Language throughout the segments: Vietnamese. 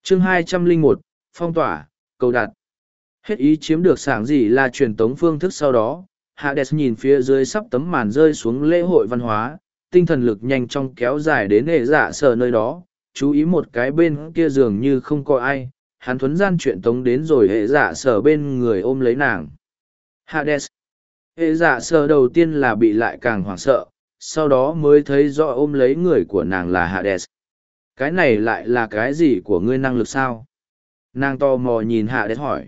chương 201, phong tỏa, cầu đặt. Hết ý chiếm được sảng gì là truyền tống phương thức sau đó, Hades nhìn phía dưới sắp tấm màn rơi xuống lễ hội văn hóa, tinh thần lực nhanh chóng kéo dài đến hệ dạ sở nơi đó, chú ý một cái bên kia dường như không có ai, hắn thuấn gian chuyện tống đến rồi hệ dạ sở bên người ôm lấy nàng. Hades. Hệ dạ sở đầu tiên là bị lại càng hoảng sợ, sau đó mới thấy rõ ôm lấy người của nàng là Hades. Cái này lại là cái gì của ngươi năng lực sao? Nàng tò mò nhìn Hades hỏi.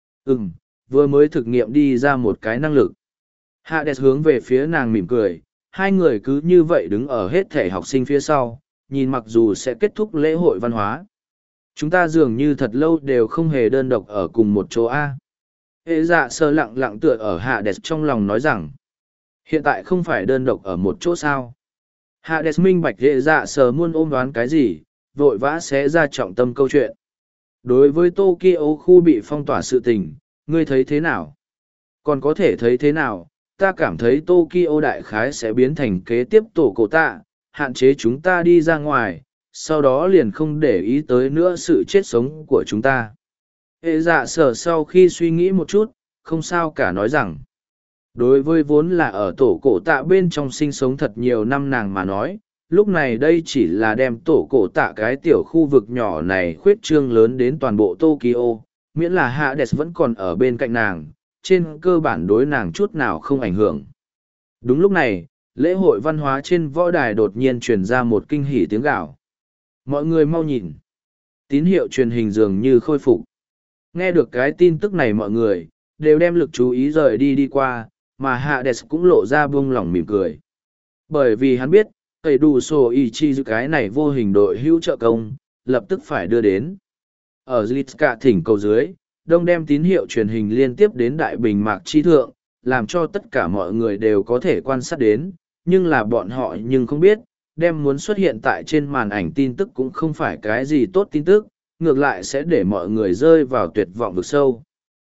Vừa mới thực nghiệm đi ra một cái năng lực. Hades hướng về phía nàng mỉm cười, hai người cứ như vậy đứng ở hết thể học sinh phía sau, nhìn mặc dù sẽ kết thúc lễ hội văn hóa. Chúng ta dường như thật lâu đều không hề đơn độc ở cùng một chỗ A. Hệ dạ sơ lặng lặng tựa ở Hades trong lòng nói rằng, hiện tại không phải đơn độc ở một chỗ sao. Hades minh bạch hệ dạ sơ muốn ôm đoán cái gì, vội vã sẽ ra trọng tâm câu chuyện. Đối với Tokyo khu bị phong tỏa sự tình, ngươi thấy thế nào? Còn có thể thấy thế nào? Ta cảm thấy Tokyo đại khái sẽ biến thành kế tiếp tổ cổ tạ, hạn chế chúng ta đi ra ngoài, sau đó liền không để ý tới nữa sự chết sống của chúng ta. Hệ dạ sở sau khi suy nghĩ một chút, không sao cả nói rằng, đối với vốn là ở tổ cổ tạ bên trong sinh sống thật nhiều năm nàng mà nói, lúc này đây chỉ là đem tổ cổ tạ cái tiểu khu vực nhỏ này khuyết trương lớn đến toàn bộ Tokyo, miễn là Hades vẫn còn ở bên cạnh nàng, trên cơ bản đối nàng chút nào không ảnh hưởng. Đúng lúc này, lễ hội văn hóa trên võ đài đột nhiên truyền ra một kinh hỉ tiếng gào. Mọi người mau nhìn. Tín hiệu truyền hình dường như khôi phục. Nghe được cái tin tức này mọi người, đều đem lực chú ý rời đi qua, mà Hades cũng lộ ra buông lỏng mỉm cười. Bởi vì hắn biết, tẩy đủ sổ ý chi dự cái này vô hình đội hữu trợ công, lập tức phải đưa đến. Ở Zlitska thỉnh cầu dưới, đông đem tín hiệu truyền hình liên tiếp đến đại bình mạc chi thượng, làm cho tất cả mọi người đều có thể quan sát đến, nhưng là bọn họ nhưng không biết, đem muốn xuất hiện tại trên màn ảnh tin tức cũng không phải cái gì tốt tin tức, ngược lại sẽ để mọi người rơi vào tuyệt vọng vực sâu.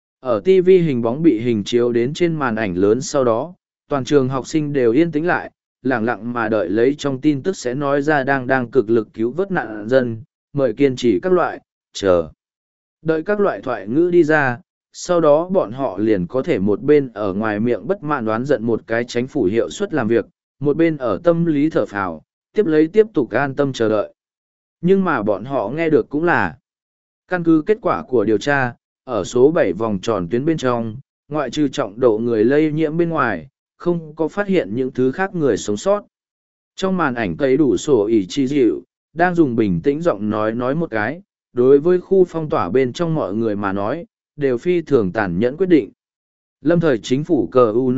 Ở TV hình bóng bị hình chiếu đến trên màn ảnh lớn sau đó, toàn trường học sinh đều yên tĩnh lại, lẳng lặng mà đợi lấy trong tin tức sẽ nói ra đang cực lực cứu vớt nạn dân, mời kiên trì các loại, chờ. Đợi các loại thoại ngữ đi ra, sau đó bọn họ liền có thể một bên ở ngoài miệng bất mãn đoán giận một cái chính phủ hiệu suất làm việc, một bên ở tâm lý thở phào, tiếp tục an tâm chờ đợi. Nhưng mà bọn họ nghe được cũng là căn cứ kết quả của điều tra, ở số 7 vòng tròn tuyến bên trong, ngoại trừ trọng độ người lây nhiễm bên ngoài, không có phát hiện những thứ khác người sống sót. Trong màn ảnh thấy đủ sổ ỉ chi dịu, đang dùng bình tĩnh giọng nói một cái, đối với khu phong tỏa bên trong mọi người mà nói, đều phi thường tàn nhẫn quyết định. Lâm thời chính phủ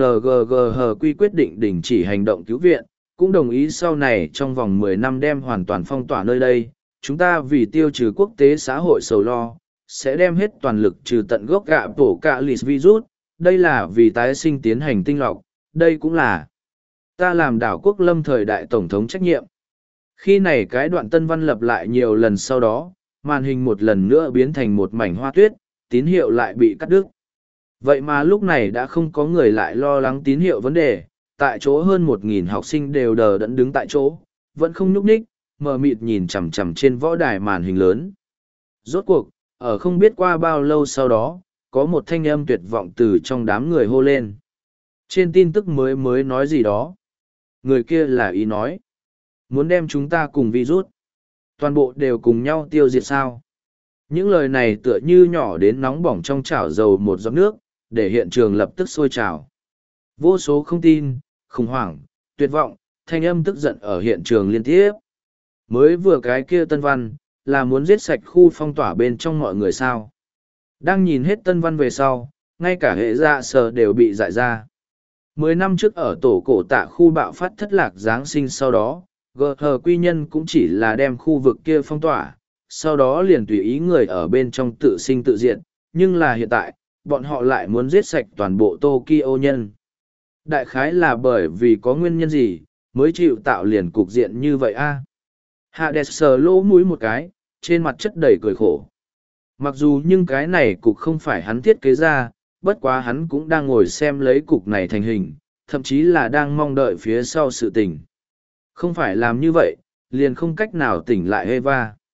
CUNGGH quyết định đình chỉ hành động cứu viện, cũng đồng ý sau này trong vòng 10 năm đem hoàn toàn phong tỏa nơi đây. Chúng ta vì tiêu trừ quốc tế xã hội sầu lo, sẽ đem hết toàn lực trừ tận gốc gạ bổ cạ lịt virus. Đây là vì tái sinh tiến hành tinh lọc, đây cũng là ta làm đảo quốc lâm thời đại tổng thống trách nhiệm. Khi này cái đoạn tân văn lập lại nhiều lần sau đó, màn hình một lần nữa biến thành một mảnh hoa tuyết, tín hiệu lại bị cắt đứt. Vậy mà lúc này đã không có người lại lo lắng tín hiệu vấn đề, tại chỗ hơn 1.000 học sinh đều đờ đẫn đứng tại chỗ, vẫn không nhúc nhích, mờ mịt nhìn chằm chằm trên võ đài màn hình lớn. Rốt cuộc, ở không biết qua bao lâu sau đó, có một thanh âm tuyệt vọng từ trong đám người hô lên. Trên tin tức mới nói gì đó. Người kia là ý nói. Muốn đem chúng ta cùng virus. Toàn bộ đều cùng nhau tiêu diệt sao. Những lời này tựa như nhỏ đến nóng bỏng trong chảo dầu một giọt nước, để hiện trường lập tức sôi trào. Vô số không tin, khủng hoảng, tuyệt vọng, thanh âm tức giận ở hiện trường liên tiếp. Mới vừa cái kia tân văn, là muốn giết sạch khu phong tỏa bên trong mọi người sao. Đang nhìn hết tân văn về sau, ngay cả hệ dạ sở đều bị dại ra. 10 năm trước ở tổ cổ tạ khu bạo phát thất lạc Giáng sinh sau đó, GH quy nhân cũng chỉ là đem khu vực kia phong tỏa, sau đó liền tùy ý người ở bên trong tự sinh tự diệt, nhưng là hiện tại, bọn họ lại muốn giết sạch toàn bộ Tokyo nhân. Đại khái là bởi vì có nguyên nhân gì, mới chịu tạo liền cục diện như vậy a. Hades sờ lỗ mũi một cái, trên mặt chất đầy cười khổ. Mặc dù nhưng cái này cục không phải hắn thiết kế ra, bất quá hắn cũng đang ngồi xem lấy cục này thành hình, thậm chí là đang mong đợi phía sau sự tình. Không phải làm như vậy, liền không cách nào tỉnh lại Eva.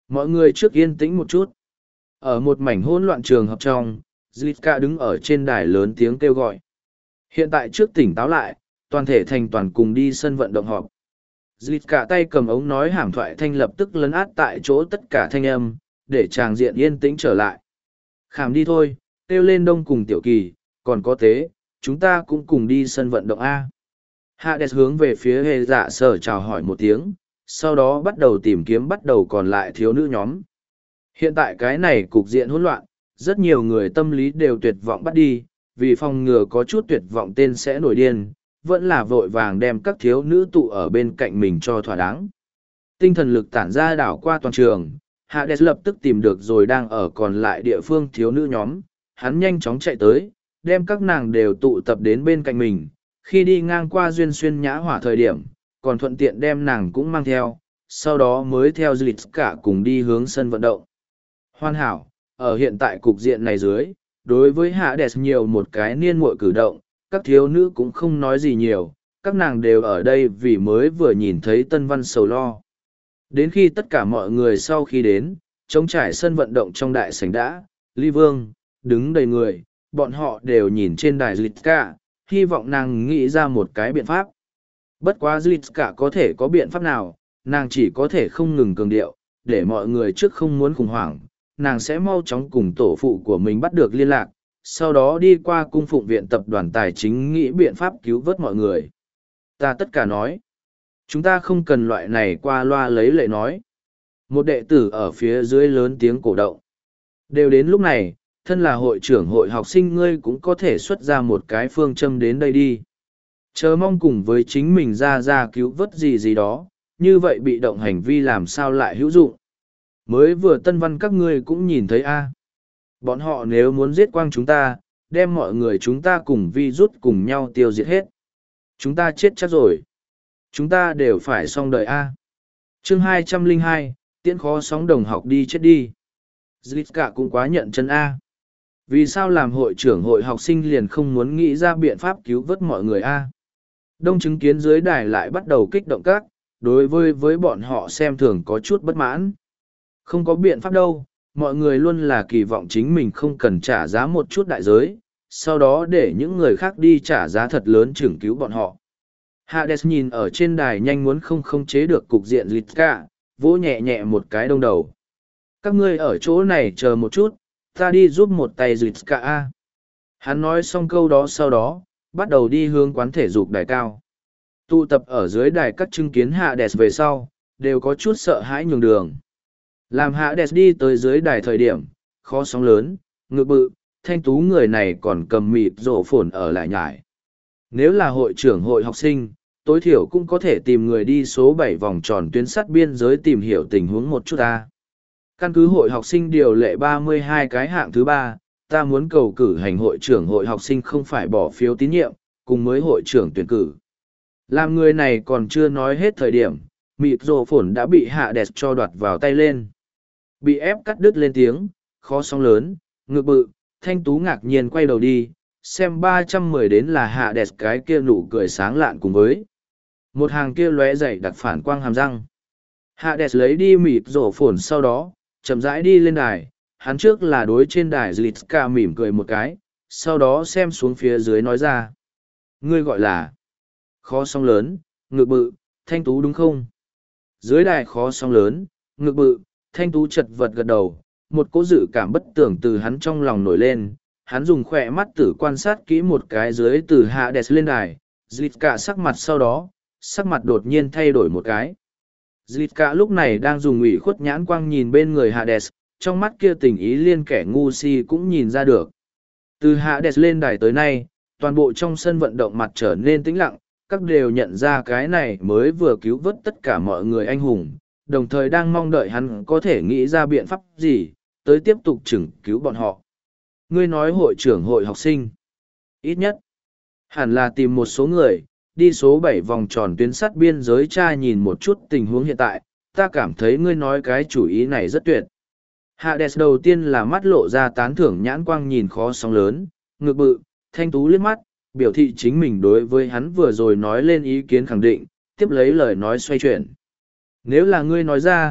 Mọi người trước yên tĩnh một chút. Ở một mảnh hỗn loạn trường hợp trong, Zlitka đứng ở trên đài lớn tiếng kêu gọi. Hiện tại trước tỉnh táo lại, toàn thể thành toàn cùng đi sân vận động họp. Zlitka tay cầm ống nói hàm thoại thanh lập tức lấn át tại chỗ tất cả thanh âm, để tràng diện yên tĩnh trở lại. Khảm đi thôi, kêu lên Đông cùng Tiểu Kỳ, còn có tế, chúng ta cũng cùng đi sân vận động A. Hades hướng về phía Hề Dạ Sở chào hỏi một tiếng, sau đó bắt đầu tìm kiếm bắt đầu còn lại thiếu nữ nhóm. Hiện tại cái này cục diện hỗn loạn, rất nhiều người tâm lý đều tuyệt vọng bắt đi, vì phòng ngừa có chút tuyệt vọng tên sẽ nổi điên, vẫn là vội vàng đem các thiếu nữ tụ ở bên cạnh mình cho thỏa đáng. Tinh thần lực tản ra đảo qua toàn trường, Hades lập tức tìm được rồi đang ở còn lại địa phương thiếu nữ nhóm, hắn nhanh chóng chạy tới, đem các nàng đều tụ tập đến bên cạnh mình, khi đi ngang qua duyên xuyên nhã hỏa thời điểm, còn thuận tiện đem nàng cũng mang theo, sau đó mới theo Zlitka cùng đi hướng sân vận động. Hoàn hảo, ở hiện tại cục diện này dưới, đối với Hades nhiều một cái niên muội cử động, các thiếu nữ cũng không nói gì nhiều, các nàng đều ở đây vì mới vừa nhìn thấy Tân Văn sầu lo. Đến khi tất cả mọi người sau khi đến, trống trải sân vận động trong đại sảnh đã, Ly Vương, đứng đầy người, bọn họ đều nhìn trên đài Zlitka, hy vọng nàng nghĩ ra một cái biện pháp. Bất quá Zlitka có thể có biện pháp nào, nàng chỉ có thể không ngừng cường điệu, để mọi người trước không muốn khủng hoảng, nàng sẽ mau chóng cùng tổ phụ của mình bắt được liên lạc, sau đó đi qua cung phụng viện tập đoàn tài chính nghĩ biện pháp cứu vớt mọi người. Ta tất cả nói. Chúng ta không cần loại này qua loa lấy lệ nói. Một đệ tử ở phía dưới lớn tiếng cổ động. Đều đến lúc này, thân là hội trưởng hội học sinh ngươi cũng có thể xuất ra một cái phương châm đến đây đi. Chờ mong cùng với chính mình ra cứu vớt gì gì đó, như vậy bị động hành vi làm sao lại hữu dụng. Mới vừa tân văn các ngươi cũng nhìn thấy a, bọn họ nếu muốn giết quang chúng ta, đem mọi người chúng ta cùng vi rút cùng nhau tiêu diệt hết. Chúng ta chết chắc rồi. Chúng ta đều phải xong đời a. Chương 202, tiễn khó sóng đồng học đi chết đi. Zlitka cũng quá nhận chân a. Vì sao làm hội trưởng hội học sinh liền không muốn nghĩ ra biện pháp cứu vớt mọi người a? Đông chứng kiến dưới đài lại bắt đầu kích động các, đối với bọn họ xem thường có chút bất mãn. Không có biện pháp đâu, mọi người luôn là kỳ vọng chính mình không cần trả giá một chút đại giới, sau đó để những người khác đi trả giá thật lớn chừng cứu bọn họ. Hades nhìn ở trên đài nhanh muốn không khống chế được cục diện Zlitka, vỗ nhẹ nhẹ một cái đông đầu. Các ngươi ở chỗ này chờ một chút, ta đi giúp một tay Zlitka a. Hắn nói xong câu đó sau đó, bắt đầu đi hướng quán thể dục đài cao. Tụ tập ở dưới đài các chứng kiến Hades về sau, đều có chút sợ hãi nhường đường. Làm Hades đi tới dưới đài thời điểm, khó sóng lớn, ngực bự, thanh tú người này còn cầm mịt rổ phồn ở lại nhải. Nếu là hội trưởng hội học sinh, tối thiểu cũng có thể tìm người đi số 7 vòng tròn tuyến sắt biên giới tìm hiểu tình huống một chút ta. Căn cứ hội học sinh điều lệ 32 cái hạng thứ 3, ta muốn cầu cử hành hội trưởng hội học sinh không phải bỏ phiếu tín nhiệm, cùng với hội trưởng tuyển cử. Làm người này còn chưa nói hết thời điểm, mịt rổ phồn đã bị Hades cho đoạt vào tay lên. Bị ép cắt đứt lên tiếng, khó sóng lớn, ngực bự, thanh tú ngạc nhiên quay đầu đi, xem 310 đến là Hades cái kia nụ cười sáng lạn cùng với một hàng kia lóe dày đặc phản quang hàm răng. Hades lấy đi mịt rổ phồn sau đó, chậm rãi đi lên đài, hắn trước là đối trên đài Zlitka mỉm cười một cái, sau đó xem xuống phía dưới nói ra. Ngươi gọi là khó sóng lớn, ngực bự, thanh tú đúng không? Dưới đài khó sóng lớn, ngực bự, thanh tú chật vật gật đầu, một cỗ dự cảm bất tưởng từ hắn trong lòng nổi lên, hắn dùng khỏe mắt tử quan sát kỹ một cái dưới từ Hades lên đài, Zlitka sắc mặt sau đó, sắc mặt đột nhiên thay đổi một cái. Zlitka lúc này đang dùng ủy khuất nhãn quang nhìn bên người Hades, trong mắt kia tình ý liên kẻ ngu si cũng nhìn ra được. Từ Hades lên đài tới nay, toàn bộ trong sân vận động mặt trở nên tĩnh lặng, các đều nhận ra cái này mới vừa cứu vớt tất cả mọi người anh hùng, đồng thời đang mong đợi hắn có thể nghĩ ra biện pháp gì, tới tiếp tục chừng cứu bọn họ. Ngươi nói hội trưởng hội học sinh. Ít nhất, hẳn là tìm một số người, đi số 7 vòng tròn tuyến sắt biên giới tra nhìn một chút tình huống hiện tại, ta cảm thấy ngươi nói cái chủ ý này rất tuyệt. Hades đầu tiên là mắt lộ ra tán thưởng nhãn quang nhìn khó sóng lớn, ngực bự, thanh tú liếc mắt, biểu thị chính mình đối với hắn vừa rồi nói lên ý kiến khẳng định, tiếp lấy lời nói xoay chuyển. Nếu là ngươi nói ra,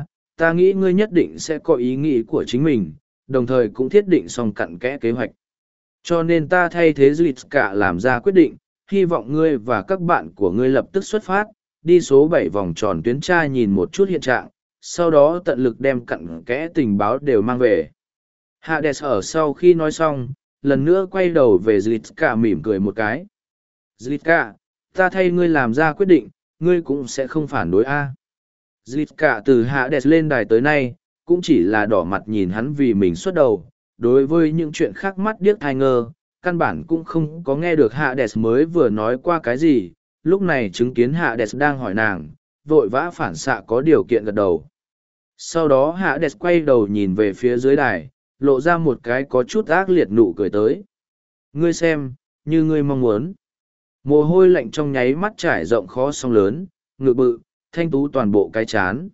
ta nghĩ ngươi nhất định sẽ có ý nghĩ của chính mình, đồng thời cũng thiết định xong cặn kẽ kế hoạch. Cho nên ta thay thế Zlitska làm ra quyết định, hy vọng ngươi và các bạn của ngươi lập tức xuất phát, đi số 7 vòng tròn tuyến tra nhìn một chút hiện trạng, sau đó tận lực đem cặn kẽ tình báo đều mang về. Hades ở sau khi nói xong, lần nữa quay đầu về Zlitska mỉm cười một cái. Zlitska, ta thay ngươi làm ra quyết định, ngươi cũng sẽ không phản đối a. Zlitska từ Hades lên đài tới nay, cũng chỉ là đỏ mặt nhìn hắn vì mình xuất đầu, đối với những chuyện khác mắt điếc thai ngơ, căn bản cũng không có nghe được Hades mới vừa nói qua cái gì, lúc này chứng kiến Hades đang hỏi nàng, vội vã phản xạ có điều kiện gật đầu. Sau đó Hades quay đầu nhìn về phía dưới đài, lộ ra một cái có chút ác liệt nụ cười tới. Ngươi xem, như ngươi mong muốn. Mồ hôi lạnh trong nháy mắt trải rộng khó song lớn, ngực bự, thanh tú toàn bộ cái chán.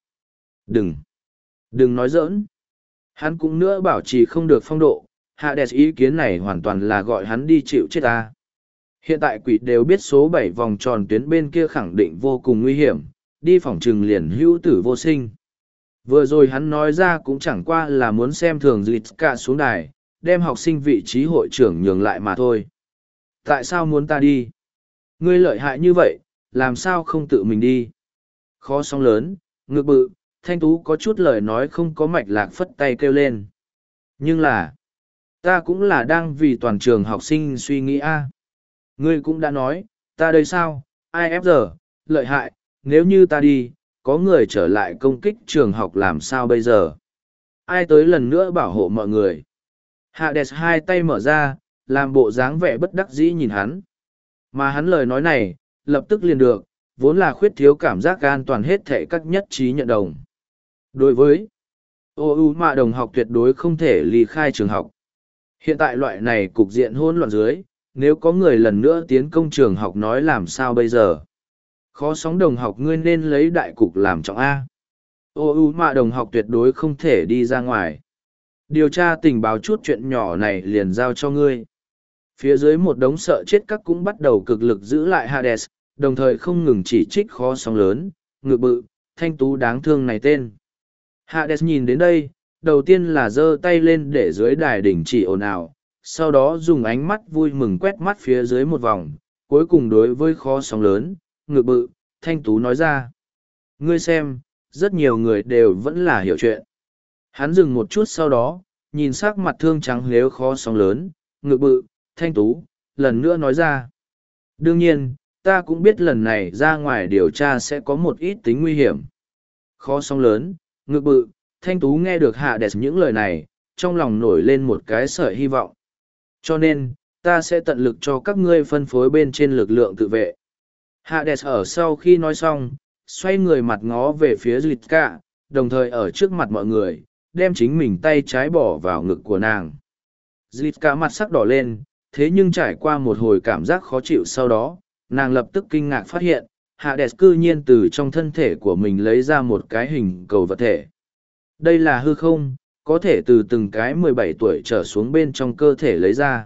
Đừng nói giỡn. Hắn cũng nữa bảo trì không được phong độ, Hades ý kiến này hoàn toàn là gọi hắn đi chịu chết ta. Hiện tại quỷ đều biết số 7 vòng tròn tuyến bên kia khẳng định vô cùng nguy hiểm, đi phỏng trừng liền hữu tử vô sinh. Vừa rồi hắn nói ra cũng chẳng qua là muốn xem thường Zlitska xuống đài, đem học sinh vị trí hội trưởng nhường lại mà thôi. Tại sao muốn ta đi? Ngươi lợi hại như vậy, làm sao không tự mình đi? Khó song lớn, ngực bự, thanh tú có chút lời nói không có mạch lạc phất tay kêu lên. Nhưng là, ta cũng là đang vì toàn trường học sinh suy nghĩ a. Ngươi cũng đã nói, ta đây sao, ai ép giờ, lợi hại, nếu như ta đi, có người trở lại công kích trường học làm sao bây giờ? Ai tới lần nữa bảo hộ mọi người? Hades hai tay mở ra, làm bộ dáng vẻ bất đắc dĩ nhìn hắn. Mà hắn lời nói này, lập tức liền được, vốn là khuyết thiếu cảm giác an toàn hết thệ các nhất trí nhận đồng. Đối với ô mạ đồng học tuyệt đối không thể ly khai trường học. Hiện tại loại này cục diện hỗn loạn dưới, nếu có người lần nữa tiến công trường học nói làm sao bây giờ? Khó sóng đồng học ngươi nên lấy đại cục làm trọng A. Ô mạ đồng học tuyệt đối không thể đi ra ngoài. Điều tra tình báo chút chuyện nhỏ này liền giao cho ngươi. Phía dưới một đống sợ chết các cũng bắt đầu cực lực giữ lại Hades, đồng thời không ngừng chỉ trích khó sóng lớn, ngực bự, thanh tú đáng thương này tên. Hades nhìn đến đây, đầu tiên là giơ tay lên để dưới đài đỉnh chỉ ồn ào, sau đó dùng ánh mắt vui mừng quét mắt phía dưới một vòng, cuối cùng đối với khó sóng lớn, ngực bự, thanh tú nói ra. Ngươi xem, rất nhiều người đều vẫn là hiểu chuyện. Hắn dừng một chút sau đó, nhìn sắc mặt thương trắng lếu khó sóng lớn, ngực bự, thanh tú, lần nữa nói ra. Đương nhiên, ta cũng biết lần này ra ngoài điều tra sẽ có một ít tính nguy hiểm. Khó sóng lớn, ngực bự, thanh tú nghe được Hades những lời này, trong lòng nổi lên một cái sợi hy vọng. Cho nên, ta sẽ tận lực cho các ngươi phân phối bên trên lực lượng tự vệ. Hades ở sau khi nói xong, xoay người mặt ngó về phía Zlitska, đồng thời ở trước mặt mọi người, đem chính mình tay trái bỏ vào ngực của nàng. Zlitska mặt sắc đỏ lên, thế nhưng trải qua một hồi cảm giác khó chịu sau đó, nàng lập tức kinh ngạc phát hiện, Hades cư nhiên từ trong thân thể của mình lấy ra một cái hình cầu vật thể. Đây là hư không, có thể từ từng cái 17 tuổi trở xuống bên trong cơ thể lấy ra.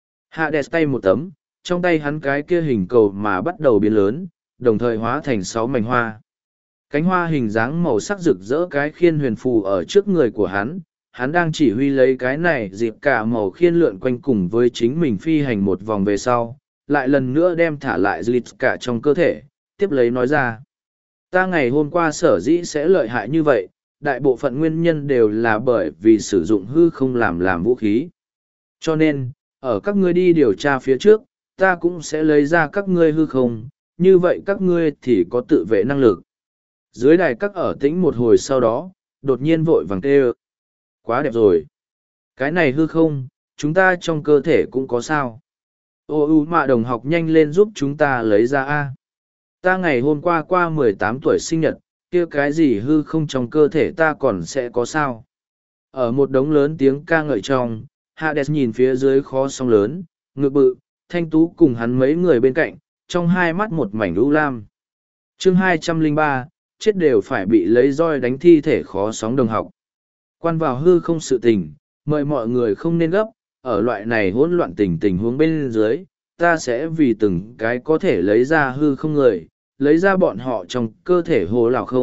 Hades tay một tấm, trong tay hắn cái kia hình cầu mà bắt đầu biến lớn, đồng thời hóa thành 6 mảnh hoa. Cánh hoa hình dáng màu sắc rực rỡ cái khiên huyền phù ở trước người của hắn đang chỉ huy lấy cái này dịp cả màu khiên lượn quanh cùng với chính mình phi hành một vòng về sau, lại lần nữa đem thả lại Zlitska trong cơ thể, tiếp lấy nói ra. Ta ngày hôm qua sở dĩ sẽ lợi hại như vậy, đại bộ phận nguyên nhân đều là bởi vì sử dụng hư không làm vũ khí. Cho nên, ở các ngươi đi điều tra phía trước, ta cũng sẽ lấy ra các ngươi hư không, như vậy các ngươi thì có tự vệ năng lực. Dưới đài các ở tĩnh một hồi sau đó, đột nhiên vội vàng kêu. Quá đẹp rồi. Cái này hư không, chúng ta trong cơ thể cũng có sao. Mạ đồng học nhanh lên giúp chúng ta lấy ra A. Ta ngày hôm qua qua 18 tuổi sinh nhật, kia cái gì hư không trong cơ thể ta còn sẽ có sao. Ở một đống lớn tiếng ca ngợi trong, Hades nhìn phía dưới khó song lớn, ngực bự, thanh tú cùng hắn mấy người bên cạnh, trong hai mắt một mảnh u lam. Chương 203, chết đều phải bị lấy roi đánh thi thể khó sóng đồng học. Quan vào hư không sự tình, mời mọi người không nên gấp, ở loại này hỗn loạn tình huống bên dưới, ta sẽ vì từng cái có thể lấy ra hư không người, lấy ra bọn họ trong cơ thể hồ lào không,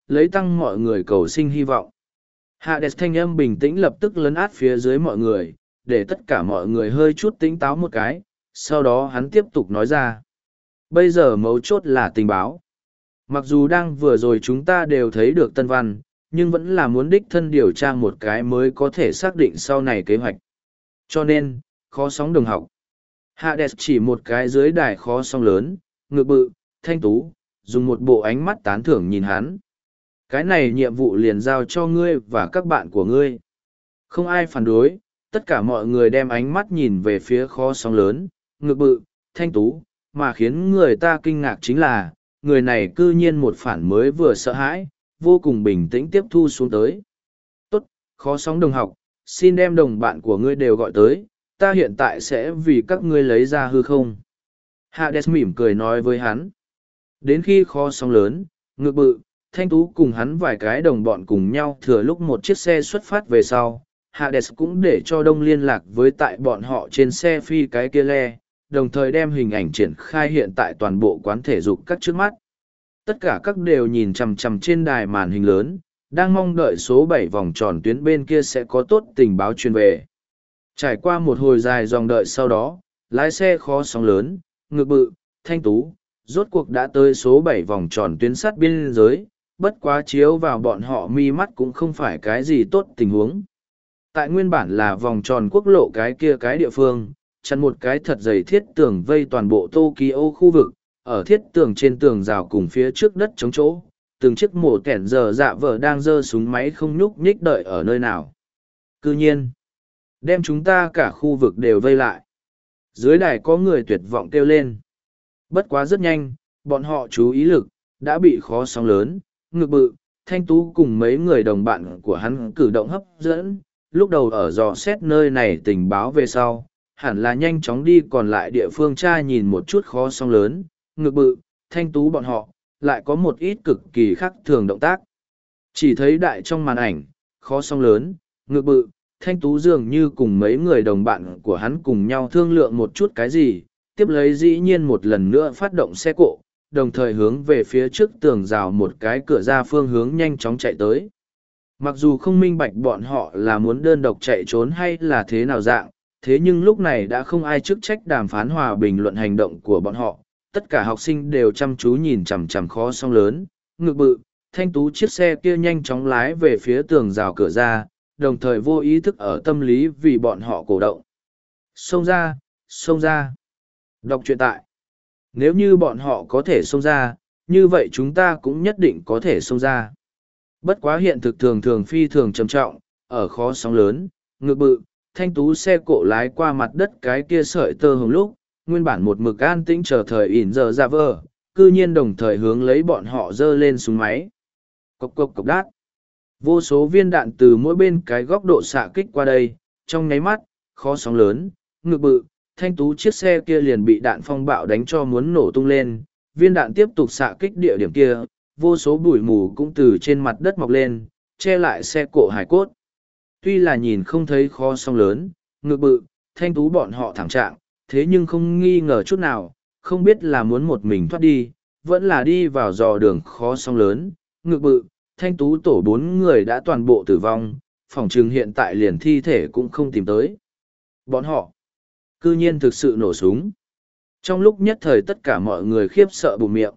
lấy tăng mọi người cầu sinh hy vọng. Hades thanh âm bình tĩnh lập tức lấn át phía dưới mọi người, để tất cả mọi người hơi chút tỉnh táo một cái, sau đó hắn tiếp tục nói ra. Bây giờ mấu chốt là tình báo. Mặc dù đang vừa rồi chúng ta đều thấy được Tân Văn, nhưng vẫn là muốn đích thân điều tra một cái mới có thể xác định sau này kế hoạch. Cho nên, khó sóng đồng học. Hades chỉ một cái dưới đài khó sóng lớn, ngực bự, thanh tú, dùng một bộ ánh mắt tán thưởng nhìn hắn. Cái này nhiệm vụ liền giao cho ngươi và các bạn của ngươi. Không ai phản đối, tất cả mọi người đem ánh mắt nhìn về phía khó sóng lớn, ngực bự, thanh tú, mà khiến người ta kinh ngạc chính là, người này cư nhiên một phản mới vừa sợ hãi, vô cùng bình tĩnh tiếp thu xuống tới. Tốt, khó sóng đồng học, xin đem đồng bạn của ngươi đều gọi tới, ta hiện tại sẽ vì các ngươi lấy ra hư không. Hades mỉm cười nói với hắn. Đến khi khó sóng lớn, ngực bự, thanh tú cùng hắn vài cái đồng bọn cùng nhau thừa lúc một chiếc xe xuất phát về sau, Hades cũng để cho Đông liên lạc với tại bọn họ trên xe phi cái kia le, đồng thời đem hình ảnh triển khai hiện tại toàn bộ quán thể dục các trước mắt. Tất cả các đều nhìn chằm chằm trên đài màn hình lớn, đang mong đợi số 7 vòng tròn tuyến bên kia sẽ có tốt tình báo truyền về. Trải qua một hồi dài dòng đợi sau đó, lái xe khó sóng lớn, ngực bự, thanh tú, rốt cuộc đã tới số 7 vòng tròn tuyến sát biên giới, bất quá chiếu vào bọn họ mi mắt cũng không phải cái gì tốt tình huống. Tại nguyên bản là vòng tròn quốc lộ cái kia cái địa phương, chắn một cái thật dày thiết tường vây toàn bộ Tokyo khu vực, ở thiết tường trên tường rào cùng phía trước đất chống chỗ, từng chiếc mổ kẻn giờ dạ vờ đang giơ súng máy không nhúc nhích đợi ở nơi nào. Cư nhiên, đem chúng ta cả khu vực đều vây lại. Dưới đài có người tuyệt vọng kêu lên. Bất quá rất nhanh, bọn họ chú ý lực, đã bị khó sóng lớn, ngực bự, thanh tú cùng mấy người đồng bạn của hắn cử động hấp dẫn, lúc đầu ở dò xét nơi này tình báo về sau, hẳn là nhanh chóng đi còn lại địa phương tra nhìn một chút khó sóng lớn, ngực bự, thanh tú bọn họ, lại có một ít cực kỳ khác thường động tác. Chỉ thấy đại trong màn ảnh, khó sóng lớn, ngực bự, thanh tú dường như cùng mấy người đồng bạn của hắn cùng nhau thương lượng một chút cái gì, tiếp lấy dĩ nhiên một lần nữa phát động xe cộ, đồng thời hướng về phía trước tường rào một cái cửa ra phương hướng nhanh chóng chạy tới. Mặc dù không minh bạch bọn họ là muốn đơn độc chạy trốn hay là thế nào dạng, thế nhưng lúc này đã không ai chức trách đàm phán hòa bình luận hành động của bọn họ. Tất cả học sinh đều chăm chú nhìn chằm chằm khó sóng lớn, ngực bự, thanh tú chiếc xe kia nhanh chóng lái về phía tường rào cửa ra, đồng thời vô ý thức ở tâm lý vì bọn họ cổ động. Xông ra, xông ra. Đọc truyện tại. Nếu như bọn họ có thể xông ra, như vậy chúng ta cũng nhất định có thể xông ra. Bất quá hiện thực thường thường phi thường trầm trọng, ở khó sóng lớn, ngực bự, thanh tú xe cộ lái qua mặt đất cái kia sợi tơ hồng lúc, nguyên bản một mực an tĩnh chờ thời ỉn giờ ra vờ, cư nhiên đồng thời hướng lấy bọn họ dơ lên súng máy. Cộc cộc cộc đát. Vô số viên đạn từ mỗi bên cái góc độ xạ kích qua đây, trong nháy mắt, khó sóng lớn, ngực bự, thanh tú chiếc xe kia liền bị đạn phong bạo đánh cho muốn nổ tung lên, viên đạn tiếp tục xạ kích địa điểm kia, vô số bụi mù cũng từ trên mặt đất mọc lên, che lại xe cộ hải cốt. Tuy là nhìn không thấy khó sóng lớn, ngực bự, thanh tú bọn họ thảm trạng, thế nhưng không nghi ngờ chút nào, không biết là muốn một mình thoát đi, vẫn là đi vào dò đường khó sóng lớn, ngực bự, thanh tú tổ 4 người đã toàn bộ tử vong, phòng trừng hiện tại liền thi thể cũng không tìm tới. Bọn họ, cư nhiên thực sự nổ súng. Trong lúc nhất thời tất cả mọi người khiếp sợ bụm miệng.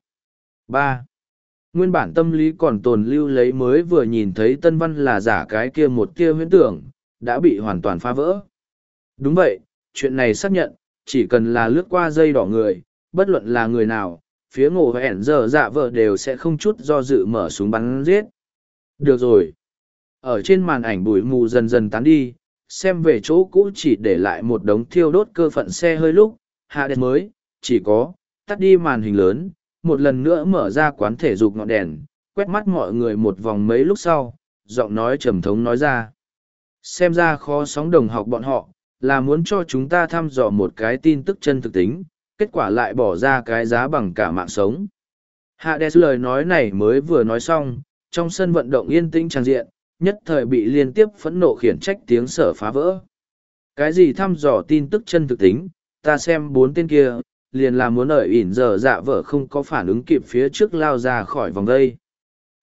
3. Nguyên bản tâm lý còn tồn lưu lấy mới vừa nhìn thấy Tân Văn là giả cái kia một kia huyễn tưởng, đã bị hoàn toàn phá vỡ. Đúng vậy, chuyện này xác nhận, chỉ cần là lướt qua dây đỏ người, bất luận là người nào, phía ngộ và ẻn giờ dạ vợ đều sẽ không chút do dự mở súng bắn giết. Được rồi. Ở trên màn ảnh bụi mù dần dần tán đi, xem về chỗ cũ chỉ để lại một đống thiêu đốt cơ phận xe hơi lúc, Hades mới, chỉ có, tắt đi màn hình lớn, một lần nữa mở ra quán thể dục ngọn đèn, quét mắt mọi người một vòng mấy lúc sau, giọng nói trầm thống nói ra. Xem ra khó sóng đồng học bọn họ, là muốn cho chúng ta thăm dò một cái tin tức chân thực tính, kết quả lại bỏ ra cái giá bằng cả mạng sống. Hades lời nói này mới vừa nói xong, trong sân vận động yên tĩnh tràn diện, nhất thời bị liên tiếp phẫn nộ khiển trách tiếng sở phá vỡ. Cái gì thăm dò tin tức chân thực tính, ta xem 4 tên kia, liền là muốn ở ỉn giờ dạ vợ không có phản ứng kịp phía trước lao ra khỏi vòng đây.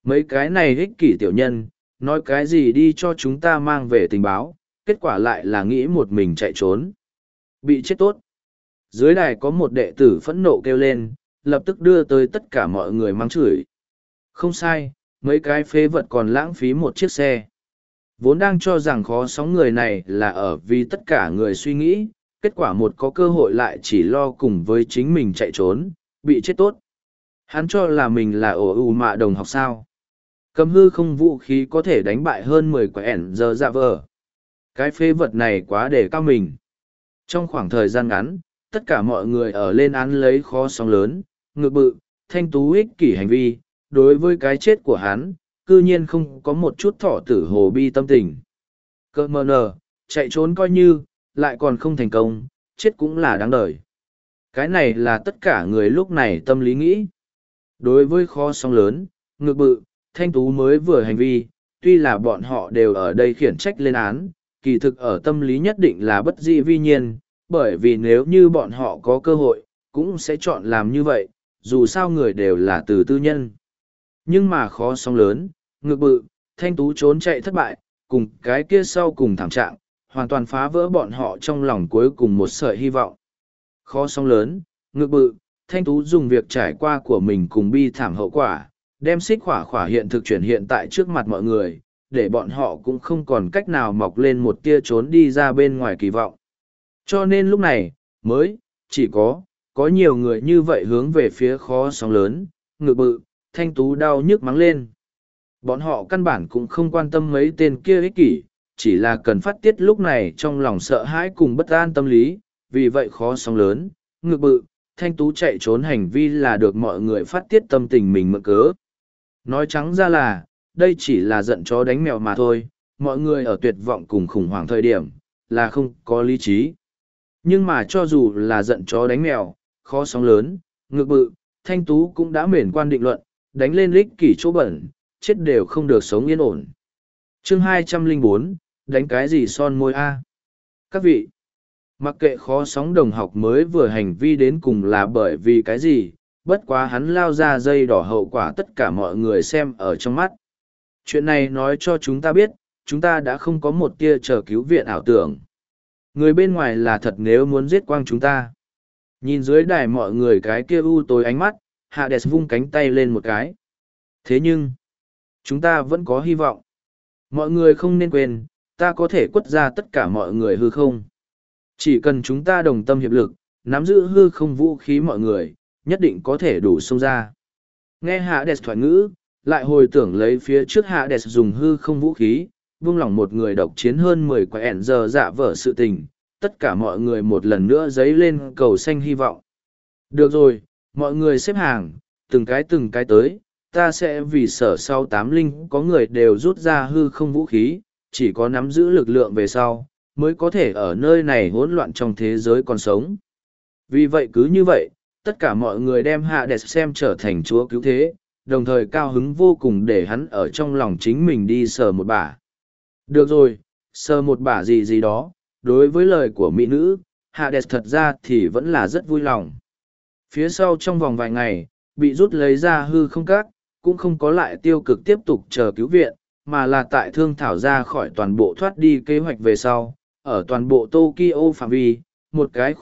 Mấy cái này ích kỷ tiểu nhân, nói cái gì đi cho chúng ta mang về tình báo, kết quả lại là nghĩ một mình chạy trốn. Bị chết tốt. Dưới đài có một đệ tử phẫn nộ kêu lên, lập tức đưa tới tất cả mọi người mắng chửi. Không sai, mấy cái phế vật còn lãng phí một chiếc xe. Vốn đang cho rằng khó sóng người này là ở vì tất cả người suy nghĩ, kết quả một có cơ hội lại chỉ lo cùng với chính mình chạy trốn, bị chết tốt. Hắn cho là mình là ổ ù mạ đồng học sao. Cầm hư không vũ khí có thể đánh bại hơn 10 quả ẻn giờ dạ vờ. Cái phế vật này quá để cao mình. Trong khoảng thời gian ngắn, tất cả mọi người ở lên án lấy khó sóng lớn, ngược bự, thanh tú ích kỷ hành vi, đối với cái chết của hắn, cư nhiên không có một chút thọ tử hồ bi tâm tình. Cơ mờ nờ, chạy trốn coi như, lại còn không thành công, chết cũng là đáng đời. Cái này là tất cả người lúc này tâm lý nghĩ. Đối với khó sóng lớn, ngược bự, thanh tú mới vừa hành vi, tuy là bọn họ đều ở đây khiển trách lên án, kỳ thực ở tâm lý nhất định là bất dị vi nhiên, bởi vì nếu như bọn họ có cơ hội, cũng sẽ chọn làm như vậy, dù sao người đều là từ tư nhân. Nhưng mà khó sóng lớn, ngược bự, thanh tú trốn chạy thất bại, cùng cái kia sau cùng thảm trạng, hoàn toàn phá vỡ bọn họ trong lòng cuối cùng một sợi hy vọng. Khó sóng lớn, ngược bự, thanh tú dùng việc trải qua của mình cùng bi thảm hậu quả, đem xích khỏa khỏa hiện thực chuyển hiện tại trước mặt mọi người, để bọn họ cũng không còn cách nào mọc lên một tia trốn đi ra bên ngoài kỳ vọng. Cho nên lúc này, mới, chỉ có nhiều người như vậy hướng về phía khó sóng lớn, ngược bự, thanh tú đau nhức mắng lên. Bọn họ căn bản cũng không quan tâm mấy tên kia ích kỷ, chỉ là cần phát tiết lúc này trong lòng sợ hãi cùng bất an tâm lý, vì vậy khó sóng lớn, ngược bự, thanh tú chạy trốn hành vi là được mọi người phát tiết tâm tình mình mượn cớ. Nói trắng ra là, đây chỉ là giận chó đánh mèo mà thôi, mọi người ở tuyệt vọng cùng khủng hoảng thời điểm, là không có lý trí. Nhưng mà cho dù là giận chó đánh mèo, khó sóng lớn, ngược bự, thanh tú cũng đã mền quan định luận, đánh lên ích kỷ chỗ bẩn, chết đều không được sống yên ổn. Chương 204, đánh cái gì son môi a? Các vị, mặc kệ khó sóng đồng học mới vừa hành vi đến cùng là bởi vì cái gì, bất quá hắn lao ra dây đỏ hậu quả tất cả mọi người xem ở trong mắt. Chuyện này nói cho chúng ta biết, chúng ta đã không có một tia chờ cứu viện ảo tưởng. Người bên ngoài là thật nếu muốn giết quang chúng ta. Nhìn dưới đài mọi người cái kia u tối ánh mắt, Hades vung cánh tay lên một cái. Thế nhưng, chúng ta vẫn có hy vọng. Mọi người không nên quên, ta có thể quất ra tất cả mọi người hư không. Chỉ cần chúng ta đồng tâm hiệp lực, nắm giữ hư không vũ khí mọi người, nhất định có thể đủ xông ra. Nghe Hades thoại ngữ, lại hồi tưởng lấy phía trước Hades dùng hư không vũ khí, buông lỏng một người độc chiến hơn 10 quả ẻn giờ dạ vở sự tình, tất cả mọi người một lần nữa dấy lên cầu xanh hy vọng. Được rồi, mọi người xếp hàng, từng cái tới, ta sẽ vì sở sau 8 linh có người đều rút ra hư không vũ khí, chỉ có nắm giữ lực lượng về sau, mới có thể ở nơi này hỗn loạn trong thế giới còn sống. Vì vậy cứ như vậy, tất cả mọi người đem Hades xem trở thành chúa cứu thế, đồng thời cao hứng vô cùng để hắn ở trong lòng chính mình đi sờ một bả. Được rồi, sờ một bả gì gì đó, đối với lời của mỹ nữ, Hades thật ra thì vẫn là rất vui lòng. Phía sau trong vòng vài ngày, bị rút lấy ra hư không các, cũng không có lại tiêu cực tiếp tục chờ cứu viện, mà là tại thương thảo ra khỏi toàn bộ thoát đi kế hoạch về sau, ở toàn bộ Tokyo phạm vi, một cái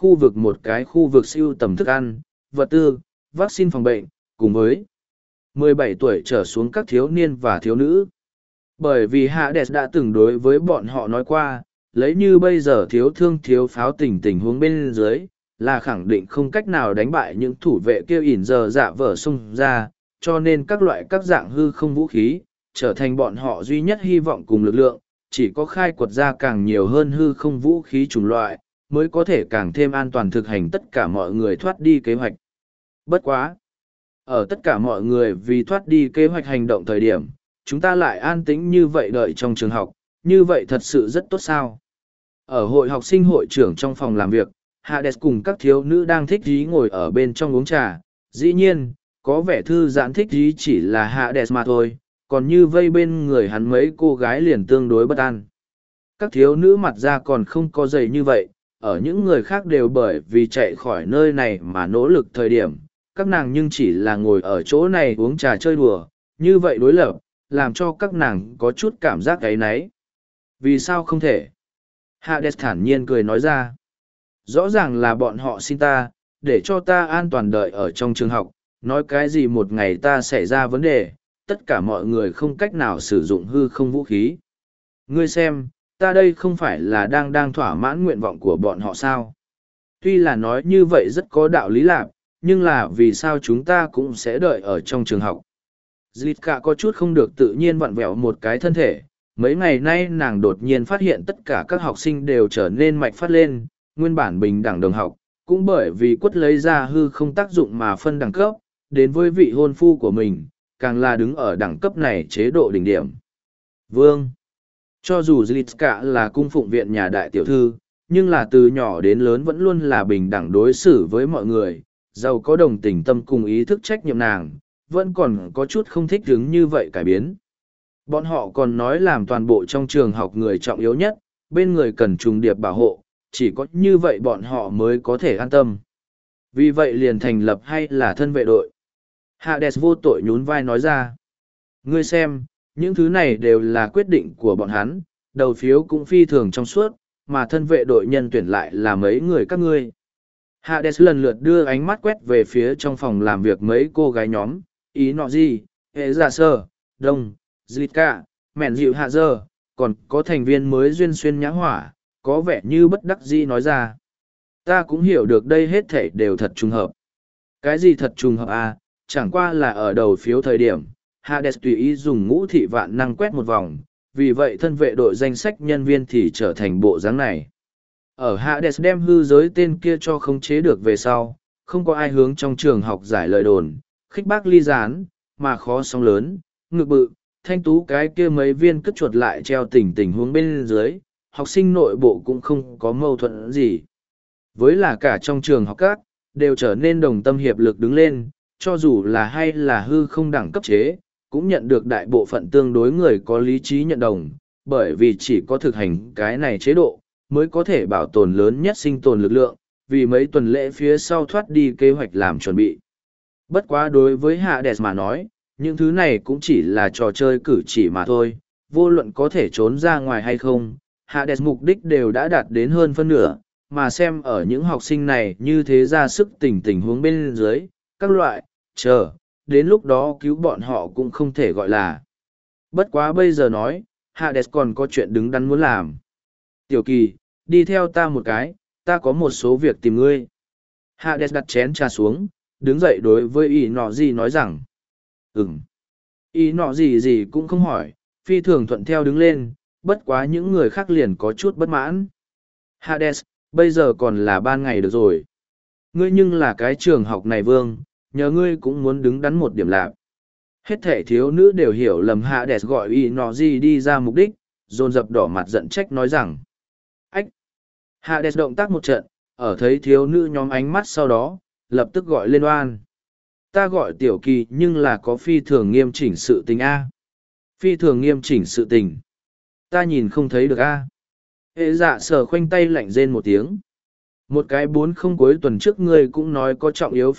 khu vực siêu tầm thức ăn, vật tư, vaccine phòng bệnh, cùng với 17 tuổi trở xuống các thiếu niên và thiếu nữ. Bởi vì Hades đã từng đối với bọn họ nói qua, lấy như bây giờ thiếu thương thiếu pháo tình huống bên dưới, là khẳng định không cách nào đánh bại những thủ vệ kia ỉn giờ dạ vở xung ra, cho nên các loại các dạng hư không vũ khí, trở thành bọn họ duy nhất hy vọng cùng lực lượng, chỉ có khai quật ra càng nhiều hơn hư không vũ khí chủng loại, mới có thể càng thêm an toàn thực hành tất cả mọi người thoát đi kế hoạch. Bất quá! Ở tất cả mọi người vì thoát đi kế hoạch hành động thời điểm, chúng ta lại an tĩnh như vậy đợi trong trường học, như vậy thật sự rất tốt sao. Ở hội học sinh hội trưởng trong phòng làm việc, Hades cùng các thiếu nữ đang thích dí ngồi ở bên trong uống trà, dĩ nhiên, có vẻ thư giãn thích dí chỉ là Hades mà thôi, còn như vây bên người hắn mấy cô gái liền tương đối bất an. Các thiếu nữ mặt ra còn không có dày như vậy, ở những người khác đều bởi vì chạy khỏi nơi này mà nỗ lực thời điểm, các nàng nhưng chỉ là ngồi ở chỗ này uống trà chơi đùa, Như vậy đối lập, làm cho các nàng có chút cảm giác áy náy. Vì sao không thể? Hades thản nhiên cười nói ra. Rõ ràng là bọn họ xin ta, để cho ta an toàn đợi ở trong trường học, nói cái gì một ngày ta xảy ra vấn đề, tất cả mọi người không cách nào sử dụng hư không vũ khí. Ngươi xem, ta đây không phải là đang thỏa mãn nguyện vọng của bọn họ sao? Tuy là nói như vậy rất có đạo lý lạc, nhưng là vì sao chúng ta cũng sẽ đợi ở trong trường học? Zlitka có chút không được tự nhiên vặn vẹo một cái thân thể. Mấy ngày nay nàng đột nhiên phát hiện tất cả các học sinh đều trở nên mạch phát lên, nguyên bản bình đẳng đồng học, cũng bởi vì quất lấy ra hư không tác dụng mà phân đẳng cấp, đến với vị hôn phu của mình, càng là đứng ở đẳng cấp này chế độ đỉnh điểm. Vương. Cho dù Zlitka là cung phụng viện nhà đại tiểu thư, nhưng là từ nhỏ đến lớn vẫn luôn là bình đẳng đối xử với mọi người, giàu có đồng tình tâm cùng ý thức trách nhiệm nàng, vẫn còn có chút không thích đứng như vậy cải biến. Bọn họ còn nói làm toàn bộ trong trường học người trọng yếu nhất, bên người cần trùng điệp bảo hộ, chỉ có như vậy bọn họ mới có thể an tâm. Vì vậy liền thành lập hay là thân vệ đội. Hades vô tội nhún vai nói ra. Ngươi xem, những thứ này đều là quyết định của bọn hắn, đầu phiếu cũng phi thường trong suốt, mà thân vệ đội nhân tuyển lại là mấy người các ngươi. Hades lần lượt đưa ánh mắt quét về phía trong phòng làm việc mấy cô gái nhóm, ý nọ gì, hệ giả sơ, đông, Zlitka, mẹn dịu hạ dơ, còn có thành viên mới duyên xuyên nhã hỏa, có vẻ như bất đắc dĩ nói ra. Ta cũng hiểu được đây hết thảy đều thật trùng hợp. Cái gì thật trùng hợp à, chẳng qua là ở đầu phiếu thời điểm, Hades tùy ý dùng ngũ thị vạn năng quét một vòng, vì vậy thân vệ đội danh sách nhân viên thì trở thành bộ dáng này. Ở Hades đem hư giới tên kia cho khống chế được về sau, không có ai hướng trong trường học giải lời đồn, khích bác ly gián, mà khó sóng lớn, ngực bự, thanh tú cái kia mấy viên cất chuột lại treo tình huống bên dưới, học sinh nội bộ cũng không có mâu thuẫn gì. Với là cả trong trường học các, đều trở nên đồng tâm hiệp lực đứng lên, cho dù là hay là hư không đẳng cấp chế, cũng nhận được đại bộ phận tương đối người có lý trí nhận đồng, bởi vì chỉ có thực hành cái này chế độ, mới có thể bảo tồn lớn nhất sinh tồn lực lượng, vì mấy tuần lễ phía sau thoát đi kế hoạch làm chuẩn bị. Bất quá đối với Hades mà nói, những thứ này cũng chỉ là trò chơi cử chỉ mà thôi, vô luận có thể trốn ra ngoài hay không, Hades mục đích đều đã đạt đến hơn phân nửa, mà xem ở những học sinh này như thế ra sức tình huống bên dưới, các loại, đến lúc đó cứu bọn họ cũng không thể gọi là. Bất quá bây giờ nói, Hades còn có chuyện đứng đắn muốn làm. Tiểu Kỳ, đi theo ta một cái, ta có một số việc tìm ngươi. Hades đặt chén trà xuống, đứng dậy đối với ý nọ gì nói rằng. Ý nọ gì cũng không hỏi, phi thường thuận theo đứng lên, bất quá những người khác liền có chút bất mãn. Hades, bây giờ còn là ban ngày được rồi. Ngươi nhưng là cái trường học này vương, nhờ ngươi cũng muốn đứng đắn một điểm lạc. Hết thể thiếu nữ đều hiểu lầm Hades gọi ý nọ gì đi ra mục đích, dồn dập đỏ mặt giận trách nói rằng. Ách! Hades động tác một trận, ở thấy thiếu nữ nhóm ánh mắt sau đó, lập tức gọi lên oan. Ta gọi tiểu Kỳ nhưng là có phi thường nghiêm chỉnh sự tình A. Phi thường nghiêm chỉnh sự tình. Ta nhìn không thấy được A. Hệ dạ sở khoanh tay lạnh rên một tiếng. Một cái 40 cuối tuần trước ngươi cũng nói có trọng yếu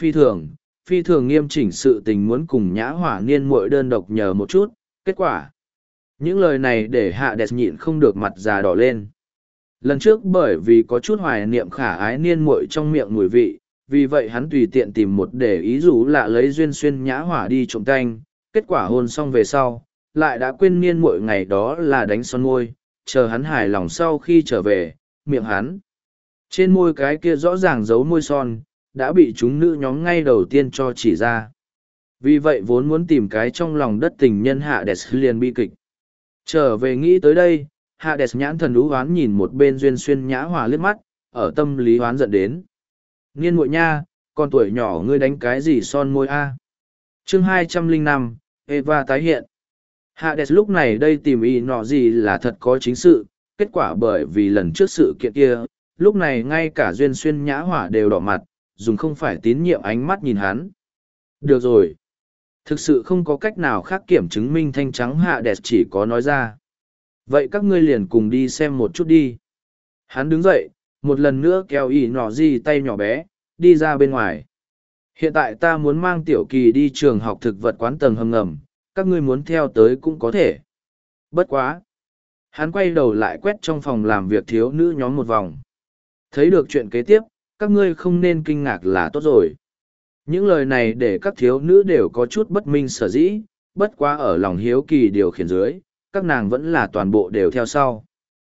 phi thường nghiêm chỉnh sự tình muốn cùng nhã hỏa niên muội đơn độc nhờ một chút, kết quả. Những lời này để Hades nhịn không được mặt già đỏ lên. Lần trước bởi vì có chút hoài niệm khả ái niên muội trong miệng mùi vị, vì vậy hắn tùy tiện tìm một để ý rủ lạ lấy duyên xuyên nhã hỏa đi trộm canh, kết quả hôn xong về sau, lại đã quên niên muội ngày đó là đánh son môi, chờ hắn hài lòng sau khi trở về, miệng hắn. Trên môi cái kia rõ ràng giấu môi son, đã bị chúng nữ nhóm ngay đầu tiên cho chỉ ra. Vì vậy vốn muốn tìm cái trong lòng đất tình nhân Hades liền bi kịch. Trở về nghĩ tới đây, Hades nhãn thần ú hoán nhìn một bên duyên xuyên nhã hỏa liếc mắt, ở tâm lý hoán giận đến. Niên muội nha, con tuổi nhỏ ngươi đánh cái gì son môi a? Chương 205, Eva tái hiện. Hades lúc này đây tìm ý nọ gì là thật có chính sự, kết quả bởi vì lần trước sự kiện kia, lúc này ngay cả duyên xuyên nhã hỏa đều đỏ mặt, dùng không phải tín nhiệm ánh mắt nhìn hắn. Được rồi. Thực sự không có cách nào khác kiểm chứng minh thanh trắng Hades chỉ có nói ra. Vậy các ngươi liền cùng đi xem một chút đi. Hắn đứng dậy, một lần nữa kéo ý nọ gì tay nhỏ bé, đi ra bên ngoài. Hiện tại ta muốn mang tiểu Kỳ đi trường học thực vật quán tầng hầm ngầm, các ngươi muốn theo tới cũng có thể. Bất quá. Hắn quay đầu lại quét trong phòng làm việc thiếu nữ nhóm một vòng. Thấy được chuyện kế tiếp, các ngươi không nên kinh ngạc là tốt rồi. Những lời này để các thiếu nữ đều có chút bất minh sở dĩ, bất quá ở lòng hiếu kỳ điều khiển dưới, các nàng vẫn là toàn bộ đều theo sau.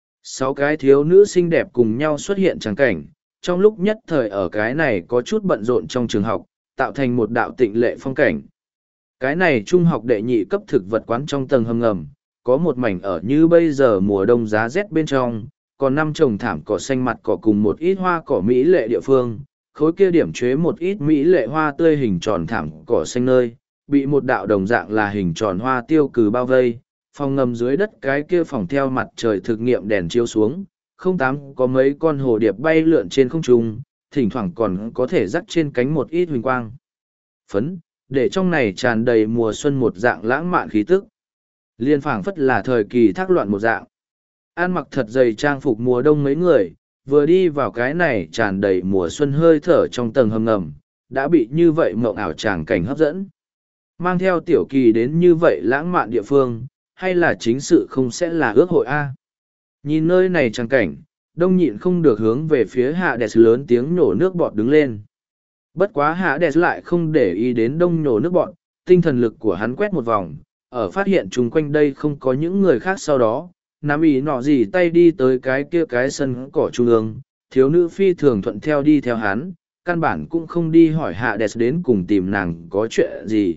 6 cái thiếu nữ xinh đẹp cùng nhau xuất hiện trắng cảnh, trong lúc nhất thời ở cái này có chút bận rộn trong trường học, tạo thành một đạo tịnh lệ phong cảnh. Cái này trung học đệ nhị cấp thực vật quán trong tầng hầm ngầm, có một mảnh ở như bây giờ mùa đông giá rét bên trong, còn 5 trồng thảm cỏ xanh mặt cỏ cùng một ít hoa cỏ mỹ lệ địa phương, khối kia điểm chế một ít mỹ lệ hoa tươi hình tròn thảm cỏ xanh nơi, bị một đạo đồng dạng là hình tròn hoa tiêu cừ bao vây, phòng ngầm dưới đất cái kia phòng theo mặt trời thực nghiệm đèn chiếu xuống, không tám có mấy con hồ điệp bay lượn trên không trung, thỉnh thoảng còn có thể dắt trên cánh một ít huỳnh quang. Phấn, để trong này tràn đầy mùa xuân một dạng lãng mạn khí tức. Liên phảng phất là thời kỳ thác loạn một dạng. An mặc thật dày trang phục mùa đông mấy người, vừa đi vào cái này tràn đầy mùa xuân hơi thở trong tầng hầm ngầm, đã bị như vậy mộng ảo tràng cảnh hấp dẫn. Mang theo tiểu kỳ đến như vậy lãng mạn địa phương, hay là chính sự không sẽ là ước hội A. Nhìn nơi này tràng cảnh, đông nhịn không được hướng về phía hạ đẹp lớn tiếng nhổ nước bọt đứng lên. Bất quá hạ đẹp lại không để ý đến đông nhổ nước bọt, tinh thần lực của hắn quét một vòng, ở phát hiện chung quanh đây không có những người khác sau đó, nắm ý nọ gì tay đi tới cái kia cái sân cỏ trung ương, thiếu nữ phi thường thuận theo đi theo hắn, căn bản cũng không đi hỏi hạ đẹp đến cùng tìm nàng có chuyện gì.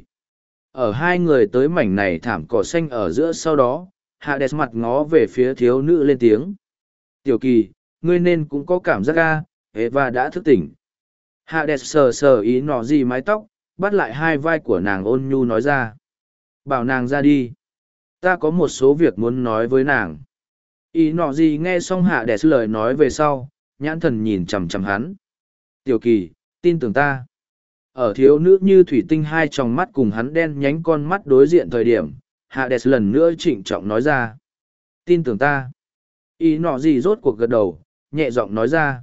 Ở hai người tới mảnh này thảm cỏ xanh ở giữa sau đó, hạ đẹp mặt ngó về phía thiếu nữ lên tiếng. Tiểu kỳ, ngươi nên cũng có cảm giác ga, Eva đã thức tỉnh. Hạ đẹp sờ sờ ý nọ gì mái tóc, bắt lại hai vai của nàng ôn nhu nói ra. Bảo nàng ra đi. Ta có một số việc muốn nói với nàng. Ý nọ gì nghe xong hạ đẹp lời nói về sau, nhãn thần nhìn chằm chằm hắn. Tiểu kỳ, tin tưởng ta. Ở thiếu nữ như thủy tinh hai tròng mắt cùng hắn đen nhánh con mắt đối diện thời điểm, hạ đẹp lần nữa trịnh trọng nói ra. Tin tưởng ta. Ý nọ gì rốt cuộc gật đầu, nhẹ giọng nói ra.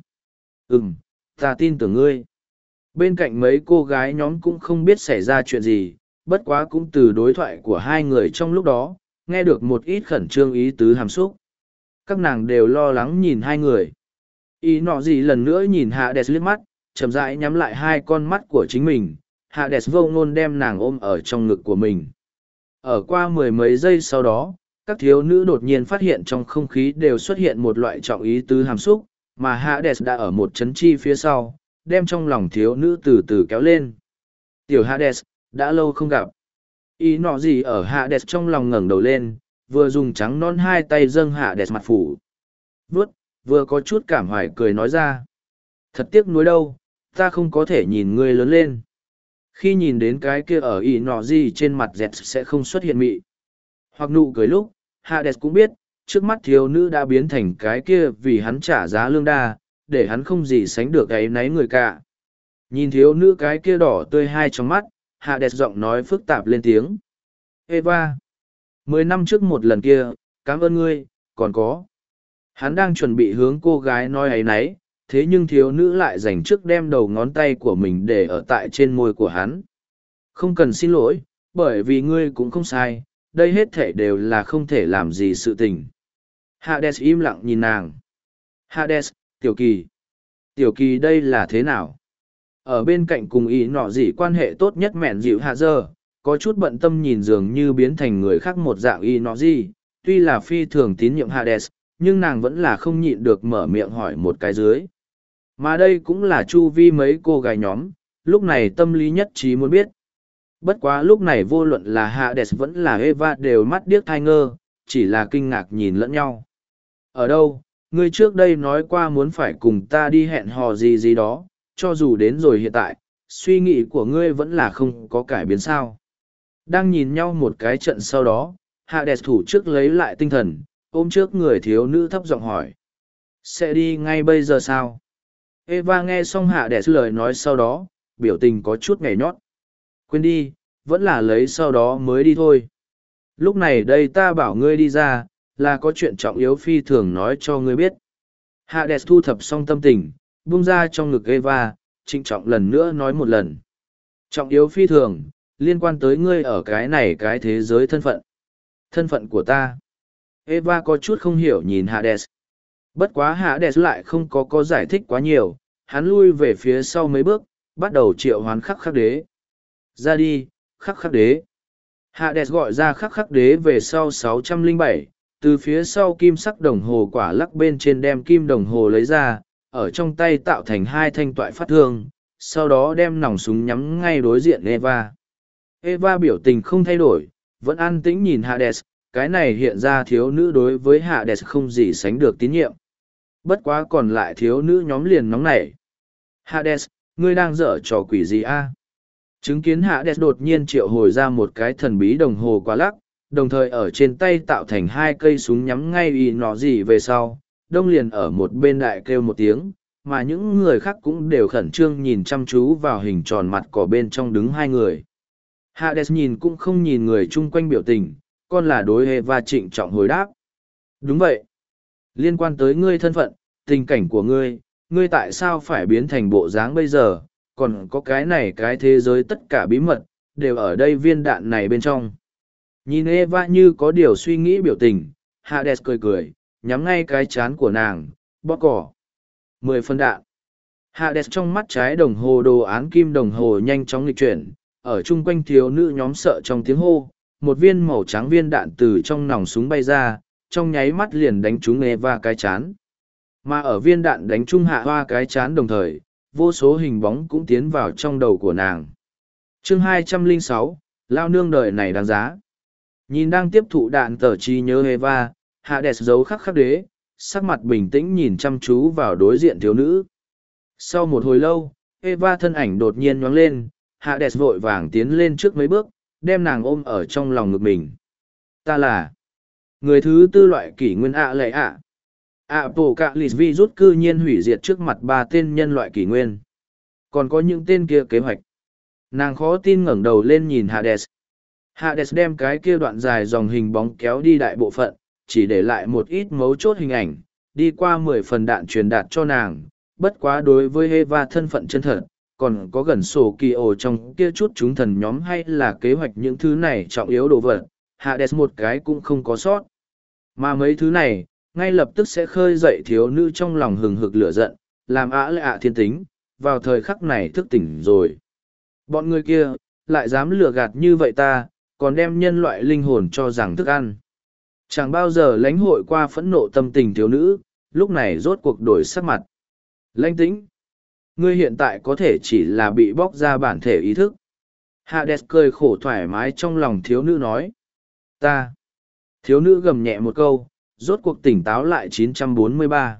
Ta tin tưởng ngươi. Bên cạnh mấy cô gái nhóm cũng không biết xảy ra chuyện gì, bất quá cũng từ đối thoại của hai người trong lúc đó, nghe được một ít khẩn trương ý tứ hàm xúc. Các nàng đều lo lắng nhìn hai người. Ý nọ gì lần nữa nhìn hạ đẹp liếc mắt, chậm rãi nhắm lại hai con mắt của chính mình, hạ đẹp vô ngôn đem nàng ôm ở trong ngực của mình. Ở qua mười mấy giây sau đó, các thiếu nữ đột nhiên phát hiện trong không khí đều xuất hiện một loại trọng ý tứ hàm xúc, mà hạ đẹp đã ở một chấn chi phía sau, đem trong lòng thiếu nữ từ từ kéo lên. Tiểu Hades, đã lâu không gặp. Ý nọ gì ở Hades trong lòng ngẩng đầu lên, vừa dùng trắng non hai tay dâng Hades mặt phủ. Vừa có chút cảm hoài cười nói ra. Thật tiếc nuối đâu, ta không có thể nhìn ngươi lớn lên. Khi nhìn đến cái kia ở ý nọ gì trên mặt dẹt sẽ không xuất hiện mị. Hoặc nụ cười lúc, Hades cũng biết, trước mắt thiếu nữ đã biến thành cái kia vì hắn trả giá lương đa, để hắn không gì sánh được ấy náy người cả. Nhìn thiếu nữ cái kia đỏ tươi hai trong mắt, Hades giọng nói phức tạp lên tiếng. Eva, 10 năm trước một lần kia, cảm ơn ngươi, còn có. Hắn đang chuẩn bị hướng cô gái nói ấy náy, thế nhưng thiếu nữ lại dành trước đem đầu ngón tay của mình để ở tại trên môi của hắn. Không cần xin lỗi, bởi vì ngươi cũng không sai, đây hết thể đều là không thể làm gì sự tình. Hades im lặng nhìn nàng. Hades, Tiểu Kỳ. Tiểu Kỳ đây là thế nào? Ở bên cạnh cùng ý nọ gì quan hệ tốt nhất mẹn dịu hạ giờ, có chút bận tâm nhìn dường như biến thành người khác một dạng ý nọ gì, tuy là phi thường tín nhiệm Hades, nhưng nàng vẫn là không nhịn được mở miệng hỏi một cái dưới. Mà đây cũng là chu vi mấy cô gái nhóm, lúc này tâm lý nhất trí muốn biết. Bất quá lúc này vô luận là Hades vẫn là Eva đều mắt điếc thai ngơ, chỉ là kinh ngạc nhìn lẫn nhau. Ở đâu, ngươi trước đây nói qua muốn phải cùng ta đi hẹn hò gì gì đó, cho dù đến rồi hiện tại, suy nghĩ của ngươi vẫn là không có cải biến sao. Đang nhìn nhau một cái trận sau đó, Hades thủ trước lấy lại tinh thần, ôm trước người thiếu nữ thấp giọng hỏi. Sẽ đi ngay bây giờ sao? Eva nghe xong Hades lời nói sau đó, biểu tình có chút nhảy nhót. Quên đi, vẫn là lấy sau đó mới đi thôi. Lúc này đây ta bảo ngươi đi ra, là có chuyện trọng yếu phi thường nói cho ngươi biết. Hades thu thập xong tâm tình, buông ra trong ngực Eva, trịnh trọng lần nữa nói một lần. Trọng yếu phi thường, liên quan tới ngươi ở cái này cái thế giới thân phận. Thân phận của ta. Eva có chút không hiểu nhìn Hades. Bất quá Hades lại không có giải thích quá nhiều, hắn lui về phía sau mấy bước, bắt đầu triệu hoán khắc khắc đế. Ra đi, khắc khắc đế. Hades gọi ra khắc khắc đế về sau 607, từ phía sau kim sắc đồng hồ quả lắc bên trên đem kim đồng hồ lấy ra, ở trong tay tạo thành hai thanh toại phát thương, sau đó đem nòng súng nhắm ngay đối diện Eva. Eva biểu tình không thay đổi, vẫn an tĩnh nhìn Hades, cái này hiện ra thiếu nữ đối với Hades không gì sánh được tín nhiệm. Bất quá còn lại thiếu nữ nhóm liền nóng nảy. Hades, ngươi đang dở trò quỷ gì a? Chứng kiến Hades đột nhiên triệu hồi ra một cái thần bí đồng hồ quả lắc, đồng thời ở trên tay tạo thành hai cây súng nhắm ngay y nó gì về sau, đông liền ở một bên đại kêu một tiếng, mà những người khác cũng đều khẩn trương nhìn chăm chú vào hình tròn mặt cỏ bên trong đứng hai người. Hades nhìn cũng không nhìn người chung quanh biểu tình, còn là đối Eva trịnh trọng hồi đáp. Đúng vậy. Liên quan tới ngươi thân phận, tình cảnh của ngươi tại sao phải biến thành bộ dáng bây giờ, còn có cái này cái thế giới tất cả bí mật, đều ở đây viên đạn này bên trong. Nhìn Eva như có điều suy nghĩ biểu tình, Hades cười cười, nhắm ngay cái chán của nàng, bóp cỏ. 10 phân đạn. Hades trong mắt trái đồng hồ đồ án kim đồng hồ nhanh chóng nghịch chuyển, ở chung quanh thiếu nữ nhóm sợ trong tiếng hô, một viên màu trắng viên đạn từ trong nòng súng bay ra, trong nháy mắt liền đánh trúng Eva cái chán. Mà ở viên đạn đánh trúng Hạ Hoa cái chán đồng thời, vô số hình bóng cũng tiến vào trong đầu của nàng. Chương 206, lao nương đời này đáng giá. Nhìn đang tiếp thụ đạn tờ chi nhớ Eva, Hades giấu khắc khắc đế, sắc mặt bình tĩnh nhìn chăm chú vào đối diện thiếu nữ. Sau một hồi lâu, Eva thân ảnh đột nhiên nhoáng lên, Hades vội vàng tiến lên trước mấy bước, đem nàng ôm ở trong lòng ngực mình. Ta là người thứ tư loại kỷ nguyên ạ lệ ạ. Apocalypse virus cư nhiên hủy diệt trước mặt 3 tên nhân loại kỷ nguyên. Còn có những tên kia kế hoạch. Nàng khó tin ngẩng đầu lên nhìn Hades. Hades đem cái kia đoạn dài dòng hình bóng kéo đi đại bộ phận, chỉ để lại một ít mấu chốt hình ảnh, đi qua 10 phần đạn truyền đạt cho nàng. Bất quá đối với Eva thân phận chân thật, còn có gần sổ kỳ ổ trong kia chút chúng thần nhóm hay là kế hoạch những thứ này trọng yếu đồ vật, Hades một cái cũng không có sót. Mà mấy thứ này, ngay lập tức sẽ khơi dậy thiếu nữ trong lòng hừng hực lửa giận, làm lệ ạ thiên tính, vào thời khắc này thức tỉnh rồi. Bọn người kia, lại dám lừa gạt như vậy ta, còn đem nhân loại linh hồn cho rằng thức ăn. Chẳng bao giờ lãnh hội qua phẫn nộ tâm tình thiếu nữ, lúc này rốt cuộc đổi sắc mặt. Lãnh tĩnh. Ngươi hiện tại có thể chỉ là bị bóc ra bản thể ý thức. Hades cười khổ thoải mái trong lòng thiếu nữ nói. Ta. Thiếu nữ gầm nhẹ một câu, rốt cuộc tỉnh táo lại 943.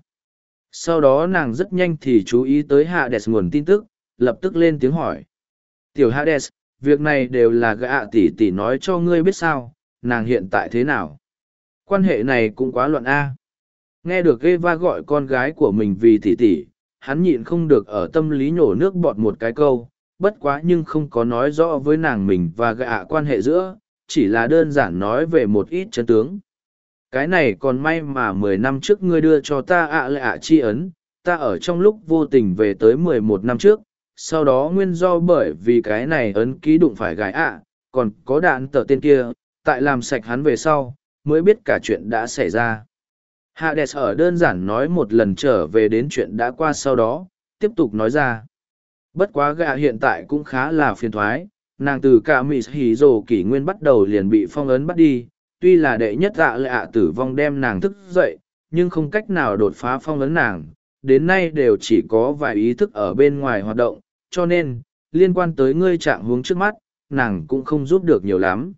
Sau đó nàng rất nhanh thì chú ý tới Hades nguồn tin tức, lập tức lên tiếng hỏi. Tiểu Hades, việc này đều là gã tỷ tỷ nói cho ngươi biết sao, nàng hiện tại thế nào? Quan hệ này cũng quá loạn A. Nghe được Eva gọi con gái của mình vì tỷ tỷ, hắn nhịn không được ở tâm lý nhổ nước bọt một cái câu, bất quá nhưng không có nói rõ với nàng mình và gã quan hệ giữa, chỉ là đơn giản nói về một ít chân tướng. Cái này còn may mà 10 năm trước ngươi đưa cho ta lệ chi ấn, ta ở trong lúc vô tình về tới 11 năm trước, sau đó nguyên do bởi vì cái này ấn ký đụng phải gái còn có đạn tờ tên kia, tại làm sạch hắn về sau, mới biết cả chuyện đã xảy ra. Hades ở đơn giản nói một lần trở về đến chuyện đã qua sau đó, tiếp tục nói ra. Bất quá gã hiện tại cũng khá là phiền thoái, nàng từ cả Mỹ Hỉ Dồ kỷ nguyên bắt đầu liền bị phong ấn bắt đi, tuy là đệ nhất lệ tử vong đem nàng thức dậy, nhưng không cách nào đột phá phong ấn nàng, đến nay đều chỉ có vài ý thức ở bên ngoài hoạt động, cho nên, liên quan tới ngươi trạng huống trước mắt, nàng cũng không giúp được nhiều lắm.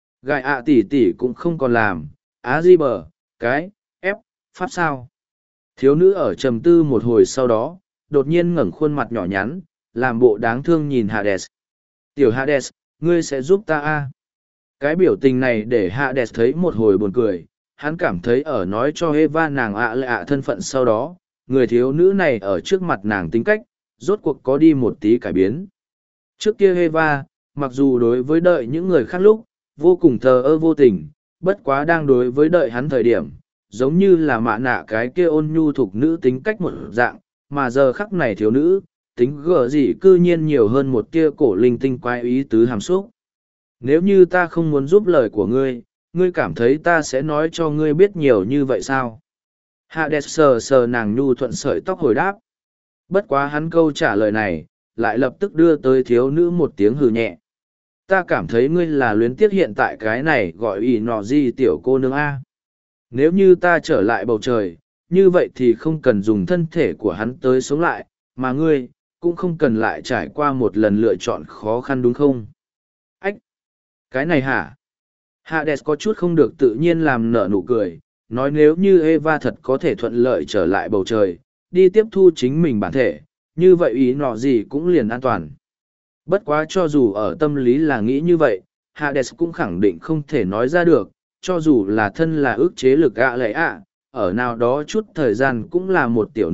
Gài tỷ tỷ cũng không còn làm, di bờ, cái, ép, pháp sao. Thiếu nữ ở trầm tư một hồi sau đó, đột nhiên ngẩng khuôn mặt nhỏ nhắn, làm bộ đáng thương nhìn Hades. Tiểu Hades, ngươi sẽ giúp ta Cái biểu tình này để Hades thấy một hồi buồn cười, hắn cảm thấy ở nói cho Eva nàng lệ thân phận sau đó, người thiếu nữ này ở trước mặt nàng tính cách, rốt cuộc có đi một tí cải biến. Trước kia Eva, mặc dù đối với đợi những người khác lúc, vô cùng thờ ơ vô tình, bất quá đang đối với đợi hắn thời điểm, giống như là mạ nạ cái kia ôn nhu thuộc nữ tính cách một dạng, mà giờ khắc này thiếu nữ, tính gở gì cư nhiên nhiều hơn một tia cổ linh tinh quái ý tứ hàm xúc. Nếu như ta không muốn giúp lời của ngươi, ngươi cảm thấy ta sẽ nói cho ngươi biết nhiều như vậy sao? Hades sờ sờ nàng nhu thuận sợi tóc hồi đáp. Bất quá hắn câu trả lời này, lại lập tức đưa tới thiếu nữ một tiếng hừ nhẹ. Ta cảm thấy ngươi là luyến tiếc hiện tại cái này gọi ỷ nọ gì tiểu cô nương A. Nếu như ta trở lại bầu trời, như vậy thì không cần dùng thân thể của hắn tới sống lại, mà ngươi, cũng không cần lại trải qua một lần lựa chọn khó khăn đúng không? Ách! Cái này hả? Hades có chút không được tự nhiên làm nở nụ cười, nói nếu như Eva thật có thể thuận lợi trở lại bầu trời, đi tiếp thu chính mình bản thể, như vậy ý nọ gì cũng liền an toàn. Bất quá cho dù ở tâm lý là nghĩ như vậy, Hades cũng khẳng định không thể nói ra được, cho dù là thân là ước chế lực lệ ở nào đó chút thời gian cũng là một tiểu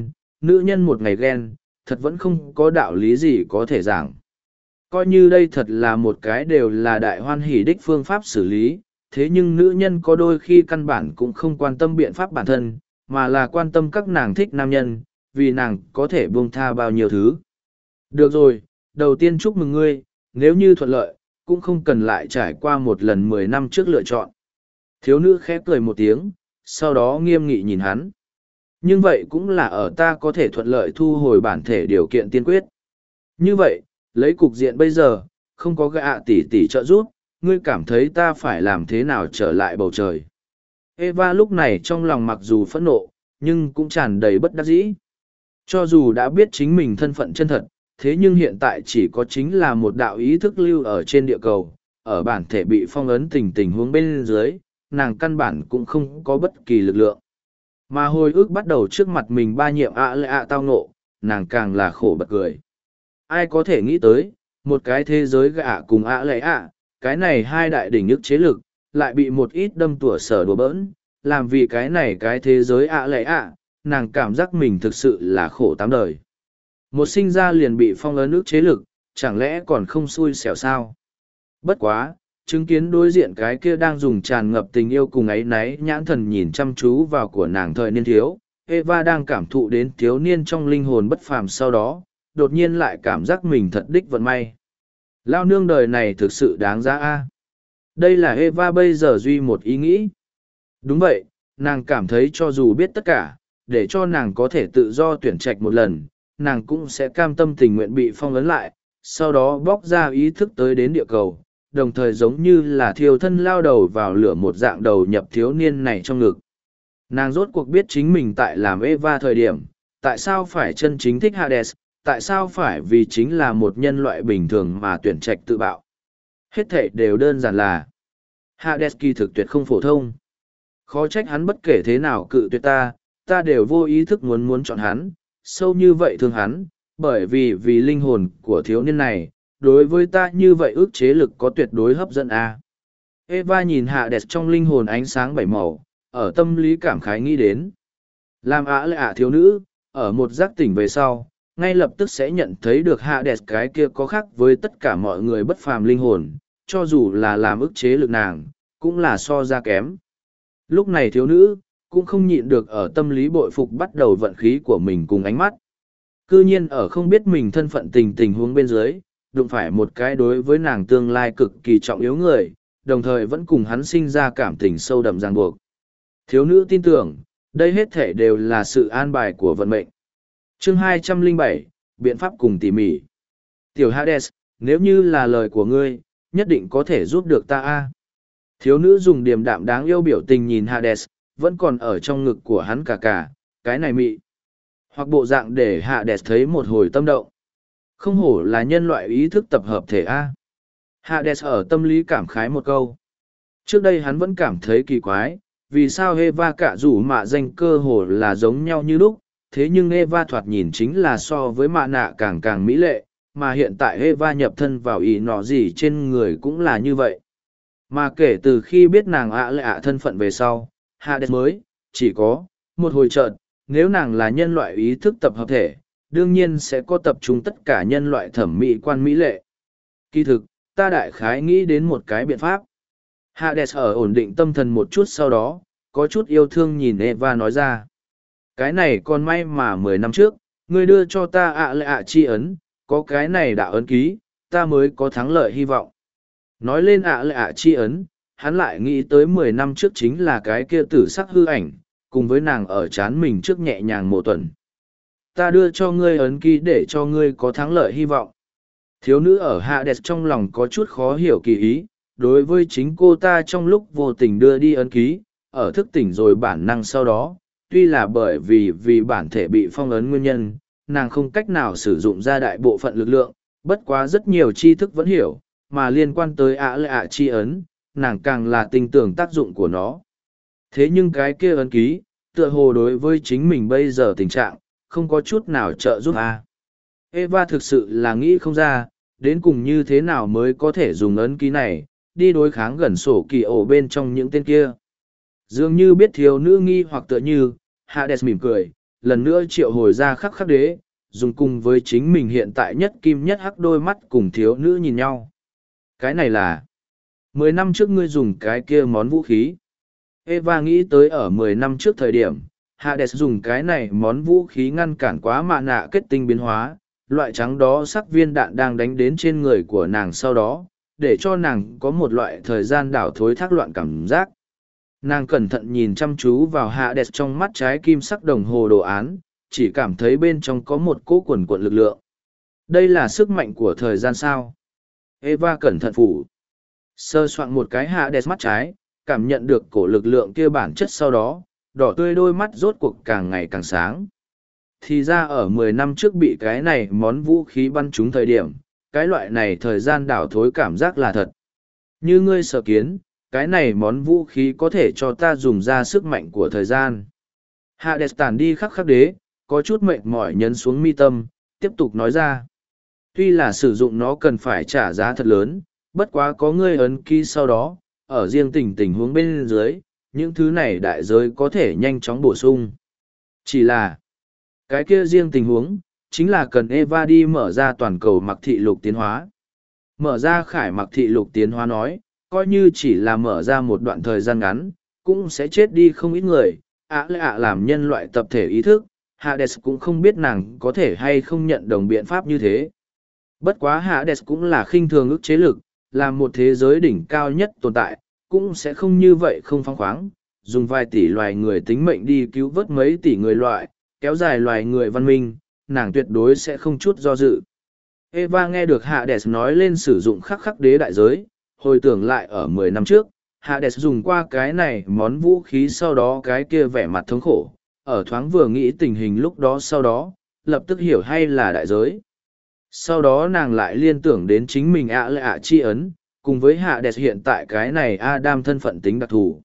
nữ nhân một ngày ghen, thật vẫn không có đạo lý gì có thể giảng. Coi như đây thật là một cái đều là đại hoan hỷ đích phương pháp xử lý, thế nhưng nữ nhân có đôi khi căn bản cũng không quan tâm biện pháp bản thân, mà là quan tâm các nàng thích nam nhân, vì nàng có thể buông tha bao nhiêu thứ. Được rồi, đầu tiên chúc mừng ngươi, nếu như thuận lợi, cũng không cần lại trải qua một lần 10 năm trước lựa chọn. Thiếu nữ khẽ cười một tiếng, sau đó nghiêm nghị nhìn hắn. Nhưng vậy cũng là ở ta có thể thuận lợi thu hồi bản thể điều kiện tiên quyết. Như vậy, lấy cục diện bây giờ, không có gạ tỷ tỷ trợ giúp, ngươi cảm thấy ta phải làm thế nào trở lại bầu trời. Eva lúc này trong lòng mặc dù phẫn nộ, nhưng cũng tràn đầy bất đắc dĩ. Cho dù đã biết chính mình thân phận chân thật, thế nhưng hiện tại chỉ có chính là một đạo ý thức lưu ở trên địa cầu, ở bản thể bị phong ấn tình huống bên dưới, nàng căn bản cũng không có bất kỳ lực lượng. Mà hồi ức bắt đầu trước mặt mình ba nhiệm tao ngộ, nàng càng là khổ bật cười. Ai có thể nghĩ tới, một cái thế giới gạ cùng cái này hai đại đỉnh ức chế lực, lại bị một ít đâm tủa sở đùa bỡn, làm vì cái này cái thế giới nàng cảm giác mình thực sự là khổ tám đời. Một sinh ra liền bị phong ấn ức chế lực, chẳng lẽ còn không xui xẻo sao? Bất quá, chứng kiến đối diện cái kia đang dùng tràn ngập tình yêu cùng ấy náy nhãn thần nhìn chăm chú vào của nàng thời niên thiếu, Eva đang cảm thụ đến thiếu niên trong linh hồn bất phàm sau đó, đột nhiên lại cảm giác mình thật đích vận may. Lao nương đời này thực sự đáng giá a. Đây là Eva bây giờ duy một ý nghĩ. Đúng vậy, nàng cảm thấy cho dù biết tất cả, để cho nàng có thể tự do tuyển trạch một lần, nàng cũng sẽ cam tâm tình nguyện bị phong ấn lại, sau đó bóc ra ý thức tới đến địa cầu, đồng thời giống như là thiêu thân lao đầu vào lửa một dạng đầu nhập thiếu niên này trong ngực. Nàng rốt cuộc biết chính mình tại làm Eva thời điểm, tại sao phải chân chính thích Hades, tại sao phải vì chính là một nhân loại bình thường mà tuyển trạch tự bạo. Hết thảy đều đơn giản là Hades kỳ thực tuyệt không phổ thông. Khó trách hắn bất kể thế nào cự tuyệt ta đều vô ý thức muốn chọn hắn, sâu như vậy thương hắn, bởi vì linh hồn của thiếu niên này, đối với ta như vậy ước chế lực có tuyệt đối hấp dẫn a. Eva nhìn Hades trong linh hồn ánh sáng bảy màu, ở tâm lý cảm khái nghĩ đến. Làm thiếu nữ, ở một giác tỉnh về sau, ngay lập tức sẽ nhận thấy được Hades cái kia có khác với tất cả mọi người bất phàm linh hồn, cho dù là làm ức chế lực nàng, cũng là so ra kém. Lúc này thiếu nữ, cũng không nhịn được ở tâm lý bội phục bắt đầu vận khí của mình cùng ánh mắt. Cư nhiên ở không biết mình thân phận tình huống bên dưới, đụng phải một cái đối với nàng tương lai cực kỳ trọng yếu người, đồng thời vẫn cùng hắn sinh ra cảm tình sâu đậm ràng buộc. Thiếu nữ tin tưởng, đây hết thể đều là sự an bài của vận mệnh. Chương 207, biện pháp cùng tỉ mỉ. Tiểu Hades, nếu như là lời của ngươi, nhất định có thể giúp được ta a. Thiếu nữ dùng điềm đạm đáng yêu biểu tình nhìn Hades, vẫn còn ở trong ngực của hắn cả, cái này mị. Hoặc bộ dạng để Hades thấy một hồi tâm động. Không hổ là nhân loại ý thức tập hợp thể a. Hades ở tâm lý cảm khái một câu. Trước đây hắn vẫn cảm thấy kỳ quái, vì sao Eva cả rủ mạ danh cơ hồ là giống nhau như lúc, thế nhưng Eva thoạt nhìn chính là so với mạ nạ càng mỹ lệ, mà hiện tại Eva nhập thân vào ý nọ gì trên người cũng là như vậy. Mà kể từ khi biết nàng thân phận về sau, Hades mới, chỉ có, một hồi chợt, nếu nàng là nhân loại ý thức tập hợp thể, đương nhiên sẽ có tập trung tất cả nhân loại thẩm mỹ quan mỹ lệ. Kỳ thực, ta đại khái nghĩ đến một cái biện pháp. Hades ở ổn định tâm thần một chút sau đó, có chút yêu thương nhìn Eva nói ra. Cái này còn may mà 10 năm trước, ngươi đưa cho ta chi ấn, có cái này đạo ấn ký, ta mới có thắng lợi hy vọng. Nói lên ạ lệ ạ chi ấn, hắn lại nghĩ tới 10 năm trước chính là cái kia tử sắc hư ảnh, cùng với nàng ở chán mình trước nhẹ nhàng mộ tuần. Ta đưa cho ngươi ấn ký để cho ngươi có thắng lợi hy vọng. Thiếu nữ ở Hades trong lòng có chút khó hiểu kỳ ý, đối với chính cô ta trong lúc vô tình đưa đi ấn ký, ở thức tỉnh rồi bản năng sau đó, tuy là bởi vì bản thể bị phong ấn nguyên nhân, nàng không cách nào sử dụng ra đại bộ phận lực lượng, bất quá rất nhiều tri thức vẫn hiểu, mà liên quan tới ạ lệ ạ chi ấn, nàng càng là tin tưởng tác dụng của nó. Thế nhưng cái kia ấn ký, tựa hồ đối với chính mình bây giờ tình trạng, không có chút nào trợ giúp Eva thực sự là nghĩ không ra, đến cùng như thế nào mới có thể dùng ấn ký này, đi đối kháng gần sổ kỳ ổ bên trong những tên kia. Dường như biết thiếu nữ nghi hoặc tựa như, Hades mỉm cười, lần nữa triệu hồi ra khắc khắc đế, dùng cùng với chính mình hiện tại nhất kim nhất hắc đôi mắt cùng thiếu nữ nhìn nhau. Cái này là 10 năm trước ngươi dùng cái kia món vũ khí. Eva nghĩ tới ở 10 năm trước thời điểm, Hades dùng cái này món vũ khí ngăn cản quá mạ nạ kết tinh biến hóa, loại trắng đó sắc viên đạn đang đánh đến trên người của nàng sau đó, để cho nàng có một loại thời gian đảo thối thác loạn cảm giác. Nàng cẩn thận nhìn chăm chú vào Hades trong mắt trái kim sắc đồng hồ đồ án, chỉ cảm thấy bên trong có một cỗ quần cuộn lực lượng. Đây là sức mạnh của thời gian sao? Eva cẩn thận phủ. Sơ soạn một cái Hades mắt trái, cảm nhận được cổ lực lượng kia bản chất sau đó, đỏ tươi đôi mắt rốt cuộc càng ngày càng sáng. Thì ra ở 10 năm trước bị cái này món vũ khí bắn trúng thời điểm, cái loại này thời gian đảo thối cảm giác là thật. Như ngươi sở kiến, cái này món vũ khí có thể cho ta dùng ra sức mạnh của thời gian. Hades tản đi khắc khắc đế, có chút mệt mỏi nhấn xuống mi tâm, tiếp tục nói ra. Tuy là sử dụng nó cần phải trả giá thật lớn, bất quá có ngươi ấn ký sau đó, ở riêng tình huống bên dưới, những thứ này đại giới có thể nhanh chóng bổ sung. Chỉ là, cái kia riêng tình huống, chính là cần Eva đi mở ra toàn cầu mặc thị lục tiến hóa. Mở ra khải mặc thị lục tiến hóa nói, coi như chỉ là mở ra một đoạn thời gian ngắn, cũng sẽ chết đi không ít người. Làm nhân loại tập thể ý thức, Hades cũng không biết nàng có thể hay không nhận đồng biện pháp như thế. Bất quá Hades cũng là khinh thường ức chế lực, là một thế giới đỉnh cao nhất tồn tại, cũng sẽ không như vậy không phóng khoáng, dùng vài tỷ loài người tính mệnh đi cứu vớt mấy tỷ người loại, kéo dài loài người văn minh, nàng tuyệt đối sẽ không chút do dự. Eva nghe được Hades nói lên sử dụng khắc khắc đế đại giới, hồi tưởng lại ở 10 năm trước, Hades dùng qua cái này món vũ khí sau đó cái kia vẻ mặt thống khổ, ở thoáng vừa nghĩ tình hình lúc đó sau đó, lập tức hiểu hay là đại giới. Sau đó nàng lại liên tưởng đến chính mình lệ ạ chi ấn, cùng với Hades hiện tại cái này Adam thân phận tính đặc thù.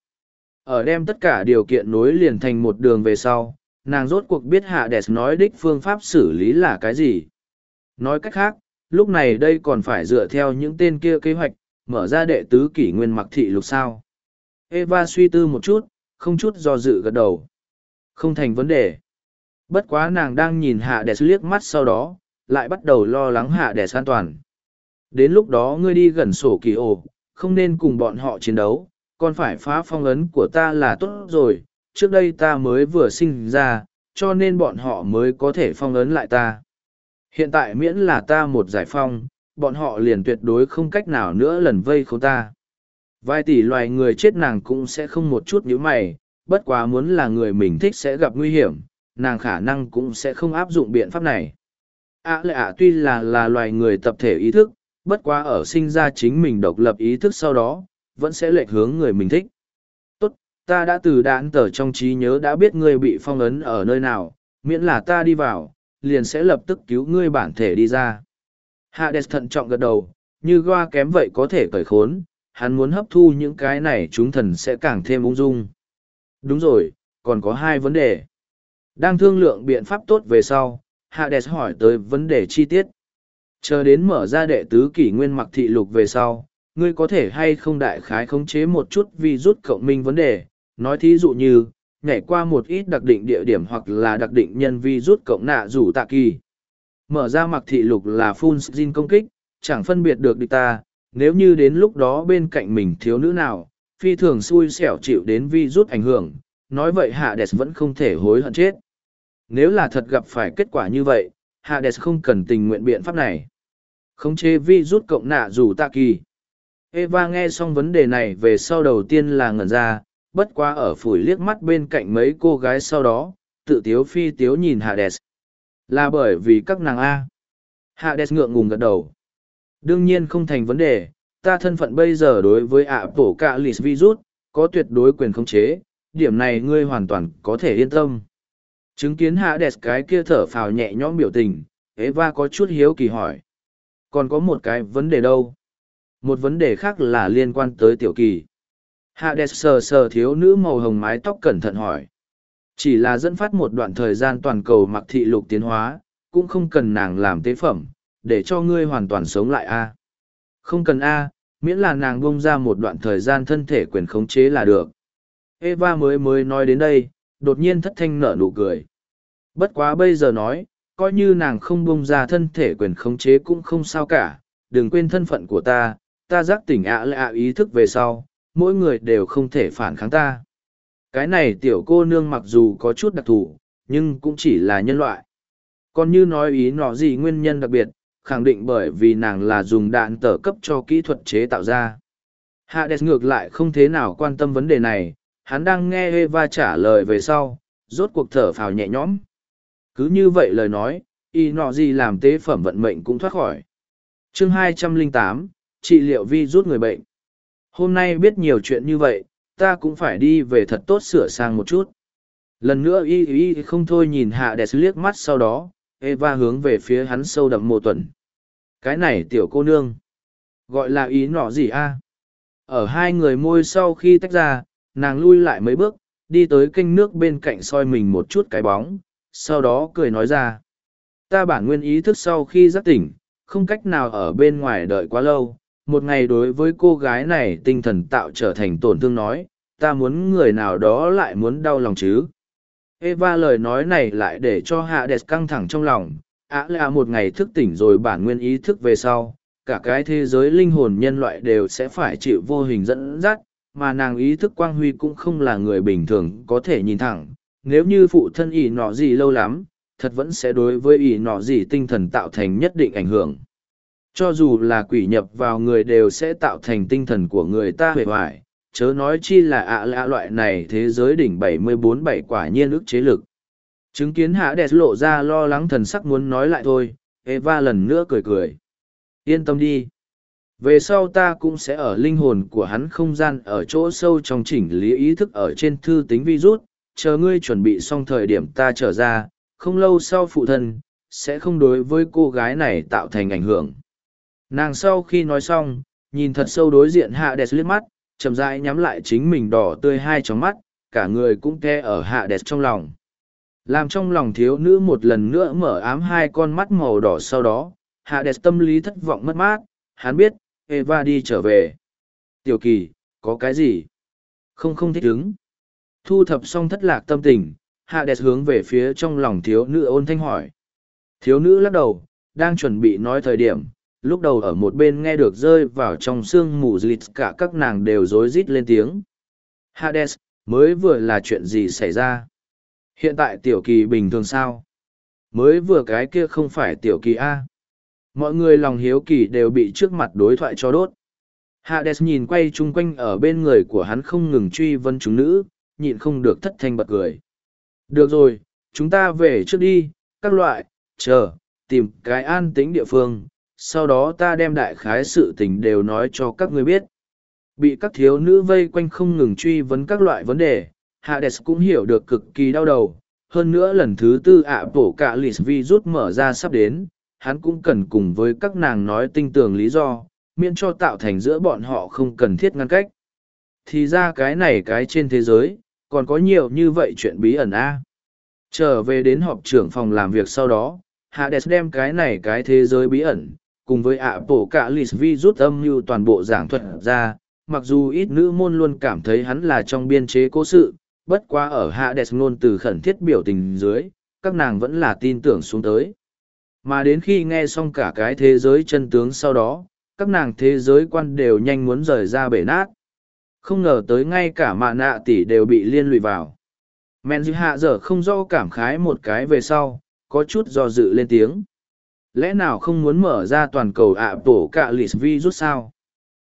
Ở đem tất cả điều kiện nối liền thành một đường về sau, nàng rốt cuộc biết Hades nói đích phương pháp xử lý là cái gì. Nói cách khác, lúc này đây còn phải dựa theo những tên kia kế hoạch, mở ra đệ tứ kỷ nguyên mặc thị lục sao. Eva suy tư một chút, không chút do dự gật đầu. Không thành vấn đề. Bất quá nàng đang nhìn Hades liếc mắt sau đó, lại bắt đầu lo lắng Hades an toàn. Đến lúc đó ngươi đi gần sổ kỳ ổ, không nên cùng bọn họ chiến đấu, còn phải phá phong ấn của ta là tốt rồi, trước đây ta mới vừa sinh ra, cho nên bọn họ mới có thể phong ấn lại ta. Hiện tại miễn là ta một giải phong, bọn họ liền tuyệt đối không cách nào nữa lần vây khốn ta. Vài tỷ loài người chết nàng cũng sẽ không một chút nhíu mày, bất quá muốn là người mình thích sẽ gặp nguy hiểm, nàng khả năng cũng sẽ không áp dụng biện pháp này. Tuy là loài người tập thể ý thức, bất quá ở sinh ra chính mình độc lập ý thức sau đó, vẫn sẽ lệch hướng người mình thích. Tốt, ta đã từ đạn tờ trong trí nhớ đã biết ngươi bị phong ấn ở nơi nào, miễn là ta đi vào, liền sẽ lập tức cứu ngươi bản thể đi ra. Hades thận trọng gật đầu, như goa kém vậy có thể cởi khốn, hắn muốn hấp thu những cái này chúng thần sẽ càng thêm ung dung. Đúng rồi, còn có hai vấn đề. Đang thương lượng biện pháp tốt về sau, Hades hỏi tới vấn đề chi tiết. Chờ đến mở ra đệ tứ kỷ nguyên mặc thị lục về sau, ngươi có thể hay không đại khái khống chế một chút virus cộng minh vấn đề, nói thí dụ như, nhảy qua một ít đặc định địa điểm hoặc là đặc định nhân virus cộng nạ rủ tạ kỳ. Mở ra mặc thị lục là full screen công kích, chẳng phân biệt được địch ta, nếu như đến lúc đó bên cạnh mình thiếu nữ nào, phi thường xui xẻo chịu đến virus ảnh hưởng, nói vậy Hades vẫn không thể hối hận chết. Nếu là thật gặp phải kết quả như vậy, Hades không cần tình nguyện biện pháp này. Khống chế virus cộng nạ rủ tạ kỳ. Eva nghe xong vấn đề này về sau đầu tiên là ngẩn ra, bất quá ở phủi liếc mắt bên cạnh mấy cô gái sau đó, tự tiếu phi tiếu nhìn Hades. Là bởi vì các nàng A. Hades ngượng ngùng gật đầu. Đương nhiên không thành vấn đề, ta thân phận bây giờ đối với tổ cạ lì virus, có tuyệt đối quyền khống chế, điểm này ngươi hoàn toàn có thể yên tâm. Chứng kiến Hades cái kia thở phào nhẹ nhõm biểu tình, Eva có chút hiếu kỳ hỏi. Còn có một cái vấn đề đâu? Một vấn đề khác là liên quan tới tiểu kỳ. Hades sờ sờ thiếu nữ màu hồng mái tóc cẩn thận hỏi. Chỉ là dẫn phát một đoạn thời gian toàn cầu mặc thị lục tiến hóa, cũng không cần nàng làm tế phẩm, để cho ngươi hoàn toàn sống lại a. Không cần a, miễn là nàng bông ra một đoạn thời gian thân thể quyền khống chế là được. Eva mới nói đến đây, đột nhiên thất thanh nở nụ cười. Bất quá bây giờ nói, coi như nàng không bông ra thân thể quyền khống chế cũng không sao cả, đừng quên thân phận của ta, ta giác tỉnh ý thức về sau, mỗi người đều không thể phản kháng ta. Cái này tiểu cô nương mặc dù có chút đặc thù, nhưng cũng chỉ là nhân loại. Còn như nói ý nó gì nguyên nhân đặc biệt, khẳng định bởi vì nàng là dùng đạn tở cấp cho kỹ thuật chế tạo ra. Hades ngược lại không thế nào quan tâm vấn đề này, hắn đang nghe Eva trả lời về sau, rốt cuộc thở phào nhẹ nhõm. Cứ như vậy lời nói, ý nó gì làm tế phẩm vận mệnh cũng thoát khỏi. Chương 208, trị liệu virus người bệnh. Hôm nay biết nhiều chuyện như vậy, ta cũng phải đi về thật tốt sửa sang một chút. Lần nữa y không thôi nhìn Hades liếc mắt sau đó, Eva hướng về phía hắn sâu đậm mộ tuần. Cái này tiểu cô nương, gọi là ý nọ gì a? Ở hai người môi sau khi tách ra, nàng lui lại mấy bước, đi tới kênh nước bên cạnh soi mình một chút cái bóng, sau đó cười nói ra. Ta bản nguyên ý thức sau khi giác tỉnh, không cách nào ở bên ngoài đợi quá lâu. Một ngày đối với cô gái này tinh thần tạo trở thành tổn thương nói, ta muốn người nào đó lại muốn đau lòng chứ. Eva lời nói này lại để cho Hades căng thẳng trong lòng, là một ngày thức tỉnh rồi bản nguyên ý thức về sau, cả cái thế giới linh hồn nhân loại đều sẽ phải chịu vô hình dẫn dắt, mà nàng ý thức quang huy cũng không là người bình thường có thể nhìn thẳng. Nếu như phụ thân ỷ nọ gì lâu lắm, thật vẫn sẽ đối với ỷ nọ gì tinh thần tạo thành nhất định ảnh hưởng. Cho dù là quỷ nhập vào người đều sẽ tạo thành tinh thần của người ta huệ hoài, chớ nói chi là loại này thế giới đỉnh 74-7 quả nhiên ức chế lực. Chứng kiến Hades lộ ra lo lắng thần sắc muốn nói lại thôi, Eva lần nữa cười cười. Yên tâm đi. Về sau ta cũng sẽ ở linh hồn của hắn không gian ở chỗ sâu trong chỉnh lý ý thức ở trên thư tính virus, chờ ngươi chuẩn bị xong thời điểm ta trở ra, không lâu sau phụ thân, sẽ không đối với cô gái này tạo thành ảnh hưởng. Nàng sau khi nói xong, nhìn thật sâu đối diện Hades liếc mắt, chậm rãi nhắm lại chính mình đỏ tươi hai tròng mắt, cả người cũng ke ở Hades trong lòng. Làm trong lòng thiếu nữ một lần nữa mở ám hai con mắt màu đỏ sau đó, Hades tâm lý thất vọng mất mát, hắn biết, Eva đi trở về. Tiểu kỳ, có cái gì? Không thích ứng. Thu thập xong thất lạc tâm tình, Hades hướng về phía trong lòng thiếu nữ ôn thanh hỏi. Thiếu nữ lắc đầu, đang chuẩn bị nói thời điểm, lúc đầu ở một bên nghe được rơi vào trong sương mù dịch cả các nàng đều rối rít lên tiếng. Hades, mới vừa là chuyện gì xảy ra? Hiện tại tiểu kỳ bình thường sao? Mới vừa cái kia không phải tiểu kỳ A. Mọi người lòng hiếu kỳ đều bị trước mặt đối thoại cho đốt. Hades nhìn quay chung quanh ở bên người của hắn không ngừng truy vấn chúng nữ, nhịn không được thất thanh bật cười. Được rồi, chúng ta về trước đi, các loại, chờ, tìm cái an tĩnh địa phương, sau đó ta đem đại khái sự tình đều nói cho các ngươi biết. Bị các thiếu nữ vây quanh không ngừng truy vấn các loại vấn đề, Hades cũng hiểu được cực kỳ đau đầu. Hơn nữa lần thứ tư bổ cả lì virus mở ra sắp đến, hắn cũng cần cùng với các nàng nói tinh tường lý do, miễn cho tạo thành giữa bọn họ không cần thiết ngăn cách. Thì ra cái này cái trên thế giới, còn có nhiều như vậy chuyện bí ẩn a. Trở về đến họp trưởng phòng làm việc sau đó, Hades đem cái này cái thế giới bí ẩn, cùng với bổ cả lì virus âm mưu toàn bộ giảng thuật ra, mặc dù ít nữ môn luôn cảm thấy hắn là trong biên chế cố sự, bất quá ở Hades ngôn từ khẩn thiết biểu tình dưới, các nàng vẫn là tin tưởng xuống tới. Mà đến khi nghe xong cả cái thế giới chân tướng sau đó, các nàng thế giới quan đều nhanh muốn rời ra bể nát. Không ngờ tới ngay cả mạ nạ tỷ đều bị liên lụy vào. Men dư hạ giờ không do cảm khái một cái về sau, có chút do dự lên tiếng. Lẽ nào không muốn mở ra toàn cầu bổ cả lì virus sao?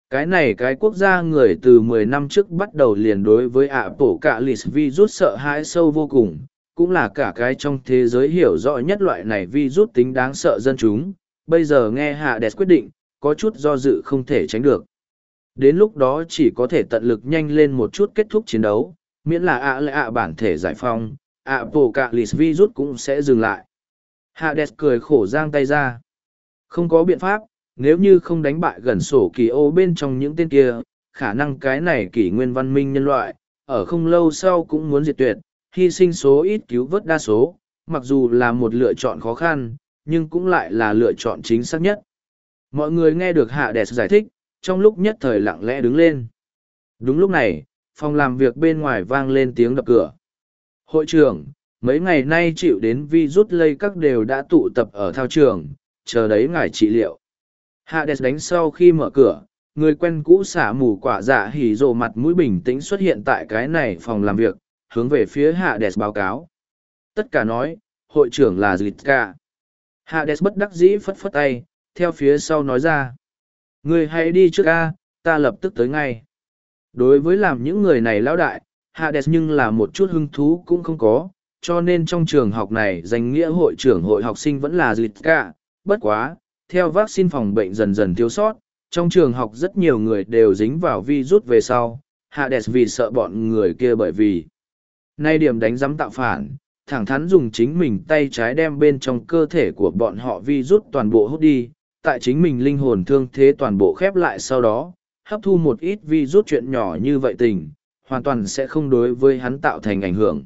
Cái này cái quốc gia người từ 10 năm trước bắt đầu liền đối với Apocalypse virus sợ hãi sâu vô cùng, cũng là cả cái trong thế giới hiểu rõ nhất loại này virus tính đáng sợ dân chúng. Bây giờ nghe Hades quyết định, có chút do dự không thể tránh được. Đến lúc đó chỉ có thể tận lực nhanh lên một chút kết thúc chiến đấu, miễn là bản thể giải phong, Apocalypse virus cũng sẽ dừng lại. Hades cười khổ giang tay ra. Không có biện pháp, nếu như không đánh bại gần sổ kỳ ô bên trong những tên kia, khả năng cái này kỷ nguyên văn minh nhân loại, ở không lâu sau cũng muốn diệt tuyệt, hy sinh số ít cứu vớt đa số, mặc dù là một lựa chọn khó khăn, nhưng cũng lại là lựa chọn chính xác nhất. Mọi người nghe được Hades giải thích, trong lúc nhất thời lặng lẽ đứng lên. Đúng lúc này, phòng làm việc bên ngoài vang lên tiếng đập cửa. Hội trưởng, mấy ngày nay chịu đến virus lây các đều đã tụ tập ở thao trường, chờ đấy ngài trị liệu. Hades đánh sau khi mở cửa, người quen cũ xả mù quả dạ hỉ rồ mặt mũi bình tĩnh xuất hiện tại cái này phòng làm việc, hướng về phía Hades báo cáo. Tất cả nói, hội trưởng là Zlitka. Hades bất đắc dĩ phất phất tay, theo phía sau nói ra. Người hãy đi trước a, ta lập tức tới ngay. Đối với làm những người này lão đại, Hades nhưng là một chút hứng thú cũng không có, cho nên trong trường học này danh nghĩa hội trưởng hội học sinh vẫn là Zlitka. Bất quá, theo vaccine phòng bệnh dần dần thiếu sót, trong trường học rất nhiều người đều dính vào virus về sau, Hades vì sợ bọn người kia bởi vì nay điểm đánh giám tạo phản, thẳng thắn dùng chính mình tay trái đem bên trong cơ thể của bọn họ virus toàn bộ hút đi, tại chính mình linh hồn thương thế toàn bộ khép lại sau đó, hấp thu một ít virus chuyện nhỏ như vậy tình, hoàn toàn sẽ không đối với hắn tạo thành ảnh hưởng.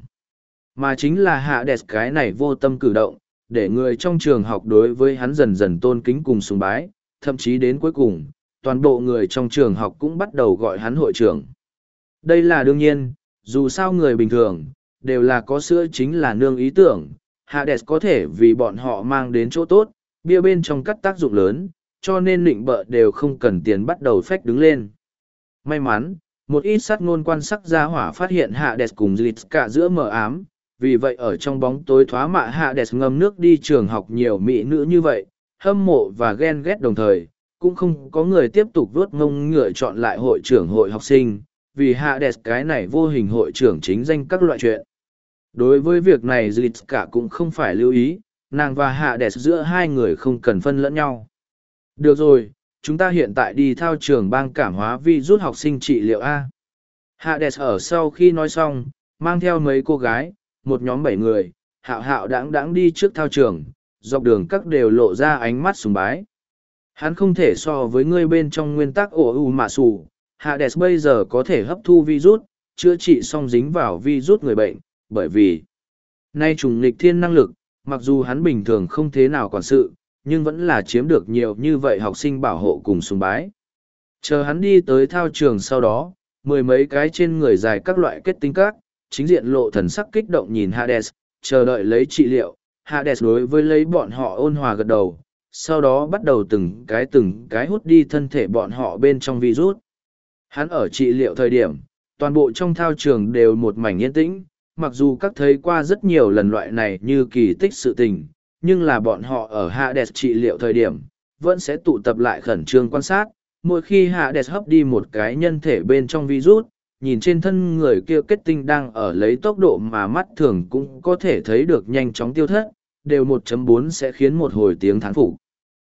Mà chính là Hades cái này vô tâm cử động, để người trong trường học đối với hắn dần dần tôn kính cùng sùng bái, thậm chí đến cuối cùng, toàn bộ người trong trường học cũng bắt đầu gọi hắn hội trưởng. Đây là đương nhiên, dù sao người bình thường, đều là có sữa chính là nương ý tưởng, Hades có thể vì bọn họ mang đến chỗ tốt, bia bên trong các tác dụng lớn, cho nên định bợ đều không cần tiền bắt đầu phách đứng lên. May mắn, một ít sát ngôn quan sắc gia hỏa phát hiện Hades cùng Zlitka giữa mờ ám, vì vậy ở trong bóng tối thoá mạ Hades ngâm nước đi trường học nhiều mỹ nữ như vậy, hâm mộ và ghen ghét đồng thời, cũng không có người tiếp tục vuốt ngông ngựa chọn lại hội trưởng hội học sinh, vì Hades cái này vô hình hội trưởng chính danh các loại chuyện. Đối với việc này Zlitka cũng không phải lưu ý, nàng và Hades giữa hai người không cần phân lẫn nhau. Được rồi, chúng ta hiện tại đi thao trường bang cảm hóa virus học sinh trị liệu A. Hades ở sau khi nói xong, mang theo mấy cô gái, một nhóm 7 người, hạo hạo đãng đi trước thao trường, dọc đường các đều lộ ra ánh mắt sùng bái. Hắn không thể so với ngươi bên trong nguyên tắc ổ u mạ sù, Hades bây giờ có thể hấp thu virus, chữa trị xong dính vào virus người bệnh, bởi vì nay trùng nghịch thiên năng lực, mặc dù hắn bình thường không thế nào quản sự, nhưng vẫn là chiếm được nhiều như vậy học sinh bảo hộ cùng sùng bái. Chờ hắn đi tới thao trường sau đó, mười mấy cái trên người dài các loại kết tinh các, chính diện lộ thần sắc kích động nhìn Hades, chờ đợi lấy trị liệu. Hades đối với lấy bọn họ ôn hòa gật đầu, sau đó bắt đầu từng cái hút đi thân thể bọn họ bên trong virus. Hắn ở trị liệu thời điểm, toàn bộ trong thao trường đều một mảnh yên tĩnh, mặc dù các thấy qua rất nhiều lần loại này như kỳ tích sự tình, nhưng là bọn họ ở Hades trị liệu thời điểm, vẫn sẽ tụ tập lại khẩn trương quan sát. Mỗi khi Hades hấp đi một cái nhân thể bên trong virus, nhìn trên thân người kia kết tinh đang ở lấy tốc độ mà mắt thường cũng có thể thấy được nhanh chóng tiêu thất, đều 1.4 sẽ khiến một hồi tiếng thán phục.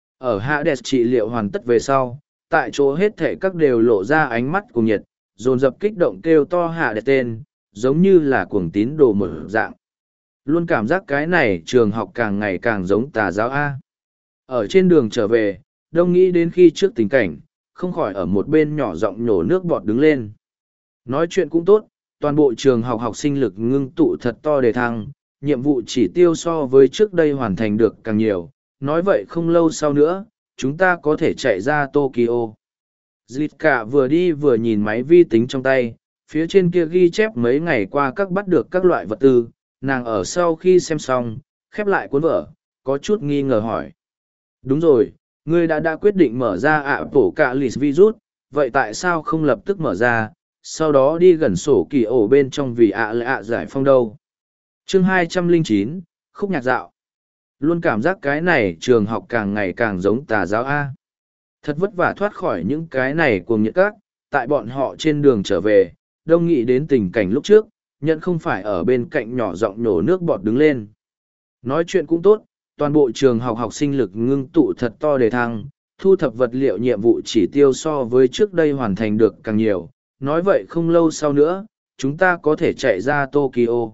Ở Hades trị liệu hoàn tất về sau, tại chỗ hết thể các đều lộ ra ánh mắt cùng nhiệt, dồn dập kích động kêu to Hades tên, giống như là cuồng tín đồ một dạng. Luôn cảm giác cái này trường học càng ngày càng giống tà giáo A. Ở trên đường trở về, Đông nghĩ đến khi trước tình cảnh, không khỏi ở một bên nhỏ giọng nhổ nước bọt đứng lên. Nói chuyện cũng tốt, toàn bộ trường học học sinh lực ngưng tụ thật to đề thăng, nhiệm vụ chỉ tiêu so với trước đây hoàn thành được càng nhiều. Nói vậy không lâu sau nữa, chúng ta có thể chạy ra Tokyo. Zlitka vừa đi vừa nhìn máy vi tính trong tay, phía trên kia ghi chép mấy ngày qua các bắt được các loại vật tư, nàng ở sau khi xem xong, khép lại cuốn vở, có chút nghi ngờ hỏi. Đúng rồi, ngươi đã quyết định mở ra Apocalypse virus, vậy tại sao không lập tức mở ra, sau đó đi gần sổ kỳ ổ bên trong vì giải phong đâu? Chương 209, khúc nhạc dạo. Luôn cảm giác cái này trường học càng ngày càng giống tà giáo A. Thật vất vả thoát khỏi những cái này cuồng nhiệt các, tại bọn họ trên đường trở về, đông nghĩ đến tình cảnh lúc trước, nhận không phải ở bên cạnh nhỏ giọng nhổ nước bọt đứng lên. Nói chuyện cũng tốt, toàn bộ trường học học sinh lực ngưng tụ thật to đề thăng, thu thập vật liệu nhiệm vụ chỉ tiêu so với trước đây hoàn thành được càng nhiều. Nói vậy không lâu sau nữa, chúng ta có thể chạy ra Tokyo.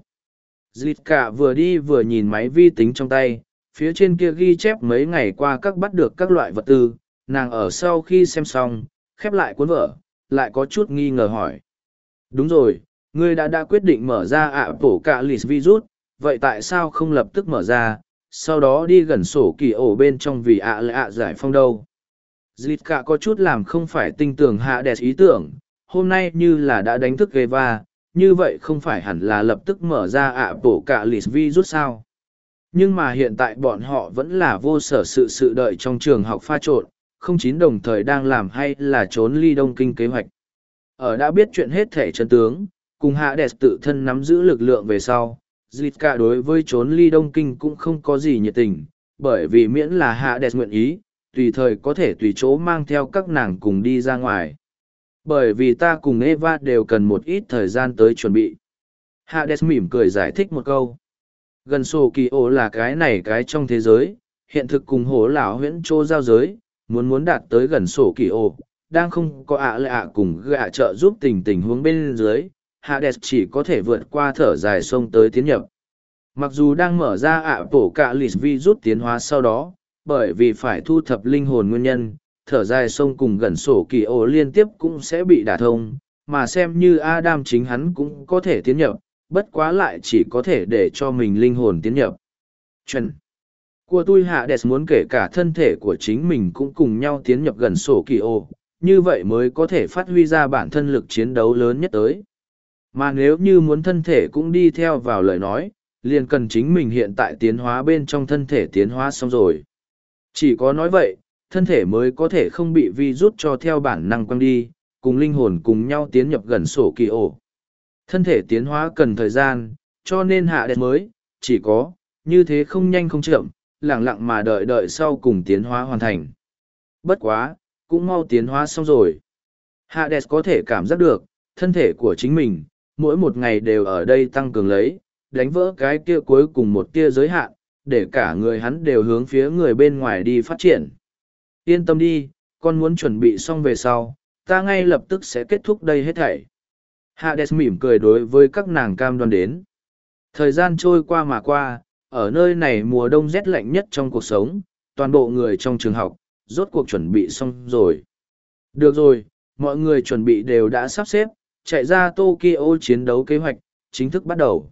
Zlitka vừa đi vừa nhìn máy vi tính trong tay, phía trên kia ghi chép mấy ngày qua các bắt được các loại vật tư, nàng ở sau khi xem xong, khép lại cuốn vở, lại có chút nghi ngờ hỏi. Đúng rồi, ngươi đã quyết định mở ra Apple Calis virus, vậy tại sao không lập tức mở ra, sau đó đi gần sổ kỳ ổ bên trong vì giải phong đâu? Zlitka có chút làm không phải tinh tường Hades ý tưởng, hôm nay như là đã đánh thức Eva, như vậy không phải hẳn là lập tức mở ra Apple Calis virus sao? Nhưng mà hiện tại bọn họ vẫn là vô sở sự đợi trong trường học pha trộn, không chín đồng thời đang làm hay là trốn ly Đông Kinh kế hoạch. Ở đã biết chuyện hết thể chân tướng, cùng Hades tự thân nắm giữ lực lượng về sau, Zlitka đối với trốn ly Đông Kinh cũng không có gì nhiệt tình, bởi vì miễn là Hades nguyện ý, tùy thời có thể tùy chỗ mang theo các nàng cùng đi ra ngoài. Bởi vì ta cùng Eva đều cần một ít thời gian tới chuẩn bị. Hades mỉm cười giải thích một câu. Gần sổ kỳ ổ là cái này cái trong thế giới, hiện thực cùng hổ lão huyễn trô giao giới, muốn đạt tới gần sổ kỳ ổ, đang không có lạ cùng gạ trợ giúp tình huống bên dưới, Hades chỉ có thể vượt qua thở dài sông tới tiến nhập. Mặc dù đang mở ra bổ cả list virus tiến hóa sau đó, bởi vì phải thu thập linh hồn nguyên nhân, thở dài sông cùng gần sổ kỳ ổ liên tiếp cũng sẽ bị đả thông, mà xem như Adam chính hắn cũng có thể tiến nhập, bất quá lại chỉ có thể để cho mình linh hồn tiến nhập. Chuẩn. Của tôi Hades muốn kể cả thân thể của chính mình cũng cùng nhau tiến nhập gần sổ kỳ ổ, như vậy mới có thể phát huy ra bản thân lực chiến đấu lớn nhất tới. Mà nếu như muốn thân thể cũng đi theo vào lời nói, liền cần chính mình hiện tại tiến hóa bên trong thân thể tiến hóa xong rồi. Chỉ có nói vậy, thân thể mới có thể không bị virus cho theo bản năng quăng đi, cùng linh hồn cùng nhau tiến nhập gần sổ kỳ ổ. Thân thể tiến hóa cần thời gian, cho nên Hades mới, chỉ có, như thế không nhanh không chậm, lặng lặng mà đợi sau cùng tiến hóa hoàn thành. Bất quá, cũng mau tiến hóa xong rồi. Hades có thể cảm giác được, thân thể của chính mình, mỗi một ngày đều ở đây tăng cường lấy, đánh vỡ cái kia cuối cùng một tia giới hạn, để cả người hắn đều hướng phía người bên ngoài đi phát triển. Yên tâm đi, con muốn chuẩn bị xong về sau, ta ngay lập tức sẽ kết thúc đây hết thảy. Hades mỉm cười đối với các nàng cam đoan đến. Thời gian trôi qua mà qua, ở nơi này mùa đông rét lạnh nhất trong cuộc sống, toàn bộ người trong trường học, rốt cuộc chuẩn bị xong rồi. Được rồi, mọi người chuẩn bị đều đã sắp xếp, chạy ra Tokyo chiến đấu kế hoạch, chính thức bắt đầu.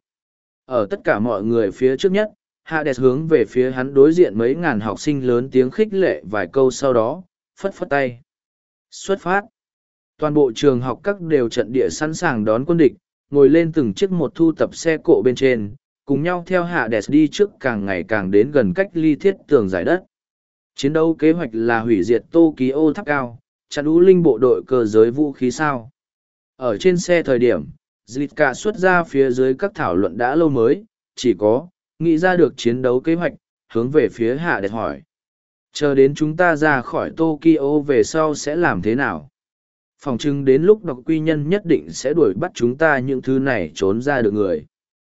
Ở tất cả mọi người phía trước nhất, Hades hướng về phía hắn đối diện mấy ngàn học sinh lớn tiếng khích lệ vài câu sau đó, phất phất tay. Xuất phát. Toàn bộ trường học các đều trận địa sẵn sàng đón quân địch, ngồi lên từng chiếc một thu tập xe cộ bên trên, cùng nhau theo Hades đi trước càng ngày càng đến gần cách ly thiết tường giải đất. Chiến đấu kế hoạch là hủy diệt Tokyo tháp cao, chặn ú linh bộ đội cơ giới vũ khí sao. Ở trên xe thời điểm, Zlitka xuất ra phía dưới các thảo luận đã lâu mới, chỉ có, nghĩ ra được chiến đấu kế hoạch, hướng về phía Hades hỏi. Chờ đến chúng ta ra khỏi Tokyo về sau sẽ làm thế nào? Phòng chừng đến lúc độc quy nhân nhất định sẽ đuổi bắt chúng ta những thứ này trốn ra được người.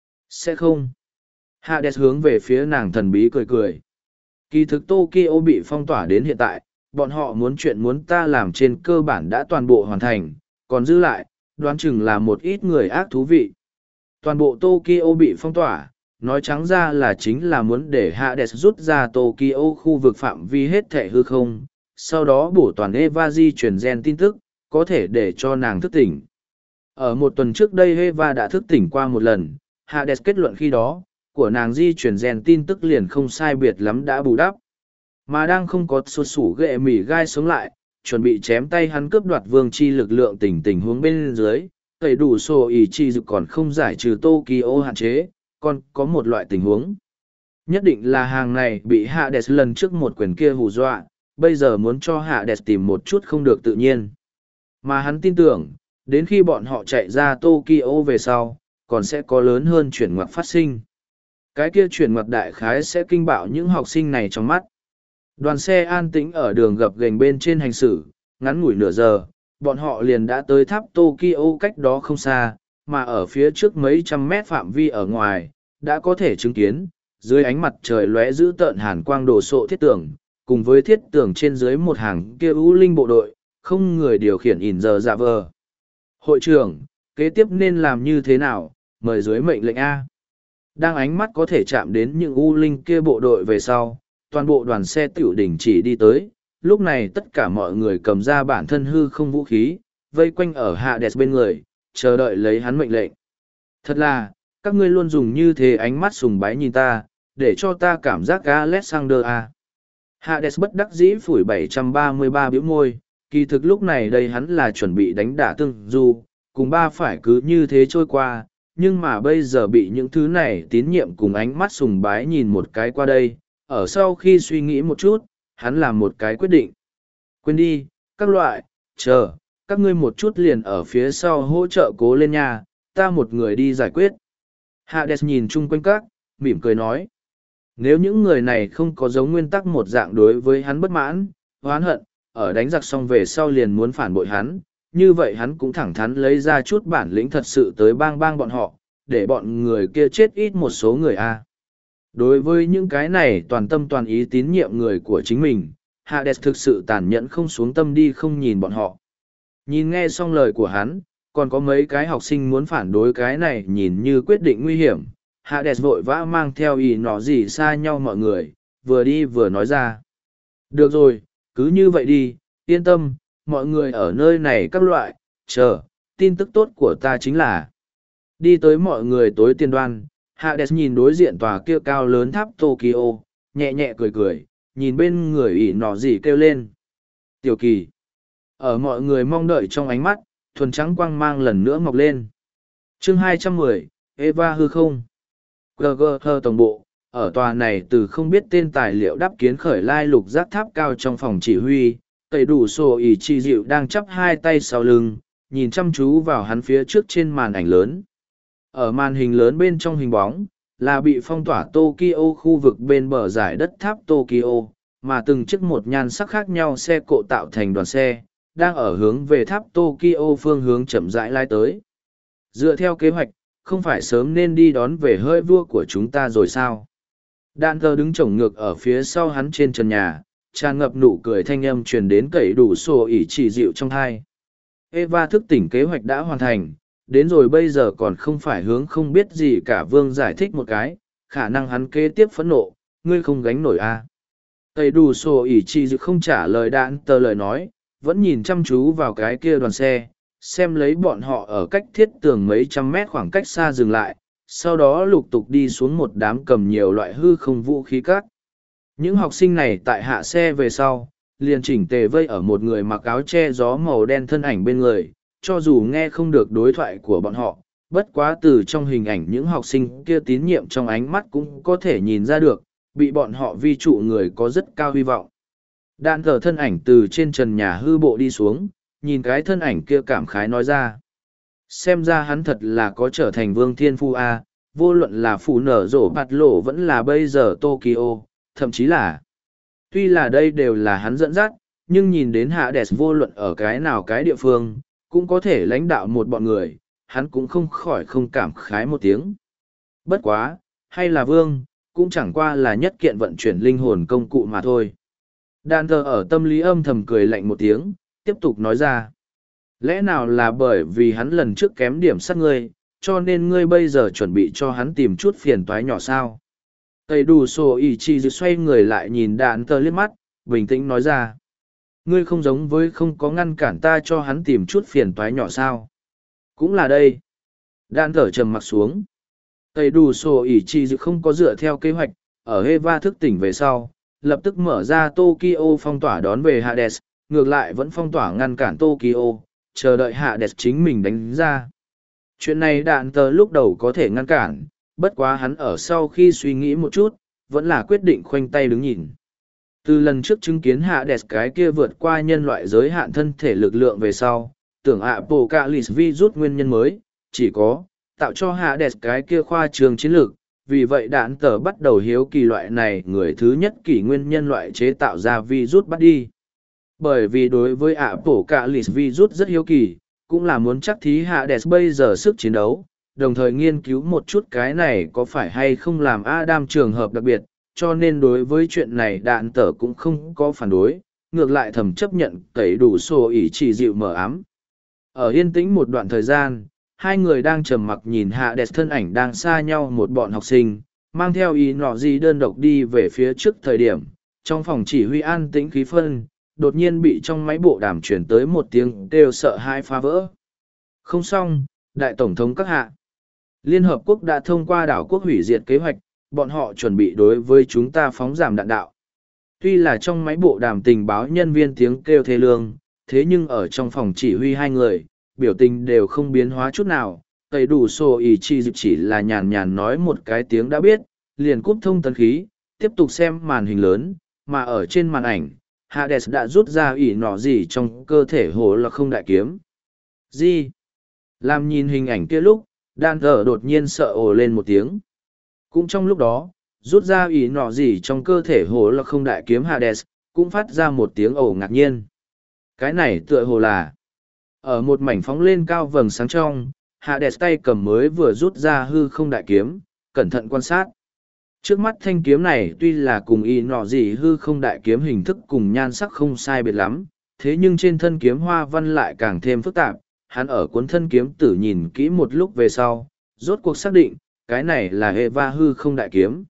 Sẽ không. Hades hướng về phía nàng thần bí cười cười. Kỳ thực Tokyo bị phong tỏa đến hiện tại, bọn họ muốn chuyện muốn ta làm trên cơ bản đã toàn bộ hoàn thành, còn giữ lại, đoán chừng là một ít người ác thú vị. Toàn bộ Tokyo bị phong tỏa, nói trắng ra là chính là muốn để Hades rút ra Tokyo khu vực phạm vi hết thẻ hư không, sau đó bổ toàn Eva di truyền gen tin tức, có thể để cho nàng thức tỉnh. Ở một tuần trước đây Eva đã thức tỉnh qua một lần, Hades kết luận khi đó, của nàng di truyền gen tin tức liền không sai biệt lắm đã bù đắp. Mà đang không có sụt sủ ghệ mỉ gai sống lại, chuẩn bị chém tay hắn cướp đoạt vương chi lực lượng tình huống bên dưới, tẩy đủ sổ ý chi dự còn không giải trừ Tokyo hạn chế, còn có một loại tình huống. Nhất định là hàng này bị Hades lần trước một quyền kia hù dọa, bây giờ muốn cho Hades tìm một chút không được tự nhiên. Mà hắn tin tưởng, đến khi bọn họ chạy ra Tokyo về sau, còn sẽ có lớn hơn chuyển ngoặt phát sinh. Cái kia chuyển ngoặt đại khái sẽ kinh bạo những học sinh này trong mắt. Đoàn xe an tĩnh ở đường gập ghềnh bên trên hành xử, ngắn ngủi nửa giờ, bọn họ liền đã tới tháp Tokyo cách đó không xa, mà ở phía trước mấy trăm mét phạm vi ở ngoài, đã có thể chứng kiến, dưới ánh mặt trời lóe giữ tợn hàn quang đồ sộ thiết tường, cùng với thiết tường trên dưới một hàng kia ưu linh bộ đội, không người điều khiển ỉn giờ dạ vờ. Hội trưởng, kế tiếp nên làm như thế nào, mời dưới mệnh lệnh A. Đang ánh mắt có thể chạm đến những ưu linh kia bộ đội về sau, toàn bộ đoàn xe tiểu đỉnh chỉ đi tới, lúc này tất cả mọi người cầm ra bản thân hư không vũ khí, vây quanh ở Hades bên người, chờ đợi lấy hắn mệnh lệnh. Thật là, các ngươi luôn dùng như thế ánh mắt sùng bái nhìn ta, để cho ta cảm giác Alexander A. Hades bất đắc dĩ phủi 733 biểu môi, kỳ thực lúc này đây hắn là chuẩn bị đánh đả tương du, cùng ba phải cứ như thế trôi qua, nhưng mà bây giờ bị những thứ này tín nhiệm cùng ánh mắt sùng bái nhìn một cái qua đây, ở sau khi suy nghĩ một chút, hắn làm một cái quyết định. Quên đi, các loại, chờ, các ngươi một chút liền ở phía sau hỗ trợ cố lên nha, ta một người đi giải quyết. Hades nhìn chung quanh các, mỉm cười nói. Nếu những người này không có giống nguyên tắc một dạng đối với hắn bất mãn, oán hận, ở đánh giặc xong về sau liền muốn phản bội hắn, như vậy hắn cũng thẳng thắn lấy ra chút bản lĩnh thật sự tới bang bang bọn họ, để bọn người kia chết ít một số người a. Đối với những cái này toàn tâm toàn ý tín nhiệm người của chính mình, Hades thực sự tàn nhẫn không xuống tâm đi không nhìn bọn họ. Nhìn nghe xong lời của hắn, còn có mấy cái học sinh muốn phản đối cái này nhìn như quyết định nguy hiểm. Hades vội vã mang theo ý nọ gì xa nhau mọi người, vừa đi vừa nói ra. Được rồi, cứ như vậy đi, yên tâm, mọi người ở nơi này các loại, chờ, tin tức tốt của ta chính là. Đi tới mọi người tối tiên đoan, Hades nhìn đối diện tòa kia cao lớn tháp Tokyo, nhẹ nhẹ cười cười, nhìn bên người ỉ nọ gì kêu lên. Tiểu kỳ. Ở mọi người mong đợi trong ánh mắt, thuần trắng quang mang lần nữa mọc lên. Chương 210, Eva hư không. GG tổng bộ, ở tòa này từ không biết tên tài liệu đắp kiến khởi lai lục giác tháp cao trong phòng chỉ huy, tẩy đủ sổ ỉ chi dịu đang chắp hai tay sau lưng, nhìn chăm chú vào hắn phía trước trên màn ảnh lớn. Ở màn hình lớn bên trong hình bóng, là bị phong tỏa Tokyo khu vực bên bờ giải đất tháp Tokyo, mà từng chiếc một nhan sắc khác nhau xe cộ tạo thành đoàn xe, đang ở hướng về tháp Tokyo phương hướng chậm rãi lai tới. Dựa theo kế hoạch, không phải sớm nên đi đón về hơi vua của chúng ta rồi sao? Đạn thờ đứng chổng ngược ở phía sau hắn trên trần nhà, tràn ngập nụ cười thanh âm truyền đến cậy đủ sổ ỉ chỉ dịu trong thai. Eva thức tỉnh kế hoạch đã hoàn thành, đến rồi bây giờ còn không phải hướng không biết gì cả vương giải thích một cái, khả năng hắn kế tiếp phẫn nộ, ngươi không gánh nổi a. Cậy đủ sổ ỉ chỉ dịu không trả lời đạn tờ lời nói, vẫn nhìn chăm chú vào cái kia đoàn xe, xem lấy bọn họ ở cách thiết tường mấy trăm mét khoảng cách xa dừng lại, sau đó lục tục đi xuống một đám cầm nhiều loại hư không vũ khí các. Những học sinh này tại hạ xe về sau, liền chỉnh tề vây ở một người mặc áo che gió màu đen thân ảnh bên người, cho dù nghe không được đối thoại của bọn họ, bất quá từ trong hình ảnh những học sinh kia tín nhiệm trong ánh mắt cũng có thể nhìn ra được, bị bọn họ vi trụ người có rất cao hy vọng. Đạn thờ thân ảnh từ trên trần nhà hư bộ đi xuống, nhìn cái thân ảnh kia cảm khái nói ra. Xem ra hắn thật là có trở thành vương thiên phu A, vô luận là phụ nở rổ bạt lộ vẫn là bây giờ Tokyo, thậm chí là. Tuy là đây đều là hắn dẫn dắt, nhưng nhìn đến Hades vô luận ở cái nào cái địa phương, cũng có thể lãnh đạo một bọn người, hắn cũng không khỏi không cảm khái một tiếng. Bất quá, hay là vương, cũng chẳng qua là nhất kiện vận chuyển linh hồn công cụ mà thôi. Đàn thờ ở tâm lý âm thầm cười lạnh một tiếng, tiếp tục nói ra. Lẽ nào là bởi vì hắn lần trước kém điểm sát ngươi, cho nên ngươi bây giờ chuẩn bị cho hắn tìm chút phiền toái nhỏ sao? Tây đủ sổ ỉ chi xoay người lại nhìn đạn thờ liếc mắt, bình tĩnh nói ra. Ngươi không giống với không có ngăn cản ta cho hắn tìm chút phiền toái nhỏ sao? Cũng là đây. Đạn thờ trầm mặc xuống. Tây đủ sổ ỉ chi không có dựa theo kế hoạch, ở Eva thức tỉnh về sau, lập tức mở ra Tokyo phong tỏa đón về Hades, ngược lại vẫn phong tỏa ngăn cản Tokyo, chờ đợi Hades chính mình đánh ra. Chuyện này đạn tờ lúc đầu có thể ngăn cản, bất quá hắn ở sau khi suy nghĩ một chút, vẫn là quyết định khoanh tay đứng nhìn. Từ lần trước chứng kiến Hades cái kia vượt qua nhân loại giới hạn thân thể lực lượng về sau, tưởng Apocalypse virus nguyên nhân mới, chỉ có tạo cho Hades cái kia khoa trường chiến lược, vì vậy đạn tờ bắt đầu hiếu kỳ loại này người thứ nhất kỷ nguyên nhân loại chế tạo ra virus bắt đi. Bởi vì đối với ạ bổ cả lì virus rất hiếu kỳ, cũng là muốn chắc thí Hades bây giờ sức chiến đấu, đồng thời nghiên cứu một chút cái này có phải hay không làm Adam trường hợp đặc biệt, cho nên đối với chuyện này đạn tờ cũng không có phản đối, ngược lại thầm chấp nhận tẩy đủ sổ ỉ chỉ dịu mờ ám. Ở yên tĩnh một đoạn thời gian, hai người đang trầm mặc nhìn Hades thân ảnh đang xa nhau một bọn học sinh, mang theo ý nọ gì đơn độc đi về phía trước thời điểm, trong phòng chỉ huy an tĩnh khí phân, đột nhiên bị trong máy bộ đàm chuyển tới một tiếng kêu sợ hãi phá vỡ. Không xong, đại tổng thống các hạ. Liên Hợp Quốc đã thông qua đảo quốc hủy diệt kế hoạch, bọn họ chuẩn bị đối với chúng ta phóng giảm đạn đạo. Tuy là trong máy bộ đàm tình báo nhân viên tiếng kêu thê lương, thế nhưng ở trong phòng chỉ huy hai người, biểu tình đều không biến hóa chút nào. Tây đủ sổ ý chi dịp chỉ là nhàn nhàn nói một cái tiếng đã biết, liền cúp thông tấn khí, tiếp tục xem màn hình lớn, mà ở trên màn ảnh, Hades đã rút ra ỉ nọ gì trong cơ thể hồ là không đại kiếm. Gì? Làm nhìn hình ảnh kia lúc, đan thờ đột nhiên sợ ồ lên một tiếng. Cũng trong lúc đó, rút ra ỉ nọ gì trong cơ thể hồ là không đại kiếm Hades, cũng phát ra một tiếng ồ ngạc nhiên. Cái này tựa hồ là ở một mảnh phóng lên cao vầng sáng trong, Hades tay cầm mới vừa rút ra hư không đại kiếm, cẩn thận quan sát. Trước mắt thanh kiếm này tuy là cùng y nọ gì hư không đại kiếm hình thức cùng nhan sắc không sai biệt lắm, thế nhưng trên thân kiếm hoa văn lại càng thêm phức tạp. Hắn ở cuốn thân kiếm tử nhìn kỹ một lúc về sau, rốt cuộc xác định, cái này là Eva hư không đại kiếm.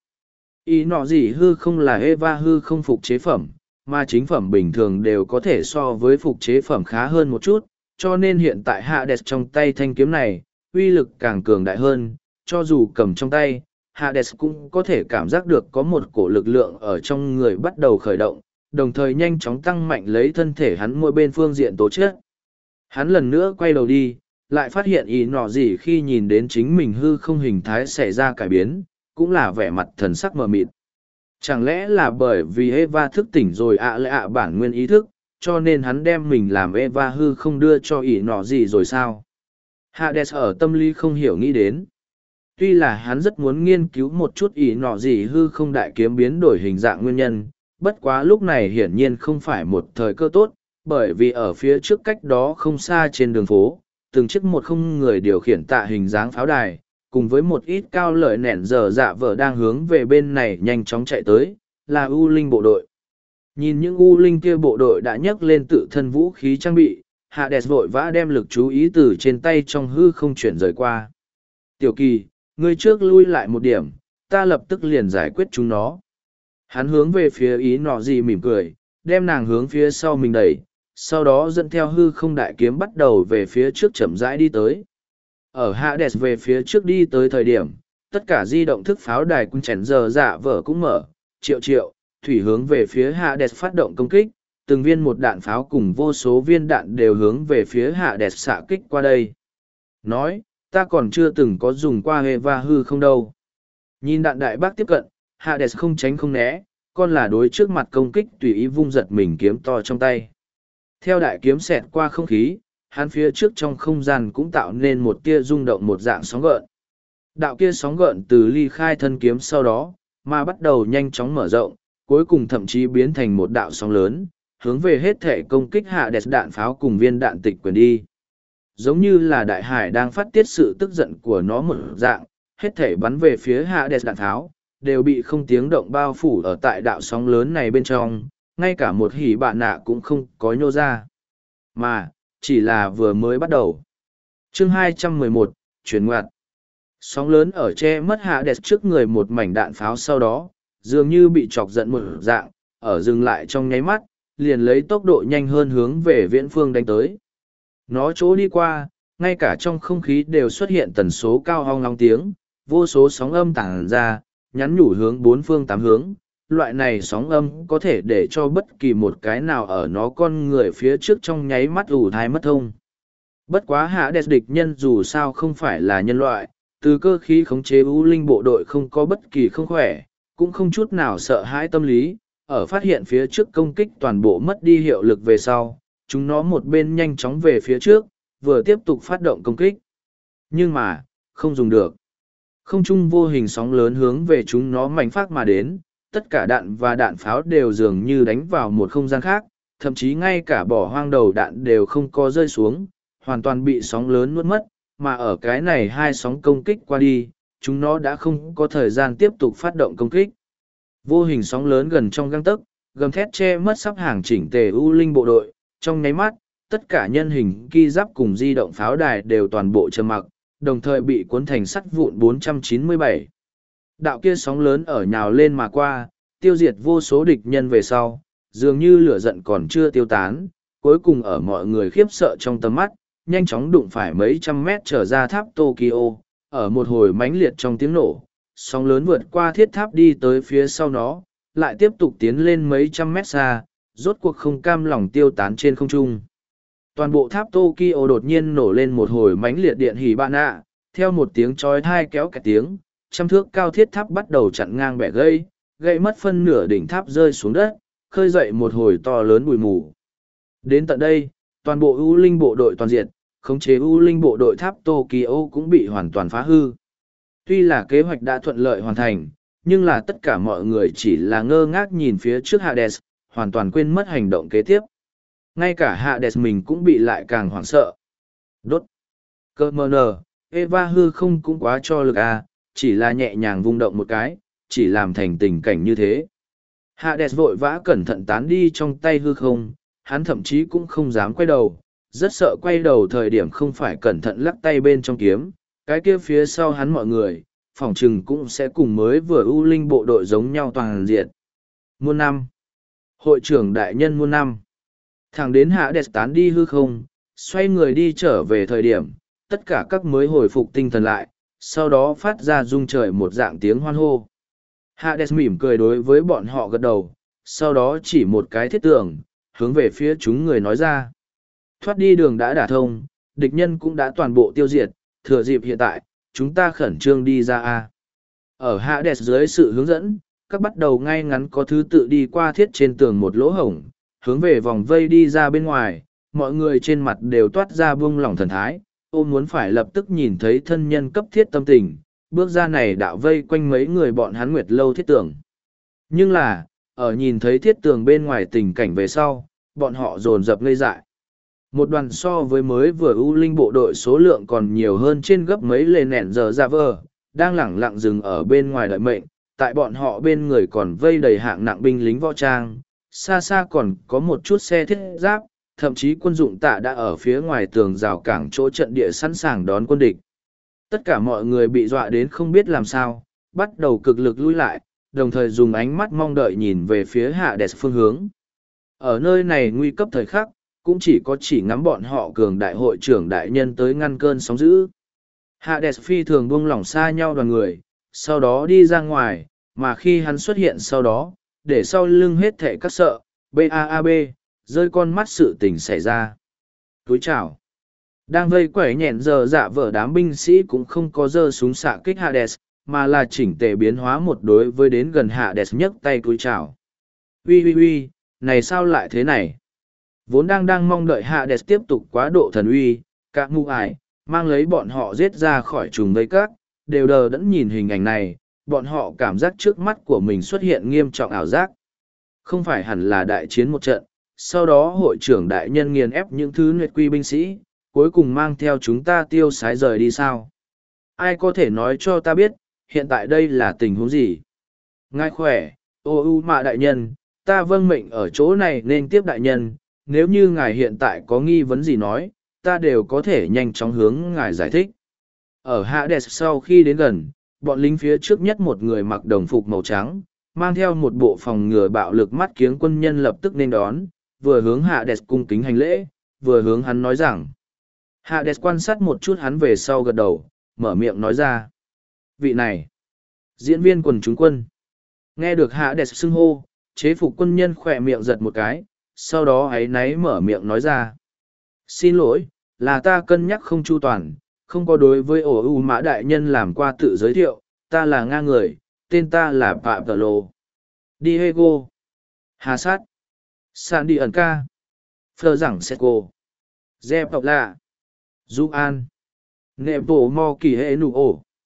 Y nọ gì hư không là Eva hư không phục chế phẩm, mà chính phẩm bình thường đều có thể so với phục chế phẩm khá hơn một chút, cho nên hiện tại Hades trong tay thanh kiếm này, uy lực càng cường đại hơn, cho dù cầm trong tay, Hades cũng có thể cảm giác được có một cổ lực lượng ở trong người bắt đầu khởi động, đồng thời nhanh chóng tăng mạnh lấy thân thể hắn mỗi bên phương diện tố chất. Hắn lần nữa quay đầu đi, lại phát hiện ý nọ gì khi nhìn đến chính mình hư không hình thái xảy ra cải biến, cũng là vẻ mặt thần sắc mờ mịt. Chẳng lẽ là bởi vì Eva thức tỉnh rồi lẽ bản nguyên ý thức, cho nên hắn đem mình làm Eva hư không đưa cho ý nọ gì rồi sao? Hades ở tâm lý không hiểu nghĩ đến. Tuy là hắn rất muốn nghiên cứu một chút ý nọ gì hư không đại kiếm biến đổi hình dạng nguyên nhân, bất quá lúc này hiển nhiên không phải một thời cơ tốt, bởi vì ở phía trước cách đó không xa trên đường phố, từng chiếc một không người điều khiển tạ hình dáng pháo đài, cùng với một ít cao lợi nẻn dở dạ vở đang hướng về bên này nhanh chóng chạy tới, là U Linh bộ đội. Nhìn những U Linh kia bộ đội đã nhấc lên tự thân vũ khí trang bị, Hades vội vã đem lực chú ý từ trên tay trong hư không chuyển rời qua. Tiểu Kỳ, ngươi trước lui lại một điểm, ta lập tức liền giải quyết chúng nó. Hắn hướng về phía ý nọ gì mỉm cười, đem nàng hướng phía sau mình đẩy, sau đó dẫn theo hư không đại kiếm bắt đầu về phía trước chậm rãi đi tới. Ở Hades về phía trước đi tới thời điểm, tất cả di động thức pháo đài cung chèn giờ dạ vở cũng mở, triệu triệu, thủy hướng về phía Hades phát động công kích, từng viên một đạn pháo cùng vô số viên đạn đều hướng về phía Hades xạ kích qua đây. Nói, ta còn chưa từng có dùng qua Eva hư không đâu. Nhìn đạn đại bác tiếp cận, Hades không tránh không né, còn là đối trước mặt công kích tùy ý vung giật mình kiếm to trong tay. Theo đại kiếm xẹt qua không khí, hắn phía trước trong không gian cũng tạo nên một tia rung động một dạng sóng gợn. Đạo kia sóng gợn từ ly khai thân kiếm sau đó, mà bắt đầu nhanh chóng mở rộng, cuối cùng thậm chí biến thành một đạo sóng lớn, hướng về hết thể công kích Hades đạn pháo cùng viên đạn tịch quyền đi. Giống như là đại hải đang phát tiết sự tức giận của nó một dạng, hết thể bắn về phía Hades đạn pháo, đều bị không tiếng động bao phủ ở tại đạo sóng lớn này bên trong, ngay cả một hỉ bạn nạ cũng không có nhô ra. Mà, chỉ là vừa mới bắt đầu. Chương 211, chuyển ngoặt. Sóng lớn ở che mất Hades trước người một mảnh đạn pháo sau đó, dường như bị chọc giận một dạng, ở dừng lại trong nháy mắt, liền lấy tốc độ nhanh hơn hướng về viễn phương đánh tới. Nó chỗ đi qua, ngay cả trong không khí đều xuất hiện tần số cao hong long tiếng, vô số sóng âm tản ra, nhắn nhủ hướng bốn phương tám hướng. Loại này sóng âm có thể để cho bất kỳ một cái nào ở nó con người phía trước trong nháy mắt ù thai mất thông. Bất quá Hades địch nhân dù sao không phải là nhân loại, từ cơ khí khống chế U Linh bộ đội không có bất kỳ không khỏe, cũng không chút nào sợ hãi tâm lý, ở phát hiện phía trước công kích toàn bộ mất đi hiệu lực về sau, chúng nó một bên nhanh chóng về phía trước, vừa tiếp tục phát động công kích. Nhưng mà, không dùng được. Không trung vô hình sóng lớn hướng về chúng nó mảnh phát mà đến, tất cả đạn và đạn pháo đều dường như đánh vào một không gian khác, thậm chí ngay cả bỏ hoang đầu đạn đều không có rơi xuống, hoàn toàn bị sóng lớn nuốt mất, mà ở cái này hai sóng công kích qua đi, chúng nó đã không có thời gian tiếp tục phát động công kích. Vô hình sóng lớn gần trong gang tấc, gầm thét che mất sắp hàng chỉnh tề U Linh bộ đội, trong nháy mắt, tất cả nhân hình ki giáp cùng di động pháo đài đều toàn bộ trầm mặc, đồng thời bị cuốn thành sắt vụn 497. Đạo kia sóng lớn ở nhào lên mà qua, tiêu diệt vô số địch nhân về sau, dường như lửa giận còn chưa tiêu tán, cuối cùng ở mọi người khiếp sợ trong tầm mắt, nhanh chóng đụng phải mấy trăm mét trở ra tháp Tokyo, ở một hồi mãnh liệt trong tiếng nổ, sóng lớn vượt qua thiết tháp đi tới phía sau nó, lại tiếp tục tiến lên mấy trăm mét xa, rốt cuộc không cam lòng tiêu tán trên không trung. Toàn bộ tháp Tokyo đột nhiên nổ lên một hồi mãnh liệt điện hỉ bạn ạ, theo một tiếng chói tai kéo cả tiếng, trăm thước cao thiết tháp bắt đầu chặn ngang bẻ gãy mất phân nửa đỉnh tháp rơi xuống đất, khơi dậy một hồi to lớn bụi mù. Đến tận đây, toàn bộ U Linh bộ đội toàn diện, khống chế U Linh bộ đội tháp Tokyo cũng bị hoàn toàn phá hư. Tuy là kế hoạch đã thuận lợi hoàn thành, nhưng là tất cả mọi người chỉ là ngơ ngác nhìn phía trước Hades, hoàn toàn quên mất hành động kế tiếp. Ngay cả Hades mình cũng bị lại càng hoảng sợ. Đốt. Cơ mờ nờ, Eva hư không cũng quá cho lực à, chỉ là nhẹ nhàng vung động một cái, chỉ làm thành tình cảnh như thế. Hades vội vã cẩn thận tán đi trong tay hư không, hắn thậm chí cũng không dám quay đầu, rất sợ quay đầu thời điểm không phải cẩn thận lắc tay bên trong kiếm, cái kia phía sau hắn mọi người, phỏng chừng cũng sẽ cùng mới vừa U Linh bộ đội giống nhau toàn diện. Muôn năm. Hội trưởng đại nhân muôn năm. Thẳng đến Hades tán đi hư không, xoay người đi trở về thời điểm, tất cả các mới hồi phục tinh thần lại, sau đó phát ra rung trời một dạng tiếng hoan hô. Hades mỉm cười đối với bọn họ gật đầu, sau đó chỉ một cái thiết tường, hướng về phía chúng người nói ra. Thoát đi đường đã đả thông, địch nhân cũng đã toàn bộ tiêu diệt, thừa dịp hiện tại, chúng ta khẩn trương đi ra A. Ở Hades dưới sự hướng dẫn, các bắt đầu ngay ngắn có thứ tự đi qua thiết trên tường một lỗ hổng, hướng về vòng vây đi ra bên ngoài, mọi người trên mặt đều toát ra buông lỏng thần thái, ôm muốn phải lập tức nhìn thấy thân nhân cấp thiết tâm tình, bước ra này đạo vây quanh mấy người bọn hắn nguyệt lâu thiết tường. Nhưng là, ở nhìn thấy thiết tường bên ngoài tình cảnh về sau, bọn họ dồn dập ngây dại. Một đoàn so với mới vừa U Linh bộ đội số lượng còn nhiều hơn trên gấp mấy lề nẹn giờ ra vờ, đang lẳng lặng dừng ở bên ngoài đợi mệnh, tại bọn họ bên người còn vây đầy hạng nặng binh lính võ trang, xa xa còn có một chút xe thiết giáp, thậm chí quân dụng tạ đã ở phía ngoài tường rào cảng chỗ trận địa sẵn sàng đón quân địch. Tất cả mọi người bị dọa đến không biết làm sao, bắt đầu cực lực lui lại, đồng thời dùng ánh mắt mong đợi nhìn về phía Hades phương hướng. Ở nơi này nguy cấp thời khắc, cũng chỉ ngắm bọn họ cường đại hội trưởng đại nhân tới ngăn cơn sóng dữ. Hades phi thường buông lỏng xa nhau đoàn người, sau đó đi ra ngoài, mà khi hắn xuất hiện sau đó, để sau lưng hết thệ các sợ, BAAB, rơi con mắt sự tình xảy ra. Túi chào. Đang vây quẩy nhẹn giờ dạ vở đám binh sĩ cũng không có giơ súng xạ kích Hades, mà là chỉnh tề biến hóa một đối với đến gần Hades nhấc tay túi chào. Uy, này sao lại thế này? Vốn đang mong đợi Hades tiếp tục quá độ thần uy, các ngu ải, mang lấy bọn họ giết ra khỏi trùng vây các, đều đờ đẫn nhìn hình ảnh này, bọn họ cảm giác trước mắt của mình xuất hiện nghiêm trọng ảo giác. Không phải hẳn là đại chiến một trận, sau đó hội trưởng đại nhân nghiền ép những thứ nguyệt quy binh sĩ, cuối cùng mang theo chúng ta tiêu sái rời đi sao? Ai có thể nói cho ta biết, hiện tại đây là tình huống gì? Ngài khỏe, ô u mạ đại nhân, ta vâng mệnh ở chỗ này nên tiếp đại nhân, nếu như ngài hiện tại có nghi vấn gì nói, ta đều có thể nhanh chóng hướng ngài giải thích. Ở Hades sau khi đến gần, bọn lính phía trước nhất một người mặc đồng phục màu trắng, mang theo một bộ phòng ngừa bạo lực mắt kiếng quân nhân lập tức nên đón, vừa hướng Hades cung kính hành lễ, vừa hướng hắn nói rằng. Hades quan sát một chút hắn về sau gật đầu, mở miệng nói ra. Vị này, diễn viên quần chúng quân. Nghe được Hades xưng hô, chế phục quân nhân khỏe miệng giật một cái, sau đó áy náy mở miệng nói ra. Xin lỗi, là ta cân nhắc không chu toàn, không có đối với ổ u mã đại nhân làm qua tự giới thiệu, ta là Nga người, tên ta là Phạm Tờ Lô. Diego. Hà Sát. San Đi ẩn ca. Phờ Giảng Seco. Dẹp Tộc Lạ. Du An. Nệm Tổ Mò Kỳ Hệ Nụ Ổ.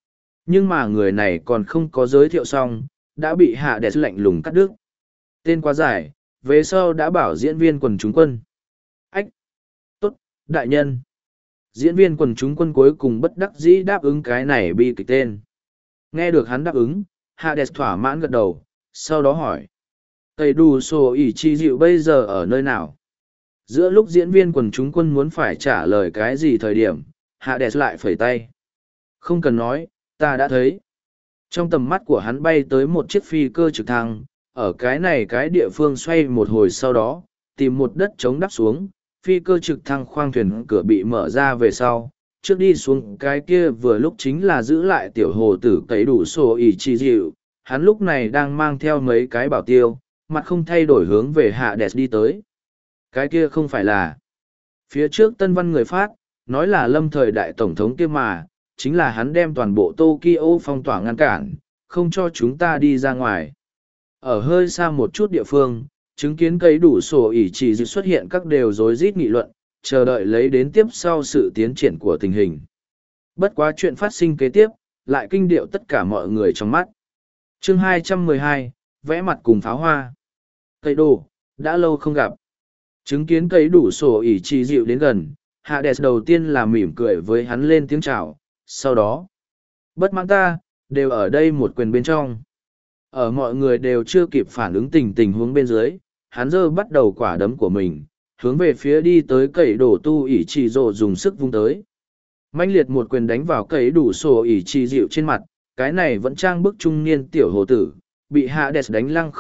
Nhưng mà người này còn không có giới thiệu xong, đã bị Hades lạnh lùng cắt đứt. Tên quá dài, về sau đã bảo diễn viên quần chúng quân. Ách! Tốt, đại nhân! Diễn viên quần chúng quân cuối cùng bất đắc dĩ đáp ứng cái này bi kịch tên. Nghe được hắn đáp ứng, Hades thỏa mãn gật đầu, sau đó hỏi. Tây đủ sổ ỉ chi dịu bây giờ ở nơi nào? Giữa lúc diễn viên quần chúng quân muốn phải trả lời cái gì thời điểm, Hades lại phẩy tay. Không cần nói, ta đã thấy. Trong tầm mắt của hắn bay tới một chiếc phi cơ trực thăng, ở cái này cái địa phương xoay một hồi sau đó, tìm một đất trống đắp xuống, phi cơ trực thăng khoang thuyền cửa bị mở ra về sau. Trước đi xuống cái kia vừa lúc chính là giữ lại tiểu hồ tử cấy đủ sổ ỉ chi dịu, hắn lúc này đang mang theo mấy cái bảo tiêu, mặt không thay đổi hướng về Hades đi tới. Cái kia không phải là. Phía trước tân văn người phát, nói là lâm thời đại tổng thống kia mà, chính là hắn đem toàn bộ Tokyo phong tỏa ngăn cản, không cho chúng ta đi ra ngoài. Ở hơi xa một chút địa phương, chứng kiến cây đủ sổ ỉ chỉ dự xuất hiện các đều rối rít nghị luận, chờ đợi lấy đến tiếp sau sự tiến triển của tình hình. Bất quá chuyện phát sinh kế tiếp, lại kinh điệu tất cả mọi người trong mắt. Chương 212, vẽ mặt cùng pháo hoa. Cây đồ, đã lâu không gặp. Chứng kiến cây đủ sổ ỉ chỉ dịu đến gần, Hades đầu tiên là mỉm cười với hắn lên tiếng chào, sau đó. Bất mãn ta, đều ở đây một quyền bên trong. Ở mọi người đều chưa kịp phản ứng tình huống bên dưới, hắn giơ bắt đầu quả đấm của mình, hướng về phía đi tới cậy đổ tu ỉ chỉ rồ dùng sức vung tới. Mãnh liệt một quyền đánh vào cậy đủ sổ ỉ chỉ dịu trên mặt, cái này vẫn trang bức trung niên tiểu hồ tử, bị Hades đánh lăng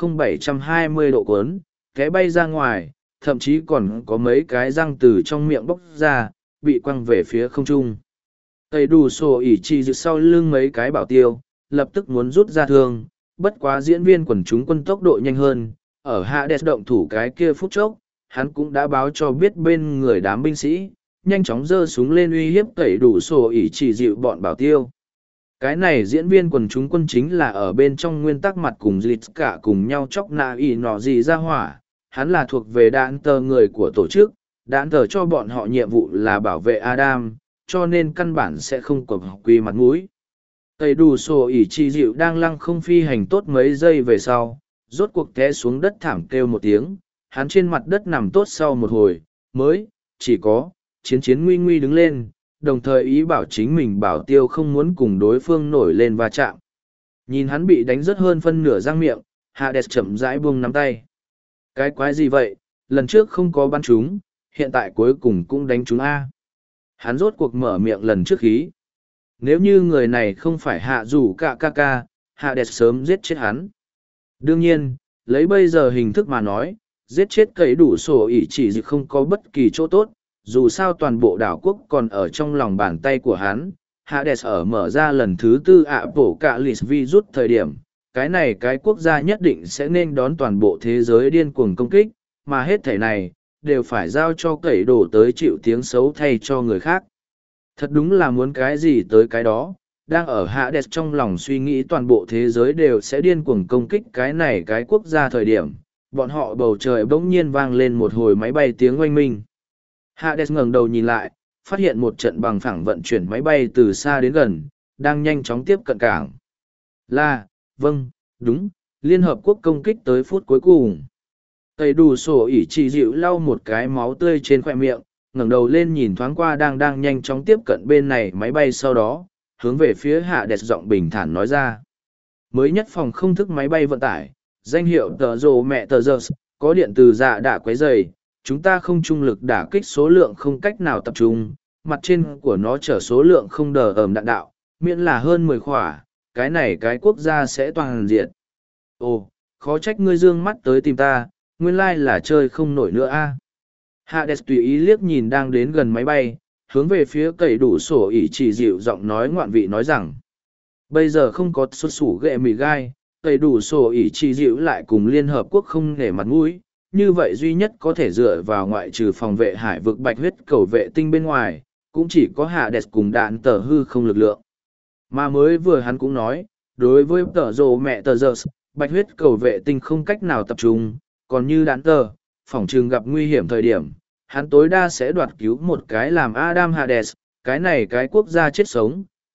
0720 độ cuốn, té bay ra ngoài, thậm chí còn có mấy cái răng từ trong miệng bốc ra, bị quăng về phía không trung. Cậy đủ sổ ỉ chỉ dịu sau lưng mấy cái bảo tiêu, lập tức muốn rút ra thương, bất quá diễn viên quần chúng quân tốc độ nhanh hơn, ở Hades động thủ cái kia phút chốc, hắn cũng đã báo cho biết bên người đám binh sĩ, nhanh chóng giơ súng lên uy hiếp cậy đủ sổ ỉ chỉ dịu bọn bảo tiêu. Cái này diễn viên quần chúng quân chính là ở bên trong nguyên tắc mặt cùng dịch cả cùng nhau chóc nạ ỉ nọ gì ra hỏa, hắn là thuộc về đạn tờ người của tổ chức, đạn tờ cho bọn họ nhiệm vụ là bảo vệ Adam, cho nên căn bản sẽ không có quy mặt mũi. Tây đủ sổ ỉ chi dịu đang lăng không phi hành tốt mấy giây về sau, rốt cuộc té xuống đất thảm kêu một tiếng, hắn trên mặt đất nằm tốt sau một hồi, mới, chỉ có, chiến nguy nguy đứng lên, đồng thời ý bảo chính mình bảo tiêu không muốn cùng đối phương nổi lên va chạm. Nhìn hắn bị đánh rất hơn phân nửa răng miệng, Hades chậm rãi buông nắm tay. Cái quái gì vậy, lần trước không có bắn chúng, hiện tại cuối cùng cũng đánh chúng A. Hắn rốt cuộc mở miệng lần trước khí. Nếu như người này không phải hạ rủ cả ca, Hades sớm giết chết hắn. Đương nhiên, lấy bây giờ hình thức mà nói, giết chết cấy đủ sổ ỉ chỉ dịch không có bất kỳ chỗ tốt, dù sao toàn bộ đảo quốc còn ở trong lòng bàn tay của hắn. Hades ở mở ra lần thứ tư ạ bổ cả list virus thời điểm, cái này cái quốc gia nhất định sẽ nên đón toàn bộ thế giới điên cuồng công kích, mà hết thể này, đều phải giao cho cấy đổ tới chịu tiếng xấu thay cho người khác. Thật đúng là muốn cái gì tới cái đó, đang ở Hades trong lòng suy nghĩ toàn bộ thế giới đều sẽ điên cuồng công kích cái này cái quốc gia thời điểm, bọn họ bầu trời bỗng nhiên vang lên một hồi máy bay tiếng oanh minh. Hades ngẩng đầu nhìn lại, phát hiện một trận bằng phẳng vận chuyển máy bay từ xa đến gần, đang nhanh chóng tiếp cận cảng. Vâng, đúng, Liên Hợp Quốc công kích tới phút cuối cùng. Tây đủ sổ ỉ chỉ dịu lau một cái máu tươi trên khoe miệng, ngẩng đầu lên nhìn thoáng qua đang nhanh chóng tiếp cận bên này máy bay sau đó, hướng về phía Hades giọng bình thản nói ra. Mới nhất phòng không thức máy bay vận tải, danh hiệu tờ rồ mẹ tờ giờ, có điện từ dạ đã quấy dày, chúng ta không trung lực đả kích số lượng không cách nào tập trung, mặt trên của nó chở số lượng không đờ ẩm đạn đạo, miễn là hơn 10 khỏa, cái này cái quốc gia sẽ toàn diện. Ồ, khó trách ngươi dương mắt tới tìm ta, nguyên lai là chơi không nổi nữa a. Hades tùy ý liếc nhìn đang đến gần máy bay, hướng về phía cậy đủ sổ ỉ chỉ dịu giọng nói ngoạn vị nói rằng. Bây giờ không có xuất sủ ghệ mì gai, cậy đủ sổ ỉ chỉ dịu lại cùng Liên Hợp Quốc không nể mặt mũi, như vậy duy nhất có thể dựa vào ngoại trừ phòng vệ hải vực bạch huyết cầu vệ tinh bên ngoài, cũng chỉ có Hades cùng đạn tờ hư không lực lượng. Mà mới vừa hắn cũng nói, đối với tờ rồ mẹ tờ giờ, bạch huyết cầu vệ tinh không cách nào tập trung, còn như đạn tờ, phỏng trường gặp nguy hiểm thời điểm, hắn tối đa sẽ đoạt cứu một cái làm Adam Hades, cái này cái quốc gia chết sống,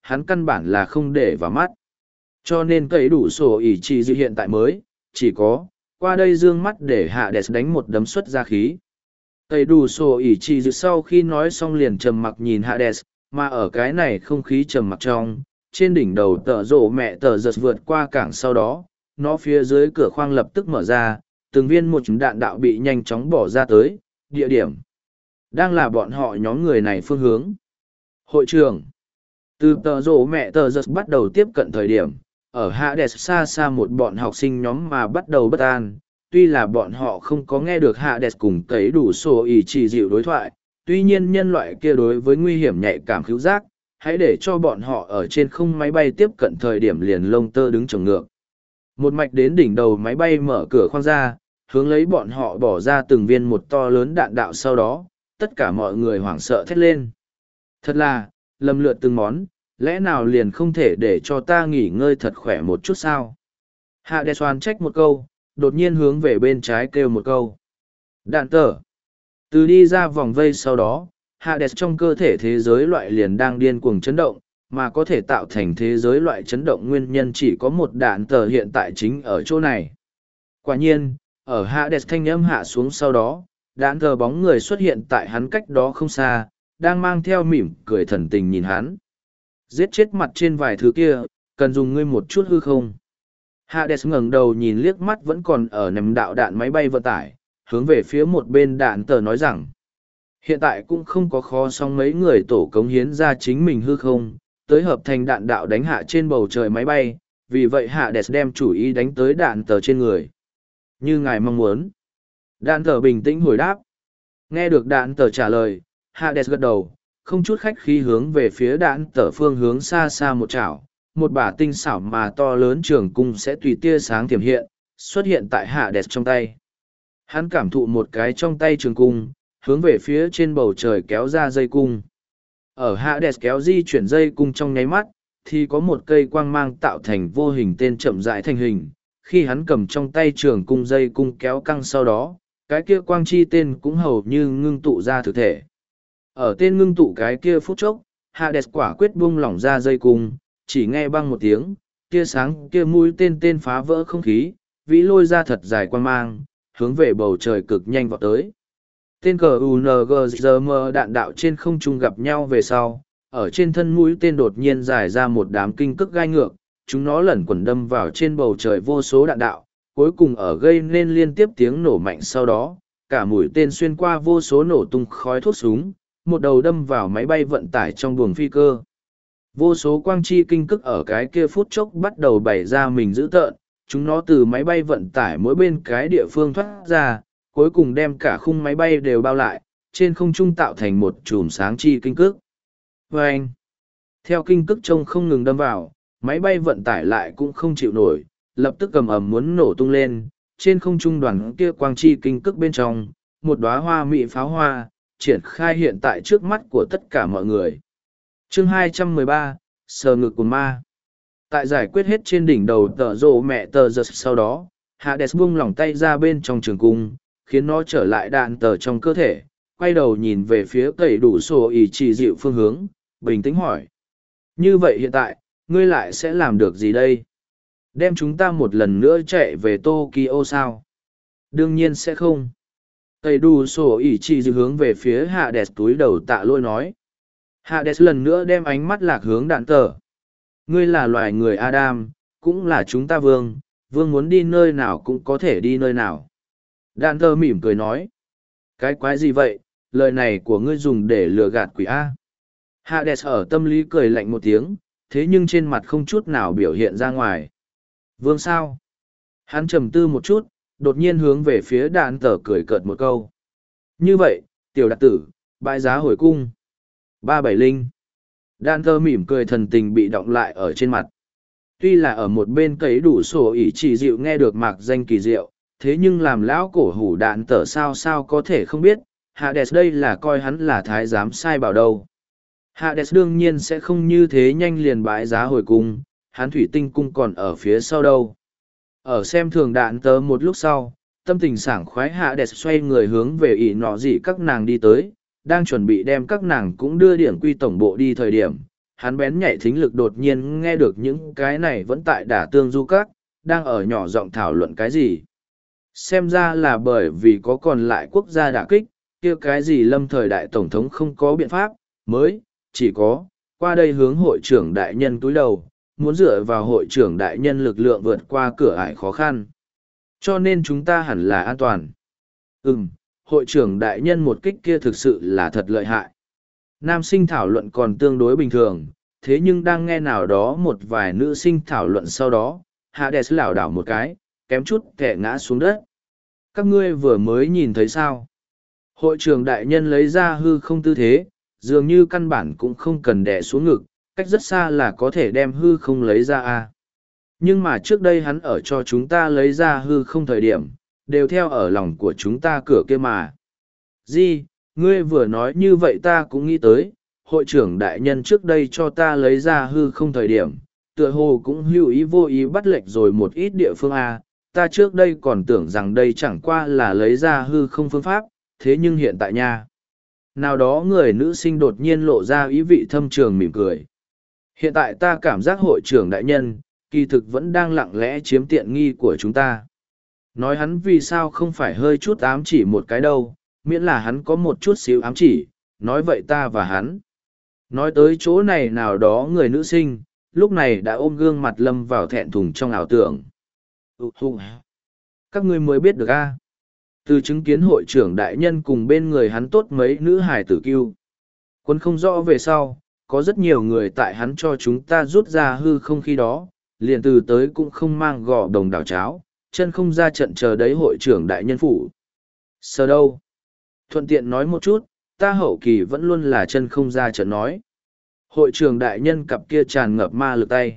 hắn căn bản là không để vào mắt. Cho nên cậy đủ sổ ỉ chỉ dự hiện tại mới, chỉ có, qua đây dương mắt để Hades đánh một đấm xuất ra khí. Cậy đủ sổ ỉ chỉ dự sau khi nói xong liền trầm mặc nhìn Hades, mà ở cái này không khí trầm mặc trong, trên đỉnh đầu tợ rộ mẹ tờ giật vượt qua cảng sau đó, nó phía dưới cửa khoang lập tức mở ra, từng viên một đạn đạo bị nhanh chóng bỏ ra tới, địa điểm. Đang là bọn họ nhóm người này phương hướng. Hội trường. Từ tờ rộ mẹ tờ giật bắt đầu tiếp cận thời điểm, ở Hades xa xa một bọn học sinh nhóm mà bắt đầu bất an, tuy là bọn họ không có nghe được Hades cùng cấy đủ sổ ý chỉ dịu đối thoại, tuy nhiên nhân loại kia đối với nguy hiểm nhạy cảm khứu giác, hãy để cho bọn họ ở trên không máy bay tiếp cận thời điểm liền lông tơ đứng trồng ngược. Một mạch đến đỉnh đầu máy bay mở cửa khoang ra, hướng lấy bọn họ bỏ ra từng viên một to lớn đạn đạo sau đó, tất cả mọi người hoảng sợ thét lên. Thật là, lầm lượt từng món, lẽ nào liền không thể để cho ta nghỉ ngơi thật khỏe một chút sao? Hades oan trách một câu, đột nhiên hướng về bên trái kêu một câu. Đạn tở. Từ đi ra vòng vây sau đó, Hades trong cơ thể thế giới loại liền đang điên cuồng chấn động, mà có thể tạo thành thế giới loại chấn động nguyên nhân chỉ có một đạn tở hiện tại chính ở chỗ này. Quả nhiên, ở Hades thanh âm hạ xuống sau đó, đạn tở bóng người xuất hiện tại hắn cách đó không xa, đang mang theo mỉm cười thần tình nhìn hắn. Giết chết mặt trên vài thứ kia, cần dùng ngươi một chút hư không? Hades ngẩng đầu nhìn liếc mắt vẫn còn ở nằm đạo đạn máy bay vận tải, hướng về phía một bên đạn tờ nói rằng, hiện tại cũng không có khó song mấy người tổ cống hiến ra chính mình hư không, tới hợp thành đạn đạo đánh hạ trên bầu trời máy bay, vì vậy Hades đem chủ ý đánh tới đạn tờ trên người. Như ngài mong muốn. Đạn tờ bình tĩnh hồi đáp. Nghe được đạn tờ trả lời, Hades gật đầu, không chút khách khí hướng về phía đạn tờ phương hướng xa xa một chảo, một bả tinh xảo mà to lớn trường cung sẽ tùy tia sáng tiềm hiện, xuất hiện tại Hades trong tay. Hắn cảm thụ một cái trong tay trường cung, hướng về phía trên bầu trời kéo ra dây cung. Ở Hades kéo di chuyển dây cung trong nháy mắt, thì có một cây quang mang tạo thành vô hình tên chậm rãi thành hình. Khi hắn cầm trong tay trường cung dây cung kéo căng sau đó, cái kia quang chi tên cũng hầu như ngưng tụ ra thực thể. Ở tên ngưng tụ cái kia phút chốc, Hades quả quyết buông lỏng ra dây cung, chỉ nghe băng một tiếng, tia sáng kia mũi tên phá vỡ không khí, vĩ lôi ra thật dài quang mang, hướng về bầu trời cực nhanh vọt tới. Tên cờ UNGZM đạn đạo trên không trung gặp nhau về sau, ở trên thân mũi tên đột nhiên dài ra một đám kinh cức gai ngược, chúng nó lẩn quẩn đâm vào trên bầu trời vô số đạn đạo, cuối cùng ở gây nên liên tiếp tiếng nổ mạnh sau đó, cả mũi tên xuyên qua vô số nổ tung khói thuốc súng, một đầu đâm vào máy bay vận tải trong buồng phi cơ. Vô số quang chi kinh cức ở cái kia phút chốc bắt đầu bày ra mình dữ tợn, chúng nó từ máy bay vận tải mỗi bên cái địa phương thoát ra, cuối cùng đem cả khung máy bay đều bao lại, trên không trung tạo thành một chùm sáng chi kinh cức. Vâng! Theo kinh cức trông không ngừng đâm vào, máy bay vận tải lại cũng không chịu nổi, lập tức cầm ầm muốn nổ tung lên, trên không trung đoàn kia quang chi kinh cức bên trong, một đóa hoa mỹ pháo hoa, triển khai hiện tại trước mắt của tất cả mọi người. Chương 213, sờ ngực của ma. Tại giải quyết hết trên đỉnh đầu tờ rộ mẹ tờ giật sau đó, Hades buông lỏng tay ra bên trong trường cung, khiến nó trở lại đạn tờ trong cơ thể, quay đầu nhìn về phía cậy đủ sổ ý chỉ dịu phương hướng, bình tĩnh hỏi. Như vậy hiện tại, ngươi lại sẽ làm được gì đây? Đem chúng ta một lần nữa chạy về Tokyo sao? Đương nhiên sẽ không. Cậy đủ sổ ý chỉ dịu hướng về phía Hades túi đầu tạ lỗi nói. Hades lần nữa đem ánh mắt lạc hướng đạn tờ. Ngươi là loài người Adam, cũng là chúng ta vương, vương muốn đi nơi nào cũng có thể đi nơi nào. Đạn tờ mỉm cười nói. Cái quái gì vậy, lời này của ngươi dùng để lừa gạt quỷ A. Hades ở tâm lý cười lạnh một tiếng, thế nhưng trên mặt không chút nào biểu hiện ra ngoài. Vương sao? Hắn trầm tư một chút, đột nhiên hướng về phía đạn tờ cười cợt một câu. Như vậy, tiểu đạt tử, bãi giá hồi cung. 370. Đạn tờ mỉm cười thần tình bị động lại ở trên mặt. Tuy là ở một bên cấy đủ sổ ý chỉ dịu nghe được mạc danh kỳ diệu, thế nhưng làm lão cổ hủ đạn tờ sao có thể không biết, Hades đây là coi hắn là thái giám sai bảo đâu. Hades đương nhiên sẽ không như thế nhanh liền bãi giá hồi cung, hắn thủy tinh cung còn ở phía sau đâu. Ở xem thường đạn tờ một lúc sau, tâm tình sảng khoái Hades xoay người hướng về ỷ nọ gì các nàng đi tới, đang chuẩn bị đem các nàng cũng đưa điển quy tổng bộ đi thời điểm, hắn bén nhạy thính lực đột nhiên nghe được những cái này vẫn tại đả tương du các, đang ở nhỏ giọng thảo luận cái gì. Xem ra là bởi vì có còn lại quốc gia đả kích, kia cái gì lâm thời đại tổng thống không có biện pháp, mới, chỉ có, qua đây hướng hội trưởng đại nhân túi đầu, muốn dựa vào hội trưởng đại nhân lực lượng vượt qua cửa ải khó khăn. Cho nên chúng ta hẳn là an toàn. Hội trưởng đại nhân một kích kia thực sự là thật lợi hại. Nam sinh thảo luận còn tương đối bình thường, thế nhưng đang nghe nào đó một vài nữ sinh thảo luận sau đó, Hades lảo đảo một cái, kém chút kẻ ngã xuống đất. Các ngươi vừa mới nhìn thấy sao? Hội trưởng đại nhân lấy ra hư không tư thế, dường như căn bản cũng không cần đè xuống ngực, cách rất xa là có thể đem hư không lấy ra a. Nhưng mà trước đây hắn ở cho chúng ta lấy ra hư không thời điểm, đều theo ở lòng của chúng ta cửa kia mà. Di, ngươi vừa nói như vậy ta cũng nghĩ tới, hội trưởng đại nhân trước đây cho ta lấy ra hư không thời điểm, tựa hồ cũng hữu ý vô ý bắt lệch rồi một ít địa phương a. Ta trước đây còn tưởng rằng đây chẳng qua là lấy ra hư không phương pháp, thế nhưng hiện tại nha. Nào đó người nữ sinh đột nhiên lộ ra ý vị thâm trường mỉm cười. Hiện tại ta cảm giác hội trưởng đại nhân, kỳ thực vẫn đang lặng lẽ chiếm tiện nghi của chúng ta. Nói hắn vì sao không phải hơi chút ám chỉ một cái đâu, miễn là hắn có một chút xíu ám chỉ, nói vậy ta và hắn. Nói tới chỗ này nào đó người nữ sinh, lúc này đã ôm gương mặt lâm vào thẹn thùng trong ảo tưởng. Các ngươi mới biết được a? Từ chứng kiến hội trưởng đại nhân cùng bên người hắn tốt mấy nữ hài tử cưu. Quân không rõ về sau, có rất nhiều người tại hắn cho chúng ta rút ra hư không khi đó, liền từ tới cũng không mang gò đồng đảo cháo, chân không ra trận chờ đấy hội trưởng đại nhân phủ. Sờ đâu? Thuận tiện nói một chút, ta hậu kỳ vẫn luôn là chân không ra trận nói. Hội trưởng đại nhân cặp kia tràn ngập ma lực tay.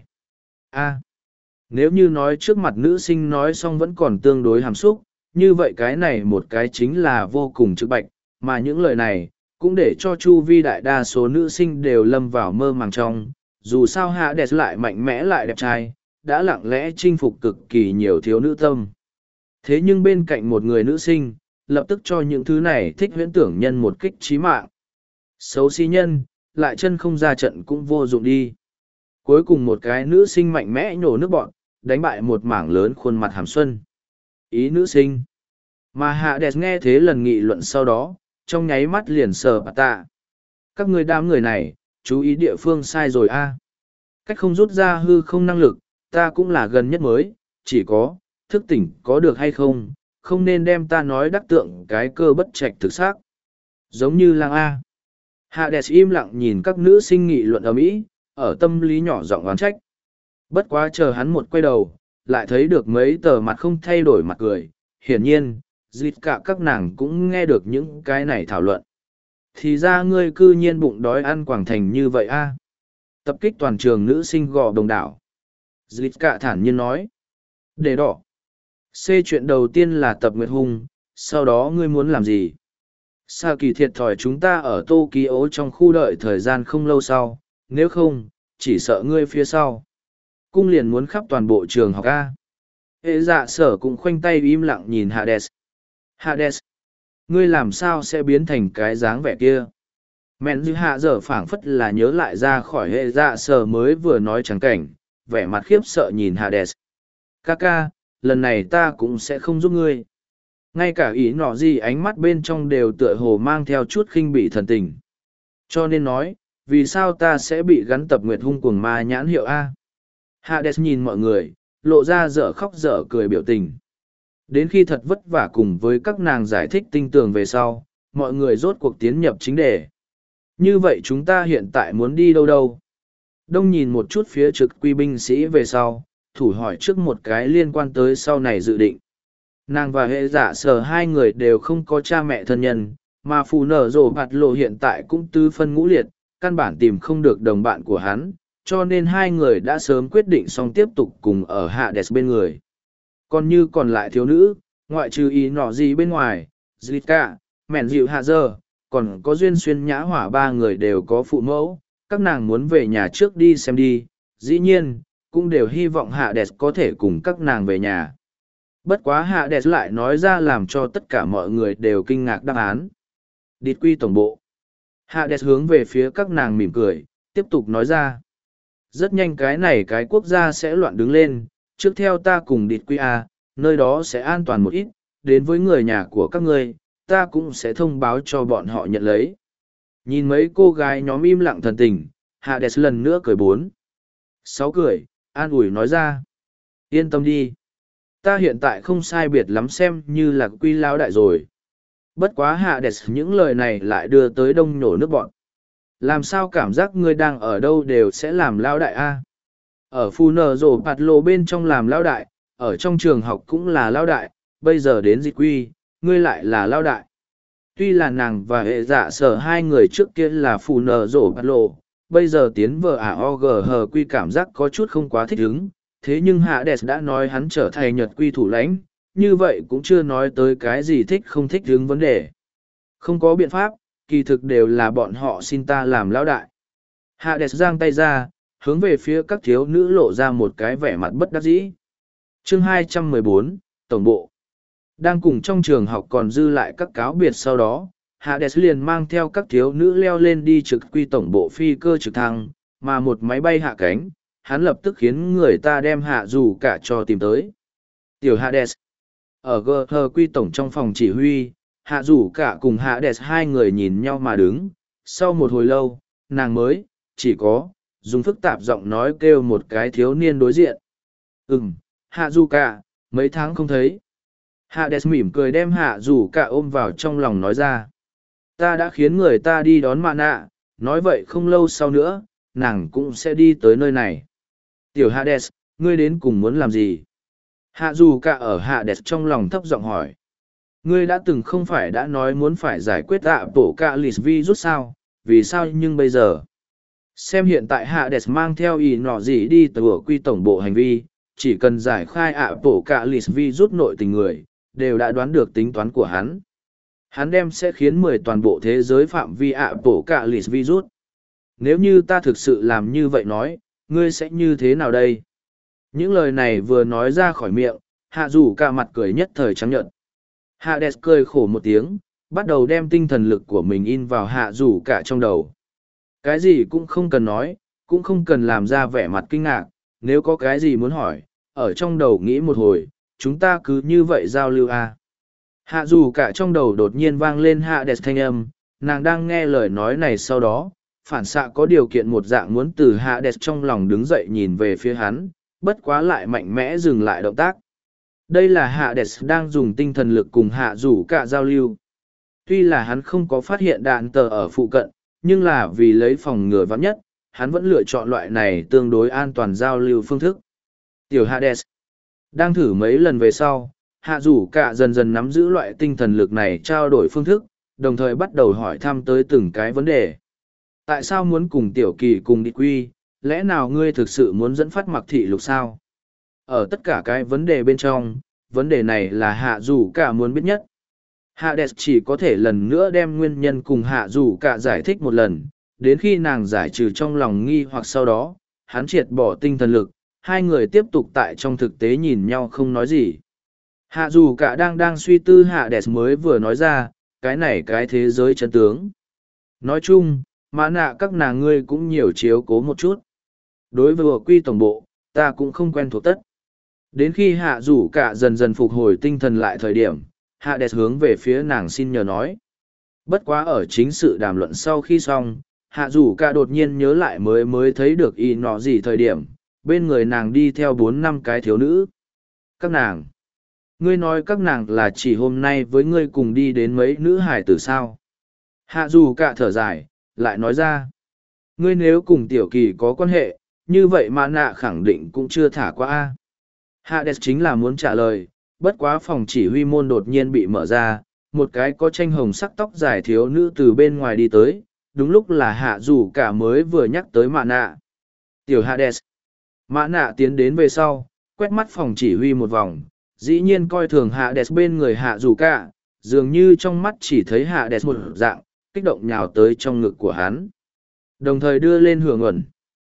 Nếu như nói trước mặt nữ sinh nói xong vẫn còn tương đối hàm xúc, như vậy cái này một cái chính là vô cùng trực bạch, mà những lời này, cũng để cho chu vi đại đa số nữ sinh đều lâm vào mơ màng trong, dù sao Hades lại mạnh mẽ lại đẹp trai, đã lặng lẽ chinh phục cực kỳ nhiều thiếu nữ tâm. Thế nhưng bên cạnh một người nữ sinh, lập tức cho những thứ này thích huyễn tưởng nhân một kích chí mạng. Xấu xí nhân, lại chân không ra trận cũng vô dụng đi. Cuối cùng một cái nữ sinh mạnh mẽ nhổ nước bọn, đánh bại một mảng lớn khuôn mặt hàm xuân. Ý nữ sinh. Mà Hades nghe thế lần nghị luận sau đó, trong nháy mắt liền sờ bà tạ. Các người đám người này, chú ý địa phương sai rồi a. Cách không rút ra hư không năng lực, ta cũng là gần nhất mới, chỉ có, thức tỉnh có được hay không, không nên đem ta nói đắc tượng cái cơ bất trạch thực xác. Giống như lang A. Hades im lặng nhìn các nữ sinh nghị luận ầm ĩ, ở tâm lý nhỏ giọng oán trách. Bất quá chờ hắn một quay đầu, lại thấy được mấy tờ mặt không thay đổi mặt cười, hiển nhiên, dịp cả các nàng cũng nghe được những cái này thảo luận. Thì ra ngươi cư nhiên bụng đói ăn quảng thành như vậy a. Tập kích toàn trường nữ sinh gò đồng đảo. Dịp cả thản nhiên nói. Để đỏ. C chuyện đầu tiên là tập Nguyệt Hung, sau đó ngươi muốn làm gì? Sa kỳ thiệt thòi chúng ta ở Tokyo trong khu đợi thời gian không lâu sau, nếu không, chỉ sợ ngươi phía sau. Cung liền muốn khắp toàn bộ trường học A. Hệ dạ sở cũng khoanh tay im lặng nhìn Hades. Hades, ngươi làm sao sẽ biến thành cái dáng vẻ kia? Mẹn dư hạ giờ phảng phất là nhớ lại ra khỏi hệ dạ sở mới vừa nói trắng cảnh, vẻ mặt khiếp sợ nhìn Hades. Kaka, lần này ta cũng sẽ không giúp ngươi. Ngay cả ý nọ gì ánh mắt bên trong đều tựa hồ mang theo chút khinh bỉ thần tình. Cho nên nói, vì sao ta sẽ bị gắn tập Nguyệt Hung cuồng ma nhãn hiệu A? Hades nhìn mọi người, lộ ra dở khóc dở cười biểu tình. Đến khi thật vất vả cùng với các nàng giải thích tinh tường về sau, mọi người rốt cuộc tiến nhập chính đề. Như vậy chúng ta hiện tại muốn đi đâu đâu? Đông nhìn một chút phía trực quy binh sĩ về sau, thủ hỏi trước một cái liên quan tới sau này dự định. Nàng và hệ giả sở hai người đều không có cha mẹ thân nhân, mà phù nở rổ bạt lộ hiện tại cũng tứ phân ngũ liệt, căn bản tìm không được đồng bạn của hắn, cho nên hai người đã sớm quyết định xong tiếp tục cùng ở Hades bên người. Còn như còn lại thiếu nữ, ngoại trừ ý nọ gì bên ngoài, Zlika, mẹn dịu hạ giờ, còn có duyên xuyên nhã hỏa ba người đều có phụ mẫu, các nàng muốn về nhà trước đi xem đi, dĩ nhiên, cũng đều hy vọng Hades có thể cùng các nàng về nhà. Bất quá Hades lại nói ra làm cho tất cả mọi người đều kinh ngạc đáp án. Địt quy tổng bộ. Hades hướng về phía các nàng mỉm cười, tiếp tục nói ra. Rất nhanh cái này cái quốc gia sẽ loạn đứng lên, trước theo ta cùng địt quy a, nơi đó sẽ an toàn một ít, đến với người nhà của các ngươi, ta cũng sẽ thông báo cho bọn họ nhận lấy. Nhìn mấy cô gái nhóm im lặng thần tình, Hades lần nữa cười 6 cười, an ủi nói ra. Yên tâm đi. Ta hiện tại không sai biệt lắm xem như là quy lao đại rồi. Bất quá Hades những lời này lại đưa tới đông nhổ nước bọn. Làm sao cảm giác ngươi đang ở đâu đều sẽ làm lao đại a? Ở Phu Nờ Rồ Bạt Lộ bên trong làm lao đại, ở trong trường học cũng là lao đại, bây giờ đến dịch quy, ngươi lại là lao đại. Tuy là nàng và hệ dạ sở hai người trước kia là Phu Nờ Rồ Bạt Lộ, bây giờ tiến vợ hờ quy cảm giác có chút không quá thích ứng, thế nhưng Hades đã nói hắn trở thành nhật quy thủ lãnh, như vậy cũng chưa nói tới cái gì thích không thích ứng vấn đề. Không có biện pháp, kỳ thực đều là bọn họ xin ta làm lão đại. Hades giang tay ra, hướng về phía các thiếu nữ lộ ra một cái vẻ mặt bất đắc dĩ. Chương 214, Tổng bộ. Đang cùng trong trường học còn dư lại các cáo biệt sau đó, Hades liền mang theo các thiếu nữ leo lên đi trực quy tổng bộ phi cơ trực thăng, mà một máy bay hạ cánh, hắn lập tức khiến người ta đem hạ dù cả cho tìm tới. Tiểu Hades. Ở GH quy tổng trong phòng chỉ huy, hạ dù cả cùng Hades hai người nhìn nhau mà đứng, sau một hồi lâu, nàng mới, chỉ có, dùng phức tạp giọng nói kêu một cái thiếu niên đối diện. Hạ dù cả, mấy tháng không thấy. Hades mỉm cười đem hạ dù cả ôm vào trong lòng nói ra. Ta đã khiến người ta đi đón mạ nạ, nói vậy không lâu sau nữa, nàng cũng sẽ đi tới nơi này. Tiểu Hades, ngươi đến cùng muốn làm gì? Hạ dù cả ở Hades trong lòng thấp giọng hỏi. Ngươi đã từng không phải đã nói muốn phải giải quyết bổ cả lì virus sao, vì sao nhưng bây giờ? Xem hiện tại Hades mang theo ý nọ gì đi từ quy tổng bộ hành vi, chỉ cần giải khai bổ cả lì virus nội tình người, đều đã đoán được tính toán của hắn. Hắn đem sẽ khiến 10 toàn bộ thế giới phạm vi bổ cả lì virus. Nếu như ta thực sự làm như vậy nói, ngươi sẽ như thế nào đây? Những lời này vừa nói ra khỏi miệng, hạ dù cả mặt cười nhất thời trắng nhợt. Hades cười khổ một tiếng, bắt đầu đem tinh thần lực của mình in vào hạ dù cả trong đầu. Cái gì cũng không cần nói, cũng không cần làm ra vẻ mặt kinh ngạc, nếu có cái gì muốn hỏi, ở trong đầu nghĩ một hồi, chúng ta cứ như vậy giao lưu à. Hạ dù cả trong đầu đột nhiên vang lên Hades thanh âm, nàng đang nghe lời nói này sau đó, phản xạ có điều kiện một dạng muốn từ Hades trong lòng đứng dậy nhìn về phía hắn, bất quá lại mạnh mẽ dừng lại động tác. Đây là Hades đang dùng tinh thần lực cùng hạ dù cả giao lưu. Tuy là hắn không có phát hiện đạn tờ ở phụ cận, nhưng là vì lấy phòng ngừa vắng nhất, hắn vẫn lựa chọn loại này tương đối an toàn giao lưu phương thức. Tiểu Hades đang thử mấy lần về sau, hạ dù cả dần dần nắm giữ loại tinh thần lực này trao đổi phương thức, đồng thời bắt đầu hỏi thăm tới từng cái vấn đề. Tại sao muốn cùng Tiểu Kỳ cùng đi quy, lẽ nào ngươi thực sự muốn dẫn phát mặc thị lục sao? Ở tất cả cái vấn đề bên trong, vấn đề này là hạ dù cả muốn biết nhất. Hades chỉ có thể lần nữa đem nguyên nhân cùng hạ dù cả giải thích một lần, đến khi nàng giải trừ trong lòng nghi hoặc sau đó, hắn triệt bỏ tinh thần lực, hai người tiếp tục tại trong thực tế nhìn nhau không nói gì. Hạ dù cả đang suy tư Hades mới vừa nói ra, cái này cái thế giới chân tướng. Nói chung, mã nạ các nàng ngươi cũng nhiều chiếu cố một chút. Đối với quy tổng bộ, ta cũng không quen thuộc tất. Đến khi hạ rủ cả dần dần phục hồi tinh thần lại thời điểm, Hades hướng về phía nàng xin nhờ nói. Bất quá ở chính sự đàm luận sau khi xong, hạ rủ cả đột nhiên nhớ lại mới thấy được y nọ gì thời điểm, bên người nàng đi theo 4-5 cái thiếu nữ. Các nàng. Ngươi nói các nàng là chỉ hôm nay với ngươi cùng đi đến mấy nữ hải tử sao. Hạ rủ cả thở dài, lại nói ra. Ngươi nếu cùng Tiểu Kỳ có quan hệ, như vậy mà nạ khẳng định cũng chưa thả qua a. Hades chính là muốn trả lời, bất quá phòng chỉ huy môn đột nhiên bị mở ra, một cái có tranh hồng sắc tóc dài thiếu nữ từ bên ngoài đi tới, đúng lúc là hạ dù cả mới vừa nhắc tới mạ nạ. Tiểu Hades. Mạ nạ tiến đến về sau, quét mắt phòng chỉ huy một vòng, dĩ nhiên coi thường Hades bên người hạ dù cả, dường như trong mắt chỉ thấy Hades một dạng, kích động nhào tới trong ngực của hắn. Đồng thời đưa lên hưởng ẩn.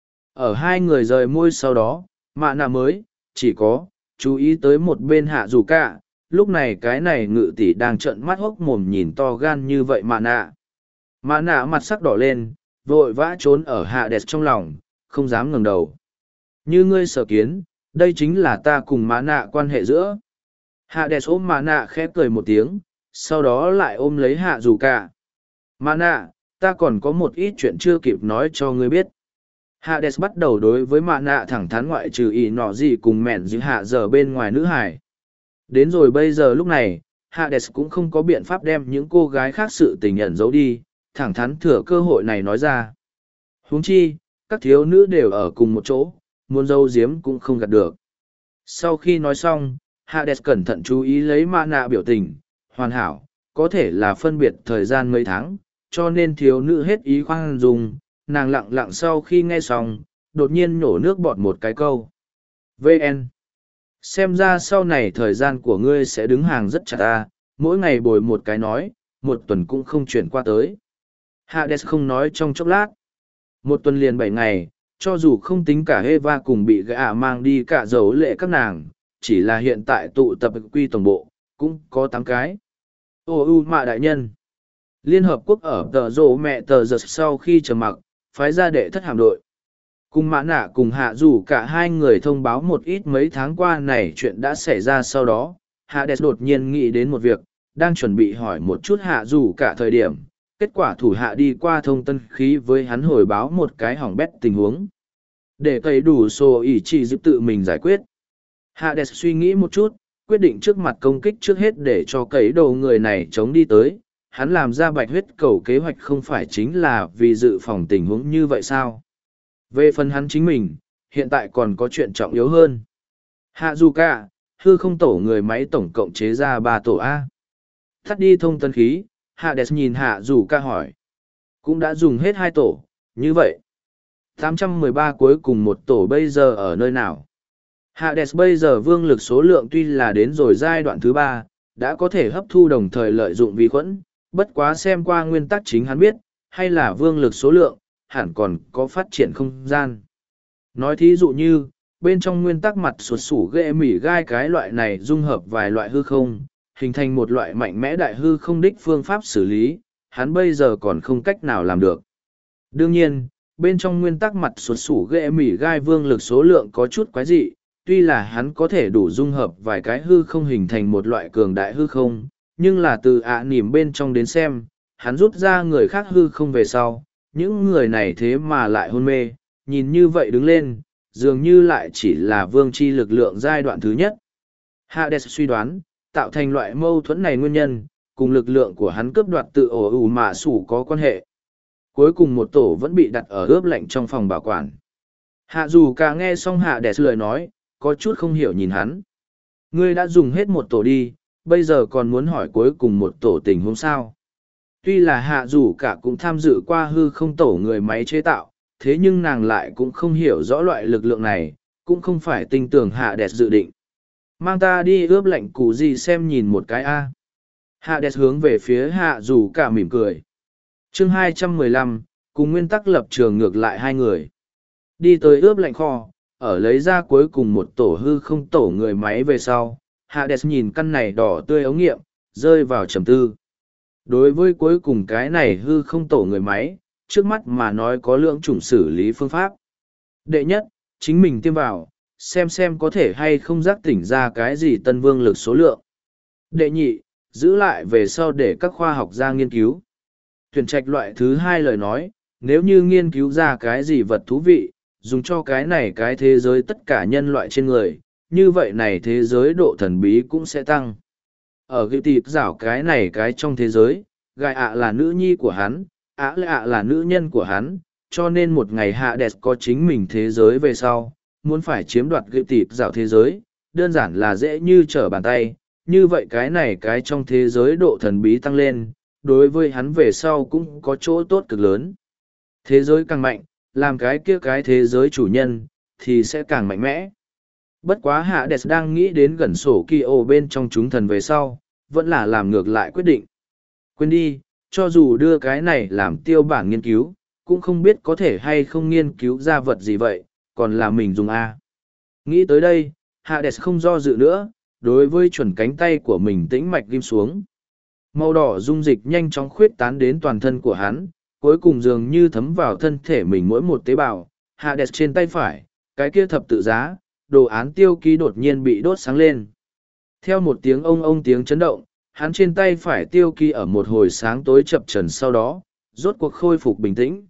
Ở hai người rời môi sau đó, mạ nạ mới, chỉ có, chú ý tới một bên hạ dù cả, lúc này cái này ngự tỷ đang trợn mắt hốc mồm nhìn to gan như vậy mạ nạ. Mạ nạ mặt sắc đỏ lên, vội vã trốn ở Hades trong lòng, không dám ngẩng đầu. Như ngươi sở kiến, đây chính là ta cùng mã nạ quan hệ giữa. Hades ôm mã nạ khẽ cười một tiếng, sau đó lại ôm lấy hạ dù cả. Mã nạ, ta còn có một ít chuyện chưa kịp nói cho ngươi biết. Hades bắt đầu đối với mã nạ thẳng thắn ngoại trừ ý nọ gì cùng mẹn giữ hạ giờ bên ngoài nữ hải. Đến rồi bây giờ lúc này, Hades cũng không có biện pháp đem những cô gái khác sự tình ẩn giấu đi, thẳng thắn thừa cơ hội này nói ra. Huống chi, các thiếu nữ đều ở cùng một chỗ, muốn giấu giếm cũng không gạt được. Sau khi nói xong, Hades cẩn thận chú ý lấy mã nạ biểu tình, hoàn hảo, có thể là phân biệt thời gian mấy tháng, cho nên thiếu nữ hết ý khoan dung, nàng lặng lặng sau khi nghe xong, đột nhiên nhổ nước bọt một cái câu. VN. Xem ra sau này thời gian của ngươi sẽ đứng hàng rất chặt ta, mỗi ngày bồi một cái nói, một tuần cũng không chuyển qua tới. Hades không nói trong chốc lát. Một tuần liền 7 ngày, cho dù không tính cả Eva cùng bị gã mang đi cả dấu lệ các nàng, chỉ là hiện tại tụ tập quy tổng bộ, cũng có 8 cái. Ô mạ đại nhân. Liên Hợp Quốc ở tờ rổ mẹ tờ giật sau khi trầm mặc, phái ra đệ thất hạm đội. Cùng mã nạ cùng hạ dù cả hai người thông báo một ít mấy tháng qua này chuyện đã xảy ra sau đó, Hades đột nhiên nghĩ đến một việc, đang chuẩn bị hỏi một chút hạ dù cả thời điểm. Kết quả thủ hạ đi qua thông tân khí với hắn hồi báo một cái hỏng bét tình huống. Để cấy đủ số ý chỉ giúp tự mình giải quyết. Hades suy nghĩ một chút, quyết định trước mặt công kích trước hết để cho cấy đầu người này chống đi tới. Hắn làm ra bạch huyết cầu kế hoạch không phải chính là vì dự phòng tình huống như vậy sao? Về phần hắn chính mình, hiện tại còn có chuyện trọng yếu hơn. Hạ dù cả, hư không tổ người máy tổng cộng chế ra 3 tổ A. Thắt đi thông tân khí, Hades nhìn hạ dù cả hỏi. Cũng đã dùng hết 2 tổ, như vậy. 813 cuối cùng một tổ bây giờ ở nơi nào? Hades bây giờ vương lực số lượng tuy là đến rồi giai đoạn thứ 3, đã có thể hấp thu đồng thời lợi dụng vi khuẩn, bất quá xem qua nguyên tắc chính hắn biết, hay là vương lực số lượng, hẳn còn có phát triển không gian. Nói thí dụ như, bên trong nguyên tắc mặt sụt sủ ghệ mỉ gai cái loại này dung hợp vài loại hư không, hình thành một loại mạnh mẽ đại hư không đích phương pháp xử lý, hắn bây giờ còn không cách nào làm được. Đương nhiên, bên trong nguyên tắc mặt sụt sủ ghệ mỉ gai vương lực số lượng có chút quái dị, tuy là hắn có thể đủ dung hợp vài cái hư không hình thành một loại cường đại hư không, nhưng là từ nỉm bên trong đến xem, hắn rút ra người khác hư không về sau, những người này thế mà lại hôn mê, nhìn như vậy đứng lên, dường như lại chỉ là vương chi lực lượng giai đoạn thứ nhất. Hades suy đoán, tạo thành loại mâu thuẫn này nguyên nhân, cùng lực lượng của hắn cướp đoạt tự ổ mạ sủ có quan hệ. Cuối cùng một tổ vẫn bị đặt ở ướp lạnh trong phòng bảo quản. Hạ dù cả nghe xong Hades lời nói, có chút không hiểu nhìn hắn. Ngươi đã dùng hết một tổ đi, bây giờ còn muốn hỏi cuối cùng một tổ tình huống sao. Tuy là hạ dù cả cũng tham dự qua hư không tổ người máy chế tạo, thế nhưng nàng lại cũng không hiểu rõ loại lực lượng này, cũng không phải tin tưởng Hades dự định. Mang ta đi ướp lạnh củ gì xem nhìn một cái a. Hades hướng về phía hạ dù cả mỉm cười. Chương 215, cùng nguyên tắc lập trường ngược lại hai người. Đi tới ướp lạnh kho, ở lấy ra cuối cùng một tổ hư không tổ người máy về sau, Hades nhìn căn này đỏ tươi ống nghiệm, rơi vào trầm tư. Đối với cuối cùng cái này hư không tổ người máy, trước mắt mà nói có lượng chủng xử lý phương pháp. Đệ nhất, chính mình tiêm vào, xem có thể hay không giác tỉnh ra cái gì tân vương lực số lượng. Đệ nhị, giữ lại về sau để các khoa học gia nghiên cứu. Tuyển trạch loại thứ 2 lời nói, nếu như nghiên cứu ra cái gì vật thú vị, dùng cho cái này cái thế giới tất cả nhân loại trên người, như vậy này thế giới độ thần bí cũng sẽ tăng. Ở cái tịp rảo cái này cái trong thế giới, gai ạ là nữ nhi của hắn, ạ là nữ nhân của hắn, cho nên một ngày Hades có chính mình thế giới về sau, muốn phải chiếm đoạt cái tịp rảo thế giới, đơn giản là dễ như trở bàn tay, như vậy cái này cái trong thế giới độ thần bí tăng lên, đối với hắn về sau cũng có chỗ tốt cực lớn. Thế giới càng mạnh, làm cái kia cái thế giới chủ nhân, thì sẽ càng mạnh mẽ. Bất quá Hades đang nghĩ đến gần sổ Kyo bên trong chúng thần về sau, vẫn là làm ngược lại quyết định. Quên đi, cho dù đưa cái này làm tiêu bản nghiên cứu, cũng không biết có thể hay không nghiên cứu ra vật gì vậy, còn là mình dùng A. Nghĩ tới đây, Hades không do dự nữa, đối với chuẩn cánh tay của mình tĩnh mạch ghim xuống. Màu đỏ dung dịch nhanh chóng khuyết tán đến toàn thân của hắn, cuối cùng dường như thấm vào thân thể mình mỗi một tế bào. Hades trên tay phải, cái kia thập tự giá, đồ án tiêu ký đột nhiên bị đốt sáng lên. Theo một tiếng ông tiếng chấn động, hắn trên tay phải tiêu ký ở một hồi sáng tối chập chờn sau đó, rốt cuộc khôi phục bình tĩnh.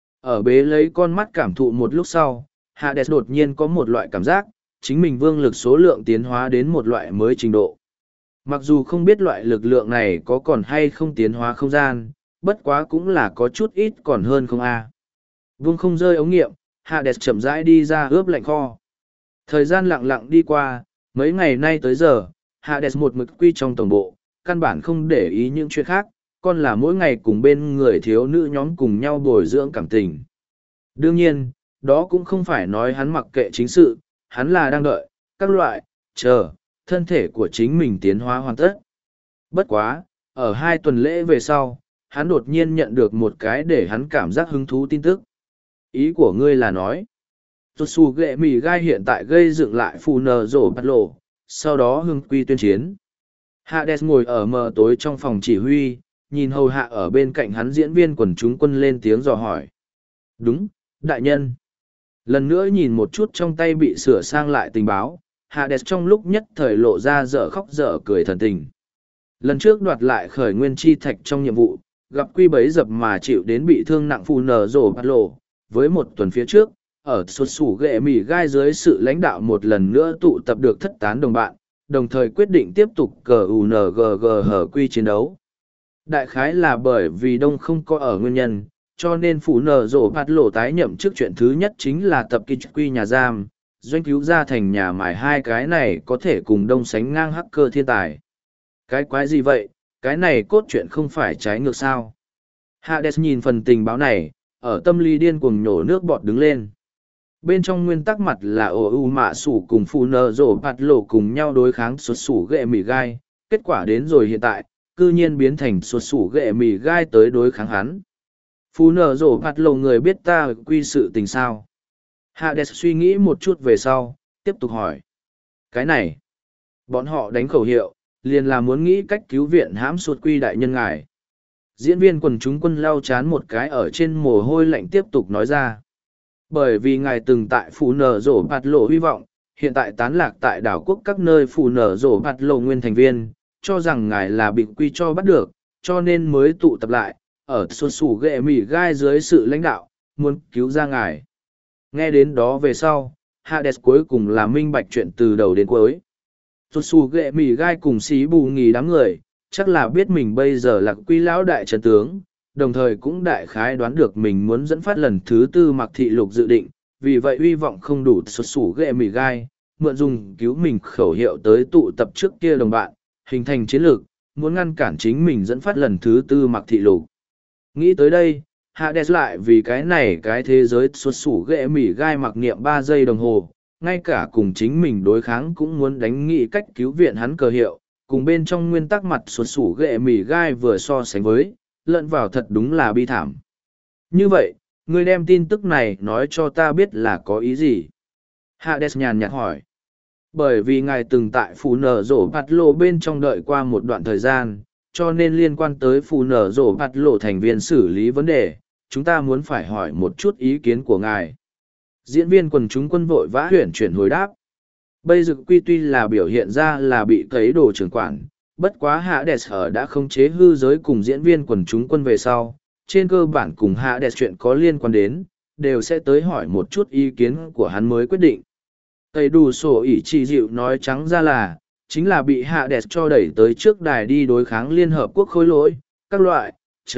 Ở bế lấy con mắt cảm thụ một lúc sau, Hades đột nhiên có một loại cảm giác, chính mình vương lực số lượng tiến hóa đến một loại mới trình độ. Mặc dù không biết loại lực lượng này có còn hay không tiến hóa không gian, bất quá cũng là có chút ít còn hơn không a. Vương không rơi ống nghiệm, Hades chậm rãi đi ra ướp lạnh kho. Thời gian lặng lặng đi qua, mấy ngày nay tới giờ, Hades một mực quy trong tổng bộ, căn bản không để ý những chuyện khác, còn là mỗi ngày cùng bên người thiếu nữ nhóm cùng nhau bồi dưỡng cảm tình. Đương nhiên, đó cũng không phải nói hắn mặc kệ chính sự, hắn là đang đợi, các loại, chờ, thân thể của chính mình tiến hóa hoàn tất. Bất quá, ở 2 tuần lễ về sau, hắn đột nhiên nhận được một cái để hắn cảm giác hứng thú tin tức. Ý của ngươi là nói, Tutsu ghệ mì gai hiện tại gây dựng lại phù nờ rổ bắt lộ, sau đó hưng quy tuyên chiến. Hades ngồi ở mờ tối trong phòng chỉ huy, nhìn hầu hạ ở bên cạnh hắn diễn viên quần chúng quân lên tiếng dò hỏi. Đúng, đại nhân. Lần nữa nhìn một chút trong tay bị sửa sang lại tình báo, Hades trong lúc nhất thời lộ ra dở khóc dở cười thần tình. Lần trước đoạt lại khởi nguyên chi thạch trong nhiệm vụ, gặp quy bấy dập mà chịu đến bị thương nặng phù nở rổ bắt lộ. Với 1 tuần phía trước, ở xuất sủ ghệ mỉ gai dưới sự lãnh đạo một lần nữa tụ tập được thất tán đồng bạn, đồng thời quyết định tiếp tục cờ UNGG hở quy chiến đấu. Đại khái là bởi vì đông không có ở nguyên nhân, cho nên phù nở rổ bắt lộ tái nhậm chức chuyện thứ nhất chính là tập kích quy nhà giam, doanh cứu ra thành nhà mài 2 cái này có thể cùng đông sánh ngang hacker thiên tài. Cái quái gì vậy, cái này cốt truyện không phải trái ngược sao. Hades nhìn phần tình báo này, ở tâm lý điên cuồng nhổ nước bọt đứng lên. Bên trong nguyên tắc mặt là ổ mạ sủ cùng phù nở rổ bạt lộ cùng nhau đối kháng xuất sủ ghệ mì gai, kết quả đến rồi hiện tại, cư nhiên biến thành xuất sủ ghệ mì gai tới đối kháng hắn. Phù nở rổ bạt lộ người biết ta quy sự tình sao. Hades suy nghĩ một chút về sau, tiếp tục hỏi. Cái này, bọn họ đánh khẩu hiệu, liền là muốn nghĩ cách cứu viện hãm sụt quy đại nhân ngài. Diễn viên quần chúng quân lau chán một cái ở trên mồ hôi lạnh tiếp tục nói ra. Bởi vì ngài từng tại phù nở rổ bạt lộ hy vọng, hiện tại tán lạc tại đảo quốc các nơi phù nở rổ bạt lộ nguyên thành viên, cho rằng ngài là bị quy cho bắt được, cho nên mới tụ tập lại, ở xuất sủ ghệ mỉ gai dưới sự lãnh đạo, muốn cứu ra ngài. Nghe đến đó về sau, Hades cuối cùng là minh bạch chuyện từ đầu đến cuối. Xuất sủ ghệ mỉ gai cùng xí bù nghỉ đám người, chắc là biết mình bây giờ là quy lão đại trấn tướng, đồng thời cũng đại khái đoán được mình muốn dẫn phát lần thứ 4 mặc thị lục dự định, vì vậy uy vọng không đủ xuất sủ ghệ mỉ gai, mượn dùng cứu mình khẩu hiệu tới tụ tập trước kia đồng bạn, hình thành chiến lược, muốn ngăn cản chính mình dẫn phát lần thứ 4 mặc thị lục. Nghĩ tới đây, Hades lại vì cái này cái thế giới xuất sủ ghệ mỉ gai mặc niệm 3 giây đồng hồ, ngay cả cùng chính mình đối kháng cũng muốn đánh nghị cách cứu viện hắn cờ hiệu, cùng bên trong nguyên tắc mặt xuất sủ ghệ mỉ gai vừa so sánh với, lẫn vào thật đúng là bi thảm. Như vậy, ngươi đem tin tức này nói cho ta biết là có ý gì? Hades nhàn nhạt hỏi. Bởi vì ngài từng tại phù nở rổ bạt lộ bên trong đợi qua một đoạn thời gian, cho nên liên quan tới phù nở rổ bạt lộ thành viên xử lý vấn đề, chúng ta muốn phải hỏi một chút ý kiến của ngài. Diễn viên quần chúng quân vội vã huyển chuyển hồi đáp. Bây giờ quy tuy là biểu hiện ra là bị cấy đồ trưởng quản, bất quá Hades ở đã khống chế hư giới cùng diễn viên quần chúng quân về sau, trên cơ bản cùng Hades chuyện có liên quan đến, đều sẽ tới hỏi một chút ý kiến của hắn mới quyết định. Cấy đủ sổ ỷ chỉ dịu nói trắng ra là, chính là bị Hades cho đẩy tới trước đài đi đối kháng Liên Hợp Quốc khối lỗi, các loại,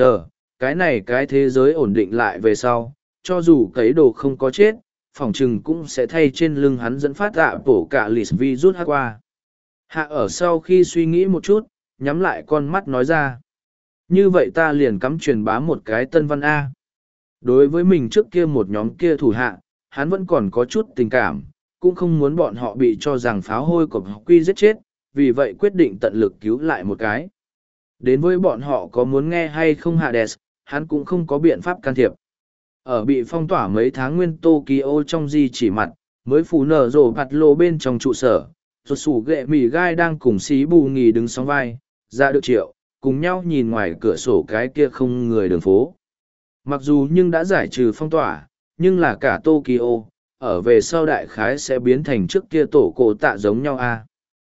cái này cái thế giới ổn định lại về sau, cho dù cấy đồ không có chết, phỏng chừng cũng sẽ thay trên lưng hắn dẫn phát bổ cả lịt virus hát qua. Hạ ở sau khi suy nghĩ một chút, nhắm lại con mắt nói ra. Như vậy ta liền cắm truyền bá một cái tân văn A. Đối với mình trước kia một nhóm kia thủ hạ, hắn vẫn còn có chút tình cảm, cũng không muốn bọn họ bị cho rằng pháo hôi của quy giết chết, vì vậy quyết định tận lực cứu lại một cái. Đến với bọn họ có muốn nghe hay không Hades, hắn cũng không có biện pháp can thiệp. Ở bị phong tỏa mấy tháng nguyên Tokyo trong di chỉ mặt, mới phù nở rổ bạt lộ bên trong trụ sở, rột sủ ghệ mỉ gai đang cùng xí bù nghỉ đứng sóng vai, ra được triệu, cùng nhau nhìn ngoài cửa sổ cái kia không người đường phố. Mặc dù nhưng đã giải trừ phong tỏa, nhưng là cả Tokyo, ở về sau đại khái sẽ biến thành trước kia tổ cổ tạ giống nhau a.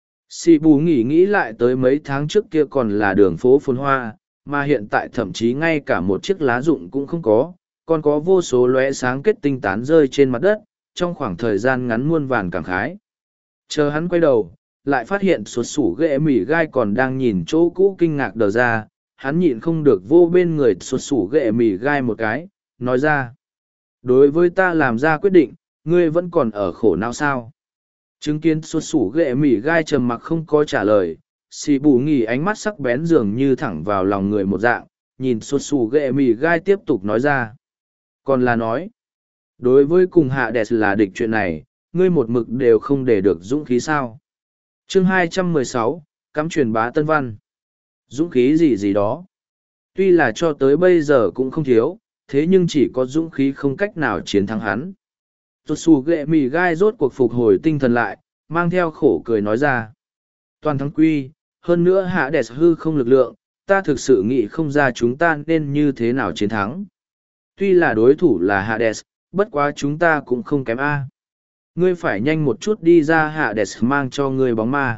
Sĩ bù nghĩ lại tới mấy tháng trước kia còn là đường phố phồn hoa, mà hiện tại thậm chí ngay cả một chiếc lá rụng cũng không có, còn có vô số lóe sáng kết tinh tán rơi trên mặt đất, trong khoảng thời gian ngắn muôn vàn cảm khái. Chờ hắn quay đầu, lại phát hiện sụt sủ ghệ mỉ gai còn đang nhìn chỗ cũ kinh ngạc đờ ra, hắn nhịn không được vô bên người sụt sủ ghệ mỉ gai một cái, nói ra. Đối với ta làm ra quyết định, ngươi vẫn còn ở khổ não sao? Chứng kiến sụt sủ ghệ mỉ gai trầm mặc không có trả lời, xì bù nghỉ ánh mắt sắc bén dường như thẳng vào lòng người một dạng, nhìn sụt sủ ghệ mỉ gai tiếp tục nói ra. Còn là nói, đối với cùng hạ đẹp là địch chuyện này, ngươi một mực đều không để được dũng khí sao? Chương 216, cắm truyền bá tân văn. Dũng khí gì gì đó. Tuy là cho tới bây giờ cũng không thiếu, thế nhưng chỉ có dũng khí không cách nào chiến thắng hắn. Tốt xù ghệ mì gai rốt cuộc phục hồi tinh thần lại, mang theo khổ cười nói ra. Toàn thắng quy, hơn nữa hạ đẹp hư không lực lượng, ta thực sự nghĩ không ra chúng ta nên như thế nào chiến thắng. Tuy là đối thủ là Hades, bất quá chúng ta cũng không kém A. Ngươi phải nhanh một chút đi ra Hades mang cho ngươi bóng ma.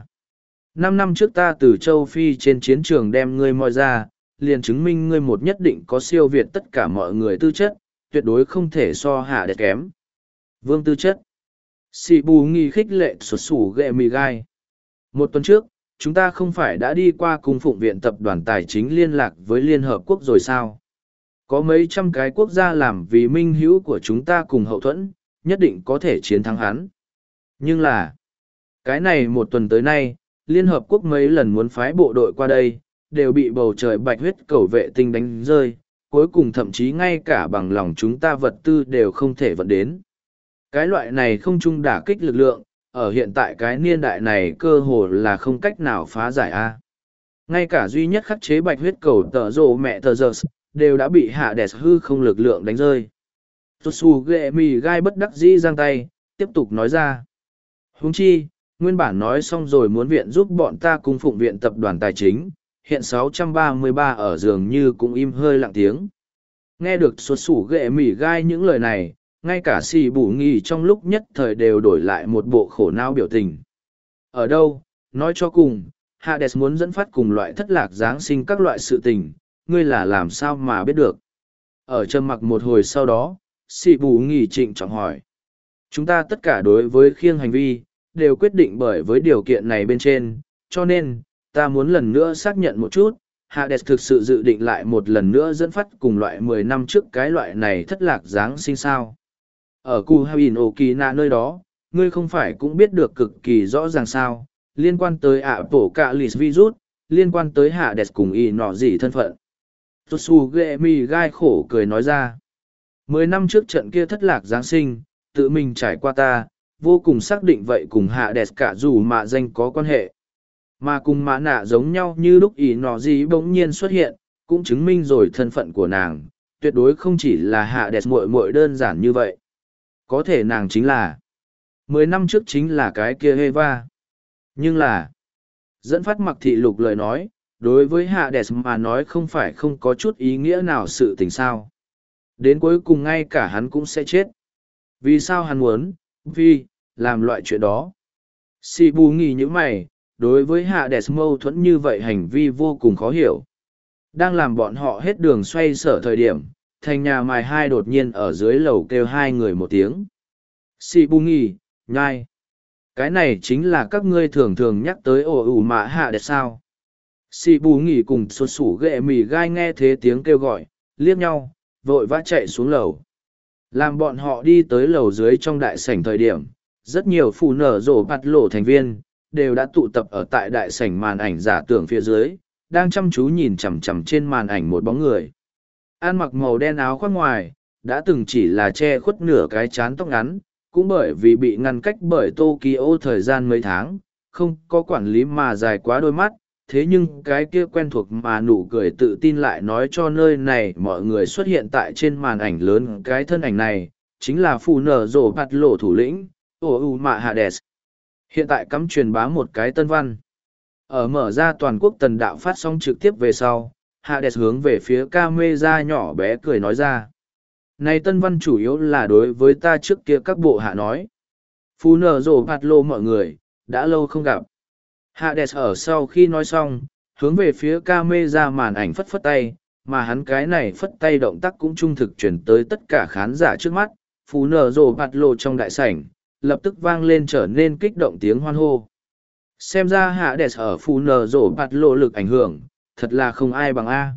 5 năm trước ta từ châu Phi trên chiến trường đem ngươi moi ra, liền chứng minh ngươi một nhất định có siêu việt tất cả mọi người tư chất, tuyệt đối không thể so Hades kém. Vương tư chất. Sĩ bù nghi khích lệ sụt sủ ghệ mì gai. Một tuần trước, chúng ta không phải đã đi qua cung phụng viện tập đoàn tài chính liên lạc với Liên Hợp Quốc rồi sao? Có mấy trăm cái quốc gia làm vì minh hữu của chúng ta cùng hậu thuẫn, nhất định có thể chiến thắng hắn. Nhưng là, cái này một tuần tới nay, Liên Hợp Quốc mấy lần muốn phái bộ đội qua đây, đều bị bầu trời bạch huyết cầu vệ tinh đánh rơi, cuối cùng thậm chí ngay cả bằng lòng chúng ta vật tư đều không thể vận đến. Cái loại này không chung đả kích lực lượng, ở hiện tại cái niên đại này cơ hồ là không cách nào phá giải a. Ngay cả duy nhất khắc chế bạch huyết cầu tờ rồ mẹ tờ giờ đều đã bị hạ đẹp hư không lực lượng đánh rơi. Tutsu ghệ mì gai bất đắc dĩ giang tay, tiếp tục nói ra. Huống chi, nguyên bản nói xong rồi muốn viện giúp bọn ta cung phụng viện tập đoàn tài chính, hiện 633 ở giường như cũng im hơi lặng tiếng. Nghe được xuất sủ ghệ mì gai những lời này, ngay cả xì bù nghi trong lúc nhất thời đều đổi lại một bộ khổ não biểu tình. Ở đâu, nói cho cùng, Hades muốn dẫn phát cùng loại thất lạc Giáng sinh các loại sự tình, ngươi là làm sao mà biết được. Ở trầm mặc một hồi sau đó, xì bù nghi trịnh trọng hỏi. Chúng ta tất cả đối với khiêng hành vi, đều quyết định bởi với điều kiện này bên trên, cho nên, ta muốn lần nữa xác nhận một chút, Hades thực sự dự định lại một lần nữa dẫn phát cùng loại 10 năm trước cái loại này thất lạc Giáng sinh sao. Ở Kuhain Okina nơi đó, ngươi không phải cũng biết được cực kỳ rõ ràng sao, liên quan tới Apocalypse virus, liên quan tới Hades cùng y nọ gì thân phận. Totsugemi gai khổ cười nói ra. 10 năm trước trận kia thất lạc Giáng sinh, tự mình trải qua ta, vô cùng xác định vậy cùng Hades cả dù mạ danh có quan hệ. Mà cùng mã nạ giống nhau như lúc y nọ gì bỗng nhiên xuất hiện, cũng chứng minh rồi thân phận của nàng, tuyệt đối không chỉ là Hades muội muội đơn giản như vậy. Có thể nàng chính là 10 năm trước chính là cái kia Eva. Nhưng là dẫn phát mặc thị lục lời nói, đối với Hades mà nói không phải không có chút ý nghĩa nào sự tình sao. Đến cuối cùng ngay cả hắn cũng sẽ chết. Vì sao hắn muốn, vì, làm loại chuyện đó. Sĩ bù nghỉ như mày, đối với Hades mâu thuẫn như vậy hành vi vô cùng khó hiểu. Đang làm bọn họ hết đường xoay sở thời điểm, thành nhà mài hai đột nhiên ở dưới lầu kêu hai người một tiếng. Sĩ bù nghỉ, nhai. Cái này chính là các ngươi thường thường nhắc tới ổ ủ mạ hạ đẹp sao. Sĩ bù nghỉ cùng sột sủ ghệ mì gai nghe thế tiếng kêu gọi, liếc nhau, vội vã chạy xuống lầu. Làm bọn họ đi tới lầu dưới trong đại sảnh thời điểm, rất nhiều phụ nở rổ bạt lộ thành viên, đều đã tụ tập ở tại đại sảnh màn ảnh giả tưởng phía dưới, đang chăm chú nhìn chằm chằm trên màn ảnh một bóng người. Ăn mặc màu đen áo khoác ngoài, đã từng chỉ là che khuất nửa cái chán tóc ngắn, cũng bởi vì bị ngăn cách bởi Tokyo thời gian mấy tháng, không có quản lý mà dài quá đôi mắt, thế nhưng cái kia quen thuộc mà nụ cười tự tin lại nói cho nơi này mọi người xuất hiện tại trên màn ảnh lớn cái thân ảnh này, chính là phù nở rổ bạt lộ thủ lĩnh, Ouma Hades. Hiện tại cắm truyền bá một cái tân văn. Ở mở ra toàn quốc tần đạo phát sóng trực tiếp về sau, Hades hướng về phía camera nhỏ bé cười nói ra. Này tân văn chủ yếu là đối với ta trước kia các bộ hạ nói. Phú nở rổ bạt lô mọi người, đã lâu không gặp. Hades ở sau khi nói xong, hướng về phía camera màn ảnh phất phất tay, mà hắn cái này phất tay động tác cũng trung thực chuyển tới tất cả khán giả trước mắt. Phú nở rổ bạt lô trong đại sảnh, lập tức vang lên trở nên kích động tiếng hoan hô. Xem ra Hades ở Phú nở rổ bạt lô lực ảnh hưởng, thật là không ai bằng A.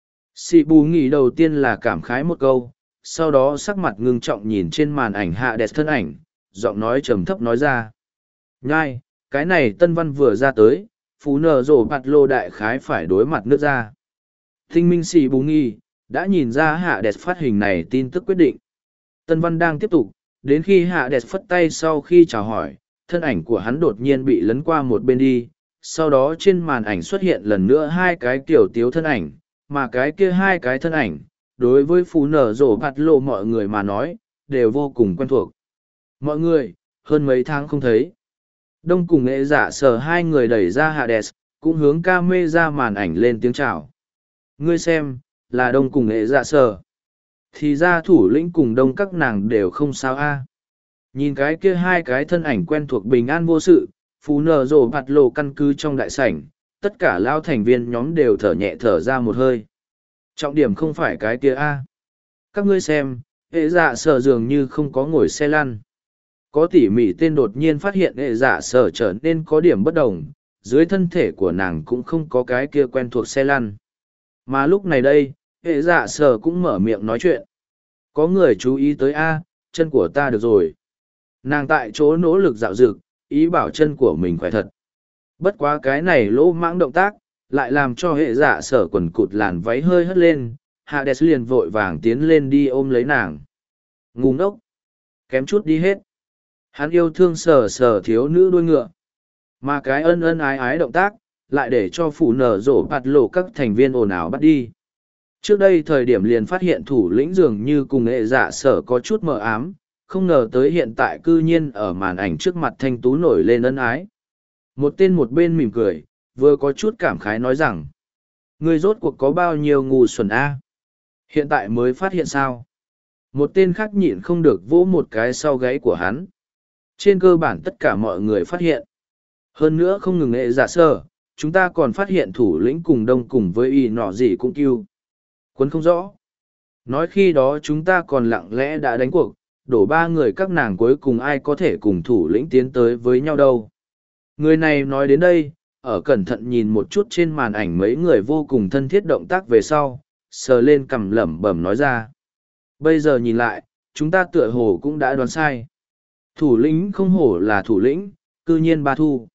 Sĩ bù nghỉ đầu tiên là cảm khái một câu, sau đó sắc mặt ngưng trọng nhìn trên màn ảnh Hades thân ảnh, giọng nói trầm thấp nói ra. Nhai, cái này tân văn vừa ra tới, Phú nở rổ bạt lô đại khái phải đối mặt nước ra. Tinh minh sĩ bù nghi, đã nhìn ra Hades phát hình này tin tức quyết định. Tân văn đang tiếp tục, đến khi Hades phất tay sau khi chào hỏi, thân ảnh của hắn đột nhiên bị lấn qua một bên đi, sau đó trên màn ảnh xuất hiện lần nữa hai cái kiểu tiếu thân ảnh, mà cái kia hai cái thân ảnh, đối với Phú nở rổ bạt lộ mọi người mà nói, đều vô cùng quen thuộc. Mọi người, hơn mấy tháng không thấy. Đông cùng nghệ giả sở hai người đẩy ra Hades, cũng hướng ca mê ra màn ảnh lên tiếng chào. Ngươi xem, là đông cùng nghệ giả sở. Thì ra thủ lĩnh cùng đông các nàng đều không sao a. Nhìn cái kia hai cái thân ảnh quen thuộc bình an vô sự, Phú nở rổ bạt lộ căn cứ trong đại sảnh, tất cả lao thành viên nhóm đều thở nhẹ thở ra một hơi. Trọng điểm không phải cái kia a. Các ngươi xem, hệ dạ sở dường như không có ngồi xe lăn. Có tỉ mỉ tên đột nhiên phát hiện hệ dạ sở trở nên có điểm bất đồng, dưới thân thể của nàng cũng không có cái kia quen thuộc xe lăn. Mà lúc này đây, hệ dạ sở cũng mở miệng nói chuyện. Có người chú ý tới a, chân của ta được rồi. Nàng tại chỗ nỗ lực dạo dực, ý bảo chân của mình khỏe thật. Bất quá cái này lỗ mãng động tác, lại làm cho hệ dạ sở quần cụt làn váy hơi hất lên, Hades liền vội vàng tiến lên đi ôm lấy nàng. Ngu ngốc! Kém chút đi hết. Hắn yêu thương sờ sờ thiếu nữ đuôi ngựa. Mà cái ân ân ái ái động tác, lại để cho phụ nở rổ bạt lộ các thành viên ồn ào bắt đi. Trước đây thời điểm liền phát hiện thủ lĩnh dường như cùng hệ dạ sở có chút mờ ám, không ngờ tới hiện tại cư nhiên ở màn ảnh trước mặt thanh tú nổi lên ân ái. Một tên một bên mỉm cười, vừa có chút cảm khái nói rằng, ngươi rốt cuộc có bao nhiêu ngu xuẩn a? Hiện tại mới phát hiện sao? Một tên khác nhịn không được vỗ một cái sau gáy của hắn. Trên cơ bản tất cả mọi người phát hiện. Hơn nữa không ngừng nghệ giả sơ, chúng ta còn phát hiện thủ lĩnh cùng đông cùng với y nọ gì cũng kêu. Quân không rõ. Nói khi đó chúng ta còn lặng lẽ đã đánh cuộc, đổ ba người các nàng cuối cùng ai có thể cùng thủ lĩnh tiến tới với nhau đâu. Người này nói đến đây, ở cẩn thận nhìn một chút trên màn ảnh mấy người vô cùng thân thiết động tác về sau, sờ lên cằm lẩm bẩm nói ra. Bây giờ nhìn lại, chúng ta tựa hồ cũng đã đoán sai. Thủ lĩnh không hổ là thủ lĩnh, cư nhiên ba thu.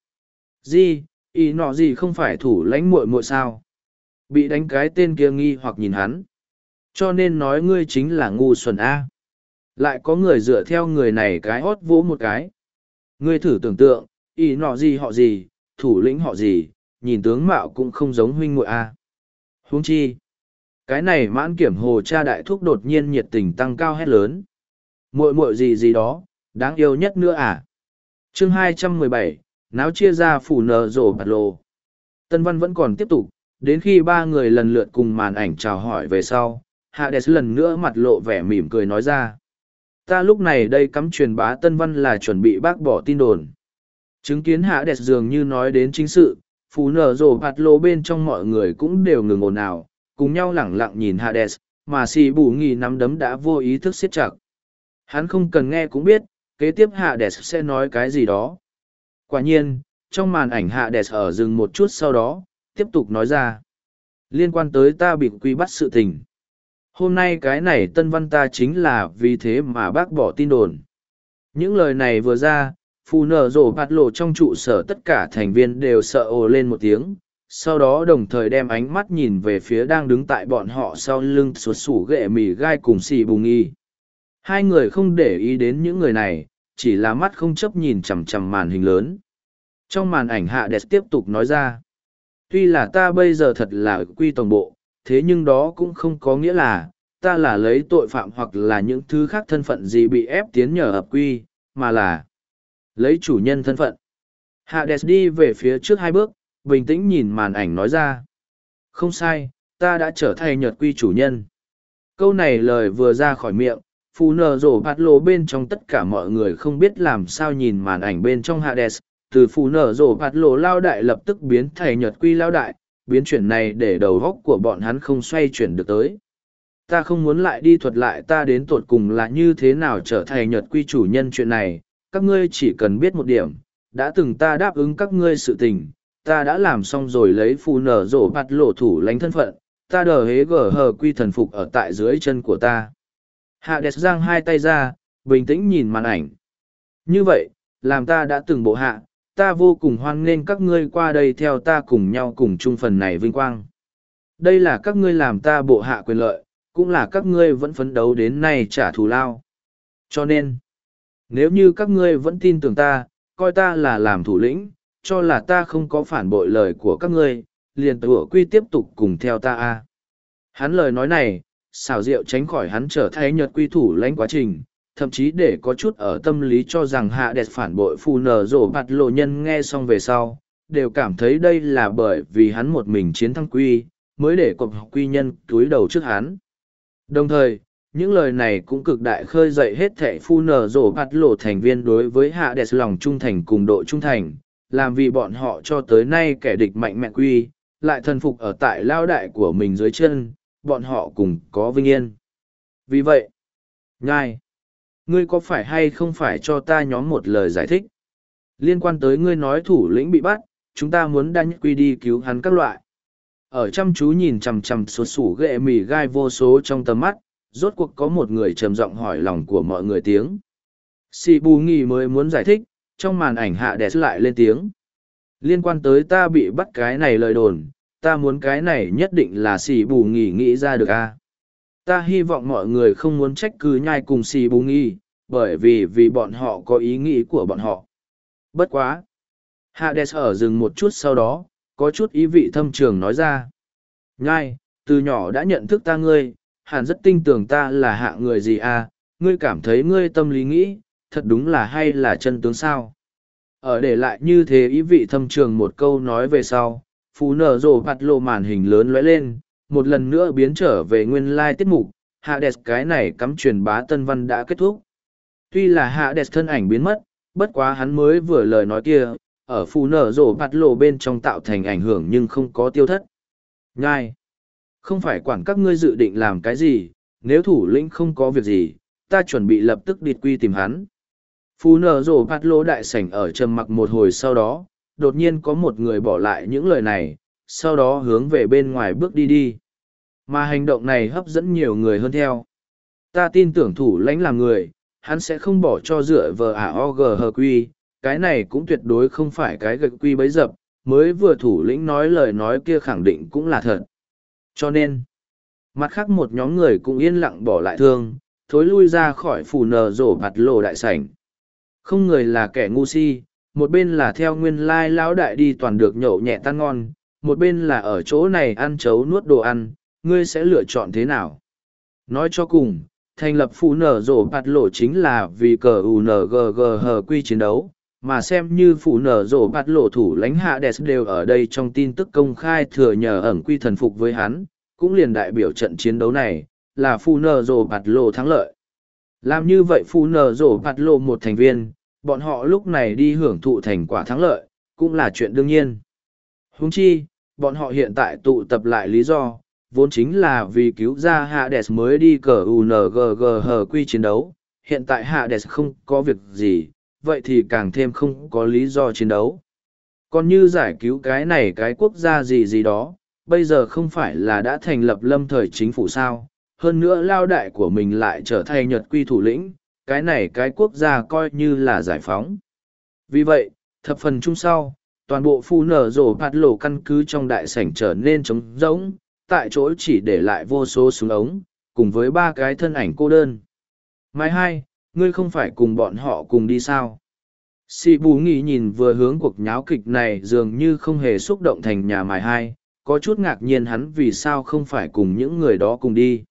Gì, ý nọ gì không phải thủ lãnh muội muội sao? Bị đánh cái tên kia nghi hoặc nhìn hắn. Cho nên nói ngươi chính là ngu xuẩn A. Lại có người dựa theo người này cái hót vỗ một cái. Ngươi thử tưởng tượng, ý nọ gì họ gì, thủ lĩnh họ gì, nhìn tướng mạo cũng không giống huynh muội A. Huống chi. Cái này mãn kiểm hồ cha đại thúc đột nhiên nhiệt tình tăng cao hét lớn. Muội muội gì gì đó, đáng yêu nhất nữa à. Chương 217, náo chia ra phủ nở rổ bạt lô. Tân văn vẫn còn tiếp tục, đến khi ba người lần lượt cùng màn ảnh chào hỏi về sau, Hades lần nữa mặt lộ vẻ mỉm cười nói ra. Ta lúc này đây cắm truyền bá tân văn là chuẩn bị bác bỏ tin đồn. Chứng kiến Hades dường như nói đến chính sự, phủ nở rổ bạt lô bên trong mọi người cũng đều ngừng ồn ào, cùng nhau lẳng lặng nhìn Hades, mà xì bù nghỉ nắm đấm đã vô ý thức siết chặt. Hắn không cần nghe cũng biết, kế tiếp Hades sẽ nói cái gì đó. Quả nhiên, trong màn ảnh Hades ở dừng một chút sau đó, tiếp tục nói ra. Liên quan tới ta bị quy bắt sự tình. Hôm nay cái này tân văn ta chính là vì thế mà bác bỏ tin đồn. Những lời này vừa ra, phù nở rổ bạt lộ trong trụ sở tất cả thành viên đều sợ ồ lên một tiếng, sau đó đồng thời đem ánh mắt nhìn về phía đang đứng tại bọn họ sau lưng sụt sủ ghệ mì gai cùng xì bù nghi. Hai người không để ý đến những người này, chỉ là mắt không chấp nhìn chằm chằm màn hình lớn. Trong màn ảnh Hades tiếp tục nói ra. Tuy là ta bây giờ thật là quy tổng bộ, thế nhưng đó cũng không có nghĩa là, ta là lấy tội phạm hoặc là những thứ khác thân phận gì bị ép tiến nhờ ập quy, mà là lấy chủ nhân thân phận. Hades đi về phía trước hai bước, bình tĩnh nhìn màn ảnh nói ra. Không sai, ta đã trở thành nhật quy chủ nhân. Câu này lời vừa ra khỏi miệng, phù nở rổ bạt lộ bên trong tất cả mọi người không biết làm sao nhìn màn ảnh bên trong Hades. Từ phù nở rổ bạt lộ lao đại lập tức biến thành nhật quy lao đại, biến chuyển này để đầu góc của bọn hắn không xoay chuyển được tới. Ta không muốn lại đi thuật lại ta đến tột cùng là như thế nào trở thành nhật quy chủ nhân chuyện này, các ngươi chỉ cần biết một điểm, đã từng ta đáp ứng các ngươi sự tình, ta đã làm xong rồi lấy phù nở rổ bạt lộ thủ lãnh thân phận, ta đờ hế gờ hờ quy thần phục ở tại dưới chân của ta. Hades giang hai tay ra, bình tĩnh nhìn màn ảnh. Như vậy, làm ta đã từng bộ hạ, ta vô cùng hoan nghênh các ngươi qua đây theo ta cùng nhau cùng chung phần này vinh quang. Đây là các ngươi làm ta bộ hạ quyền lợi, cũng là các ngươi vẫn phấn đấu đến nay trả thù lao. Cho nên, nếu như các ngươi vẫn tin tưởng ta, coi ta là làm thủ lĩnh, cho là ta không có phản bội lời của các ngươi, liền tựa quy tiếp tục cùng theo ta a. Hắn lời nói này, xảo diệu tránh khỏi hắn trở thành nhật quy thủ lãnh quá trình, thậm chí để có chút ở tâm lý cho rằng Hades phản bội phù nở rổ bạt lộ nhân nghe xong về sau, đều cảm thấy đây là bởi vì hắn một mình chiến thắng quy, mới để cột quy nhân túi đầu trước hắn. Đồng thời, những lời này cũng cực đại khơi dậy hết thệ phù nở rổ bạt lộ thành viên đối với Hades lòng trung thành cùng độ trung thành, làm vì bọn họ cho tới nay kẻ địch mạnh mẽ quy, lại thần phục ở tại lao đại của mình dưới chân, bọn họ cùng có vinh yên. Vì vậy, Nhai, ngươi có phải hay không phải cho ta nhóm một lời giải thích? Liên quan tới ngươi nói thủ lĩnh bị bắt, chúng ta muốn đăng quy đi cứu hắn các loại. Ở chăm chú nhìn chằm chằm sột sủ ghệ mì gai vô số trong tầm mắt, rốt cuộc có một người trầm giọng hỏi lòng của mọi người tiếng. Sĩ bù nghỉ mới muốn giải thích, trong màn ảnh hạ đẻ lại lên tiếng. Liên quan tới ta bị bắt cái này lời đồn, ta muốn cái này nhất định là sĩ bù nghỉ nghĩ ra được a. Ta hy vọng mọi người không muốn trách cứ nhai cùng sĩ bù nghỉ, bởi vì bọn họ có ý nghĩ của bọn họ. Bất quá. Hades ở dừng một chút sau đó, có chút ý vị thâm trường nói ra. Nhai, từ nhỏ đã nhận thức ta ngươi, hẳn rất tin tưởng ta là hạ người gì à, ngươi cảm thấy ngươi tâm lý nghĩ, thật đúng là hay là chân tướng sao. Ở để lại như thế ý vị thâm trường một câu nói về sau, phú nở rồ bạt lộ màn hình lớn lóe lên, một lần nữa biến trở về nguyên lai tiết mục, Hades cái này cắm truyền bá tân văn đã kết thúc. Tuy là Hades thân ảnh biến mất, bất quá hắn mới vừa lời nói kia, ở phù nở rổ bạt lộ bên trong tạo thành ảnh hưởng nhưng không có tiêu thất. Nhai, không phải quản các ngươi dự định làm cái gì, nếu thủ lĩnh không có việc gì, ta chuẩn bị lập tức địt quy tìm hắn. Phù nở rổ bạt lộ đại sảnh ở trầm mặc một hồi sau đó, đột nhiên có một người bỏ lại những lời này, sau đó hướng về bên ngoài bước đi đi. Mà hành động này hấp dẫn nhiều người hơn theo. Ta tin tưởng thủ lãnh là người, hắn sẽ không bỏ cho dựa vờ hờ quy, cái này cũng tuyệt đối không phải cái gạch quy bấy dập, mới vừa thủ lĩnh nói lời nói kia khẳng định cũng là thật. Cho nên, mặt khác một nhóm người cũng yên lặng bỏ lại thương, thối lui ra khỏi phủ nở rổ bạt lộ đại sảnh. Không người là kẻ ngu si, một bên là theo nguyên lai lão đại đi toàn được nhậu nhẹ tan ngon, một bên là ở chỗ này ăn chấu nuốt đồ ăn, ngươi sẽ lựa chọn thế nào? Nói cho cùng, thành lập phủ nở rổ bạt lộ chính là vì cờ UNGG quy chiến đấu, mà xem như phủ nở rổ bạt lộ thủ lãnh Hades đều ở đây trong tin tức công khai thừa nhờ ẩn quy thần phục với hắn, cũng liền đại biểu trận chiến đấu này, là phủ nở rổ bạt lộ thắng lợi. Làm như vậy phủ nở rổ bạt lộ một thành viên, bọn họ lúc này đi hưởng thụ thành quả thắng lợi, cũng là chuyện đương nhiên. Huống chi, bọn họ hiện tại tụ tập lại lý do, vốn chính là vì cứu ra Hades mới đi cờ UNGG quy chiến đấu, hiện tại Hades không có việc gì, vậy thì càng thêm không có lý do chiến đấu. Còn như giải cứu cái này cái quốc gia gì gì đó, bây giờ không phải là đã thành lập lâm thời chính phủ sao, hơn nữa lao đại của mình lại trở thành Nhật quy thủ lĩnh, cái này cái quốc gia coi như là giải phóng. Vì vậy, thập phần chung sau, toàn bộ phu nở rổ bạt lộ căn cứ trong đại sảnh trở nên trống rỗng, tại chỗ chỉ để lại vô số súng ống, cùng với 3 cái thân ảnh cô đơn. Mai hai, ngươi không phải cùng bọn họ cùng đi sao? Sĩ bù nghỉ nhìn vừa hướng cuộc nháo kịch này dường như không hề xúc động thành nhà mài hai, có chút ngạc nhiên hắn vì sao không phải cùng những người đó cùng đi.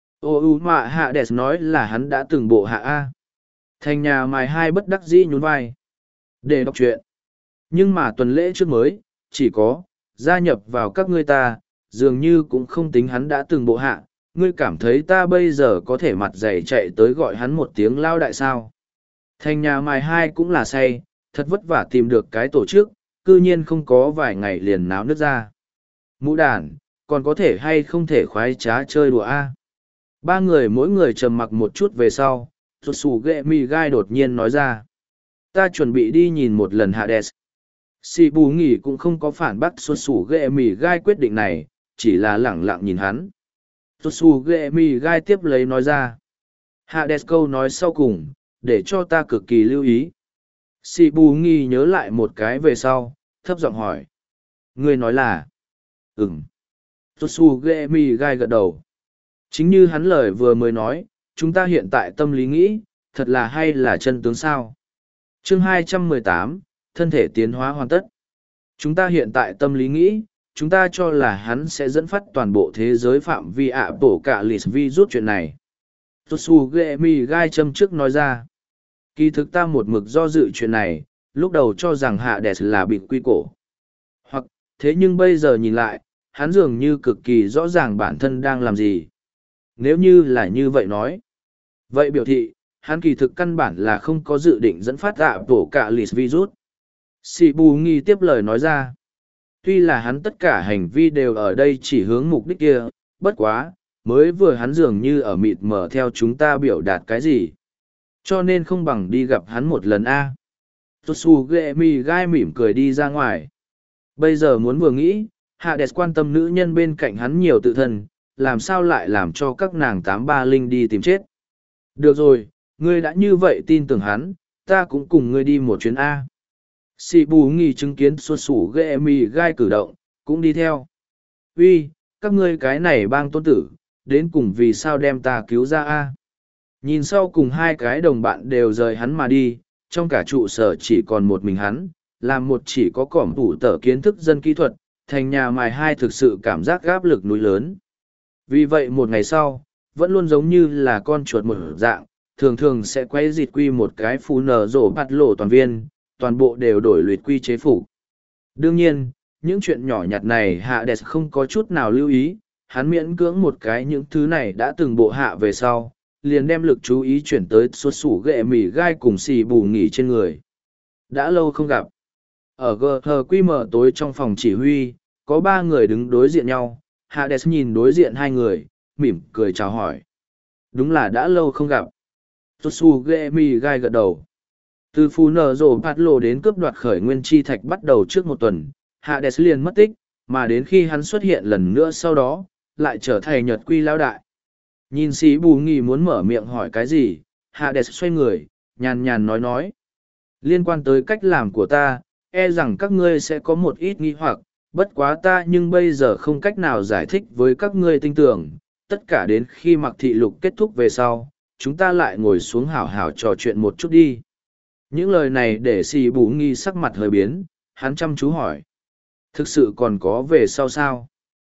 Ô mạ hạ đẹp nói là hắn đã từng bộ hạ A. Thành nhà mài hai bất đắc dĩ nhún vai. Để đọc chuyện. Nhưng mà tuần lễ trước mới, chỉ có, gia nhập vào các ngươi ta, dường như cũng không tính hắn đã từng bộ hạ, ngươi cảm thấy ta bây giờ có thể mặt dày chạy tới gọi hắn một tiếng lao đại sao. Thành nhà mài hai cũng là say, thật vất vả tìm được cái tổ chức, cư nhiên không có vài ngày liền náo nước ra. Mũ đàn, còn có thể hay không thể khoái trá chơi đùa a? Ba người mỗi người trầm mặc một chút về sau, rụt sủ ghệ mì gai đột nhiên nói ra. Ta chuẩn bị đi nhìn một lần Hades. Sĩ bù nghỉ cũng không có phản bác rụt sủ ghệ mì gai quyết định này, chỉ là lẳng lặng nhìn hắn. Rụt sủ ghệ mì gai tiếp lấy nói ra. Hades câu nói sau cùng, để cho ta cực kỳ lưu ý. Sĩ bù nghỉ nhớ lại một cái về sau, thấp giọng hỏi. Ngươi nói là? Ừm. Rụt sủ ghệ mì gai gật đầu. Chính như hắn lời vừa mới nói, chúng ta hiện tại tâm lý nghĩ, thật là hay là chân tướng sao. Chương 218, thân thể tiến hóa hoàn tất. Chúng ta hiện tại tâm lý nghĩ, chúng ta cho là hắn sẽ dẫn phát toàn bộ thế giới phạm vi ạ bổ cả lịt vi rút chuyện này. Tosu Gemi gai châm trước nói ra. Kỳ thực ta một mực do dự chuyện này, lúc đầu cho rằng Hades là bị quy cổ. Hoặc, thế nhưng bây giờ nhìn lại, hắn dường như cực kỳ rõ ràng bản thân đang làm gì. Nếu như là như vậy nói. Vậy biểu thị, hắn kỳ thực căn bản là không có dự định dẫn phát ạ bổ cả lịt virus. Sĩ bù nghi tiếp lời nói ra. Tuy là hắn tất cả hành vi đều ở đây chỉ hướng mục đích kia, bất quá, mới vừa hắn dường như ở mịt mờ theo chúng ta biểu đạt cái gì. Cho nên không bằng đi gặp hắn một lần a. Tosu Gemi gai mỉm cười đi ra ngoài. Bây giờ muốn vừa nghĩ, Hades quan tâm nữ nhân bên cạnh hắn nhiều tự thân, làm sao lại làm cho các nàng 830 đi tìm chết. Được rồi, ngươi đã như vậy tin tưởng hắn, ta cũng cùng ngươi đi một chuyến A. Sĩ bù nghi chứng kiến xuất sủ ghệ mì gai cử động, cũng đi theo. Uy, các ngươi cái này bang tôn tử, đến cùng vì sao đem ta cứu ra A. Nhìn sau cùng hai cái đồng bạn đều rời hắn mà đi, trong cả trụ sở chỉ còn một mình hắn, làm một chỉ có cỏm tủ tở kiến thức dân kỹ thuật, thành nhà mài hai thực sự cảm giác áp lực núi lớn. Vì vậy một ngày sau, vẫn luôn giống như là con chuột một dạng, thường thường sẽ quay dịt quy một cái phù nở rổ bạt lộ toàn viên, toàn bộ đều đổi luyện quy chế phủ. Đương nhiên, những chuyện nhỏ nhặt này Hades không có chút nào lưu ý, hắn miễn cưỡng một cái những thứ này đã từng bộ hạ về sau, liền đem lực chú ý chuyển tới xuất sủ ghệ mì gai cùng xì bù nghỉ trên người. Đã lâu không gặp. Ở GHQM tối trong phòng chỉ huy, có ba người đứng đối diện nhau, Hades nhìn đối diện hai người, mỉm cười chào hỏi. Đúng là đã lâu không gặp. Tosu Gemi gai gật đầu. Từ phù nở rổ bạt lộ đến cướp đoạt khởi nguyên chi thạch bắt đầu trước một tuần, Hades liền mất tích, mà đến khi hắn xuất hiện lần nữa sau đó, lại trở thành nhật quy lao đại. Nhìn sĩ bù nghi muốn mở miệng hỏi cái gì, Hades xoay người, nhàn nhàn nói. Liên quan tới cách làm của ta, e rằng các ngươi sẽ có một ít nghi hoặc, bất quá ta nhưng bây giờ không cách nào giải thích với các ngươi tin tưởng, tất cả đến khi mặc thị lục kết thúc về sau, chúng ta lại ngồi xuống hảo hảo trò chuyện một chút đi. Những lời này để xì bù nghi sắc mặt hơi biến, hắn chăm chú hỏi. Thực sự còn có về sau sao?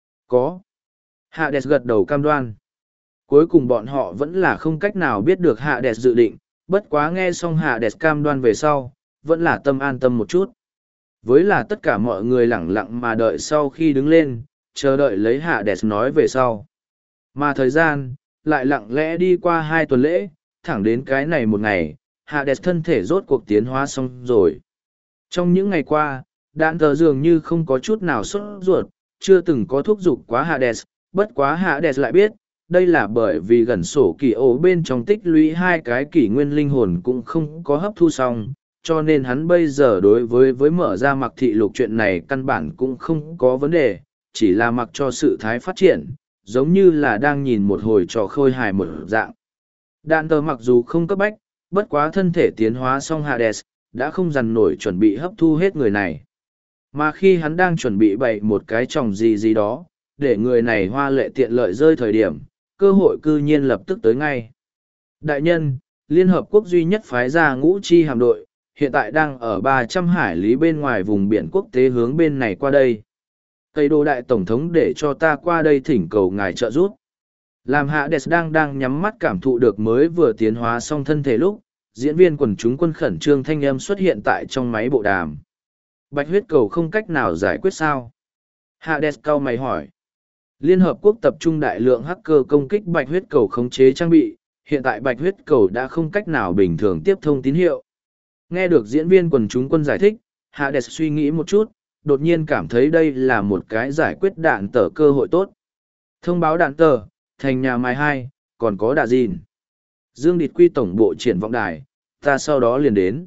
Có. Hades gật đầu cam đoan. Cuối cùng bọn họ vẫn là không cách nào biết được Hades dự định, bất quá nghe xong Hades cam đoan về sau, vẫn là tâm an tâm một chút. Với là tất cả mọi người lẳng lặng mà đợi sau khi đứng lên, chờ đợi lấy Hades nói về sau. Mà thời gian, lại lặng lẽ đi qua 2 tuần lễ, thẳng đến cái này một ngày, Hades thân thể rốt cuộc tiến hóa xong rồi. Trong những ngày qua, đạn thờ dường như không có chút nào sốt ruột, chưa từng có thúc giục quá Hades, bất quá Hades lại biết, đây là bởi vì gần sổ kỳ ổ bên trong tích lũy 2 cái kỷ nguyên linh hồn cũng không có hấp thu xong, cho nên hắn bây giờ đối với mở ra mặc thị lục chuyện này căn bản cũng không có vấn đề, chỉ là mặc cho sự thái phát triển, giống như là đang nhìn một hồi trò khôi hài một dạng. Đạn tờ mặc dù không cấp bách, bất quá thân thể tiến hóa xong Hades, đã không dằn nổi chuẩn bị hấp thu hết người này. Mà khi hắn đang chuẩn bị bày một cái tròng gì đó, để người này hoa lệ tiện lợi rơi thời điểm, cơ hội cư nhiên lập tức tới ngay. Đại nhân, Liên Hợp Quốc duy nhất phái ra ngũ chi hạm đội, hiện tại đang ở 300 hải lý bên ngoài vùng biển quốc tế hướng bên này qua đây. Cây đồ đại tổng thống để cho ta qua đây thỉnh cầu ngài trợ giúp. Làm Hades đang nhắm mắt cảm thụ được mới vừa tiến hóa xong thân thể lúc, diễn viên quần chúng quân khẩn trương thanh âm xuất hiện tại trong máy bộ đàm. Bạch huyết cầu không cách nào giải quyết sao? Hades cau mày hỏi. Liên Hợp Quốc tập trung đại lượng hacker công kích bạch huyết cầu khống chế trang bị, hiện tại bạch huyết cầu đã không cách nào bình thường tiếp thông tín hiệu. Nghe được diễn viên quần chúng quân giải thích, Hades suy nghĩ một chút, đột nhiên cảm thấy đây là một cái giải quyết đạn tờ cơ hội tốt. Thông báo đạn tờ, thành nhà mai 2, còn có đạ dìn. Dương Địt Quy tổng bộ triển vọng đài, ta sau đó liền đến.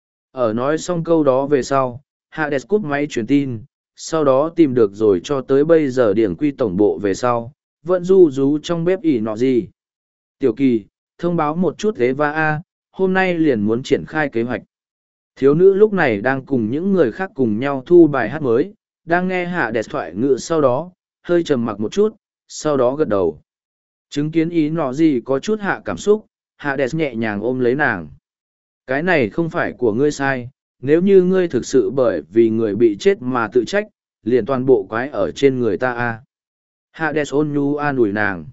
Ở nói xong câu đó về sau, Hades cúp máy truyền tin, sau đó tìm được rồi cho tới bây giờ điển quy tổng bộ về sau, vẫn ru rú trong bếp ỉ nọ gì. Tiểu Kỳ, thông báo một chút Eva A, hôm nay liền muốn triển khai kế hoạch. Thiếu nữ lúc này đang cùng những người khác cùng nhau thu bài hát mới, đang nghe Hades thoại ngữ sau đó, hơi trầm mặc một chút, sau đó gật đầu. Chứng kiến ý nọ gì có chút hạ cảm xúc, Hades nhẹ nhàng ôm lấy nàng. Cái này không phải của ngươi sai, nếu như ngươi thực sự bởi vì người bị chết mà tự trách, liền toàn bộ quái ở trên người ta a. Hades ôn nhu an ủi nàng.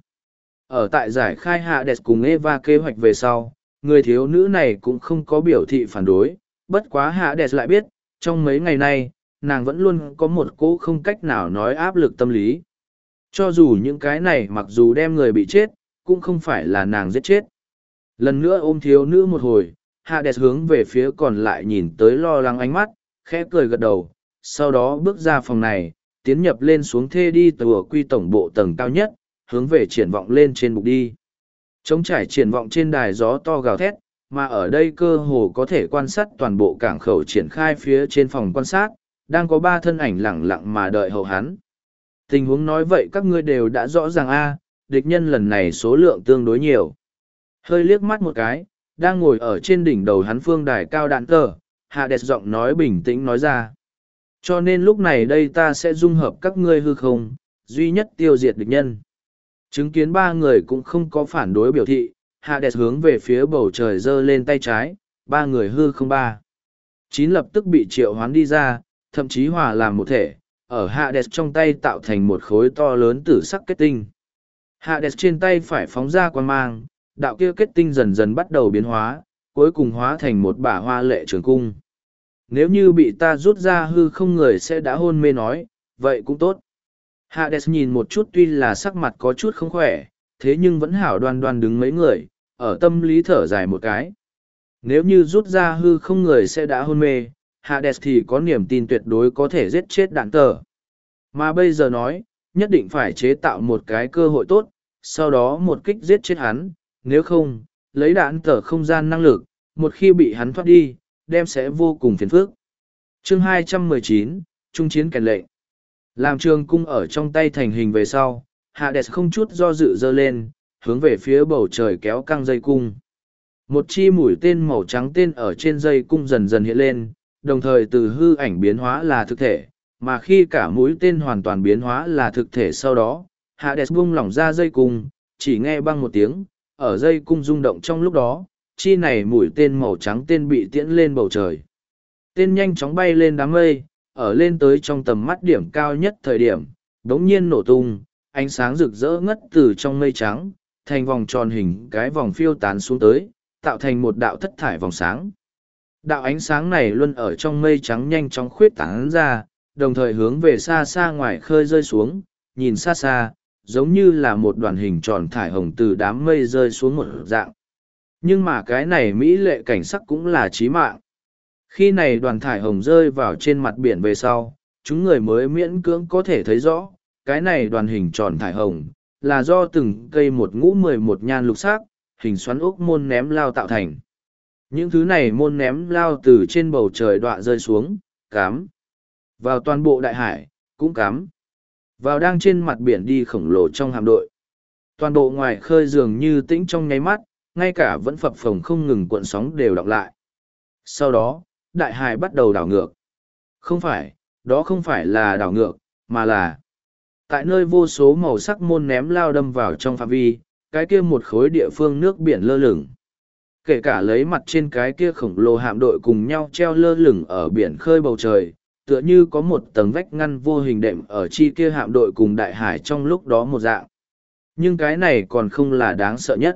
Ở tại giải khai Hades cùng Eva kế hoạch về sau, người thiếu nữ này cũng không có biểu thị phản đối, bất quá Hades lại biết, trong mấy ngày nay, nàng vẫn luôn có một cỗ không cách nào nói áp lực tâm lý. Cho dù những cái này mặc dù đem người bị chết, cũng không phải là nàng giết chết. Lần nữa ôm thiếu nữ một hồi, Hades hướng về phía còn lại nhìn tới lo lắng ánh mắt, khẽ cười gật đầu, sau đó bước ra phòng này, tiến nhập lên xuống thê đi tùa quy tổng bộ tầng cao nhất, hướng về triển vọng lên trên bục đi. Trống trải triển vọng trên đài gió to gào thét, mà ở đây cơ hồ có thể quan sát toàn bộ cảng khẩu triển khai phía trên phòng quan sát, đang có 3 thân ảnh lẳng lặng mà đợi hậu hắn. Tình huống nói vậy các ngươi đều đã rõ ràng a, địch nhân lần này số lượng tương đối nhiều. Hơi liếc mắt một cái, đang ngồi ở trên đỉnh đầu hắn phương đài cao đạn tờ, Hades giọng nói bình tĩnh nói ra. Cho nên lúc này đây ta sẽ dung hợp các ngươi hư không, duy nhất tiêu diệt địch nhân. Chứng kiến 3 người cũng không có phản đối biểu thị, Hades hướng về phía bầu trời giơ lên tay trái, 3 người hư không 3. 9 lập tức bị triệu hoán đi ra, thậm chí hòa làm một thể, ở Hades trong tay tạo thành một khối to lớn tử sắc kết tinh. Hades trên tay phải phóng ra quang mang, đạo kia kết tinh dần dần bắt đầu biến hóa, cuối cùng hóa thành một bả hoa lệ trường cung. Nếu như bị ta rút ra hư không người sẽ đã hôn mê nói, vậy cũng tốt. Hades nhìn một chút tuy là sắc mặt có chút không khỏe, thế nhưng vẫn hảo đoan đoan đứng mấy người, ở tâm lý thở dài một cái. Nếu như rút ra hư không người sẽ đã hôn mê, Hades thì có niềm tin tuyệt đối có thể giết chết đạn tờ. Mà bây giờ nói, nhất định phải chế tạo một cái cơ hội tốt, sau đó một kích giết chết hắn, nếu không, lấy đạn tờ không gian năng lực, một khi bị hắn thoát đi, đem sẽ vô cùng phiền phức. Chương 219, Trung chiến kèn lệnh. Làm trường cung ở trong tay thành hình về sau, Hades không chút do dự dơ lên, hướng về phía bầu trời kéo căng dây cung. Một chi mũi tên màu trắng tên ở trên dây cung dần dần hiện lên, đồng thời từ hư ảnh biến hóa là thực thể, mà khi cả mũi tên hoàn toàn biến hóa là thực thể sau đó, Hades bung lỏng ra dây cung, chỉ nghe băng một tiếng, ở dây cung rung động trong lúc đó, chi này mũi tên màu trắng tên bị tiễn lên bầu trời. Tên nhanh chóng bay lên đám mây, ở lên tới trong tầm mắt điểm cao nhất thời điểm, đống nhiên nổ tung, ánh sáng rực rỡ ngất từ trong mây trắng, thành vòng tròn hình cái vòng phiêu tán xuống tới, tạo thành một đạo thất thải vòng sáng. Đạo ánh sáng này luôn ở trong mây trắng nhanh chóng khuyết tán ra, đồng thời hướng về xa xa ngoài khơi rơi xuống, nhìn xa xa, giống như là một đoàn hình tròn thải hồng từ đám mây rơi xuống một dạng. Nhưng mà cái này mỹ lệ cảnh sắc cũng là chí mạng. Khi này đoàn thải hồng rơi vào trên mặt biển về sau, chúng người mới miễn cưỡng có thể thấy rõ, cái này đoàn hình tròn thải hồng, là do từng cây một ngũ 11 nhan lục sắc, hình xoắn ốc môn ném lao tạo thành. Những thứ này môn ném lao từ trên bầu trời đọa rơi xuống, cắm. Vào toàn bộ đại hải, cũng cắm. Vào đang trên mặt biển đi khổng lồ trong hạm đội. Toàn bộ ngoài khơi dường như tĩnh trong nháy mắt, ngay cả vẫn phập phồng không ngừng cuộn sóng đều đọc lại. Sau đó, đại hải bắt đầu đảo ngược. Không phải, đó không phải là đảo ngược, mà là tại nơi vô số màu sắc môn ném lao đâm vào trong phạm vi, cái kia một khối địa phương nước biển lơ lửng. Kể cả lấy mặt trên cái kia khổng lồ hạm đội cùng nhau treo lơ lửng ở biển khơi bầu trời, tựa như có một tầng vách ngăn vô hình đệm ở chi kia hạm đội cùng đại hải trong lúc đó một dạng. Nhưng cái này còn không là đáng sợ nhất.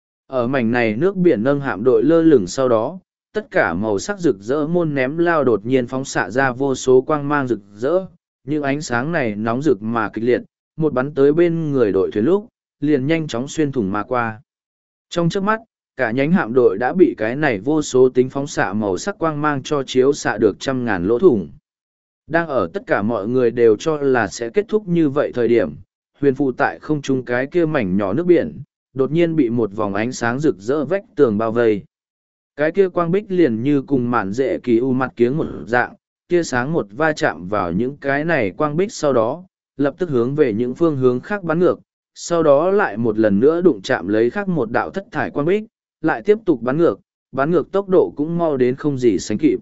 Ở mảnh này nước biển nâng hạm đội lơ lửng sau đó, tất cả màu sắc rực rỡ môn ném lao đột nhiên phóng xạ ra vô số quang mang rực rỡ, những ánh sáng này nóng rực mà kịch liệt, một bắn tới bên người đội thuyền lúc, liền nhanh chóng xuyên thủng mà qua. Trong chớp mắt, cả nhánh hạm đội đã bị cái này vô số tính phóng xạ màu sắc quang mang cho chiếu xạ được trăm ngàn lỗ thủng. Đang ở tất cả mọi người đều cho là sẽ kết thúc như vậy thời điểm, huyền phù tại không trung cái kia mảnh nhỏ nước biển, đột nhiên bị một vòng ánh sáng rực rỡ vách tường bao vây. Cái kia quang bích liền như cùng mạn dễ kỳ u mặt kiếng một dạng, tia sáng một va chạm vào những cái này quang bích sau đó, lập tức hướng về những phương hướng khác bắn ngược, sau đó lại một lần nữa đụng chạm lấy khác một đạo thất thải quang bích, lại tiếp tục bắn ngược tốc độ cũng mau đến không gì sánh kịp.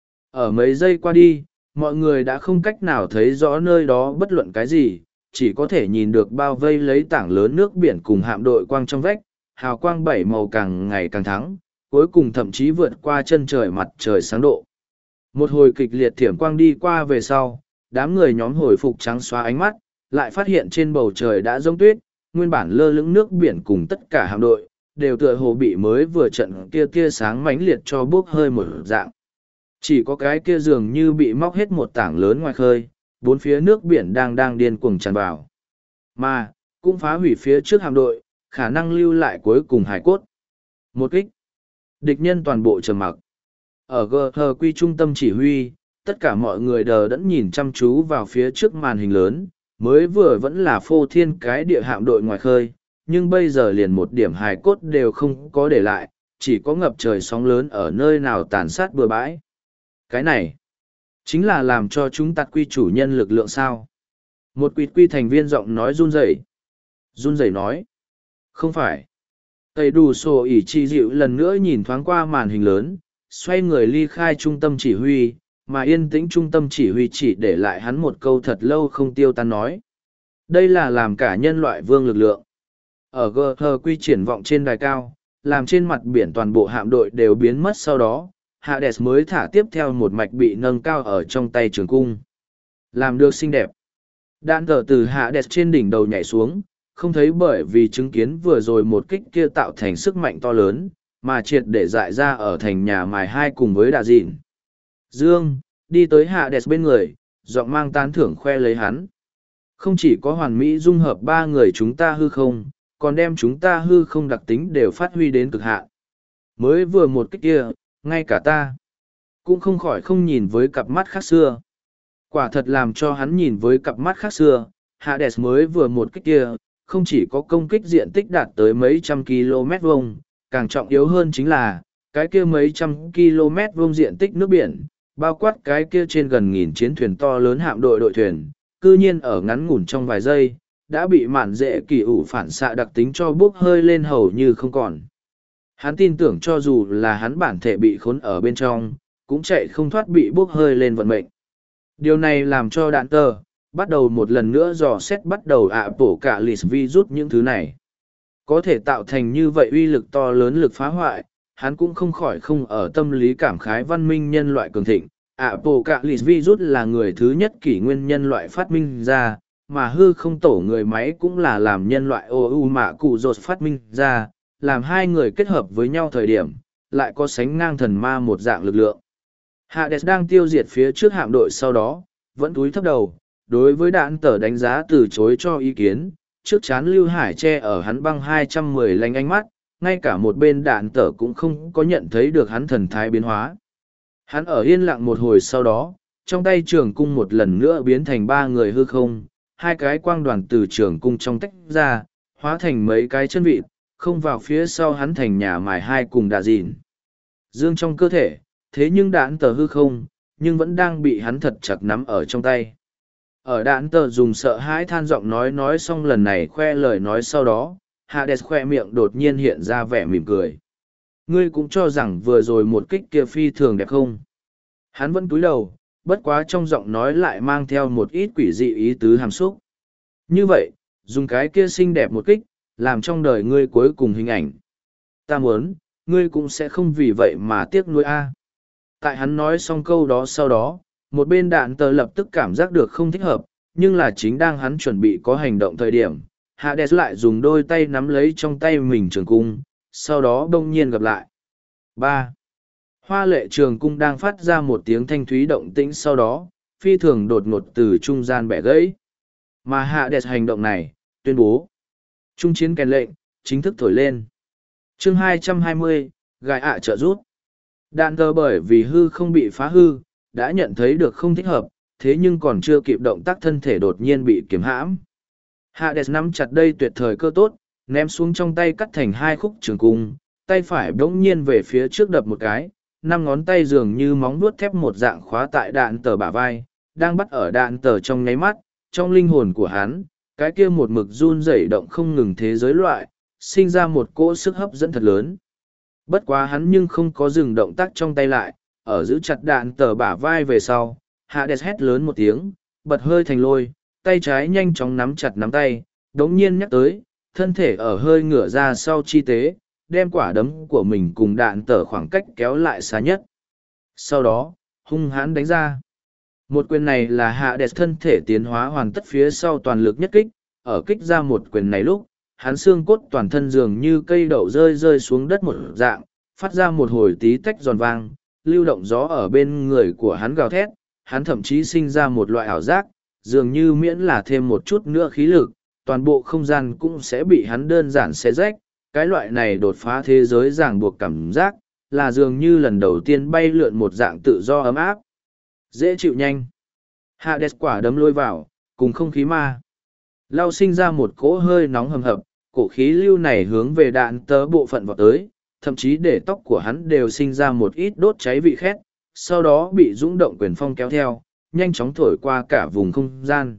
Ở mấy giây qua đi, mọi người đã không cách nào thấy rõ nơi đó bất luận cái gì, chỉ có thể nhìn được bao vây lấy tảng lớn nước biển cùng hạm đội quang trong vách, hào quang bảy màu càng ngày càng thắng, cuối cùng thậm chí vượt qua chân trời mặt trời sáng độ. Một hồi kịch liệt thiểm quang đi qua về sau, đám người nhóm hồi phục trắng xóa ánh mắt, lại phát hiện trên bầu trời đã rông tuyết, nguyên bản lơ lửng nước biển cùng tất cả hạm đội, đều tựa hồ bị mới vừa trận kia tia sáng mãnh liệt cho bốc hơi một dạng. Chỉ có cái kia dường như bị móc hết một tảng lớn ngoài khơi, bốn phía nước biển đang điên cuồng tràn vào. Mà, cũng phá hủy phía trước hạm đội, khả năng lưu lại cuối cùng hải cốt. Một kích. Địch nhân toàn bộ trầm mặc. Ở GHQ trung tâm chỉ huy, tất cả mọi người đờ đẫn nhìn chăm chú vào phía trước màn hình lớn, mới vừa vẫn là phô thiên cái địa hạm đội ngoài khơi, nhưng bây giờ liền một điểm hài cốt đều không có để lại, chỉ có ngập trời sóng lớn ở nơi nào tàn sát bừa bãi. Cái này, chính là làm cho chúng tạt quy chủ nhân lực lượng sao. Một quy thành viên giọng nói run rẩy. Run rẩy nói, không phải. Tây đủ sổ ỉ chi dịu lần nữa nhìn thoáng qua màn hình lớn, xoay người ly khai trung tâm chỉ huy, mà yên tĩnh trung tâm chỉ huy chỉ để lại hắn một câu thật lâu không tiêu tan nói. Đây là làm cả nhân loại vương lực lượng. Ở GHQ triển vọng trên đài cao, làm trên mặt biển toàn bộ hạm đội đều biến mất sau đó, Hades mới thả tiếp theo một mạch bị nâng cao ở trong tay trường cung. Làm được xinh đẹp. Đạn thở từ Hades trên đỉnh đầu nhảy xuống, không thấy bởi vì chứng kiến vừa rồi một kích kia tạo thành sức mạnh to lớn, mà triệt để dại ra ở thành nhà mài hai cùng với đà dịn. Dương, đi tới Hades bên người, giọng mang tán thưởng khoe lấy hắn. Không chỉ có hoàn mỹ dung hợp ba người chúng ta hư không, còn đem chúng ta hư không đặc tính đều phát huy đến cực hạn. Mới vừa một kích kia, ngay cả ta cũng không khỏi không nhìn với cặp mắt khác xưa. Quả thật làm cho hắn nhìn với cặp mắt khác xưa, Hades mới vừa một kích kia, không chỉ có công kích diện tích đạt tới mấy trăm km vuông, càng trọng yếu hơn chính là, cái kia mấy trăm km vuông diện tích nước biển, bao quát cái kia trên gần nghìn chiến thuyền to lớn hạm đội đội thuyền, cư nhiên ở ngắn ngủn trong vài giây, đã bị mạn dễ kỳ ủ phản xạ đặc tính cho bốc hơi lên hầu như không còn. Hắn tin tưởng cho dù là hắn bản thể bị khốn ở bên trong, cũng chạy không thoát bị bốc hơi lên vận mệnh. Điều này làm cho đạn tờ, bắt đầu một lần nữa dò xét bắt đầu bổ cả lì virus những thứ này. Có thể tạo thành như vậy uy lực to lớn lực phá hoại, hắn cũng không khỏi không ở tâm lý cảm khái văn minh nhân loại cường thịnh. Bổ cả lì virus là người thứ nhất kỷ nguyên nhân loại phát minh ra, mà hư không tổ người máy cũng là làm nhân loại mạ cụ rột phát minh ra, làm hai người kết hợp với nhau thời điểm, lại có sánh ngang thần ma một dạng lực lượng. Hades đang tiêu diệt phía trước hạm đội sau đó, vẫn cúi thấp đầu, đối với đạn tờ đánh giá từ chối cho ý kiến, trước chán Lưu Hải che ở hắn băng 210 lánh ánh mắt, ngay cả một bên đạn tờ cũng không có nhận thấy được hắn thần thái biến hóa. Hắn ở yên lặng một hồi sau đó, trong tay trường cung một lần nữa biến thành ba người hư không, hai cái quang đoàn từ trường cung trong tách ra, hóa thành mấy cái chân vịt, không vào phía sau hắn thành nhà mài hai cùng đà dìn. Dương trong cơ thể, thế nhưng đạn tờ hư không, nhưng vẫn đang bị hắn thật chặt nắm ở trong tay. Ở đạn tờ dùng sợ hãi than giọng nói xong lần này khoe lời nói sau đó, Hades khoe miệng đột nhiên hiện ra vẻ mỉm cười. Ngươi cũng cho rằng vừa rồi một kích kia phi thường đẹp không? Hắn vẫn cúi đầu, bất quá trong giọng nói lại mang theo một ít quỷ dị ý tứ hàm xúc. Như vậy, dùng cái kia xinh đẹp một kích, làm trong đời ngươi cuối cùng hình ảnh. Ta muốn, ngươi cũng sẽ không vì vậy mà tiếc nuối a. Tại hắn nói xong câu đó sau đó, một bên đạn tờ lập tức cảm giác được không thích hợp, nhưng là chính đang hắn chuẩn bị có hành động thời điểm. Hades lại dùng đôi tay nắm lấy trong tay mình trường cung, sau đó đông nhiên gặp lại. 3. Hoa lệ trường cung đang phát ra một tiếng thanh thúy động tĩnh sau đó, phi thường đột ngột từ trung gian bẻ gãy. Mà Hades hành động này, tuyên bố. Trung chiến kèn lệnh, chính thức thổi lên. chương 220, gai ạ trợ rút. Đạn tờ bởi vì hư không bị phá hư, đã nhận thấy được không thích hợp, thế nhưng còn chưa kịp động tác thân thể đột nhiên bị kiếm hãm. Hades nắm chặt đây tuyệt thời cơ tốt, ném xuống trong tay cắt thành hai khúc trường cung, tay phải bỗng nhiên về phía trước đập một cái, năm ngón tay dường như móng vuốt thép một dạng khóa tại đạn tờ bả vai, đang bắt ở đạn tờ trong nháy mắt, trong linh hồn của hắn, cái kia một mực run rẩy động không ngừng thế giới loại, sinh ra một cỗ sức hấp dẫn thật lớn. Bất quá hắn nhưng không có dừng động tác trong tay lại, ở giữ chặt đạn tờ bả vai về sau, Hades hét lớn một tiếng, bật hơi thành lôi, tay trái nhanh chóng nắm chặt nắm tay, đống nhiên nhắc tới, thân thể ở hơi ngửa ra sau chi tế, đem quả đấm của mình cùng đạn tờ khoảng cách kéo lại xa nhất. Sau đó, hung hãn đánh ra. Một quyền này là Hades thân thể tiến hóa hoàn tất phía sau toàn lực nhất kích, ở kích ra một quyền này lúc, hắn xương cốt toàn thân dường như cây đậu rơi rơi xuống đất một dạng, phát ra một hồi tí tách giòn vang, lưu động gió ở bên người của hắn gào thét, hắn thậm chí sinh ra một loại ảo giác, dường như miễn là thêm một chút nữa khí lực, toàn bộ không gian cũng sẽ bị hắn đơn giản xé rách, cái loại này đột phá thế giới ràng buộc cảm giác, là dường như lần đầu tiên bay lượn một dạng tự do ấm áp. Dễ chịu nhanh. Hades quả đấm lôi vào, cùng không khí ma. Lao sinh ra một cỗ hơi nóng hầm hập, cổ khí lưu này hướng về đạn tớ bộ phận vào tới, thậm chí để tóc của hắn đều sinh ra một ít đốt cháy vị khét, sau đó bị rung động quyền phong kéo theo, nhanh chóng thổi qua cả vùng không gian.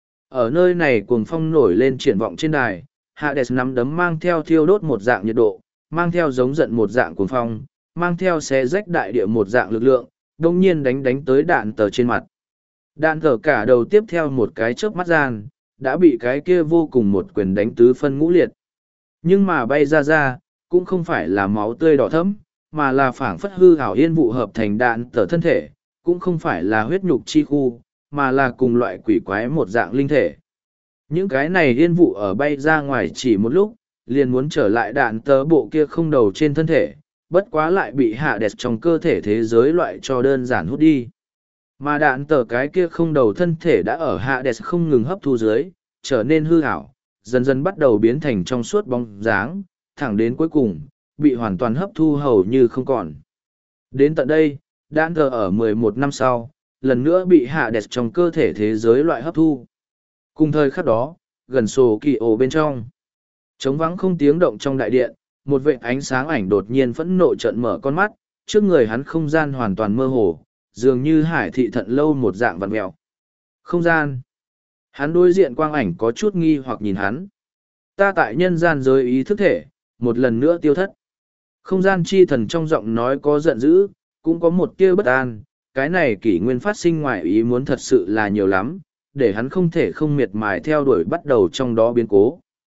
Ở nơi này cuồng phong nổi lên triển vọng trên đài, Hades nắm đấm mang theo thiêu đốt một dạng nhiệt độ, mang theo giống giận một dạng cuồng phong, mang theo xé rách đại địa một dạng lực lượng, đồng nhiên đánh tới đạn tờ trên mặt. Đạn tờ cả đầu tiếp theo một cái chớp mắt gian, đã bị cái kia vô cùng một quyền đánh tứ phân ngũ liệt. Nhưng mà bay ra, cũng không phải là máu tươi đỏ thẫm, mà là phảng phất hư ảo yên vụ hợp thành đạn tờ thân thể, cũng không phải là huyết nhục chi khu, mà là cùng loại quỷ quái một dạng linh thể. Những cái này yên vụ ở bay ra ngoài chỉ một lúc, liền muốn trở lại đạn tờ bộ kia không đầu trên thân thể, bất quá lại bị Hades trong cơ thể thế giới loại cho đơn giản hút đi. Mà đạn tờ cái kia không đầu thân thể đã ở Hades không ngừng hấp thu dưới, trở nên hư ảo, dần dần bắt đầu biến thành trong suốt bóng dáng, thẳng đến cuối cùng, bị hoàn toàn hấp thu hầu như không còn. Đến tận đây, đạn tờ ở 11 năm sau, lần nữa bị Hades trong cơ thể thế giới loại hấp thu. Cùng thời khắc đó, gần sổ kỳ ổ bên trong, trống vắng không tiếng động trong đại điện, một vệt ánh sáng ảnh đột nhiên phẫn nộ trợn mở con mắt, trước người hắn không gian hoàn toàn mơ hồ, dường như hải thị thận lâu một dạng vặn mèo. Không gian. Hắn đối diện quang ảnh có chút nghi hoặc nhìn hắn. Ta tại nhân gian giới ý thức thể, một lần nữa tiêu thất. Không gian chi thần trong giọng nói có giận dữ, cũng có một tia bất an, cái này kỷ nguyên phát sinh ngoài ý muốn thật sự là nhiều lắm, để hắn không thể không miệt mài theo đuổi bắt đầu trong đó biến cố.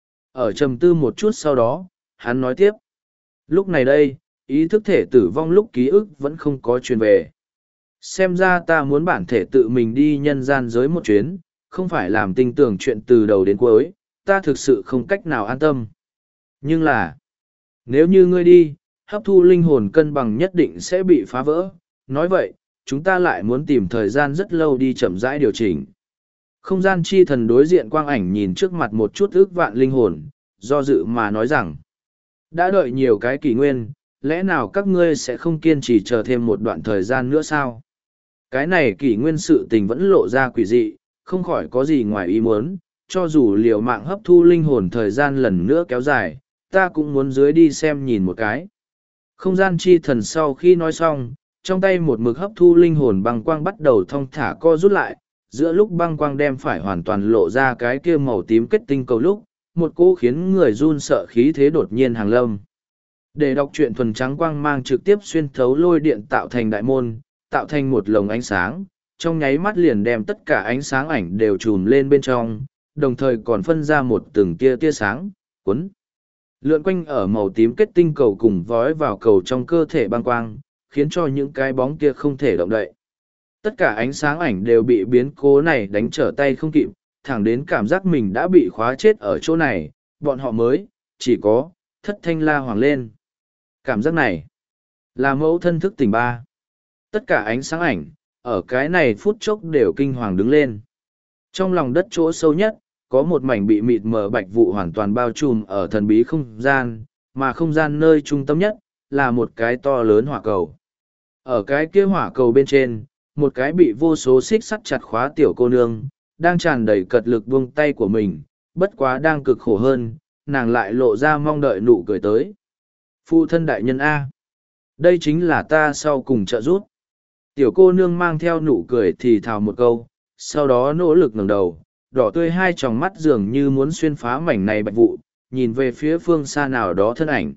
Ở trầm tư một chút sau đó, hắn nói tiếp. Lúc này đây, ý thức thể tử vong lúc ký ức vẫn không có truyền về. Xem ra ta muốn bản thể tự mình đi nhân gian giới một chuyến, không phải làm tinh tưởng chuyện từ đầu đến cuối, ta thực sự không cách nào an tâm. Nhưng là, nếu như ngươi đi, hấp thu linh hồn cân bằng nhất định sẽ bị phá vỡ. Nói vậy, chúng ta lại muốn tìm thời gian rất lâu đi chậm rãi điều chỉnh. Không gian chi thần đối diện quang ảnh nhìn trước mặt một chút ước vạn linh hồn, do dự mà nói rằng, đã đợi nhiều cái kỷ nguyên, lẽ nào các ngươi sẽ không kiên trì chờ thêm một đoạn thời gian nữa sao? Cái này kỷ nguyên sự tình vẫn lộ ra quỷ dị, không khỏi có gì ngoài ý muốn, cho dù liều mạng hấp thu linh hồn thời gian lần nữa kéo dài, ta cũng muốn dưới đi xem nhìn một cái. Không gian chi thần sau khi nói xong, trong tay một mực hấp thu linh hồn băng quang bắt đầu thong thả co rút lại, giữa lúc băng quang đem phải hoàn toàn lộ ra cái kia màu tím kết tinh cầu lúc, một cỗ khiến người run sợ khí thế đột nhiên hàng lâm. Để đọc truyện thuần trắng quang mang trực tiếp xuyên thấu lôi điện tạo thành đại môn, tạo thành một lồng ánh sáng, trong nháy mắt liền đem tất cả ánh sáng ảnh đều trùm lên bên trong, đồng thời còn phân ra một từng tia sáng, cuốn. Lượn quanh ở màu tím kết tinh cầu cùng vói vào cầu trong cơ thể băng quang, khiến cho những cái bóng kia không thể động đậy. Tất cả ánh sáng ảnh đều bị biến cố này đánh trở tay không kịp, thẳng đến cảm giác mình đã bị khóa chết ở chỗ này, bọn họ mới, chỉ có, thất thanh la hoàng lên. Cảm giác này, là mẫu thân thức tỉnh ba. Tất cả ánh sáng ảnh, ở cái này phút chốc đều kinh hoàng đứng lên. Trong lòng đất chỗ sâu nhất, có một mảnh bị mịt mờ bạch vụ hoàn toàn bao trùm ở thần bí không gian, mà không gian nơi trung tâm nhất, là một cái to lớn hỏa cầu. Ở cái kia hỏa cầu bên trên, một cái bị vô số xích sắt chặt khóa tiểu cô nương, đang tràn đầy cật lực buông tay của mình, bất quá đang cực khổ hơn, nàng lại lộ ra mong đợi nụ cười tới. Phụ thân đại nhân A. Đây chính là ta sau cùng trợ giúp. Tiểu cô nương mang theo nụ cười thì thào một câu, sau đó nỗ lực ngẩng đầu, đỏ tươi hai tròng mắt dường như muốn xuyên phá mảnh này bạch vụ, nhìn về phía phương xa nào đó thân ảnh.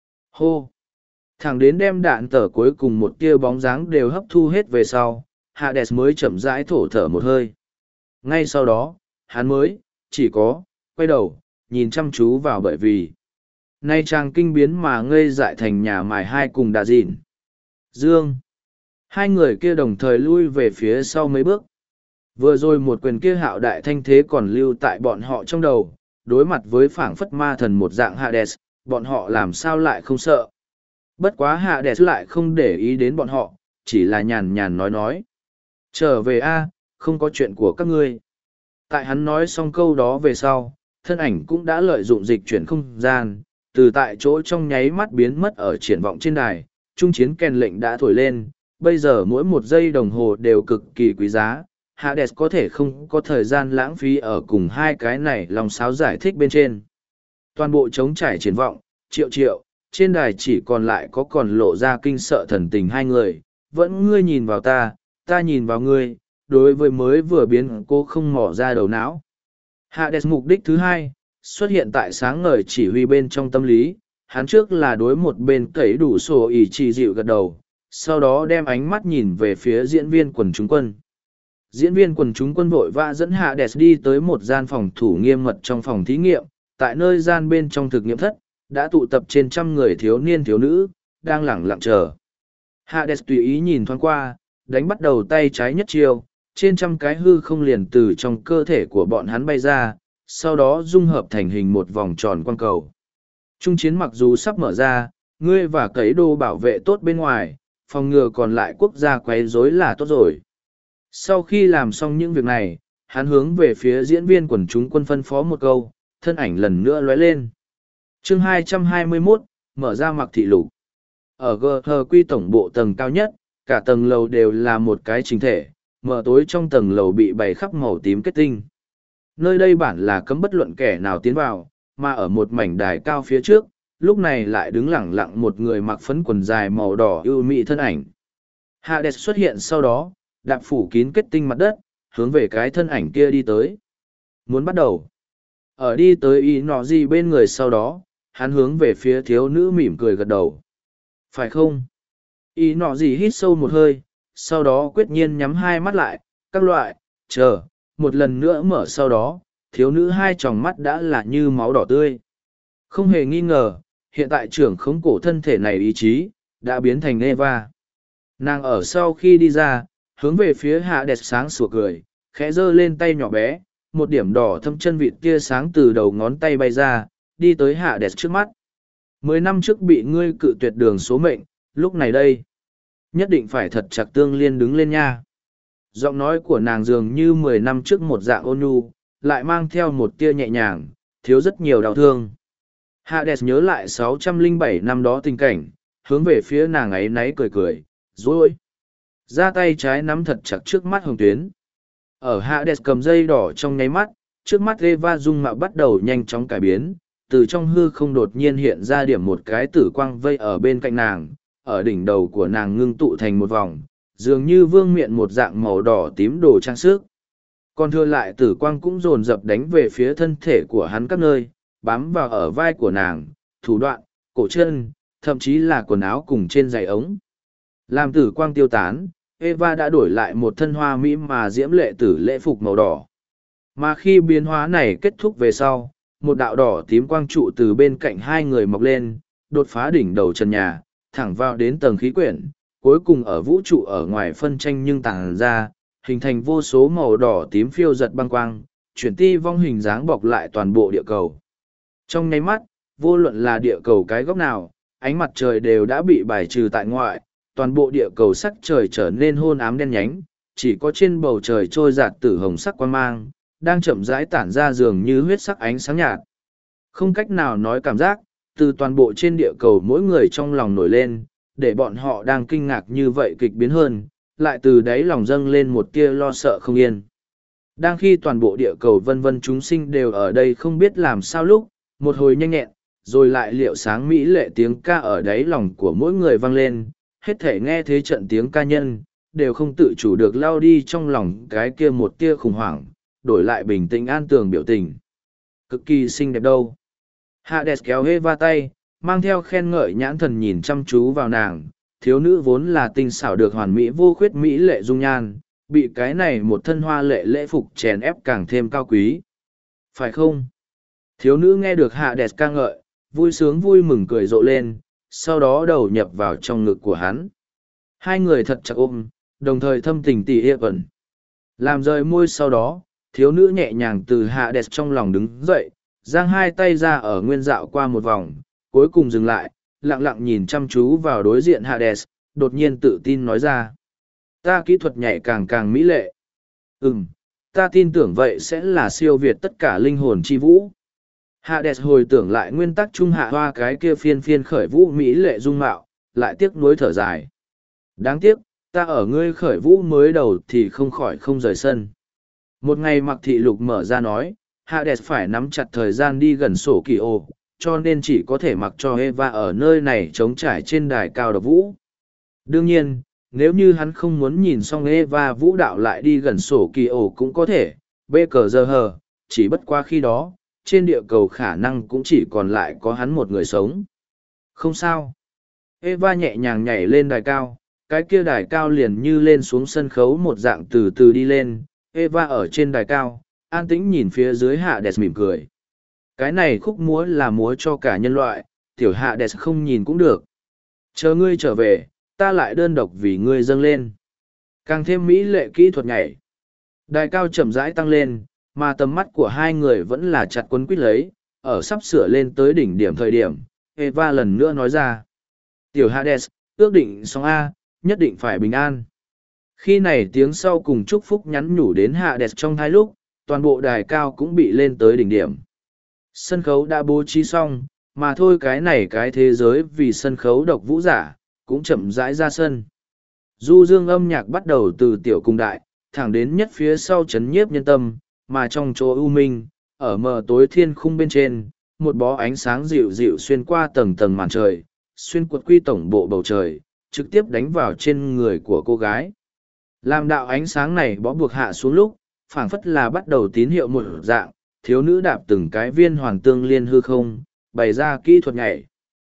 Hô! Thẳng đến đem đạn tở cuối cùng một tia bóng dáng đều hấp thu hết về sau, Hades mới chậm rãi thổ thở một hơi. Ngay sau đó, hắn mới, chỉ có, quay đầu, nhìn chăm chú vào bởi vì. Nay chàng kinh biến mà ngây dại thành nhà mài hai cùng đà dịn. Dương! Hai người kia đồng thời lui về phía sau mấy bước. Vừa rồi một quyền kia hạo đại thanh thế còn lưu tại bọn họ trong đầu, đối mặt với phảng phất ma thần một dạng Hades, bọn họ làm sao lại không sợ. Bất quá Hades lại không để ý đến bọn họ, chỉ là nhàn nhàn nói. Trở về a, không có chuyện của các ngươi. Tại hắn nói xong câu đó về sau, thân ảnh cũng đã lợi dụng dịch chuyển không gian, từ tại chỗ trong nháy mắt biến mất ở triển vọng trên đài, trung chiến kèn lệnh đã thổi lên, bây giờ mỗi một giây đồng hồ đều cực kỳ quý giá. Hades có thể không có thời gian lãng phí ở cùng hai cái này lòng sáo giải thích bên trên. Toàn bộ trống trải triển vọng, triệu, trên đài chỉ còn lại có còn lộ ra kinh sợ thần tình hai người, vẫn ngươi nhìn vào ta nhìn vào ngươi, đối với mới vừa biến cô không mỏ ra đầu não. Hades mục đích thứ hai, xuất hiện tại sáng ngời chỉ huy bên trong tâm lý, hắn trước là đối một bên cấy đủ sổ ỉ chỉ dịu gật đầu, sau đó đem ánh mắt nhìn về phía diễn viên quần chúng quân. Diễn viên quần chúng quân vội vã dẫn Hades đi tới một gian phòng thủ nghiêm mật trong phòng thí nghiệm, tại nơi gian bên trong thực nghiệm thất, đã tụ tập trên trăm người thiếu niên thiếu nữ, đang lẳng lặng chờ. Hades tùy ý nhìn thoáng qua, đánh bắt đầu tay trái nhất chiêu, trên trăm cái hư không liền từ trong cơ thể của bọn hắn bay ra, sau đó dung hợp thành hình một vòng tròn quang cầu. Trung chiến mặc dù sắp mở ra, ngươi và cấy đô bảo vệ tốt bên ngoài, phòng ngừa còn lại quốc gia quấy rối là tốt rồi. Sau khi làm xong những việc này, hắn hướng về phía diễn viên quần chúng quân phân phó một câu, thân ảnh lần nữa lóe lên. Chương 221, mở ra mặc thị lục. Ở GHQ tổng bộ tầng cao nhất, cả tầng lầu đều là một cái chính thể, mở tối trong tầng lầu bị bày khắp màu tím kết tinh. Nơi đây bản là cấm bất luận kẻ nào tiến vào, mà ở một mảnh đài cao phía trước, lúc này lại đứng lẳng lặng một người mặc phấn quần dài màu đỏ ưu mị thân ảnh. Hades xuất hiện sau đó, đạp phủ kín kết tinh mặt đất, hướng về cái thân ảnh kia đi tới. Muốn bắt đầu. Ở đi tới y nọ gì bên người sau đó, hắn hướng về phía thiếu nữ mỉm cười gật đầu. Phải không? Y nọ gì hít sâu một hơi, sau đó quyết nhiên nhắm hai mắt lại, các loại, chờ, một lần nữa mở sau đó, thiếu nữ hai tròng mắt đã là như máu đỏ tươi. Không hề nghi ngờ, hiện tại trưởng khống cổ thân thể này ý chí, đã biến thành Eva. Nàng ở sau khi đi ra, hướng về phía Hades sáng sủa cười, khẽ giơ lên tay nhỏ bé, một điểm đỏ thâm chân vịt tia sáng từ đầu ngón tay bay ra, đi tới Hades trước mắt. 10 năm trước bị ngươi cự tuyệt đường số mệnh, lúc này đây, nhất định phải thật chặt tương liên đứng lên nha. Giọng nói của nàng dường như 10 năm trước một dạng ôn nhu, lại mang theo một tia nhẹ nhàng, thiếu rất nhiều đau thương. Hades nhớ lại 607 năm đó tình cảnh, hướng về phía nàng ấy náy cười cười, rồi ra tay trái nắm thật chặt trước mắt hồng tuyến. Ở Hades cầm dây đỏ trong nháy mắt, trước mắt Eva dung mạo bắt đầu nhanh chóng cải biến, từ trong hư không đột nhiên hiện ra điểm một cái tử quang vây ở bên cạnh nàng, ở đỉnh đầu của nàng ngưng tụ thành một vòng, dường như vương miện một dạng màu đỏ tím đồ trang sức. Còn thừa lại tử quang cũng dồn dập đánh về phía thân thể của hắn các nơi, bám vào ở vai của nàng, thủ đoạn, cổ chân, thậm chí là quần áo cùng trên giày ống. Làm tử quang tiêu tán, Eva đã đổi lại một thân hoa mỹ mà diễm lệ tử lễ phục màu đỏ. Mà khi biến hóa này kết thúc về sau, một đạo đỏ tím quang trụ từ bên cạnh hai người mọc lên, đột phá đỉnh đầu trần nhà, thẳng vào đến tầng khí quyển, cuối cùng ở vũ trụ ở ngoài phân tranh nhưng tàng ra, hình thành vô số màu đỏ tím phiêu giật băng quang, chuyển ti vong hình dáng bọc lại toàn bộ địa cầu. Trong nháy mắt, vô luận là địa cầu cái góc nào, ánh mặt trời đều đã bị bài trừ tại ngoại, toàn bộ địa cầu sắc trời trở nên hôn ám đen nhánh, chỉ có trên bầu trời trôi giạt tử hồng sắc quang mang, đang chậm rãi tản ra dường như huyết sắc ánh sáng nhạt. Không cách nào nói cảm giác, từ toàn bộ trên địa cầu mỗi người trong lòng nổi lên, để bọn họ đang kinh ngạc như vậy kịch biến hơn, lại từ đáy lòng dâng lên một tia lo sợ không yên. Đang khi toàn bộ địa cầu vân vân chúng sinh đều ở đây không biết làm sao lúc, một hồi nhanh nhẹn, rồi lại liệu sáng mỹ lệ tiếng ca ở đáy lòng của mỗi người vang lên, hết thể nghe thế trận tiếng ca nhân, đều không tự chủ được lao đi trong lòng cái kia một tia khủng hoảng, đổi lại bình tĩnh an tường biểu tình. Cực kỳ xinh đẹp đâu. Hades kéo Eva tay, mang theo khen ngợi nhãn thần nhìn chăm chú vào nàng, thiếu nữ vốn là tinh xảo được hoàn mỹ vô khuyết mỹ lệ dung nhan, bị cái này một thân hoa lệ lễ phục chèn ép càng thêm cao quý. Phải không? Thiếu nữ nghe được Hades ca ngợi, vui sướng vui mừng cười rộ lên, sau đó đầu nhập vào trong ngực của hắn. Hai người thật chặt ôm, đồng thời thâm tình tỉ hiệp ẩn. Làm rời môi sau đó, thiếu nữ nhẹ nhàng từ Hades trong lòng đứng dậy, giang hai tay ra ở nguyên dạo qua một vòng, cuối cùng dừng lại, lặng lặng nhìn chăm chú vào đối diện Hades, đột nhiên tự tin nói ra. Ta kỹ thuật nhảy càng càng mỹ lệ. Ta tin tưởng vậy sẽ là siêu việt tất cả linh hồn chi vũ. Hades hồi tưởng lại nguyên tắc trung hạ hoa cái kia phiên phiên khởi vũ mỹ lệ dung mạo, lại tiếc nuối thở dài. Đáng tiếc, ta ở ngươi khởi vũ mới đầu thì không khỏi không rời sân. Một ngày mặc thị lục mở ra nói, Hades phải nắm chặt thời gian đi gần sổ kỳ ô, cho nên chỉ có thể mặc cho Eva ở nơi này trống trải trên đài cao độc vũ. Đương nhiên, nếu như hắn không muốn nhìn xong Eva vũ đạo lại đi gần sổ kỳ ổ cũng có thể, bê cờ giờ hờ, chỉ bất qua khi đó, trên địa cầu khả năng cũng chỉ còn lại có hắn một người sống. Không sao. Eva nhẹ nhàng nhảy lên đài cao, cái kia đài cao liền như lên xuống sân khấu một dạng từ từ đi lên, Eva ở trên đài cao, an tĩnh nhìn phía dưới Hades mỉm cười. Cái này khúc múa là múa cho cả nhân loại, tiểu Hades không nhìn cũng được. Chờ ngươi trở về, ta lại đơn độc vì ngươi dâng lên. Càng thêm mỹ lệ kỹ thuật nhảy. Đài cao chậm rãi tăng lên, mà tầm mắt của hai người vẫn là chặt quấn quýt lấy, ở sắp sửa lên tới đỉnh điểm thời điểm, Eva lần nữa nói ra. Tiểu Hades, ước định xong A, nhất định phải bình an. Khi này tiếng sau cùng chúc phúc nhắn nhủ đến Hades trong hai lúc, toàn bộ đài cao cũng bị lên tới đỉnh điểm. Sân khấu đã bố trí xong, mà thôi cái này cái thế giới vì sân khấu độc vũ giả, cũng chậm rãi ra sân. Du dương âm nhạc bắt đầu từ tiểu cùng đại, thẳng đến nhất phía sau chấn nhiếp nhân tâm, mà trong chỗ u minh, ở mờ tối thiên khung bên trên, một bó ánh sáng dịu dịu xuyên qua tầng tầng màn trời, xuyên quật quy tổng bộ bầu trời, trực tiếp đánh vào trên người của cô gái. Làm đạo ánh sáng này bó buộc hạ xuống lúc, phảng phất là bắt đầu tín hiệu một dạng, thiếu nữ đạp từng cái viên hoàn tương liên hư không, bày ra kỹ thuật nhảy.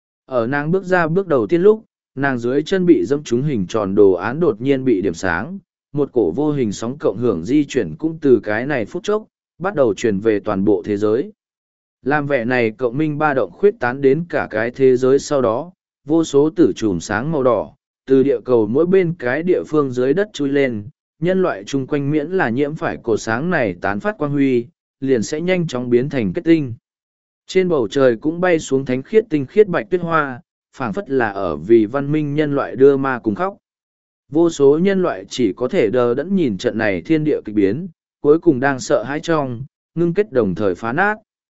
Ở nàng bước ra bước đầu tiên lúc, nàng dưới chân bị dẫm trúng hình tròn đồ án đột nhiên bị điểm sáng, một cổ vô hình sóng cộng hưởng di chuyển cũng từ cái này phút chốc, bắt đầu truyền về toàn bộ thế giới. Làm vẻ này cộng minh ba động khuyết tán đến cả cái thế giới sau đó, vô số tử chùm sáng màu đỏ, từ địa cầu mỗi bên cái địa phương dưới đất chui lên, nhân loại chung quanh miễn là nhiễm phải cổ sáng này tán phát quang huy, liền sẽ nhanh chóng biến thành kết tinh. Trên bầu trời cũng bay xuống thánh khiết tinh khiết bạch tuyết hoa, phảng phất là ở vì văn minh nhân loại đưa ma cùng khóc. Vô số nhân loại chỉ có thể đờ đẫn nhìn trận này thiên địa kịch biến, cuối cùng đang sợ hãi trong, ngưng kết đồng thời phá nát.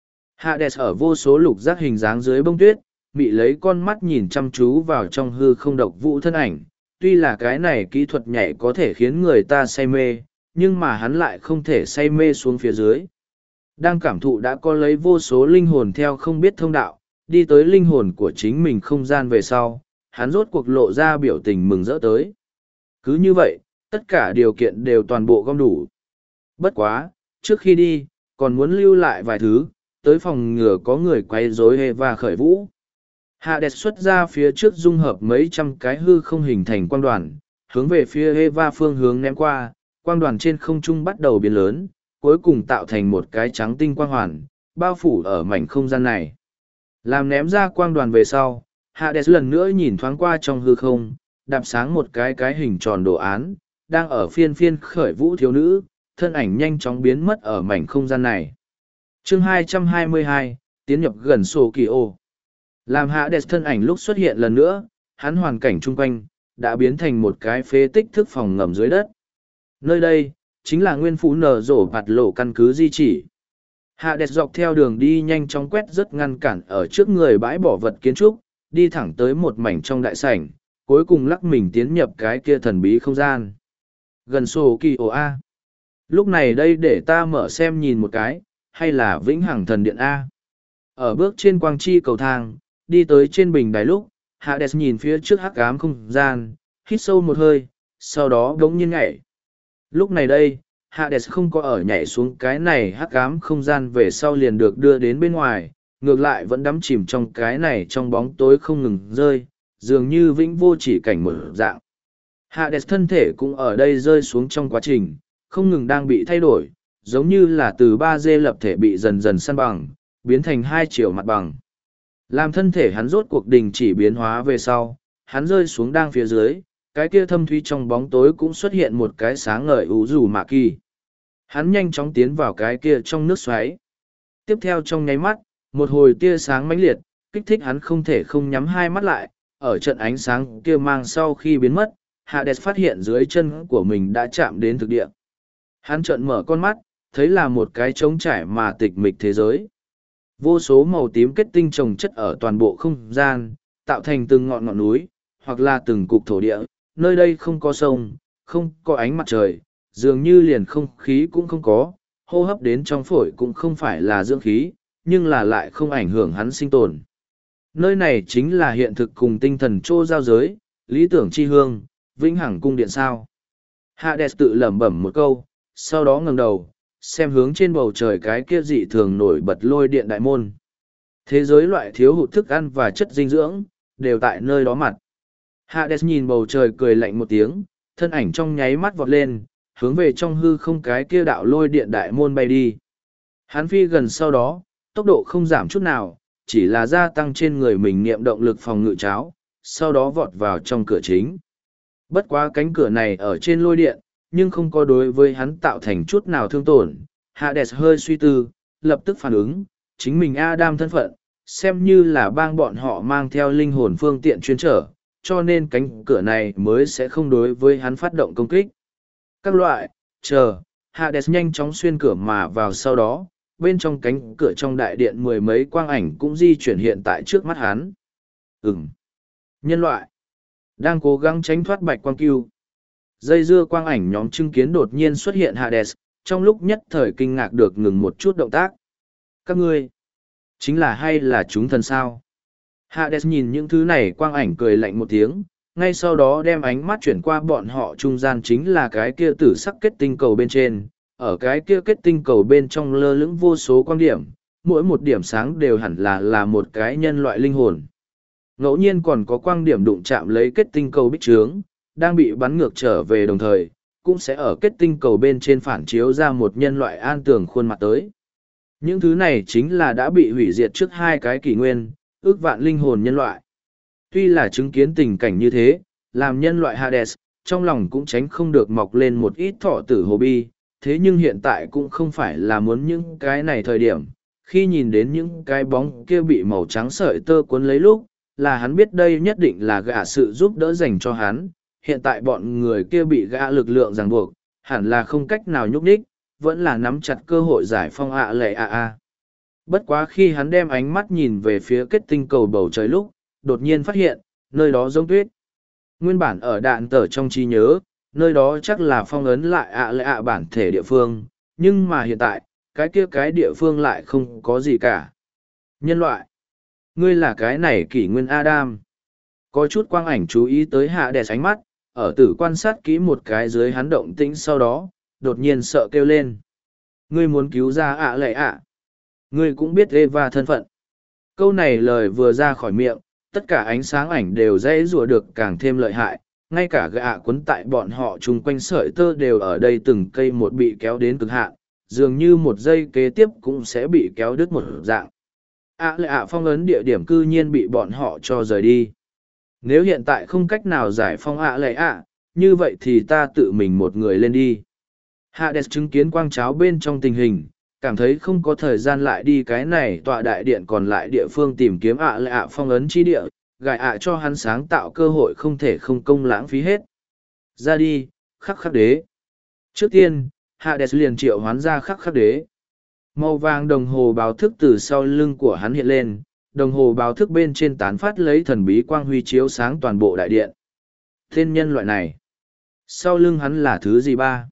Hades ở vô số lục giác hình dáng dưới bông tuyết, bị lấy con mắt nhìn chăm chú vào trong hư không độc vũ thân ảnh. Tuy là cái này kỹ thuật nhảy có thể khiến người ta say mê, nhưng mà hắn lại không thể say mê xuống phía dưới. Đang cảm thụ đã có lấy vô số linh hồn theo không biết thông đạo, đi tới linh hồn của chính mình không gian về sau, hắn rốt cuộc lộ ra biểu tình mừng rỡ tới. Cứ như vậy, tất cả điều kiện đều toàn bộ gom đủ. Bất quá, trước khi đi, còn muốn lưu lại vài thứ, tới phòng ngừa có người quay rối Eva khởi vũ. Hades xuất ra phía trước dung hợp mấy trăm cái hư không hình thành quang đoàn, hướng về phía Eva phương hướng ném qua, quang đoàn trên không trung bắt đầu biến lớn, cuối cùng tạo thành một cái trắng tinh quang hoàn, bao phủ ở mảnh không gian này. Làm ném ra quang đoàn về sau, Hades lần nữa nhìn thoáng qua trong hư không, đạp sáng một cái hình tròn đồ án, đang ở phiên phiên khởi vũ thiếu nữ, thân ảnh nhanh chóng biến mất ở mảnh không gian này. Chương 222, tiến nhập gần sổ kỳ ô. Làm Hades thân ảnh lúc xuất hiện lần nữa, hắn hoàn cảnh chung quanh, đã biến thành một cái phế tích thức phòng ngầm dưới đất. Nơi đây, chính là nguyên phủ nở rổ bạt lộ căn cứ di chỉ. Hades dọc theo đường đi nhanh chóng quét rất ngăn cản ở trước người bãi bỏ vật kiến trúc, đi thẳng tới một mảnh trong đại sảnh, cuối cùng lắc mình tiến nhập cái kia thần bí không gian. Gần sổ kỳ ổ A. Lúc này đây để ta mở xem nhìn một cái, hay là vĩnh hằng thần điện A. Ở bước trên quang chi cầu thang, đi tới trên bình đài lúc, Hades nhìn phía trước hắc ám không gian, hít sâu một hơi, sau đó đống nhiên nhảy. Lúc này đây, Hades không có ở nhảy xuống cái này hắc ám không gian về sau liền được đưa đến bên ngoài, ngược lại vẫn đắm chìm trong cái này trong bóng tối không ngừng rơi, dường như vĩnh vô chỉ cảnh mở dạng. Hades thân thể cũng ở đây rơi xuống trong quá trình, không ngừng đang bị thay đổi, giống như là từ 3D lập thể bị dần dần săn bằng, biến thành 2 chiều mặt bằng. Làm thân thể hắn rốt cuộc đình chỉ biến hóa về sau, hắn rơi xuống đang phía dưới, cái kia thâm thúy trong bóng tối cũng xuất hiện một cái sáng ngời ú rủ mạ kỳ. Hắn nhanh chóng tiến vào cái kia trong nước xoáy. Tiếp theo trong nháy mắt, một hồi tia sáng mãnh liệt, kích thích hắn không thể không nhắm hai mắt lại, ở trận ánh sáng kia mang sau khi biến mất, Hades phát hiện dưới chân của mình đã chạm đến thực địa. Hắn trợn mở con mắt, thấy là một cái trống trải mà tịch mịch thế giới. Vô số màu tím kết tinh chồng chất ở toàn bộ không gian, tạo thành từng ngọn ngọn núi, hoặc là từng cục thổ địa, nơi đây không có sông, không có ánh mặt trời, dường như liền không khí cũng không có, hô hấp đến trong phổi cũng không phải là dưỡng khí, nhưng là lại không ảnh hưởng hắn sinh tồn. Nơi này chính là hiện thực cùng tinh thần trô giao giới, lý tưởng chi hương, vĩnh hằng cung điện sao. Hades tự lẩm bẩm một câu, sau đó ngẩng đầu, xem hướng trên bầu trời cái kia dị thường nổi bật lôi điện đại môn. Thế giới loại thiếu hụt thức ăn và chất dinh dưỡng, đều tại nơi đó mặt. Hades nhìn bầu trời cười lạnh một tiếng, thân ảnh trong nháy mắt vọt lên, hướng về trong hư không cái kia đạo lôi điện đại môn bay đi. Hắn phi gần sau đó, tốc độ không giảm chút nào, chỉ là gia tăng trên người mình niệm động lực phòng ngự cháo, sau đó vọt vào trong cửa chính. Bất quá cánh cửa này ở trên lôi điện, nhưng không có đối với hắn tạo thành chút nào thương tổn. Hades hơi suy tư, lập tức phản ứng, chính mình Adam thân phận, xem như là bang bọn họ mang theo linh hồn phương tiện chuyên trở, cho nên cánh cửa này mới sẽ không đối với hắn phát động công kích. Các loại, chờ, Hades nhanh chóng xuyên cửa mà vào sau đó, bên trong cánh cửa trong đại điện mười mấy quang ảnh cũng di chuyển hiện tại trước mắt hắn. Nhân loại, đang cố gắng tránh thoát bạch quang cưu. Dây dưa quang ảnh nhóm chứng kiến đột nhiên xuất hiện Hades, trong lúc nhất thời kinh ngạc được ngừng một chút động tác. Các ngươi, chính là hay là chúng thần sao? Hades nhìn những thứ này quang ảnh cười lạnh một tiếng, ngay sau đó đem ánh mắt chuyển qua bọn họ trung gian chính là cái kia tử sắc kết tinh cầu bên trên. Ở cái kia kết tinh cầu bên trong lơ lửng vô số quang điểm, mỗi một điểm sáng đều hẳn là một cái nhân loại linh hồn. Ngẫu nhiên còn có quang điểm đụng chạm lấy kết tinh cầu bích trướng, đang bị bắn ngược trở về đồng thời, cũng sẽ ở kết tinh cầu bên trên phản chiếu ra một nhân loại an tường khuôn mặt tới. Những thứ này chính là đã bị hủy diệt trước 2 cái kỷ nguyên, ước vạn linh hồn nhân loại. Tuy là chứng kiến tình cảnh như thế, làm nhân loại Hades, trong lòng cũng tránh không được mọc lên một ít thọ tử hồ bi, thế nhưng hiện tại cũng không phải là muốn những cái này thời điểm. Khi nhìn đến những cái bóng kia bị màu trắng sợi tơ cuốn lấy lúc, là hắn biết đây nhất định là gã sự giúp đỡ dành cho hắn. Hiện tại bọn người kia bị gã lực lượng ràng buộc, hẳn là không cách nào nhúc nhích, vẫn là nắm chặt cơ hội giải phong lệ a. Bất quá khi hắn đem ánh mắt nhìn về phía kết tinh cầu bầu trời lúc, đột nhiên phát hiện, nơi đó giống tuyết. Nguyên bản ở đạn tở trong trí nhớ, nơi đó chắc là phong ấn lại lệ bản thể địa phương, nhưng mà hiện tại, cái kia cái địa phương lại không có gì cả. Nhân loại, ngươi là cái này kỷ nguyên Adam. Có chút quang ảnh chú ý tới Hades ánh mắt, ở tử quan sát kỹ một cái dưới hắn động tĩnh sau đó, đột nhiên sợ kêu lên. Ngươi muốn cứu ra lệ ạ. Ngươi cũng biết Eva thân phận. Câu này lời vừa ra khỏi miệng, tất cả ánh sáng ảnh đều dễ rùa được càng thêm lợi hại, ngay cả gã quấn tại bọn họ chung quanh sợi tơ đều ở đây từng cây một bị kéo đến cực hạn, dường như một giây kế tiếp cũng sẽ bị kéo đứt một dạng. Lệ ạ phong ấn địa điểm cư nhiên bị bọn họ cho rời đi. Nếu hiện tại không cách nào giải phong lệ ạ, như vậy thì ta tự mình một người lên đi. Hades chứng kiến quang cháo bên trong tình hình, cảm thấy không có thời gian lại đi cái này tọa đại điện còn lại địa phương tìm kiếm lệ ạ phong ấn chi địa, gài cho hắn sáng tạo cơ hội không thể không công lãng phí hết. Ra đi, khắc khắc đế. Trước tiên, Hades liền triệu hoán ra khắc khắc đế. Màu vàng đồng hồ báo thức từ sau lưng của hắn hiện lên, đồng hồ báo thức bên trên tán phát lấy thần bí quang huy chiếu sáng toàn bộ đại điện. Tên nhân loại này, sau lưng hắn là thứ gì ba?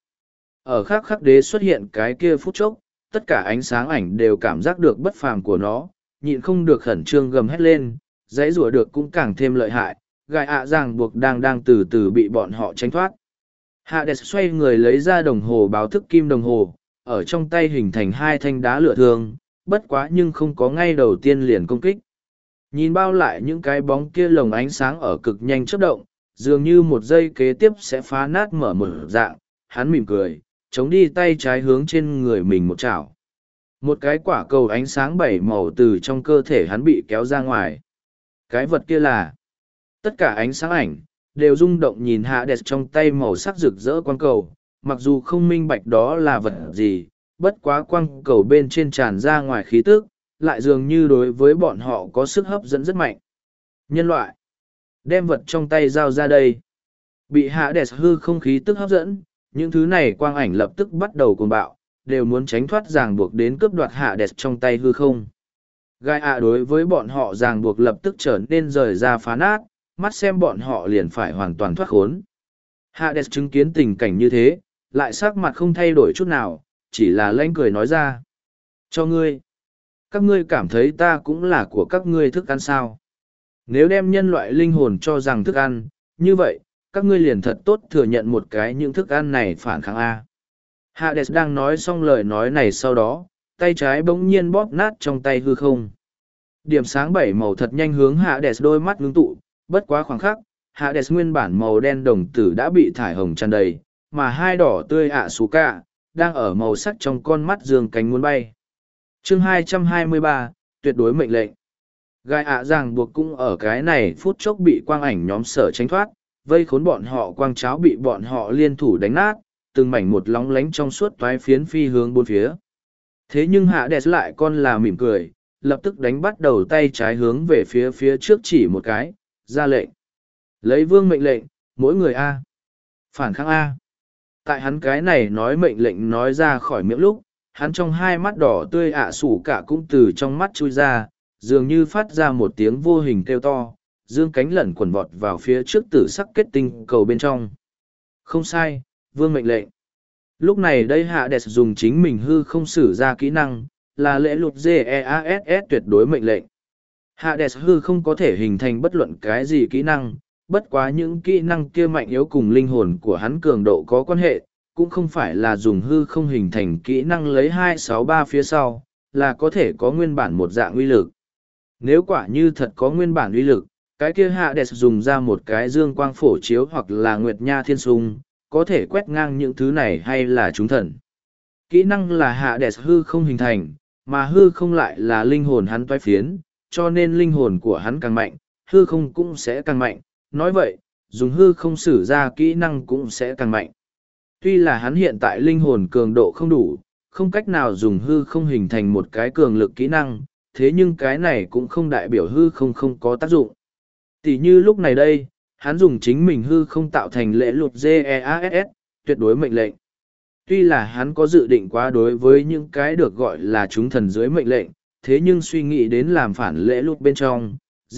Ở khắc khắc đế xuất hiện cái kia phút chốc, tất cả ánh sáng ảnh đều cảm giác được bất phàm của nó, nhịn không được khẩn trương gầm hét lên, dãy rủa được cũng càng thêm lợi hại, gai ạ ràng buộc đang từ từ bị bọn họ tránh thoát. Hades xoay người lấy ra đồng hồ báo thức kim đồng hồ, ở trong tay hình thành hai thanh đá lửa thương, bất quá nhưng không có ngay đầu tiên liền công kích. Nhìn bao lại những cái bóng kia lồng ánh sáng ở cực nhanh chớp động, dường như một giây kế tiếp sẽ phá nát mở một dạng, hắn mỉm cười, chống đi tay trái hướng trên người mình một chảo. Một cái quả cầu ánh sáng bảy màu từ trong cơ thể hắn bị kéo ra ngoài. Cái vật kia là... Tất cả ánh sáng ảnh, đều rung động nhìn Hades trong tay màu sắc rực rỡ quang cầu, mặc dù không minh bạch đó là vật gì, bất quá quang cầu bên trên tràn ra ngoài khí tức, lại dường như đối với bọn họ có sức hấp dẫn rất mạnh. Nhân loại, đem vật trong tay giao ra đây. Bị Hades hư không khí tức hấp dẫn, những thứ này quang ảnh lập tức bắt đầu cuồng bạo, đều muốn tránh thoát ràng buộc đến cướp đoạt Hades trong tay hư không. Gai ạ đối với bọn họ ràng buộc lập tức trở nên rời ra phá nát, mắt xem bọn họ liền phải hoàn toàn thoát khốn. Hades chứng kiến tình cảnh như thế, lại sắc mặt không thay đổi chút nào, chỉ là lanh cười nói ra. Cho ngươi. Các ngươi cảm thấy ta cũng là của các ngươi thức ăn sao? Nếu đem nhân loại linh hồn cho rằng thức ăn, như vậy, các ngươi liền thật tốt thừa nhận một cái những thức ăn này phản kháng A. Hades đang nói xong lời nói này sau đó, tay trái bỗng nhiên bóp nát trong tay hư không. Điểm sáng bảy màu thật nhanh hướng Hades đôi mắt ngưng tụ, bất quá khoảng khắc, Hades nguyên bản màu đen đồng tử đã bị thải hồng tràn đầy, mà hai đỏ tươi ạ xù cả, đang ở màu sắc trong con mắt dương cánh muốn bay. Chương 223, tuyệt đối mệnh lệnh. Gai ạ ràng buộc cũng ở cái này phút chốc bị quang ảnh nhóm sở tránh thoát, vây khốn bọn họ quang cháo bị bọn họ liên thủ đánh nát, từng mảnh một lóng lánh trong suốt toái phiến phi hướng bốn phía. Thế nhưng Hades lại con là mỉm cười, lập tức đánh bắt đầu tay trái hướng về phía trước chỉ một cái, ra lệnh. Lấy vương mệnh lệnh, mỗi người A. Phản kháng A. Tại hắn cái này nói mệnh lệnh nói ra khỏi miệng lúc, hắn trong hai mắt đỏ tươi ạ sủ cả cũng từ trong mắt chui ra, dường như phát ra một tiếng vô hình kêu to, dương cánh lẩn quần vọt vào phía trước tử sắc kết tinh cầu bên trong. Không sai, vương mệnh lệnh. Lúc này đây Hades dùng chính mình hư không sử ra kỹ năng, là lễ luật GEASS tuyệt đối mệnh lệnh. Hades hư không có thể hình thành bất luận cái gì kỹ năng, bất quá những kỹ năng kia mạnh yếu cùng linh hồn của hắn cường độ có quan hệ, cũng không phải là dùng hư không hình thành kỹ năng lấy 263 phía sau, là có thể có nguyên bản một dạng uy lực. Nếu quả như thật có nguyên bản uy lực, cái kia Hades dùng ra một cái dương quang phổ chiếu hoặc là nguyệt nha thiên sung, có thể quét ngang những thứ này hay là chúng thần. Kỹ năng là Hades hư không hình thành, mà hư không lại là linh hồn hắn toái phiến, cho nên linh hồn của hắn càng mạnh, hư không cũng sẽ càng mạnh. Nói vậy, dùng hư không sử ra kỹ năng cũng sẽ càng mạnh. Tuy là hắn hiện tại linh hồn cường độ không đủ, không cách nào dùng hư không hình thành một cái cường lực kỹ năng, thế nhưng cái này cũng không đại biểu hư không có tác dụng. Tỷ như lúc này đây, hắn dùng chính mình hư không tạo thành lễ luật GEASS, tuyệt đối mệnh lệnh. Tuy là hắn có dự định quá đối với những cái được gọi là chúng thần dưới mệnh lệnh, thế nhưng suy nghĩ đến làm phản lễ luật bên trong,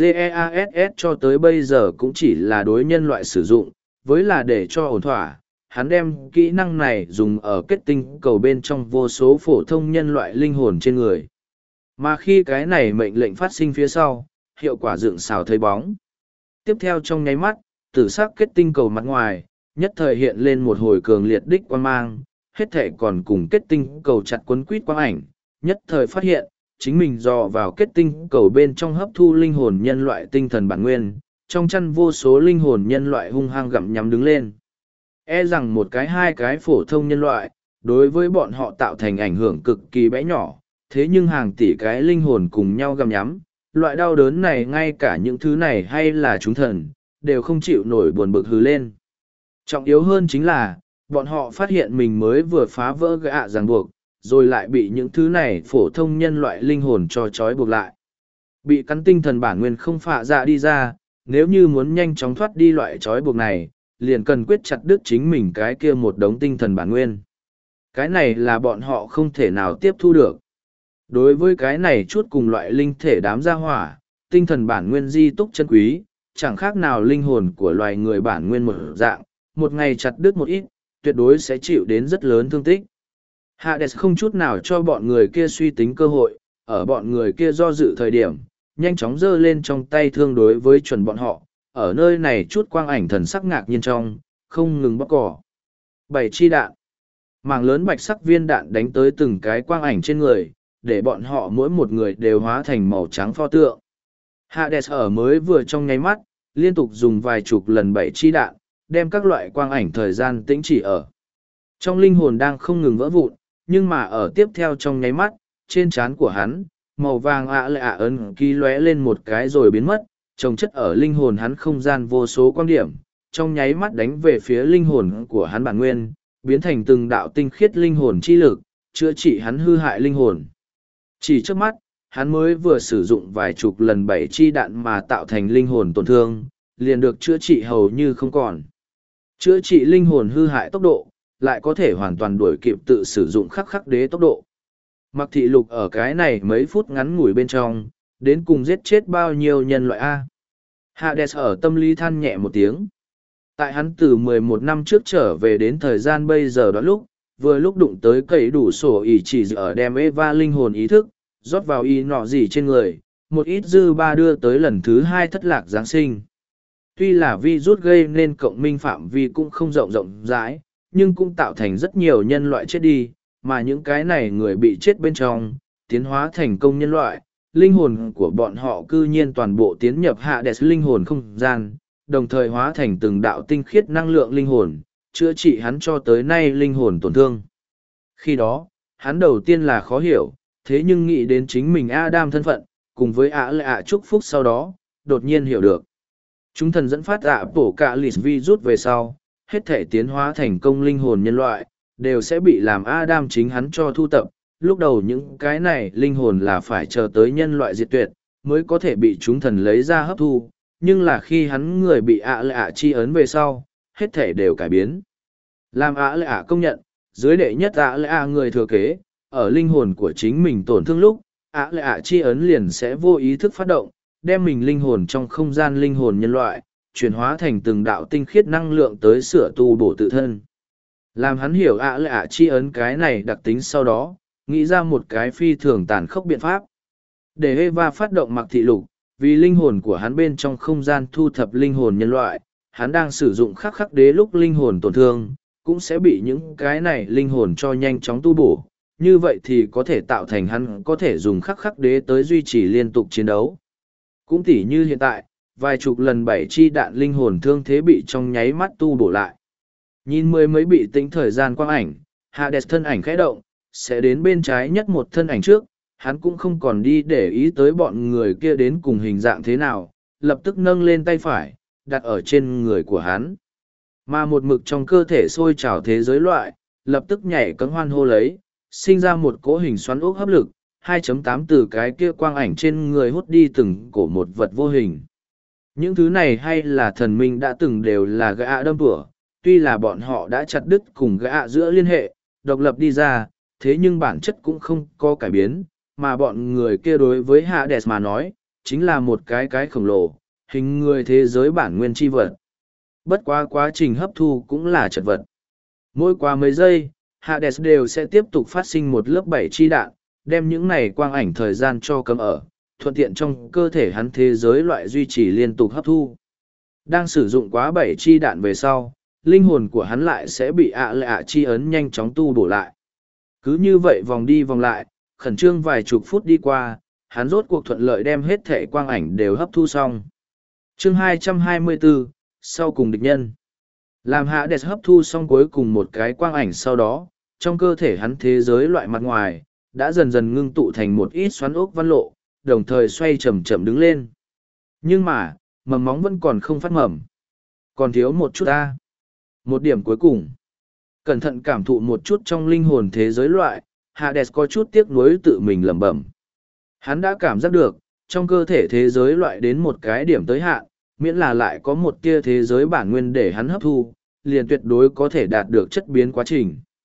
GEASS cho tới bây giờ cũng chỉ là đối nhân loại sử dụng, với là để cho ổn thỏa, hắn đem kỹ năng này dùng ở kết tinh cầu bên trong vô số phổ thông nhân loại linh hồn trên người. Mà khi cái này mệnh lệnh phát sinh phía sau, hiệu quả dựng xào thấy bóng. Tiếp theo trong nháy mắt, tử sắc kết tinh cầu mặt ngoài, nhất thời hiện lên một hồi cường liệt đích quang mang, hết thể còn cùng kết tinh cầu chặt quấn quýt quang ảnh, nhất thời phát hiện, chính mình dò vào kết tinh cầu bên trong hấp thu linh hồn nhân loại tinh thần bản nguyên, trong chăn vô số linh hồn nhân loại hung hăng gặm nhắm đứng lên. E rằng một cái hai cái phổ thông nhân loại, đối với bọn họ tạo thành ảnh hưởng cực kỳ bé nhỏ, thế nhưng hàng tỷ cái linh hồn cùng nhau gặm nhắm, loại đau đớn này ngay cả những thứ này hay là chúng thần, đều không chịu nổi buồn bực hứ lên. Trọng yếu hơn chính là, bọn họ phát hiện mình mới vừa phá vỡ gã ràng buộc, rồi lại bị những thứ này phổ thông nhân loại linh hồn cho trói buộc lại. Bị cắn tinh thần bản nguyên không phạ dạ đi ra, nếu như muốn nhanh chóng thoát đi loại trói buộc này, liền cần quyết chặt đứt chính mình cái kia một đống tinh thần bản nguyên. Cái này là bọn họ không thể nào tiếp thu được. Đối với cái này chút cùng loại linh thể đám gia hỏa, tinh thần bản nguyên di túc chân quý, chẳng khác nào linh hồn của loài người bản nguyên một dạng, một ngày chặt đứt một ít, tuyệt đối sẽ chịu đến rất lớn thương tích. Hades không chút nào cho bọn người kia suy tính cơ hội, ở bọn người kia do dự thời điểm, nhanh chóng giơ lên trong tay thương đối với chuẩn bọn họ, ở nơi này chút quang ảnh thần sắc ngạc nhiên trong, không ngừng bóc cỏ. 7 chi đạn. Mảng lớn bạch sắc viên đạn đánh tới từng cái quang ảnh trên người, để bọn họ mỗi một người đều hóa thành màu trắng pho tượng. Hades ở mới vừa trong nháy mắt, liên tục dùng vài chục lần 7 chi đạn, đem các loại quang ảnh thời gian tĩnh chỉ ở. Trong linh hồn đang không ngừng vỡ vụn, nhưng mà ở tiếp theo trong nháy mắt, trên trán của hắn, màu vàng ấn ký lóe lên một cái rồi biến mất, trồng chất ở linh hồn hắn không gian vô số quan điểm, trong nháy mắt đánh về phía linh hồn của hắn bản nguyên, biến thành từng đạo tinh khiết linh hồn chi lực, chữa trị hắn hư hại linh hồn. Chỉ trước mắt, hắn mới vừa sử dụng vài chục lần 7 chi đạn mà tạo thành linh hồn tổn thương, liền được chữa trị hầu như không còn. Chữa trị linh hồn hư hại tốc độ, lại có thể hoàn toàn đuổi kịp tự sử dụng khắc đế tốc độ. Mặc thị lục ở cái này mấy phút ngắn ngủi bên trong, đến cùng giết chết bao nhiêu nhân loại A. Hades ở tâm lý than nhẹ một tiếng. Tại hắn từ 11 năm trước trở về đến thời gian bây giờ đó vừa lúc đụng tới cậy đủ sổ ỉ chỉ ở đem Eva linh hồn ý thức, rót vào y nọ gì trên người, một ít dư ba đưa tới lần thứ 2 thất lạc Giáng sinh. Tuy là virus gây nên cộng minh phạm vi cũng không rộng rãi, nhưng cũng tạo thành rất nhiều nhân loại chết đi, mà những cái này người bị chết bên trong, tiến hóa thành công nhân loại, linh hồn của bọn họ cư nhiên toàn bộ tiến nhập Hades linh hồn không gian, đồng thời hóa thành từng đạo tinh khiết năng lượng linh hồn, chữa trị hắn cho tới nay linh hồn tổn thương. Khi đó, hắn đầu tiên là khó hiểu, thế nhưng nghĩ đến chính mình Adam thân phận, cùng với lệ chúc phúc sau đó, đột nhiên hiểu được. Chúng thần dẫn phát bổ cả lịt virus về sau, hết thể tiến hóa thành công linh hồn nhân loại, đều sẽ bị làm Adam chính hắn cho thu tập. Lúc đầu những cái này linh hồn là phải chờ tới nhân loại diệt tuyệt, mới có thể bị chúng thần lấy ra hấp thu, nhưng là khi hắn người bị lệ chi ấn về sau, hết thể đều cải biến. Làm lệ công nhận, dưới đệ nhất lệ người thừa kế, ở linh hồn của chính mình tổn thương lúc, lệ chi ấn liền sẽ vô ý thức phát động, đem mình linh hồn trong không gian linh hồn nhân loại, chuyển hóa thành từng đạo tinh khiết năng lượng tới sửa tu bổ tự thân. Làm hắn hiểu lệ chi ấn cái này đặc tính sau đó, nghĩ ra một cái phi thường tàn khốc biện pháp. Để Eva phát động mặc thị lục, vì linh hồn của hắn bên trong không gian thu thập linh hồn nhân loại, hắn đang sử dụng khắc đế lúc linh hồn tổn thương, cũng sẽ bị những cái này linh hồn cho nhanh chóng tu bổ. Như vậy thì có thể tạo thành hắn có thể dùng khắc đế tới duy trì liên tục chiến đấu. Cũng tỉ như hiện tại, vài chục lần 7 chi đạn linh hồn thương thế bị trong nháy mắt tu bổ lại. Nhìn mười mấy bị tính thời gian quang ảnh, Hades thân ảnh khẽ động, sẽ đến bên trái nhất một thân ảnh trước, hắn cũng không còn đi để ý tới bọn người kia đến cùng hình dạng thế nào, lập tức nâng lên tay phải, đặt ở trên người của hắn. Mà một mực trong cơ thể sôi trào thế giới loại, lập tức nhảy cẫng hoan hô lấy, sinh ra một cỗ hình xoắn ốc hấp lực, 2.8 từ cái kia quang ảnh trên người hút đi từng cổ một vật vô hình. Những thứ này hay là thần minh đã từng đều là gã đâm tủa, tuy là bọn họ đã chặt đứt cùng gã giữa liên hệ, độc lập đi ra, thế nhưng bản chất cũng không có cải biến, mà bọn người kia đối với Hades mà nói, chính là một cái khổng lồ, hình người thế giới bản nguyên chi vật. Bất quá quá trình hấp thu cũng là chật vật. Mỗi qua mấy giây, Hades đều sẽ tiếp tục phát sinh một lớp 7 chi đạn, đem những này quang ảnh thời gian cho cấm ở, thuận tiện trong cơ thể hắn thế giới loại duy trì liên tục hấp thu. Đang sử dụng quá 7 chi đạn về sau, linh hồn của hắn lại sẽ bị lệ chi ấn nhanh chóng tu bổ lại. Cứ như vậy vòng đi vòng lại, khẩn trương vài chục phút đi qua, hắn rốt cuộc thuận lợi đem hết thể quang ảnh đều hấp thu xong. Chương 224, sau cùng địch nhân. Làm Hades hấp thu xong cuối cùng một cái quang ảnh sau đó, trong cơ thể hắn thế giới loại mặt ngoài, đã dần dần ngưng tụ thành một ít xoắn ốc văn lộ, đồng thời xoay chậm chậm đứng lên. Nhưng mà, mầm móng vẫn còn không phát mầm. Còn thiếu một chút ta. Một điểm cuối cùng. Cẩn thận cảm thụ một chút trong linh hồn thế giới loại, Hades có chút tiếc nuối tự mình lẩm bẩm. Hắn đã cảm giác được, trong cơ thể thế giới loại đến một cái điểm tới hạn, miễn là lại có một tia thế giới bản nguyên để hắn hấp thu, liền tuyệt đối có thể đạt được chất biến quá trình.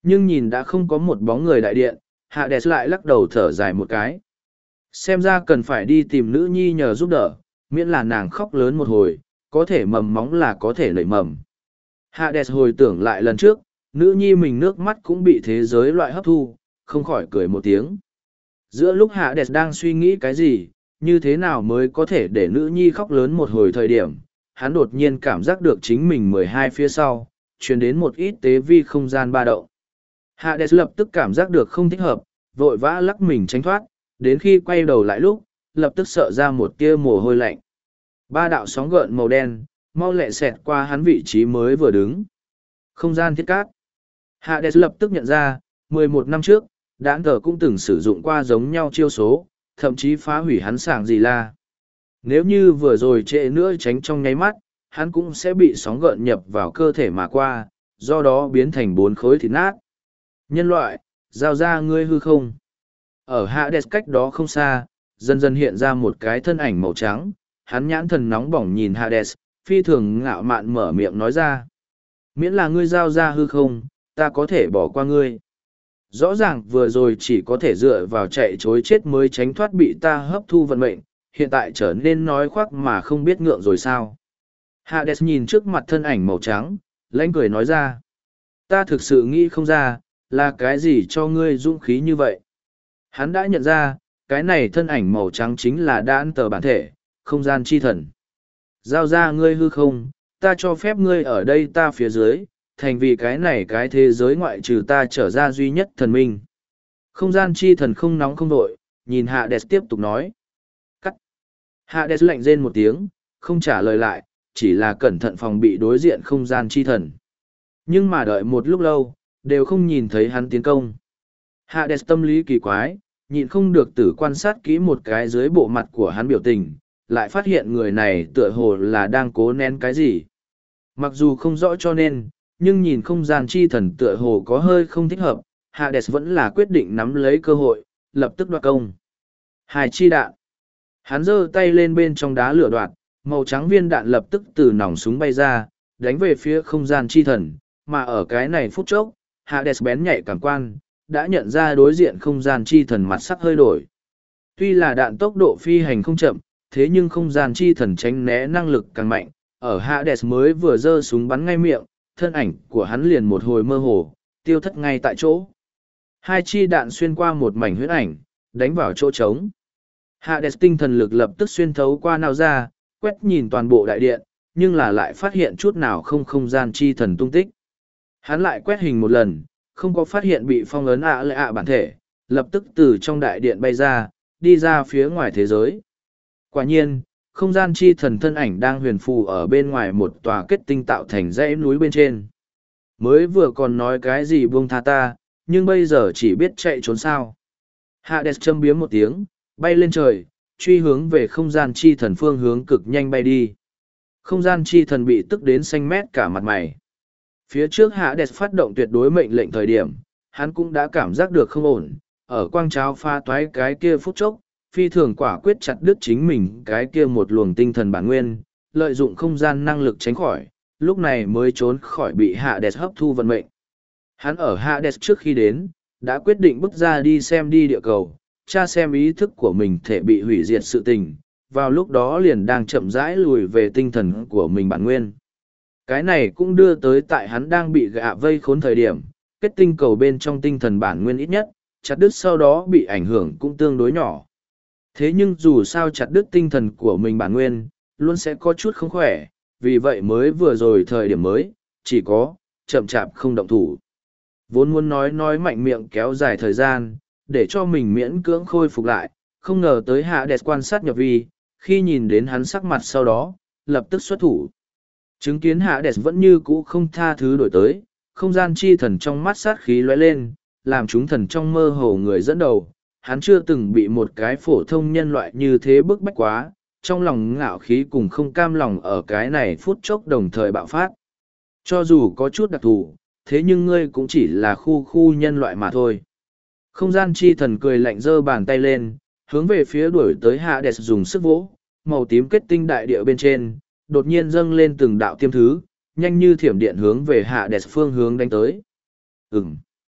Nhưng nhìn đã không có một bóng người đại điện, Hades lại lắc đầu thở dài một cái. Xem ra cần phải đi tìm nữ nhi nhờ giúp đỡ, miễn là nàng khóc lớn một hồi, có thể mầm móng là có thể lẩy mầm. Hades hồi tưởng lại lần trước, nữ nhi mình nước mắt cũng bị thế giới loại hấp thu, không khỏi cười một tiếng. Giữa lúc Hades đang suy nghĩ cái gì, như thế nào mới có thể để nữ nhi khóc lớn một hồi thời điểm, hắn đột nhiên cảm giác được chính mình 12 phía sau, truyền đến một ít tế vi không gian ba động. Hades lập tức cảm giác được không thích hợp, vội vã lắc mình tránh thoát, đến khi quay đầu lại lúc, lập tức sợ ra một tia mồ hôi lạnh. Ba đạo sóng gợn màu đen, mau lẹ xẹt qua hắn vị trí mới vừa đứng. Không gian thiết cát. Hades lập tức nhận ra, 11 năm trước, đãn tờ cũng từng sử dụng qua giống nhau chiêu số, thậm chí phá hủy hắn sảng gì là. Nếu như vừa rồi trễ nữa tránh trong nháy mắt, hắn cũng sẽ bị sóng gợn nhập vào cơ thể mà qua, do đó biến thành 4 khối thịt nát. Nhân loại, giao ra ngươi hư không. Ở Hades cách đó không xa, dần dần hiện ra một cái thân ảnh màu trắng, hắn nhãn thần nóng bỏng nhìn Hades, phi thường ngạo mạn mở miệng nói ra. Miễn là ngươi giao ra hư không, ta có thể bỏ qua ngươi. Rõ ràng vừa rồi chỉ có thể dựa vào chạy chối chết mới tránh thoát bị ta hấp thu vận mệnh, hiện tại trở nên nói khoác mà không biết ngượng rồi sao. Hades nhìn trước mặt thân ảnh màu trắng, lãnh cười nói ra. Ta thực sự nghĩ không ra, là cái gì cho ngươi dũng khí như vậy. Hắn đã nhận ra, cái này thân ảnh màu trắng chính là đãn tờ bản thể, không gian chi thần. Giao ra ngươi hư không, ta cho phép ngươi ở đây ta phía dưới, thành vì cái này cái thế giới ngoại trừ ta trở ra duy nhất thần minh. Không gian chi thần không nóng không đội, nhìn Hades tiếp tục nói. Cắt. Hades lạnh rên một tiếng, không trả lời lại, chỉ là cẩn thận phòng bị đối diện không gian chi thần. Nhưng mà đợi một lúc lâu, đều không nhìn thấy hắn tiến công. Hades tâm lý kỳ quái, nhịn không được tử quan sát kỹ một cái dưới bộ mặt của hắn biểu tình, lại phát hiện người này tựa hồ là đang cố nén cái gì. Mặc dù không rõ cho nên, nhưng nhìn không gian chi thần tựa hồ có hơi không thích hợp, Hades vẫn là quyết định nắm lấy cơ hội, lập tức đoạt công. Hai chi đạn. Hắn giơ tay lên bên trong đá lửa đoạt, màu trắng viên đạn lập tức từ nòng súng bay ra, đánh về phía không gian chi thần, mà ở cái này phút chốc, Hades bén nhạy cảm quan, đã nhận ra đối diện không gian chi thần mặt sắc hơi đổi. Tuy là đạn tốc độ phi hành không chậm, thế nhưng không gian chi thần tránh né năng lực càng mạnh, ở Hades mới vừa giơ súng bắn ngay miệng, thân ảnh của hắn liền một hồi mơ hồ, tiêu thất ngay tại chỗ. Hai chi đạn xuyên qua một mảnh huyết ảnh, đánh vào chỗ trống. Hades tinh thần lực lập tức xuyên thấu qua nào ra, quét nhìn toàn bộ đại điện, nhưng là lại phát hiện chút nào không gian chi thần tung tích. Hắn lại quét hình một lần, không có phát hiện bị phong ấn lại bản thể, lập tức từ trong đại điện bay ra, đi ra phía ngoài thế giới. Quả nhiên, không gian chi thần thân ảnh đang huyền phù ở bên ngoài một tòa kết tinh tạo thành dãy núi bên trên. Mới vừa còn nói cái gì buông tha ta, nhưng bây giờ chỉ biết chạy trốn sao. Hades châm biếm một tiếng, bay lên trời, truy hướng về không gian chi thần phương hướng cực nhanh bay đi. Không gian chi thần bị tức đến xanh mét cả mặt mày. Phía trước Hades phát động tuyệt đối mệnh lệnh thời điểm, hắn cũng đã cảm giác được không ổn, ở quang tráo pha toái cái kia phút chốc, phi thường quả quyết chặt đứt chính mình cái kia một luồng tinh thần bản nguyên, lợi dụng không gian năng lực tránh khỏi, lúc này mới trốn khỏi bị Hades hấp thu vận mệnh. Hắn ở Hades trước khi đến, đã quyết định bước ra đi xem đi địa cầu, tra xem ý thức của mình thể bị hủy diệt sự tình, vào lúc đó liền đang chậm rãi lùi về tinh thần của mình bản nguyên. Cái này cũng đưa tới tại hắn đang bị gạ vây khốn thời điểm, kết tinh cầu bên trong tinh thần bản nguyên ít nhất, chặt đứt sau đó bị ảnh hưởng cũng tương đối nhỏ. Thế nhưng dù sao chặt đứt tinh thần của mình bản nguyên, luôn sẽ có chút không khỏe, vì vậy mới vừa rồi thời điểm mới, chỉ có, chậm chạp không động thủ. Vốn muốn nói mạnh miệng kéo dài thời gian, để cho mình miễn cưỡng khôi phục lại, không ngờ tới Hades quan sát nhập vi, khi nhìn đến hắn sắc mặt sau đó, lập tức xuất thủ. Chứng kiến Hades vẫn như cũ không tha thứ đổi tới, không gian chi thần trong mắt sát khí lóe lên, làm chúng thần trong mơ hồ người dẫn đầu. Hắn chưa từng bị một cái phổ thông nhân loại như thế bức bách quá, trong lòng ngạo khí cùng không cam lòng ở cái này phút chốc đồng thời bạo phát. Cho dù có chút đặc thù, thế nhưng ngươi cũng chỉ là khu nhân loại mà thôi. Không gian chi thần cười lạnh giơ bàn tay lên, hướng về phía đuổi tới Hades dùng sức vỗ, màu tím kết tinh đại địa bên trên, đột nhiên dâng lên từng đạo tiêm thứ, nhanh như thiểm điện hướng về Hades phương hướng đánh tới.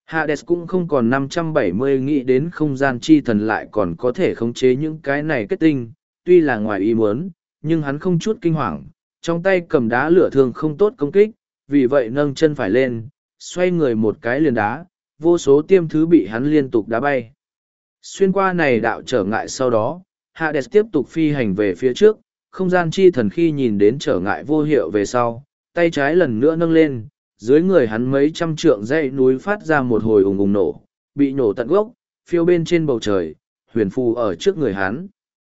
Hades cũng không còn 570 nghĩ đến không gian chi thần lại còn có thể khống chế những cái này kết tinh, tuy là ngoài ý muốn, nhưng hắn không chút kinh hoàng, trong tay cầm đá lửa thường không tốt công kích, vì vậy nâng chân phải lên, xoay người một cái liền đá, vô số tiêm thứ bị hắn liên tục đá bay. Xuyên qua này đạo trở ngại sau đó, Hades tiếp tục phi hành về phía trước, không gian chi thần khi nhìn đến trở ngại vô hiệu về sau, tay trái lần nữa nâng lên, dưới người hắn mấy trăm trượng dãy núi phát ra một hồi ùng ùng nổ, bị nổ tận gốc, phiêu bên trên bầu trời, huyền phù ở trước người hắn.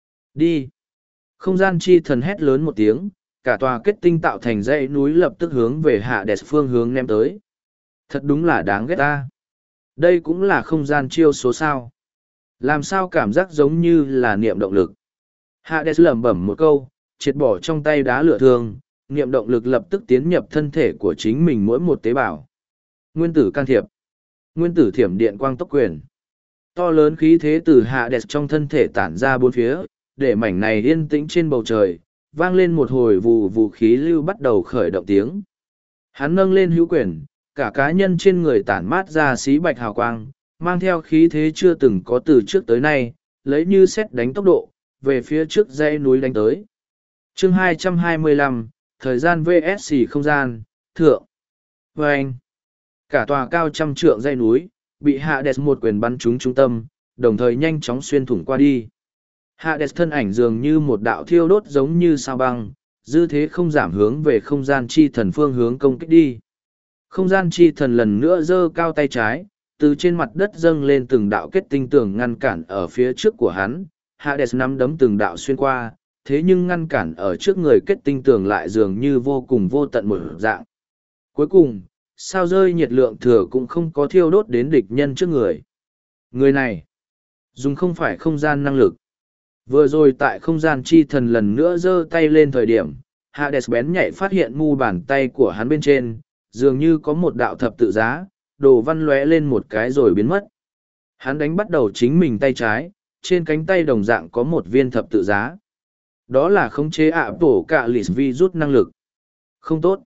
Đi! Không gian chi thần hét lớn một tiếng, cả tòa kết tinh tạo thành dãy núi lập tức hướng về Hades phương hướng ném tới. Thật đúng là đáng ghét ta. Đây cũng là không gian chiêu số sao. Làm sao cảm giác giống như là niệm động lực. Hades lẩm bẩm một câu, triệt bỏ trong tay đá lửa thương, niệm động lực lập tức tiến nhập thân thể của chính mình mỗi một tế bào. Nguyên tử can thiệp. Nguyên tử thiểm điện quang tốc quyền. To lớn khí thế từ Hades trong thân thể tản ra bốn phía, để mảnh này yên tĩnh trên bầu trời, vang lên một hồi vù vù khí lưu bắt đầu khởi động tiếng. Hắn nâng lên hữu quyền, cả cá nhân trên người tản mát ra xí bạch hào quang, mang theo khí thế chưa từng có từ trước tới nay, lấy như sét đánh tốc độ, về phía trước dãy núi đánh tới. Chương 225, thời gian VSC không gian, thượng. Vâng! Cả tòa cao trăm trượng dãy núi, bị Hades một quyền bắn trúng trung tâm, đồng thời nhanh chóng xuyên thủng qua đi. Hades thân ảnh dường như một đạo thiêu đốt giống như sao băng, dư thế không giảm hướng về không gian chi thần phương hướng công kích đi. Không gian chi thần lần nữa giơ cao tay trái, từ trên mặt đất dâng lên từng đạo kết tinh tường ngăn cản ở phía trước của hắn. Hades nắm đấm từng đạo xuyên qua, thế nhưng ngăn cản ở trước người kết tinh tường lại dường như vô cùng vô tận một dạng. Cuối cùng, sao rơi nhiệt lượng thừa cũng không có thiêu đốt đến địch nhân trước người. Người này, dùng không phải không gian năng lực. Vừa rồi tại không gian chi thần lần nữa giơ tay lên thời điểm, Hades bén nhạy phát hiện mu bàn tay của hắn bên trên, dường như có một đạo thập tự giá, đồ văn lóe lên một cái rồi biến mất. Hắn đánh bắt đầu chính mình tay trái, trên cánh tay đồng dạng có một viên thập tự giá. Đó là khống chế ạ bổ cạ lịt virus năng lực. Không tốt.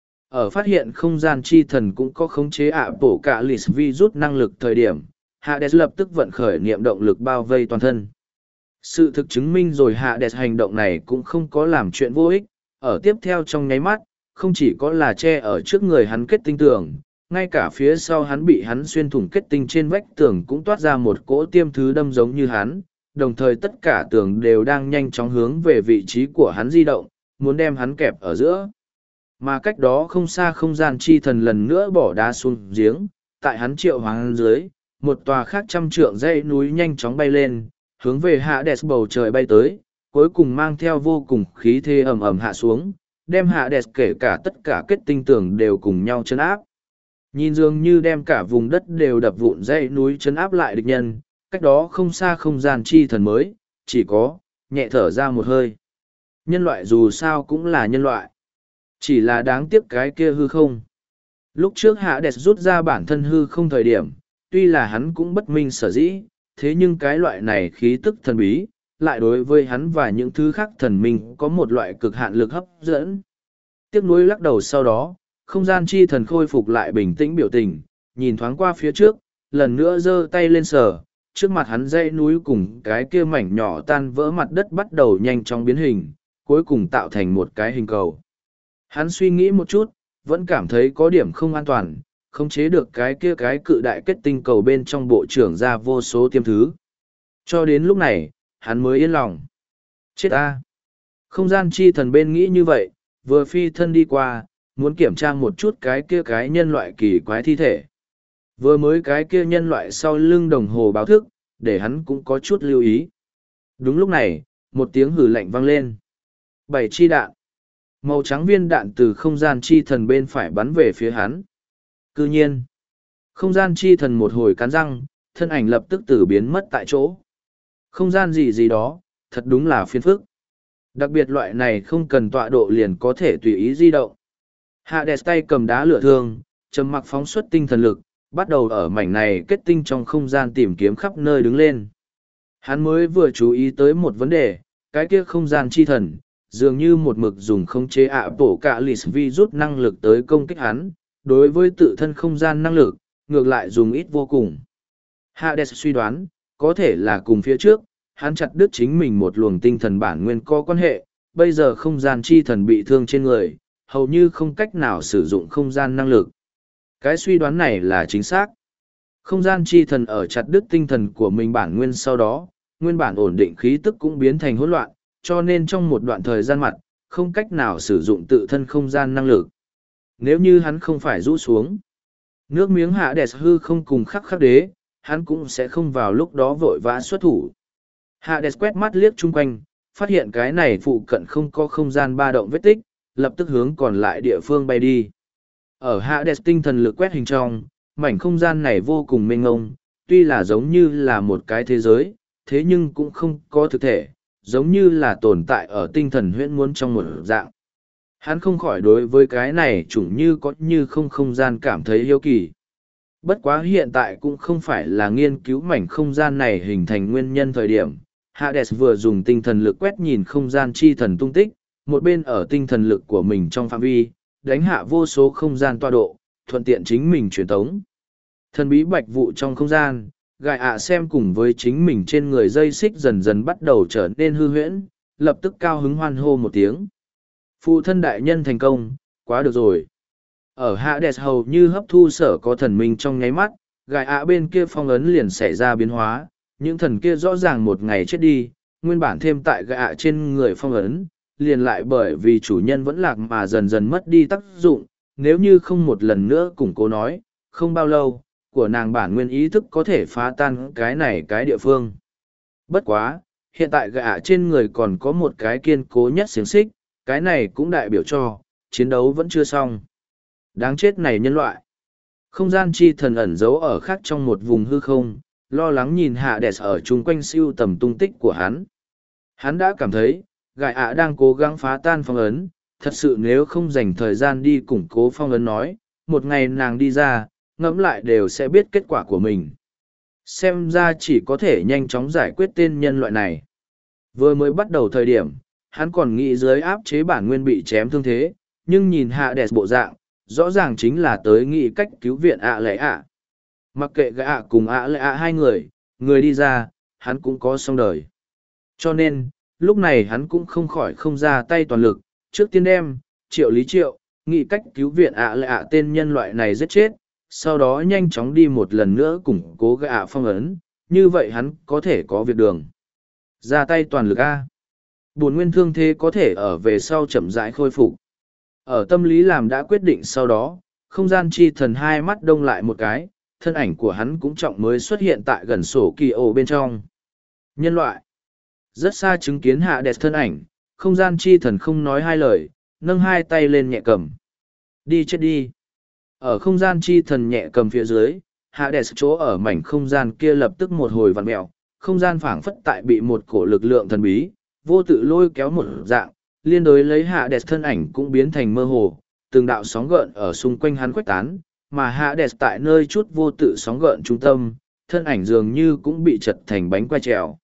Ở phát hiện không gian chi thần cũng có khống chế ạ bổ cạ lịt virus năng lực thời điểm, Hades lập tức vận khởi niệm động lực bao vây toàn thân. Sự thực chứng minh rồi Hades hành động này cũng không có làm chuyện vô ích, ở tiếp theo trong nháy mắt, không chỉ có là che ở trước người hắn kết tinh tường, ngay cả phía sau hắn bị hắn xuyên thủng kết tinh trên vách tường cũng toát ra một cỗ tiêm thứ đâm giống như hắn, đồng thời tất cả tường đều đang nhanh chóng hướng về vị trí của hắn di động, muốn đem hắn kẹp ở giữa. Mà cách đó không xa không gian chi thần lần nữa bỏ đá xuống giếng, tại hắn triệu hoán dưới, một tòa khác trăm trượng dãy núi nhanh chóng bay lên, hướng về Hades bầu trời bay tới, cuối cùng mang theo vô cùng khí thế ầm ầm hạ xuống, đem Hades kể cả tất cả kết tinh tường đều cùng nhau chấn áp. Nhìn dường như đem cả vùng đất đều đập vụn dãy núi chấn áp lại địch nhân, cách đó không xa không gian chi thần mới, chỉ có, nhẹ thở ra một hơi. Nhân loại dù sao cũng là nhân loại. Chỉ là đáng tiếc cái kia hư không. Lúc trước Hades rút ra bản thân hư không thời điểm, tuy là hắn cũng bất minh sở dĩ, thế nhưng cái loại này khí tức thần bí, lại đối với hắn và những thứ khác thần minh có một loại cực hạn lực hấp dẫn. Tiếc nuối lắc đầu sau đó, không gian chi thần khôi phục lại bình tĩnh biểu tình, nhìn thoáng qua phía trước, lần nữa giơ tay lên sờ, trước mặt hắn dãy núi cùng cái kia mảnh nhỏ tan vỡ mặt đất bắt đầu nhanh chóng biến hình, cuối cùng tạo thành một cái hình cầu. Hắn suy nghĩ một chút, vẫn cảm thấy có điểm không an toàn, không chế được cái kia cái cự đại kết tinh cầu bên trong bộ trưởng ra vô số tiêm thứ. Cho đến lúc này, hắn mới yên lòng. Chết ta! Không gian chi thần bên nghĩ như vậy, vừa phi thân đi qua, muốn kiểm tra một chút cái kia cái nhân loại kỳ quái thi thể. Vừa mới cái kia nhân loại sau lưng đồng hồ báo thức, để hắn cũng có chút lưu ý. Đúng lúc này, một tiếng hử lạnh vang lên. 7 chi đạn. Màu trắng viên đạn từ không gian chi thần bên phải bắn về phía hắn. Cư nhiên, không gian chi thần một hồi cắn răng, thân ảnh lập tức tử biến mất tại chỗ. Không gian gì gì đó, thật đúng là phiền phức. Đặc biệt loại này không cần tọa độ liền có thể tùy ý di động. Hades tay cầm đá lửa thương, trầm mặc phóng xuất tinh thần lực, bắt đầu ở mảnh này kết tinh trong không gian tìm kiếm khắp nơi đứng lên. Hắn mới vừa chú ý tới một vấn đề, cái kia không gian chi thần, dường như một mực dùng khống chế ạ bổ cạ lịt virus năng lực tới công kích hắn, đối với tự thân không gian năng lực, ngược lại dùng ít vô cùng. Hades suy đoán, có thể là cùng phía trước, hắn chặt đứt chính mình một luồng tinh thần bản nguyên có quan hệ, bây giờ không gian chi thần bị thương trên người, hầu như không cách nào sử dụng không gian năng lực. Cái suy đoán này là chính xác. Không gian chi thần ở chặt đứt tinh thần của mình bản nguyên sau đó, nguyên bản ổn định khí tức cũng biến thành hỗn loạn, cho nên trong một đoạn thời gian mặt, không cách nào sử dụng tự thân không gian năng lực. Nếu như hắn không phải rũ xuống, nước miếng hạ đẹp hư không cùng khắc khắc đế, hắn cũng sẽ không vào lúc đó vội vã xuất thủ. Hades quét mắt liếc chung quanh, phát hiện cái này phụ cận không có không gian ba động vết tích, lập tức hướng còn lại địa phương bay đi. Ở Hades tinh thần lực quét hình trong, mảnh không gian này vô cùng mênh mông, tuy là giống như là một cái thế giới, thế nhưng cũng không có thực thể, giống như là tồn tại ở tinh thần huyễn muốn trong một dạng. Hắn không khỏi đối với cái này chủng như có như không không gian cảm thấy hiếu kỳ. Bất quá hiện tại cũng không phải là nghiên cứu mảnh không gian này hình thành nguyên nhân thời điểm. Hades vừa dùng tinh thần lực quét nhìn không gian chi thần tung tích, một bên ở tinh thần lực của mình trong phạm vi, đánh hạ vô số không gian tọa độ, thuận tiện chính mình truyền tống. Thần bí bạch vụ trong không gian, gài ạ xem cùng với chính mình trên người dây xích dần dần bắt đầu trở nên hư huyễn, lập tức cao hứng hoan hô một tiếng. Phụ thân đại nhân thành công, quá được rồi. Ở Hades hầu như hấp thu sở có thần minh trong nháy mắt, gài ạ bên kia phong ấn liền xảy ra biến hóa, những thần kia rõ ràng một ngày chết đi, nguyên bản thêm tại gài ạ trên người phong ấn, liền lại bởi vì chủ nhân vẫn lạc mà dần dần mất đi tác dụng, nếu như không một lần nữa củng cố nói, không bao lâu, của nàng bản nguyên ý thức có thể phá tan cái này cái địa phương. Bất quá, hiện tại gài ạ trên người còn có một cái kiên cố nhất xiềng xích, cái này cũng đại biểu cho, chiến đấu vẫn chưa xong. Đáng chết này nhân loại. Không gian chi thần ẩn giấu ở khác trong một vùng hư không, lo lắng nhìn Hades ở chung quanh siêu tầm tung tích của hắn. Hắn đã cảm thấy, gài ạ đang cố gắng phá tan phong ấn, thật sự nếu không dành thời gian đi củng cố phong ấn nói, một ngày nàng đi ra, ngẫm lại đều sẽ biết kết quả của mình. Xem ra chỉ có thể nhanh chóng giải quyết tên nhân loại này. Vừa mới bắt đầu thời điểm, hắn còn nghĩ dưới áp chế bản nguyên bị chém thương thế, nhưng nhìn Hades bộ dạng, rõ ràng chính là tới nghĩ cách cứu viện ạ lẽ ạ. Mặc kệ gã cùng ạ lẽ ạ hai người, người đi ra, hắn cũng có xong đời. Cho nên, lúc này hắn cũng không khỏi không ra tay toàn lực, trước tiên đem, triệu lý triệu, nghĩ cách cứu viện ạ lẽ ạ tên nhân loại này giết chết, sau đó nhanh chóng đi một lần nữa củng cố gã phong ấn, như vậy hắn có thể có việc đường. Ra tay toàn lực A. Bổn nguyên thương thế có thể ở về sau chậm rãi khôi phục. Ở tâm lý làm đã quyết định sau đó, không gian chi thần hai mắt đông lại một cái, thân ảnh của hắn cũng trọng mới xuất hiện tại gần sổ kỳ ổ bên trong. Nhân loại. Rất xa chứng kiến hạ đẹp thân ảnh, không gian chi thần không nói hai lời, nâng hai tay lên nhẹ cầm. Đi chết đi. Ở không gian chi thần nhẹ cầm phía dưới, hạ đẹp chỗ ở mảnh không gian kia lập tức một hồi vặn mẹo, không gian phảng phất tại bị một cổ lực lượng thần bí, vô tự lôi kéo một dạng, liên đối lấy hạ đẹp thân ảnh cũng biến thành mơ hồ, từng đạo sóng gợn ở xung quanh hắn khuếch tán, mà hạ đẹp tại nơi chút vô tự sóng gợn trung tâm, thân ảnh dường như cũng bị chật thành bánh quay trèo.